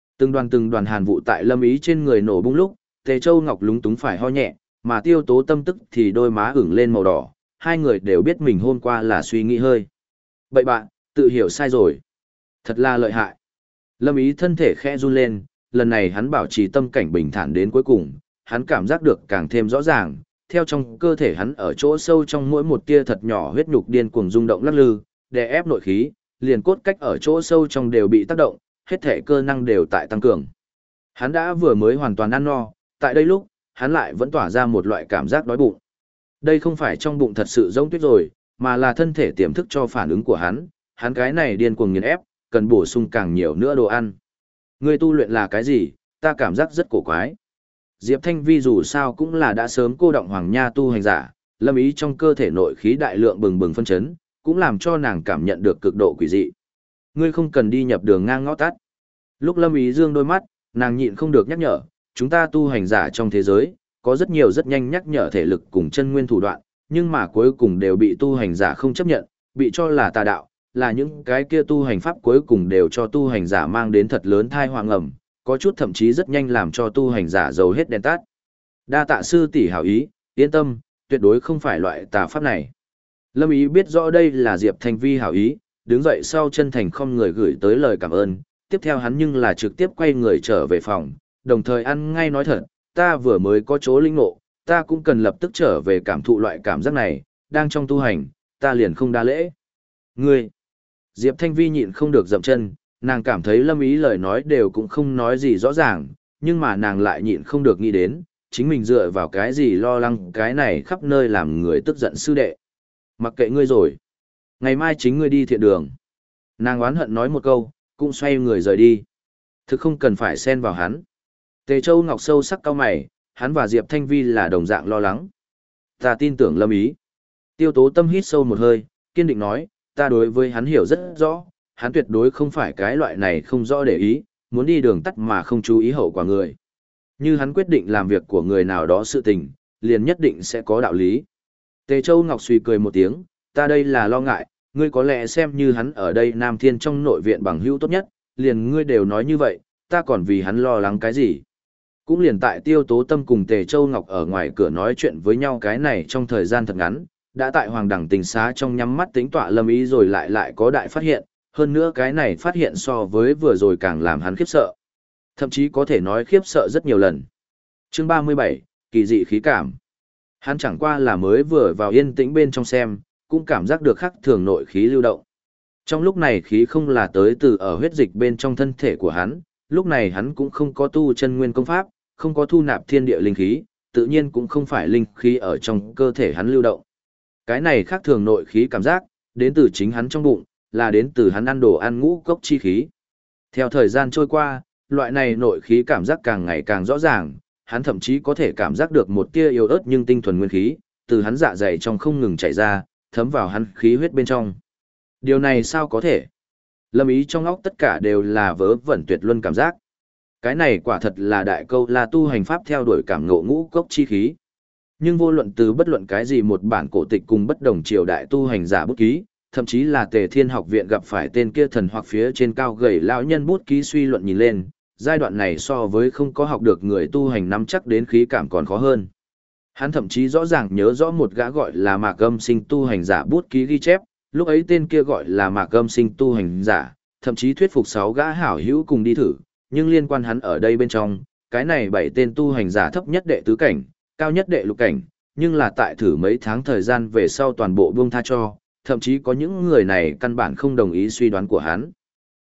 Từng đoàn hàn vụ tại Lâm Ý trên người nổ bung lúc, Tề Châu Ngọc lúng túng phải ho nhẹ, mà Tiêu Tố Tâm tức thì đôi má ửng lên màu đỏ, hai người đều biết mình hôm qua là suy nghĩ hơi. Bậy bạn, tự hiểu sai rồi. Thật là lợi hại. Lâm Ý thân thể khẽ run lên, lần này hắn bảo trì tâm cảnh bình thản đến cuối cùng, hắn cảm giác được càng thêm rõ ràng, theo trong cơ thể hắn ở chỗ sâu trong mỗi một tia thật nhỏ huyết nhục điên cuồng rung động lắc lư, đè ép nội khí, liền cốt cách ở chỗ sâu trong đều bị tác động, hết thể cơ năng đều tại tăng cường. Hắn đã vừa mới hoàn toàn ăn no, tại đây lúc, hắn lại vẫn tỏa ra một loại cảm giác đói bụng. Đây không phải trong bụng thật sự giống tuyết rồi, mà là thân thể tiềm thức cho phản ứng của hắn cái này điên cuồng nghiền ép, cần bổ sung càng nhiều nữa đồ ăn. Ngươi tu luyện là cái gì, ta cảm giác rất cổ quái. Diệp Thanh Vi dù sao cũng là đã sớm cô động hoàng nha tu hành giả, Lâm Ý trong cơ thể nội khí đại lượng bừng bừng phân chấn, cũng làm cho nàng cảm nhận được cực độ quỷ dị. Ngươi không cần đi nhập đường ngang ngõ tắt. Lúc Lâm Ý dương đôi mắt, nàng nhịn không được nhắc nhở, chúng ta tu hành giả trong thế giới, có rất nhiều rất nhanh nhắc nhở thể lực cùng chân nguyên thủ đoạn, nhưng mà cuối cùng đều bị tu hành giả không chấp nhận, bị cho là tà đạo, là những cái kia tu hành pháp cuối cùng đều cho tu hành giả mang đến thật lớn thai hoàng ẩm, có chút thậm chí rất nhanh làm cho tu hành giả dầu hết đèn tắt. Đa tạ sư tỷ hảo ý, yên tâm, tuyệt đối không phải loại tà pháp này. Lâm Ý biết rõ đây là Diệp Thanh Vi hảo ý, đứng dậy sau chân thành không người gửi tới lời cảm ơn, tiếp theo hắn nhưng là trực tiếp quay người trở về phòng, đồng thời ăn ngay nói thật, ta vừa mới có chỗ linh ngộ, ta cũng cần lập tức trở về cảm thụ loại cảm giác này, đang trong tu hành, ta liền không đa lễ. Ngươi, Diệp Thanh Vi nhịn không được dậm chân, nàng cảm thấy Lâm Ý lời nói đều cũng không nói gì rõ ràng, nhưng mà nàng lại nhịn không được nghĩ đến, chính mình dựa vào cái gì lo lắng cái này khắp nơi làm người tức giận sư đệ. Mặc kệ ngươi rồi, ngày mai chính ngươi đi thiện đường. Nàng oán hận nói một câu, cũng xoay người rời đi. Thực không cần phải xen vào hắn. Tề Châu Ngọc sâu sắc cau mày, hắn và Diệp Thanh Vi là đồng dạng lo lắng. Ta tin tưởng Lâm Ý. Tiêu Tố Tâm hít sâu một hơi, kiên định nói, ta đối với hắn hiểu rất rõ, hắn tuyệt đối không phải cái loại này không rõ để ý, muốn đi đường tắt mà không chú ý hậu quả người. Như hắn quyết định làm việc của người nào đó sự tình, liền nhất định sẽ có đạo lý. Tề Châu Ngọc suy cười một tiếng, ta đây là lo ngại, ngươi có lẽ xem như hắn ở đây Nam Thiên trong nội viện bằng hữu tốt nhất, liền ngươi đều nói như vậy, ta còn vì hắn lo lắng cái gì. Cũng liền tại Tiêu Tố Tâm cùng Tề Châu Ngọc ở ngoài cửa nói chuyện với nhau cái này trong thời gian thật ngắn, đã tại Hoàng Đẳng Tình Xá trong nhắm mắt tính tọa Lâm Ý rồi lại có đại phát hiện, hơn nữa cái này phát hiện so với vừa rồi càng làm hắn khiếp sợ. Thậm chí có thể nói khiếp sợ rất nhiều lần. Chương 37, kỳ dị khí cảm. Hắn chẳng qua là mới vừa vào yên tĩnh bên trong xem, cũng cảm giác được khắc thường nội khí lưu động. Trong lúc này khí không là tới từ ở huyết dịch bên trong thân thể của hắn, lúc này hắn cũng không có tu chân nguyên công pháp, không có thu nạp thiên địa linh khí, tự nhiên cũng không phải linh khí ở trong cơ thể hắn lưu động. Cái này khác thường nội khí cảm giác, đến từ chính hắn trong bụng, là đến từ hắn ăn đồ ăn ngũ cốc chi khí. Theo thời gian trôi qua, loại này nội khí cảm giác càng ngày càng rõ ràng, hắn thậm chí có thể cảm giác được một tia yếu ớt nhưng tinh thuần nguyên khí, từ hắn dạ dày trong không ngừng chảy ra, thấm vào hắn khí huyết bên trong. Điều này sao có thể? Lâm Ý trong óc tất cả đều là vớ vẩn tuyệt luân cảm giác. Cái này quả thật là đại câu là tu hành pháp theo đuổi cảm ngộ ngũ cốc chi khí. Nhưng vô luận từ bất luận cái gì một bản cổ tịch cùng bất đồng triều đại tu hành giả bút ký, thậm chí là Tề Thiên học viện gặp phải tên kia thần hoặc phía trên cao gầy lão nhân bút ký suy luận nhìn lên, giai đoạn này so với không có học được người tu hành nắm chắc đến khí cảm còn khó hơn. Hắn thậm chí rõ ràng nhớ rõ một gã gọi là Mạc Âm Sinh tu hành giả bút ký ghi chép, lúc ấy tên kia gọi là Mạc Âm Sinh tu hành giả, thậm chí thuyết phục 6 gã hảo hữu cùng đi thử, nhưng liên quan hắn ở đây bên trong, cái này 7 tên tu hành giả thấp nhất đệ tứ cảnh, cao nhất đệ lục cảnh, nhưng là tại thử mấy tháng thời gian về sau toàn bộ buông tha cho, thậm chí có những người này căn bản không đồng ý suy đoán của hắn.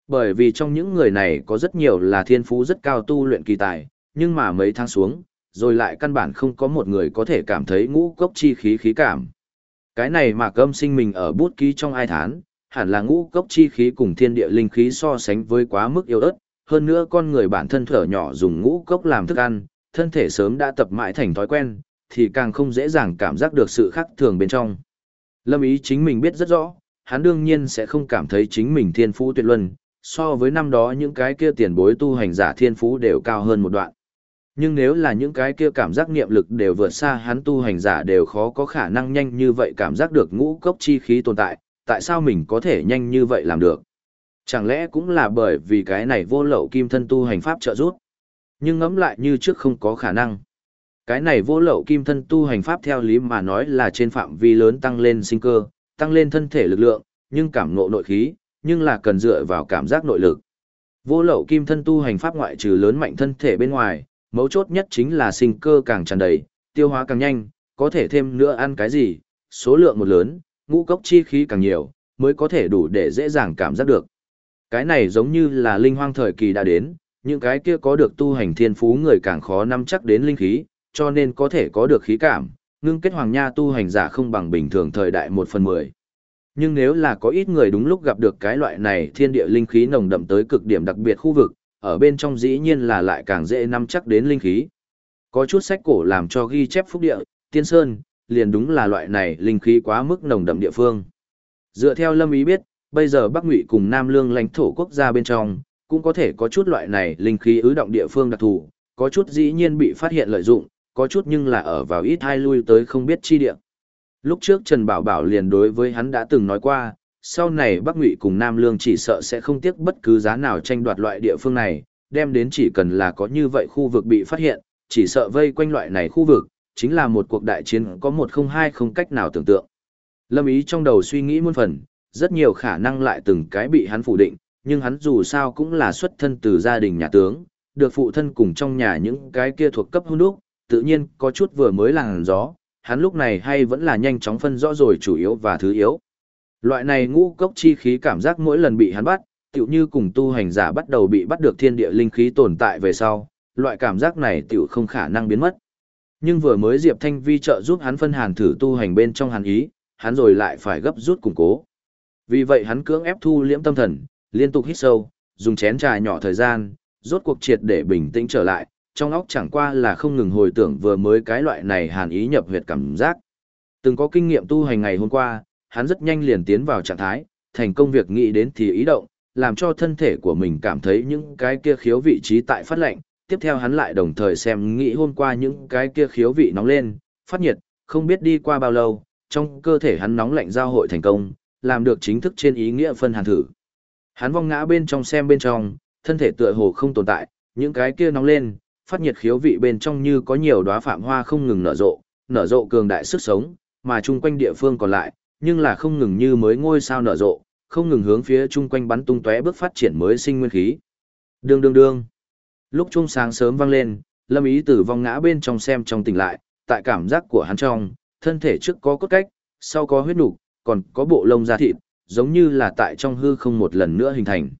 Bởi vì trong những người này có rất nhiều là thiên phú rất cao tu luyện kỳ tài, nhưng mà mấy tháng xuống, rồi lại căn bản không có một người có thể cảm thấy ngũ cốc chi khí khí cảm. Cái này mà Âm Sinh mình ở bút ký trong ai thán, hẳn là ngũ cốc chi khí cùng thiên địa linh khí so sánh với quá mức yếu ớt, hơn nữa con người bản thân thở nhỏ dùng ngũ cốc làm thức ăn, thân thể sớm đã tập mãi thành thói quen, thì càng không dễ dàng cảm giác được sự khác thường bên trong. Lâm Ý chính mình biết rất rõ, hắn đương nhiên sẽ không cảm thấy chính mình thiên phú tuyệt luân, so với năm đó những cái kia tiền bối tu hành giả thiên phú đều cao hơn một đoạn. Nhưng nếu là những cái kia cảm giác niệm lực đều vượt xa hắn tu hành giả đều khó có khả năng nhanh như vậy cảm giác được ngũ cốc chi khí tồn tại, tại sao mình có thể nhanh như vậy làm được? Chẳng lẽ cũng là bởi vì cái này vô lậu kim thân tu hành pháp trợ giúp? Nhưng ngẫm lại như trước không có khả năng. Cái này vô lậu kim thân tu hành pháp theo lý mà nói là trên phạm vi lớn tăng lên sinh cơ, tăng lên thân thể lực lượng, nhưng cảm ngộ nội khí, nhưng là cần dựa vào cảm giác nội lực. Vô lậu kim thân tu hành pháp ngoại trừ lớn mạnh thân thể bên ngoài, mấu chốt nhất chính là sinh cơ càng tràn đầy, tiêu hóa càng nhanh, có thể thêm nữa ăn cái gì, số lượng một lớn, ngũ cốc chi khí càng nhiều, mới có thể đủ để dễ dàng cảm giác được. Cái này giống như là linh hoang thời kỳ đã đến, những cái kia có được tu hành thiên phú người càng khó nắm chắc đến linh khí, cho nên có thể có được khí cảm, ngưng kết hoàng nha tu hành giả không bằng bình thường thời đại 1/10. Nhưng nếu là có ít người đúng lúc gặp được cái loại này thiên địa linh khí nồng đậm tới cực điểm đặc biệt khu vực, ở bên trong dĩ nhiên là lại càng dễ nắm chắc đến linh khí. Có chút sách cổ làm cho ghi chép phúc địa, tiên sơn, liền đúng là loại này linh khí quá mức nồng đậm địa phương. Dựa theo Lâm Ý biết, bây giờ Bắc Ngụy cùng Nam Lương lãnh thổ quốc gia bên trong, cũng có thể có chút loại này linh khí ứ động địa phương đặc thù, có chút dĩ nhiên bị phát hiện lợi dụng, có chút nhưng là ở vào ít hai lui tới không biết chi địa. Lúc trước Trần Bảo Bảo liền đối với hắn đã từng nói qua, sau này Bắc Ngụy cùng Nam Lương chỉ sợ sẽ không tiếc bất cứ giá nào tranh đoạt loại địa phương này, đem đến chỉ cần là có như vậy khu vực bị phát hiện, chỉ sợ vây quanh loại này khu vực, chính là một cuộc đại chiến có 102 không cách nào tưởng tượng. Lâm Ý trong đầu suy nghĩ muôn phần, rất nhiều khả năng lại từng cái bị hắn phủ định, nhưng hắn dù sao cũng là xuất thân từ gia đình nhà tướng, được phụ thân cùng trong nhà những cái kia thuộc cấp hôn đúc, tự nhiên có chút vừa mới làng gió, hắn lúc này hay vẫn là nhanh chóng phân rõ rồi chủ yếu và thứ yếu. Loại này ngũ cốc chi khí cảm giác mỗi lần bị hắn bắt, tựu như cùng tu hành giả bắt đầu bị bắt được thiên địa linh khí tồn tại về sau, loại cảm giác này tựu không khả năng biến mất. Nhưng vừa mới Diệp Thanh Vi trợ giúp hắn phân hàn thử tu hành bên trong hàn ý, hắn rồi lại phải gấp rút củng cố. Vì vậy hắn cưỡng ép thu liễm tâm thần, liên tục hít sâu, dùng chén trà nhỏ thời gian, rốt cuộc triệt để bình tĩnh trở lại, trong óc chẳng qua là không ngừng hồi tưởng vừa mới cái loại này hàn ý nhập huyệt cảm giác. Từng có kinh nghiệm tu hành ngày hôm qua, hắn rất nhanh liền tiến vào trạng thái, thành công việc nghĩ đến thì ý động, làm cho thân thể của mình cảm thấy những cái kia khiếu vị trí tại phát lạnh. Tiếp theo hắn lại đồng thời xem nghĩ hôm qua những cái kia khiếu vị nóng lên, phát nhiệt, không biết đi qua bao lâu, trong cơ thể hắn nóng lạnh giao hội thành công, làm được chính thức trên ý nghĩa phân hàn thử. Hắn vong ngã bên trong xem bên trong, thân thể tựa hồ không tồn tại, những cái kia nóng lên, phát nhiệt khiếu vị bên trong như có nhiều đóa phạm hoa không ngừng nở rộ cường đại sức sống, mà chung quanh địa phương còn lại, nhưng là không ngừng như mới ngôi sao nở rộ, không ngừng hướng phía chung quanh bắn tung tóe bước phát triển mới sinh nguyên khí. Đương đương đương. Lúc chung sáng sớm vang lên, Lâm Ý từ vong ngã bên trong xem trong tỉnh lại, tại cảm giác của hắn trong, thân thể trước có cốt cách, sau có huyết nục, còn có bộ lông da thịt, giống như là tại trong hư không một lần nữa hình thành.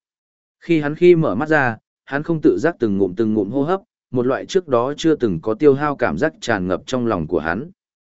Khi mở mắt ra, hắn không tự giác từng ngụm hô hấp, một loại trước đó chưa từng có tiêu hao cảm giác tràn ngập trong lòng của hắn.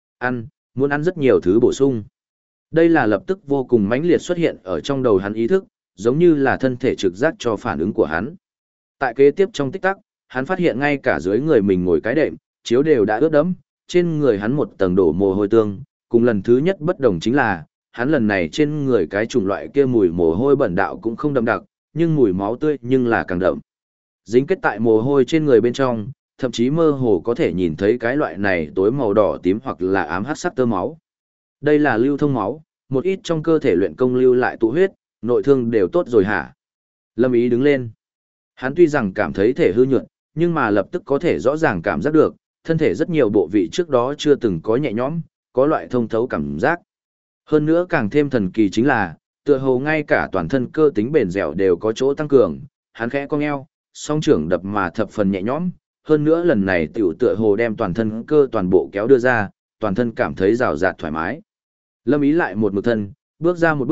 Muốn ăn rất nhiều thứ bổ sung. Đây là lập tức vô cùng mãnh liệt xuất hiện ở trong đầu hắn ý thức, giống như là thân thể trực giác cho phản ứng của hắn. Tại kế tiếp trong tích tắc, hắn phát hiện ngay cả dưới người mình ngồi cái đệm, chiếu đều đã ướt đẫm, trên người hắn một tầng đổ mồ hôi tương, cùng lần thứ nhất bất đồng chính là, hắn lần này trên người cái chủng loại kia mùi mồ hôi bẩn đạo cũng không đậm đặc, nhưng mùi máu tươi nhưng là càng đậm. Dính kết tại mồ hôi trên người bên trong, thậm chí mơ hồ có thể nhìn thấy cái loại này tối màu đỏ tím hoặc là ám hắc sắc tơ máu. Đây là lưu thông máu, một ít trong cơ thể luyện công lưu lại tụ huyết, nội thương đều tốt rồi hả? Lâm Ý đứng lên. Hắn tuy rằng cảm thấy thể hư nhuận, nhưng mà lập tức có thể rõ ràng cảm giác được, thân thể rất nhiều bộ vị trước đó chưa từng có nhẹ nhõm, có loại thông thấu cảm giác. Hơn nữa càng thêm thần kỳ chính là, tựa hồ ngay cả toàn thân cơ tính bền dẻo đều có chỗ tăng cường, hắn khẽ cong eo, song trưởng đập mà thập phần nhẹ nhõm, hơn nữa lần này tiểu tựa hồ đem toàn thân cơ toàn bộ kéo đưa ra, toàn thân cảm thấy rào rạt thoải mái. Lâm Ý lại một thân, bước ra một bước,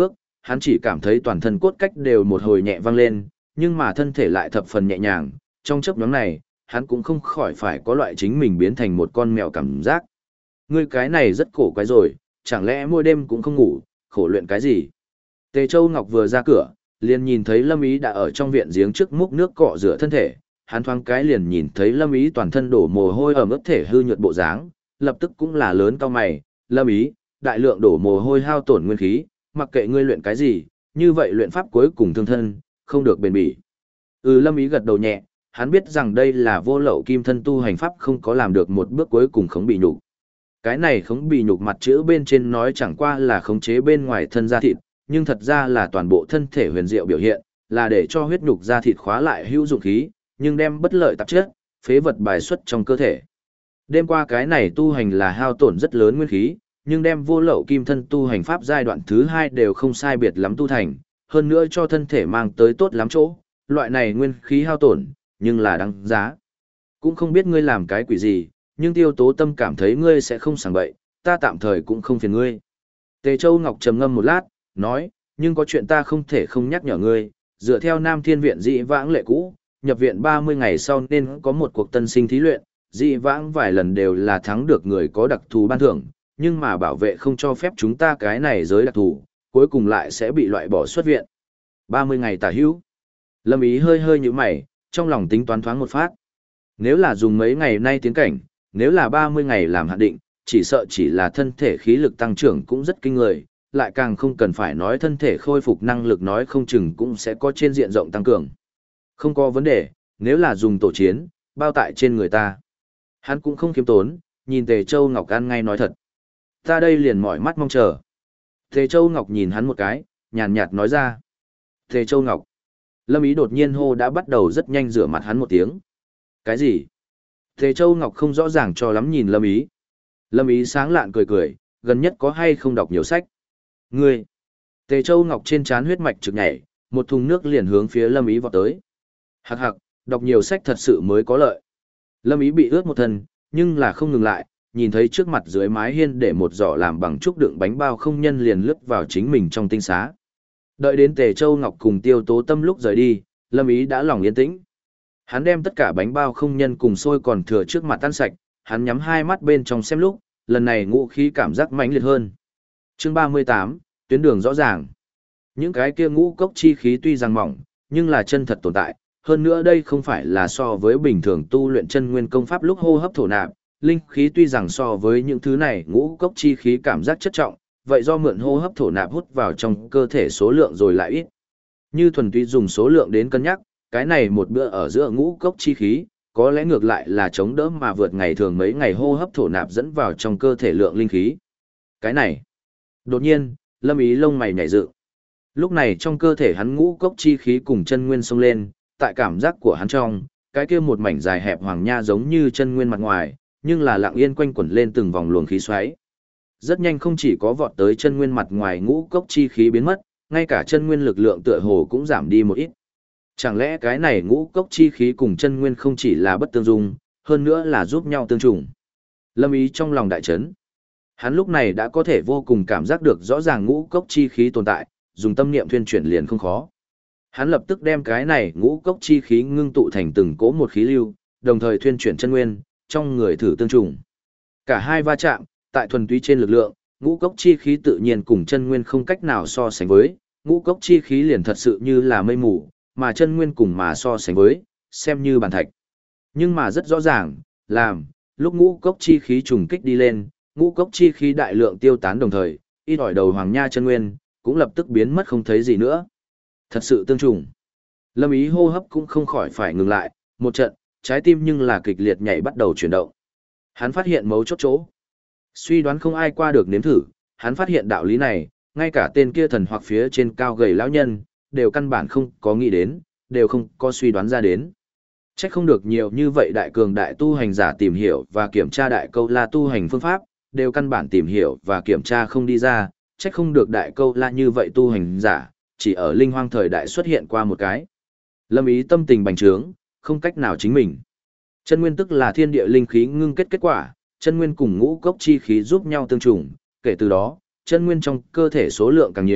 hắn chỉ cảm thấy toàn thân cốt cách đều một hồi nhẹ vang lên, nhưng mà thân thể lại thập phần nhẹ nhàng, trong chớp nhoáng này, hắn cũng không khỏi phải có loại chính mình biến thành một con mèo cảm giác. Ngươi cái này rất cổ quái rồi, chẳng lẽ mỗi đêm cũng không ngủ, khổ luyện cái gì? Tề Châu Ngọc vừa ra cửa, liền nhìn thấy Lâm Ý đã ở trong viện giếng trước múc nước cọ rửa thân thể, hắn thoáng cái liền nhìn thấy Lâm Ý toàn thân đổ mồ hôi ẩm ướt thể hư nhuận bộ dáng, lập tức cũng là lớn cao mày, Lâm Ý, đại lượng đổ mồ hôi hao tổn nguyên khí, mặc kệ ngươi luyện cái gì, như vậy luyện pháp cuối cùng thương thân, không được bền bỉ. Lâm Ý gật đầu nhẹ, hắn biết rằng đây là vô lậu kim thân tu hành pháp không có làm được một bước cuối cùng khống bị nhục. Cái này khống bị nhục mặt chữ bên trên nói chẳng qua là khống chế bên ngoài thân da thịt, nhưng thật ra là toàn bộ thân thể huyền diệu biểu hiện, là để cho huyết nhục da thịt khóa lại hữu dụng khí, nhưng đem bất lợi tạp chất, phế vật bài xuất trong cơ thể. Đêm qua cái này tu hành là hao tổn rất lớn nguyên khí, nhưng đem vô lậu kim thân tu hành pháp giai đoạn thứ 2 đều không sai biệt lắm tu thành, hơn nữa cho thân thể mang tới tốt lắm chỗ, loại này nguyên khí hao tổn, nhưng là đáng giá. Cũng không biết ngươi làm cái quỷ gì, nhưng Tiêu Tố Tâm cảm thấy ngươi sẽ không sảng bậy, ta tạm thời cũng không phiền ngươi. Tề Châu Ngọc trầm ngâm một lát, nói, nhưng có chuyện ta không thể không nhắc nhở ngươi, dựa theo Nam Thiên Viện dị vãng lệ cũ, nhập viện 30 ngày sau nên có một cuộc tân sinh thí luyện, dị vãng vài lần đều là thắng được người có đặc thù ban thưởng, nhưng mà bảo vệ không cho phép chúng ta cái này giới đặc thù, cuối cùng lại sẽ bị loại bỏ xuất viện. 30 ngày tả hữu. Lâm Ý hơi hơi như mày, trong lòng tính toán thoáng một phát. Nếu là dùng mấy ngày nay tiến cảnh, nếu là 30 ngày làm hạn định, chỉ sợ chỉ là thân thể khí lực tăng trưởng cũng rất kinh người, lại càng không cần phải nói thân thể khôi phục năng lực nói không chừng cũng sẽ có trên diện rộng tăng cường. Không có vấn đề, nếu là dùng tổ chiến, bao tại trên người ta. Hắn cũng không kiếm tốn, nhìn Tề Châu Ngọc ăn ngay nói thật. Ta đây liền mỏi mắt mong chờ. Tề Châu Ngọc nhìn hắn một cái, nhàn nhạt nói ra. Tề Châu Ngọc. Lâm Ý đột nhiên hô đã bắt đầu rất nhanh rửa mặt hắn một tiếng. Cái gì? Tề Châu Ngọc không rõ ràng cho lắm nhìn Lâm Ý. Lâm Ý sáng lạn cười cười, gần nhất có hay không đọc nhiều sách? Ngươi! Tề Châu Ngọc trên trán huyết mạch trực nhảy, một thùng nước liền hướng phía Lâm Ý vọt tới. Hạc hạc, đọc nhiều sách thật sự mới có lợi. Lâm Ý bị ướt một thân, nhưng là không ngừng lại, nhìn thấy trước mặt dưới mái hiên để một giỏ làm bằng trúc đựng bánh bao không nhân liền lướt vào chính mình trong tinh xá. Đợi đến Tề Châu Ngọc cùng Tiêu Tố Tâm lúc rời đi, Lâm Ý đã lòng yên tĩnh. Hắn đem tất cả bánh bao không nhân cùng xôi còn thừa trước mặt tan sạch, hắn nhắm hai mắt bên trong xem lúc, lần này ngũ khí cảm giác mãnh liệt hơn. Chương 38, tuyến đường rõ ràng. Những cái kia ngũ cốc chi khí tuy rằng mỏng, nhưng là chân thật tồn tại, hơn nữa đây không phải là so với bình thường tu luyện chân nguyên công pháp lúc hô hấp thổ nạp, linh khí tuy rằng so với những thứ này ngũ cốc chi khí cảm giác chất trọng, vậy do mượn hô hấp thổ nạp hút vào trong cơ thể số lượng rồi lại ít. Như thuần túy dùng số lượng đến cân nhắc, cái này một bữa ở giữa ngũ cốc chi khí, có lẽ ngược lại là chống đỡ mà vượt ngày thường mấy ngày hô hấp thổ nạp dẫn vào trong cơ thể lượng linh khí. Cái này, đột nhiên, Lâm Ý lông mày nhảy dựng. Lúc này trong cơ thể hắn ngũ cốc chi khí cùng chân nguyên xông lên, tại cảm giác của hắn trong, cái kia một mảnh dài hẹp hoàng nha giống như chân nguyên mặt ngoài, nhưng là lặng yên quanh quẩn lên từng vòng luồng khí xoáy. Rất nhanh không chỉ có vọt tới chân nguyên mặt ngoài ngũ cốc chi khí biến mất, ngay cả chân nguyên lực lượng tựa hồ cũng giảm đi một ít. Chẳng lẽ cái này ngũ cốc chi khí cùng chân nguyên không chỉ là bất tương dung, hơn nữa là giúp nhau tương trùng. Lâm Ý trong lòng đại chấn. Hắn lúc này đã có thể vô cùng cảm giác được rõ ràng ngũ cốc chi khí tồn tại, dùng tâm niệm thuyên chuyển liền không khó. Hắn lập tức đem cái này ngũ cốc chi khí ngưng tụ thành từng cỗ một khí lưu, đồng thời thuyên chuyển chân nguyên, trong người thử tương trùng. Cả hai va chạm, tại thuần túy trên lực lượng, ngũ cốc chi khí tự nhiên cùng chân nguyên không cách nào so sánh với, ngũ cốc chi khí liền thật sự như là mây mù, mà chân nguyên cùng mà so sánh với, xem như bàn thạch. Nhưng mà rất rõ ràng, lúc ngũ cốc chi khí trùng kích đi lên, ngũ cốc chi khí đại lượng tiêu tán đồng thời, ít ỏi đầu hoàng nha chân nguyên, cũng lập tức biến mất không thấy gì nữa. Thật sự tương trùng. Lâm Ý hô hấp cũng không khỏi phải ngừng lại, một trận, trái tim nhưng là kịch liệt nhảy bắt đầu chuyển động. Hắn phát hiện mấu chốt chỗ. Suy đoán không ai qua được nếm thử, hắn phát hiện đạo lý này, ngay cả tên kia thần hoặc phía trên cao gầy lão nhân, đều căn bản không có nghĩ đến, đều không có suy đoán ra đến. Chắc không được nhiều như vậy đại cường đại tu hành giả tìm hiểu và kiểm tra đại câu la tu hành phương pháp, đều căn bản tìm hiểu và kiểm tra không đi ra, chắc không được đại câu la như vậy tu hành giả, chỉ ở linh hoang thời đại xuất hiện qua một cái. Lâm Ý tâm tình bành trướng, không cách nào chính mình. Chân nguyên tức là thiên địa linh khí ngưng kết kết quả, chân nguyên cùng ngũ cốc chi khí giúp nhau tương trùng, kể từ đó, chân nguyên trong cơ thể số lượng càng nhiều,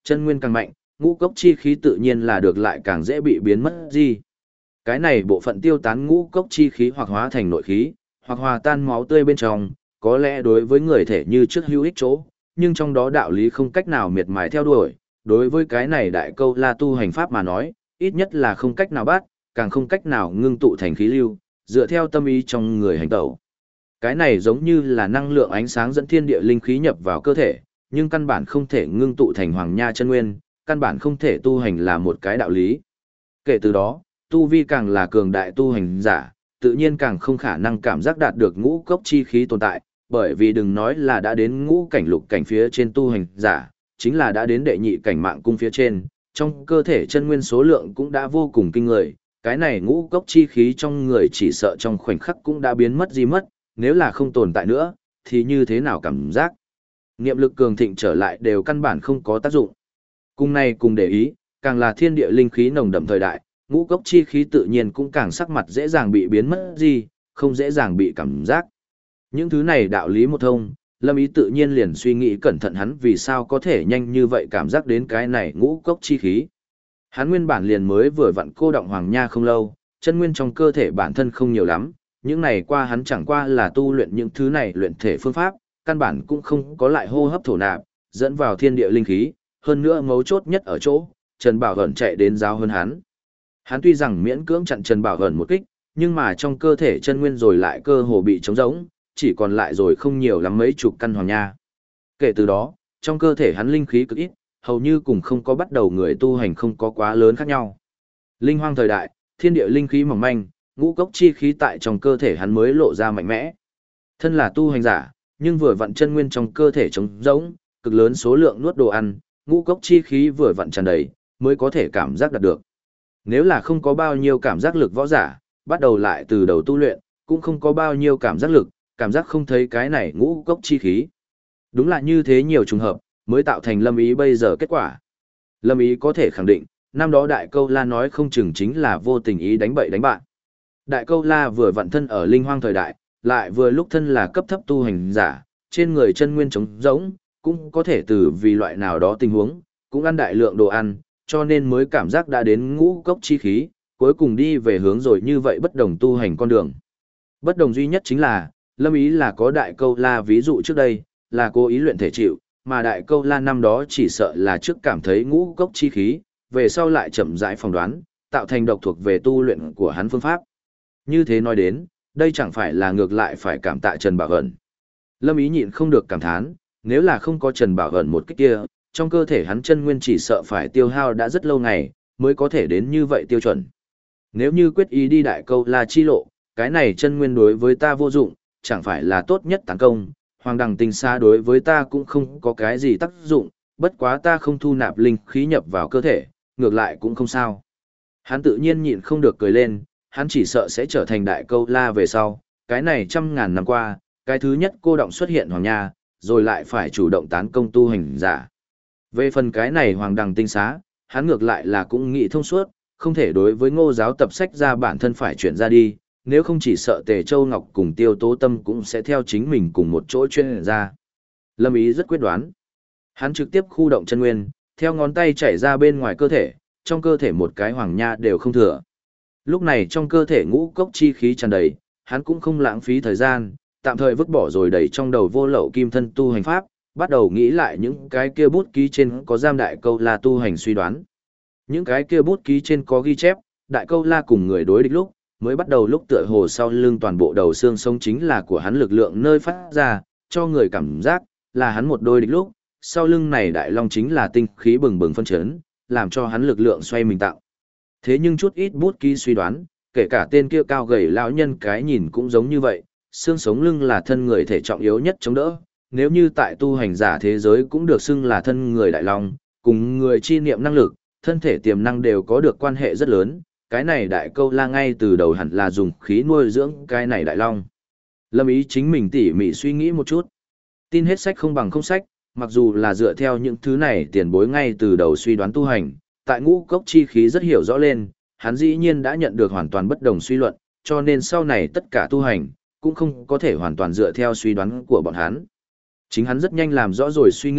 Chân nguyên càng mạnh, ngũ cốc chi khí tự nhiên là được lại càng dễ bị biến mất gì. Cái này bộ phận tiêu tán ngũ cốc chi khí hoặc hóa thành nội khí, hoặc hòa tan máu tươi bên trong, có lẽ đối với người thể như trước hữu ích chỗ, nhưng trong đó đạo lý không cách nào miệt mài theo đuổi. Đối với cái này đại câu la tu hành pháp mà nói, ít nhất là không cách nào bắt, càng không cách nào ngưng tụ thành khí lưu, dựa theo tâm ý trong người hành tẩu. Cái này giống như là năng lượng ánh sáng dẫn thiên địa linh khí nhập vào cơ thể, nhưng căn bản không thể ngưng tụ thành hoàng nha chân nguyên, căn bản không thể tu hành là một cái đạo lý. Kể từ đó, tu vi càng là cường đại tu hành giả, tự nhiên càng không khả năng cảm giác đạt được ngũ cốc chi khí tồn tại, bởi vì đừng nói là đã đến ngũ cảnh lục cảnh phía trên tu hành giả, chính là đã đến đệ nhị cảnh mạng cung phía trên, trong cơ thể chân nguyên số lượng cũng đã vô cùng kinh người, cái này ngũ cốc chi khí trong người chỉ sợ trong khoảnh khắc cũng đã biến mất gì mất, nếu là không tồn tại nữa, thì như thế nào cảm giác? Niệm lực cường thịnh trở lại đều căn bản không có tác dụng. Cùng này cùng để ý, càng là thiên địa linh khí nồng đậm thời đại, ngũ cốc chi khí tự nhiên cũng càng sắc mặt dễ dàng bị biến mất gì, không dễ dàng bị cảm giác. Những thứ này đạo lý một thông, Lâm Ý tự nhiên liền suy nghĩ cẩn thận hắn vì sao có thể nhanh như vậy cảm giác đến cái này ngũ cốc chi khí. Hắn nguyên bản liền mới vừa vặn cô động hoàng nha không lâu, chân nguyên trong cơ thể bản thân không nhiều lắm, những này qua hắn chẳng qua là tu luyện những thứ này luyện thể phương pháp, căn bản cũng không có lại hô hấp thổ nạp, dẫn vào thiên địa linh khí, hơn nữa mấu chốt nhất ở chỗ, Trần Bảo Hẩn chạy đến giáo hơn hắn. Hắn tuy rằng miễn cưỡng chặn Trần Bảo Hẩn một kích, nhưng mà trong cơ thể chân nguyên rồi lại cơ hồ bị trống rỗng, chỉ còn lại rồi không nhiều lắm mấy chục căn hoàng nha. Kể từ đó, trong cơ thể hắn linh khí cực ít, hầu như cùng không có bắt đầu người tu hành không có quá lớn khác nhau. Linh hoang thời đại, thiên địa linh khí mỏng manh, ngũ cốc chi khí tại trong cơ thể hắn mới lộ ra mạnh mẽ. Thân là tu hành giả, nhưng vừa vặn chân nguyên trong cơ thể trống rỗng, cực lớn số lượng nuốt đồ ăn, ngũ cốc chi khí vừa vặn tràn đầy, mới có thể cảm giác đạt được. Nếu là không có bao nhiêu cảm giác lực võ giả, bắt đầu lại từ đầu tu luyện, cũng không có bao nhiêu cảm giác lực, cảm giác không thấy cái này ngũ cốc chi khí. Đúng là như thế nhiều trùng hợp, mới tạo thành Lâm Ý bây giờ kết quả. Lâm Ý có thể khẳng định, năm đó Đại Câu La nói không chừng chính là vô tình ý đánh bậy đánh bạn. Đại Câu La vừa vặn thân ở linh hoang thời đại, lại vừa lúc thân là cấp thấp tu hành giả, trên người chân nguyên trống rỗng, cũng có thể từ vì loại nào đó tình huống, cũng ăn đại lượng đồ ăn, cho nên mới cảm giác đã đến ngũ cốc chi khí, cuối cùng đi về hướng rồi như vậy bất đồng tu hành con đường. Bất đồng duy nhất chính là, Lâm Ý là có Đại Câu La ví dụ trước đây, là cố ý luyện thể chịu, mà Đại Câu La năm đó chỉ sợ là trước cảm thấy ngũ cốc chi khí, về sau lại chậm rãi phỏng đoán, tạo thành độc thuộc về tu luyện của hắn phương pháp. Như thế nói đến, đây chẳng phải là ngược lại phải cảm tạ Trần Bảo Ẩn. Lâm Ý nhịn không được cảm thán, nếu là không có Trần Bảo Ẩn một cách kia, trong cơ thể hắn chân nguyên chỉ sợ phải tiêu hao đã rất lâu ngày, mới có thể đến như vậy tiêu chuẩn. Nếu như quyết ý đi Đại Câu La chi lộ, cái này chân nguyên đối với ta vô dụng, chẳng phải là tốt nhất tấn công, Hoàng Đằng Tinh Sa đối với ta cũng không có cái gì tác dụng, bất quá ta không thu nạp linh khí nhập vào cơ thể, ngược lại cũng không sao. Hắn tự nhiên nhịn không được cười lên, hắn chỉ sợ sẽ trở thành Đại Câu La về sau, cái này trăm ngàn năm qua, cái thứ nhất cô động xuất hiện Hoàng Nha, rồi lại phải chủ động tán công tu hành giả. Về phần cái này Hoàng Đằng Tinh Xá, hắn ngược lại là cũng nghĩ thông suốt, không thể đối với Ngô giáo tập sách ra bản thân phải chuyển ra đi, nếu không chỉ sợ Tề Châu Ngọc cùng Tiêu Tố Tâm cũng sẽ theo chính mình cùng một chỗ chuyên ra. Lâm Ý rất quyết đoán. Hắn trực tiếp khu động chân nguyên, theo ngón tay chảy ra bên ngoài cơ thể, trong cơ thể một cái hoàng nha đều không thừa. Lúc này trong cơ thể ngũ cốc chi khí tràn đầy, hắn cũng không lãng phí thời gian, tạm thời vứt bỏ rồi đẩy trong đầu vô lậu kim thân tu hành pháp, bắt đầu nghĩ lại những cái kia bút ký trên có giam Đại Câu La tu hành suy đoán. Những cái kia bút ký trên có ghi chép, Đại Câu La cùng người đối địch lúc, mới bắt đầu lúc tựa hồ sau lưng toàn bộ đầu xương sống chính là của hắn lực lượng nơi phát ra, cho người cảm giác là hắn một đôi địch lúc, sau lưng này đại long chính là tinh khí bừng bừng phân chấn, làm cho hắn lực lượng xoay mình tạo. Thế nhưng chút ít bút ký suy đoán, kể cả tên kia cao gầy lão nhân cái nhìn cũng giống như vậy, xương sống lưng là thân người thể trọng yếu nhất chống đỡ, nếu như tại tu hành giả thế giới cũng được xưng là thân người đại long, cùng người chi niệm năng lực, thân thể tiềm năng đều có được quan hệ rất lớn, cái này Đại Câu La ngay từ đầu hẳn là dùng khí nuôi dưỡng cái này đại long. Lâm Ý chính mình tỉ mỉ suy nghĩ một chút. Tin hết sách không bằng không sách, mặc dù là dựa theo những thứ này tiền bối ngay từ đầu suy đoán tu hành, tại ngũ cốc chi khí rất hiểu rõ lên, hắn dĩ nhiên đã nhận được hoàn toàn bất đồng suy luận, cho nên sau này tất cả tu hành, cũng không có thể hoàn toàn dựa theo suy đoán của bọn hắn. Chính hắn rất nhanh làm rõ rồi suy nghĩ,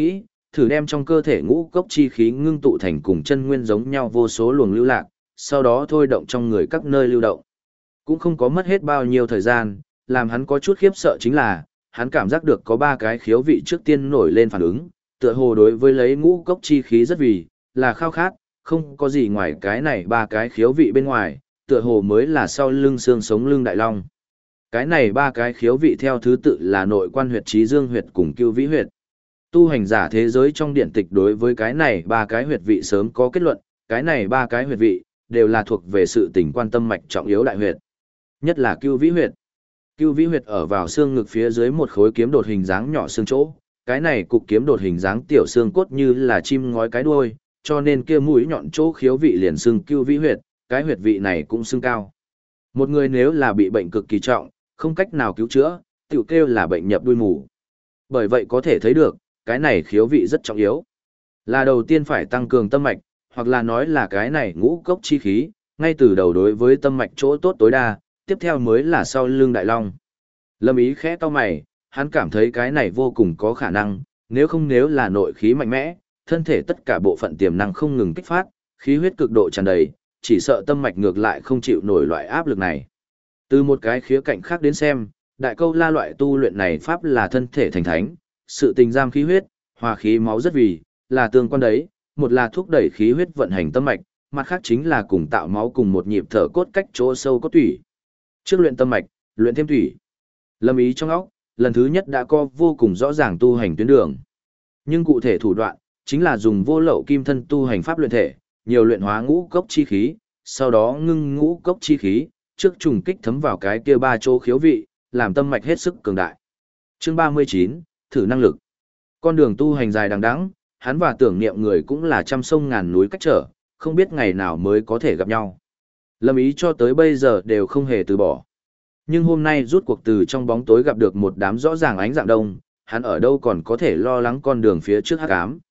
thử đem trong cơ thể ngũ cốc chi khí ngưng tụ thành cùng chân nguyên giống nhau vô số luồng lưu lạc, sau đó thôi động trong người các nơi lưu động. Cũng không có mất hết bao nhiêu thời gian, làm hắn có chút khiếp sợ chính là, hắn cảm giác được có 3 cái khiếu vị trước tiên nổi lên phản ứng, tựa hồ đối với lấy ngũ cốc chi khí rất vì, là khao khát, không có gì ngoài cái này 3 cái khiếu vị bên ngoài, tựa hồ mới là sau lưng xương sống lưng đại long. Cái này 3 cái khiếu vị theo thứ tự là nội quan huyệt, trí dương huyệt cùng cưu vĩ huyệt. Tu hành giả thế giới trong điện tịch đối với cái này 3 cái huyệt vị sớm có kết luận, cái này 3 cái huyệt vị đều là thuộc về sự tình quan tâm mạch trọng yếu đại huyệt. Nhất là cưu vĩ huyệt. Cưu vĩ huyệt ở vào xương ngực phía dưới một khối kiếm đột hình dáng nhỏ xương chỗ, cái này cục kiếm đột hình dáng tiểu xương cốt như là chim ngói cái đuôi, cho nên kia mũi nhọn chỗ khiếu vị liền xương cưu vĩ huyệt, cái huyệt vị này cũng xương cao. Một người nếu là bị bệnh cực kỳ trọng, không cách nào cứu chữa, tiểu kêu là bệnh nhập đuôi mù. Bởi vậy có thể thấy được, cái này khiếu vị rất trọng yếu. Là đầu tiên phải tăng cường tâm mạch, hoặc là nói là cái này ngũ cốc chi khí, ngay từ đầu đối với tâm mạch chỗ tốt tối đa, tiếp theo mới là sau lưng đại long. Lâm Ý khẽ cau mày, hắn cảm thấy cái này vô cùng có khả năng, nếu là nội khí mạnh mẽ, thân thể tất cả bộ phận tiềm năng không ngừng kích phát, khí huyết cực độ tràn đầy, chỉ sợ tâm mạch ngược lại không chịu nổi loại áp lực này. Từ một cái khía cạnh khác đến xem, đại câu la loại tu luyện này pháp là thân thể thành thánh, sự tình giam khí huyết, hòa khí máu rất vì, là tương quan đấy, một là thúc đẩy khí huyết vận hành tâm mạch, mặt khác chính là cùng tạo máu cùng một nhịp thở cốt cách chỗ sâu cốt tủy. Trước luyện tâm mạch, luyện thêm tủy. Lâm Ý trong óc, lần thứ nhất đã có vô cùng rõ ràng tu hành tuyến đường. Nhưng cụ thể thủ đoạn, chính là dùng vô lậu kim thân tu hành pháp luyện thể, nhiều luyện hóa ngũ cốc chi khí, sau đó ngưng ngũ cốc chi khí, trước trùng kích thấm vào cái kia 3 chỗ khiếu vị, làm tâm mạch hết sức cường đại. Chương 39, thử năng lực. Con đường tu hành dài đằng đẵng, hắn và tưởng niệm người cũng là trăm sông ngàn núi cách trở, không biết ngày nào mới có thể gặp nhau. Lâm Ý cho tới bây giờ đều không hề từ bỏ. Nhưng hôm nay rút cuộc từ trong bóng tối gặp được một đám rõ ràng ánh dạng đông, hắn ở đâu còn có thể lo lắng con đường phía trước hắc ám.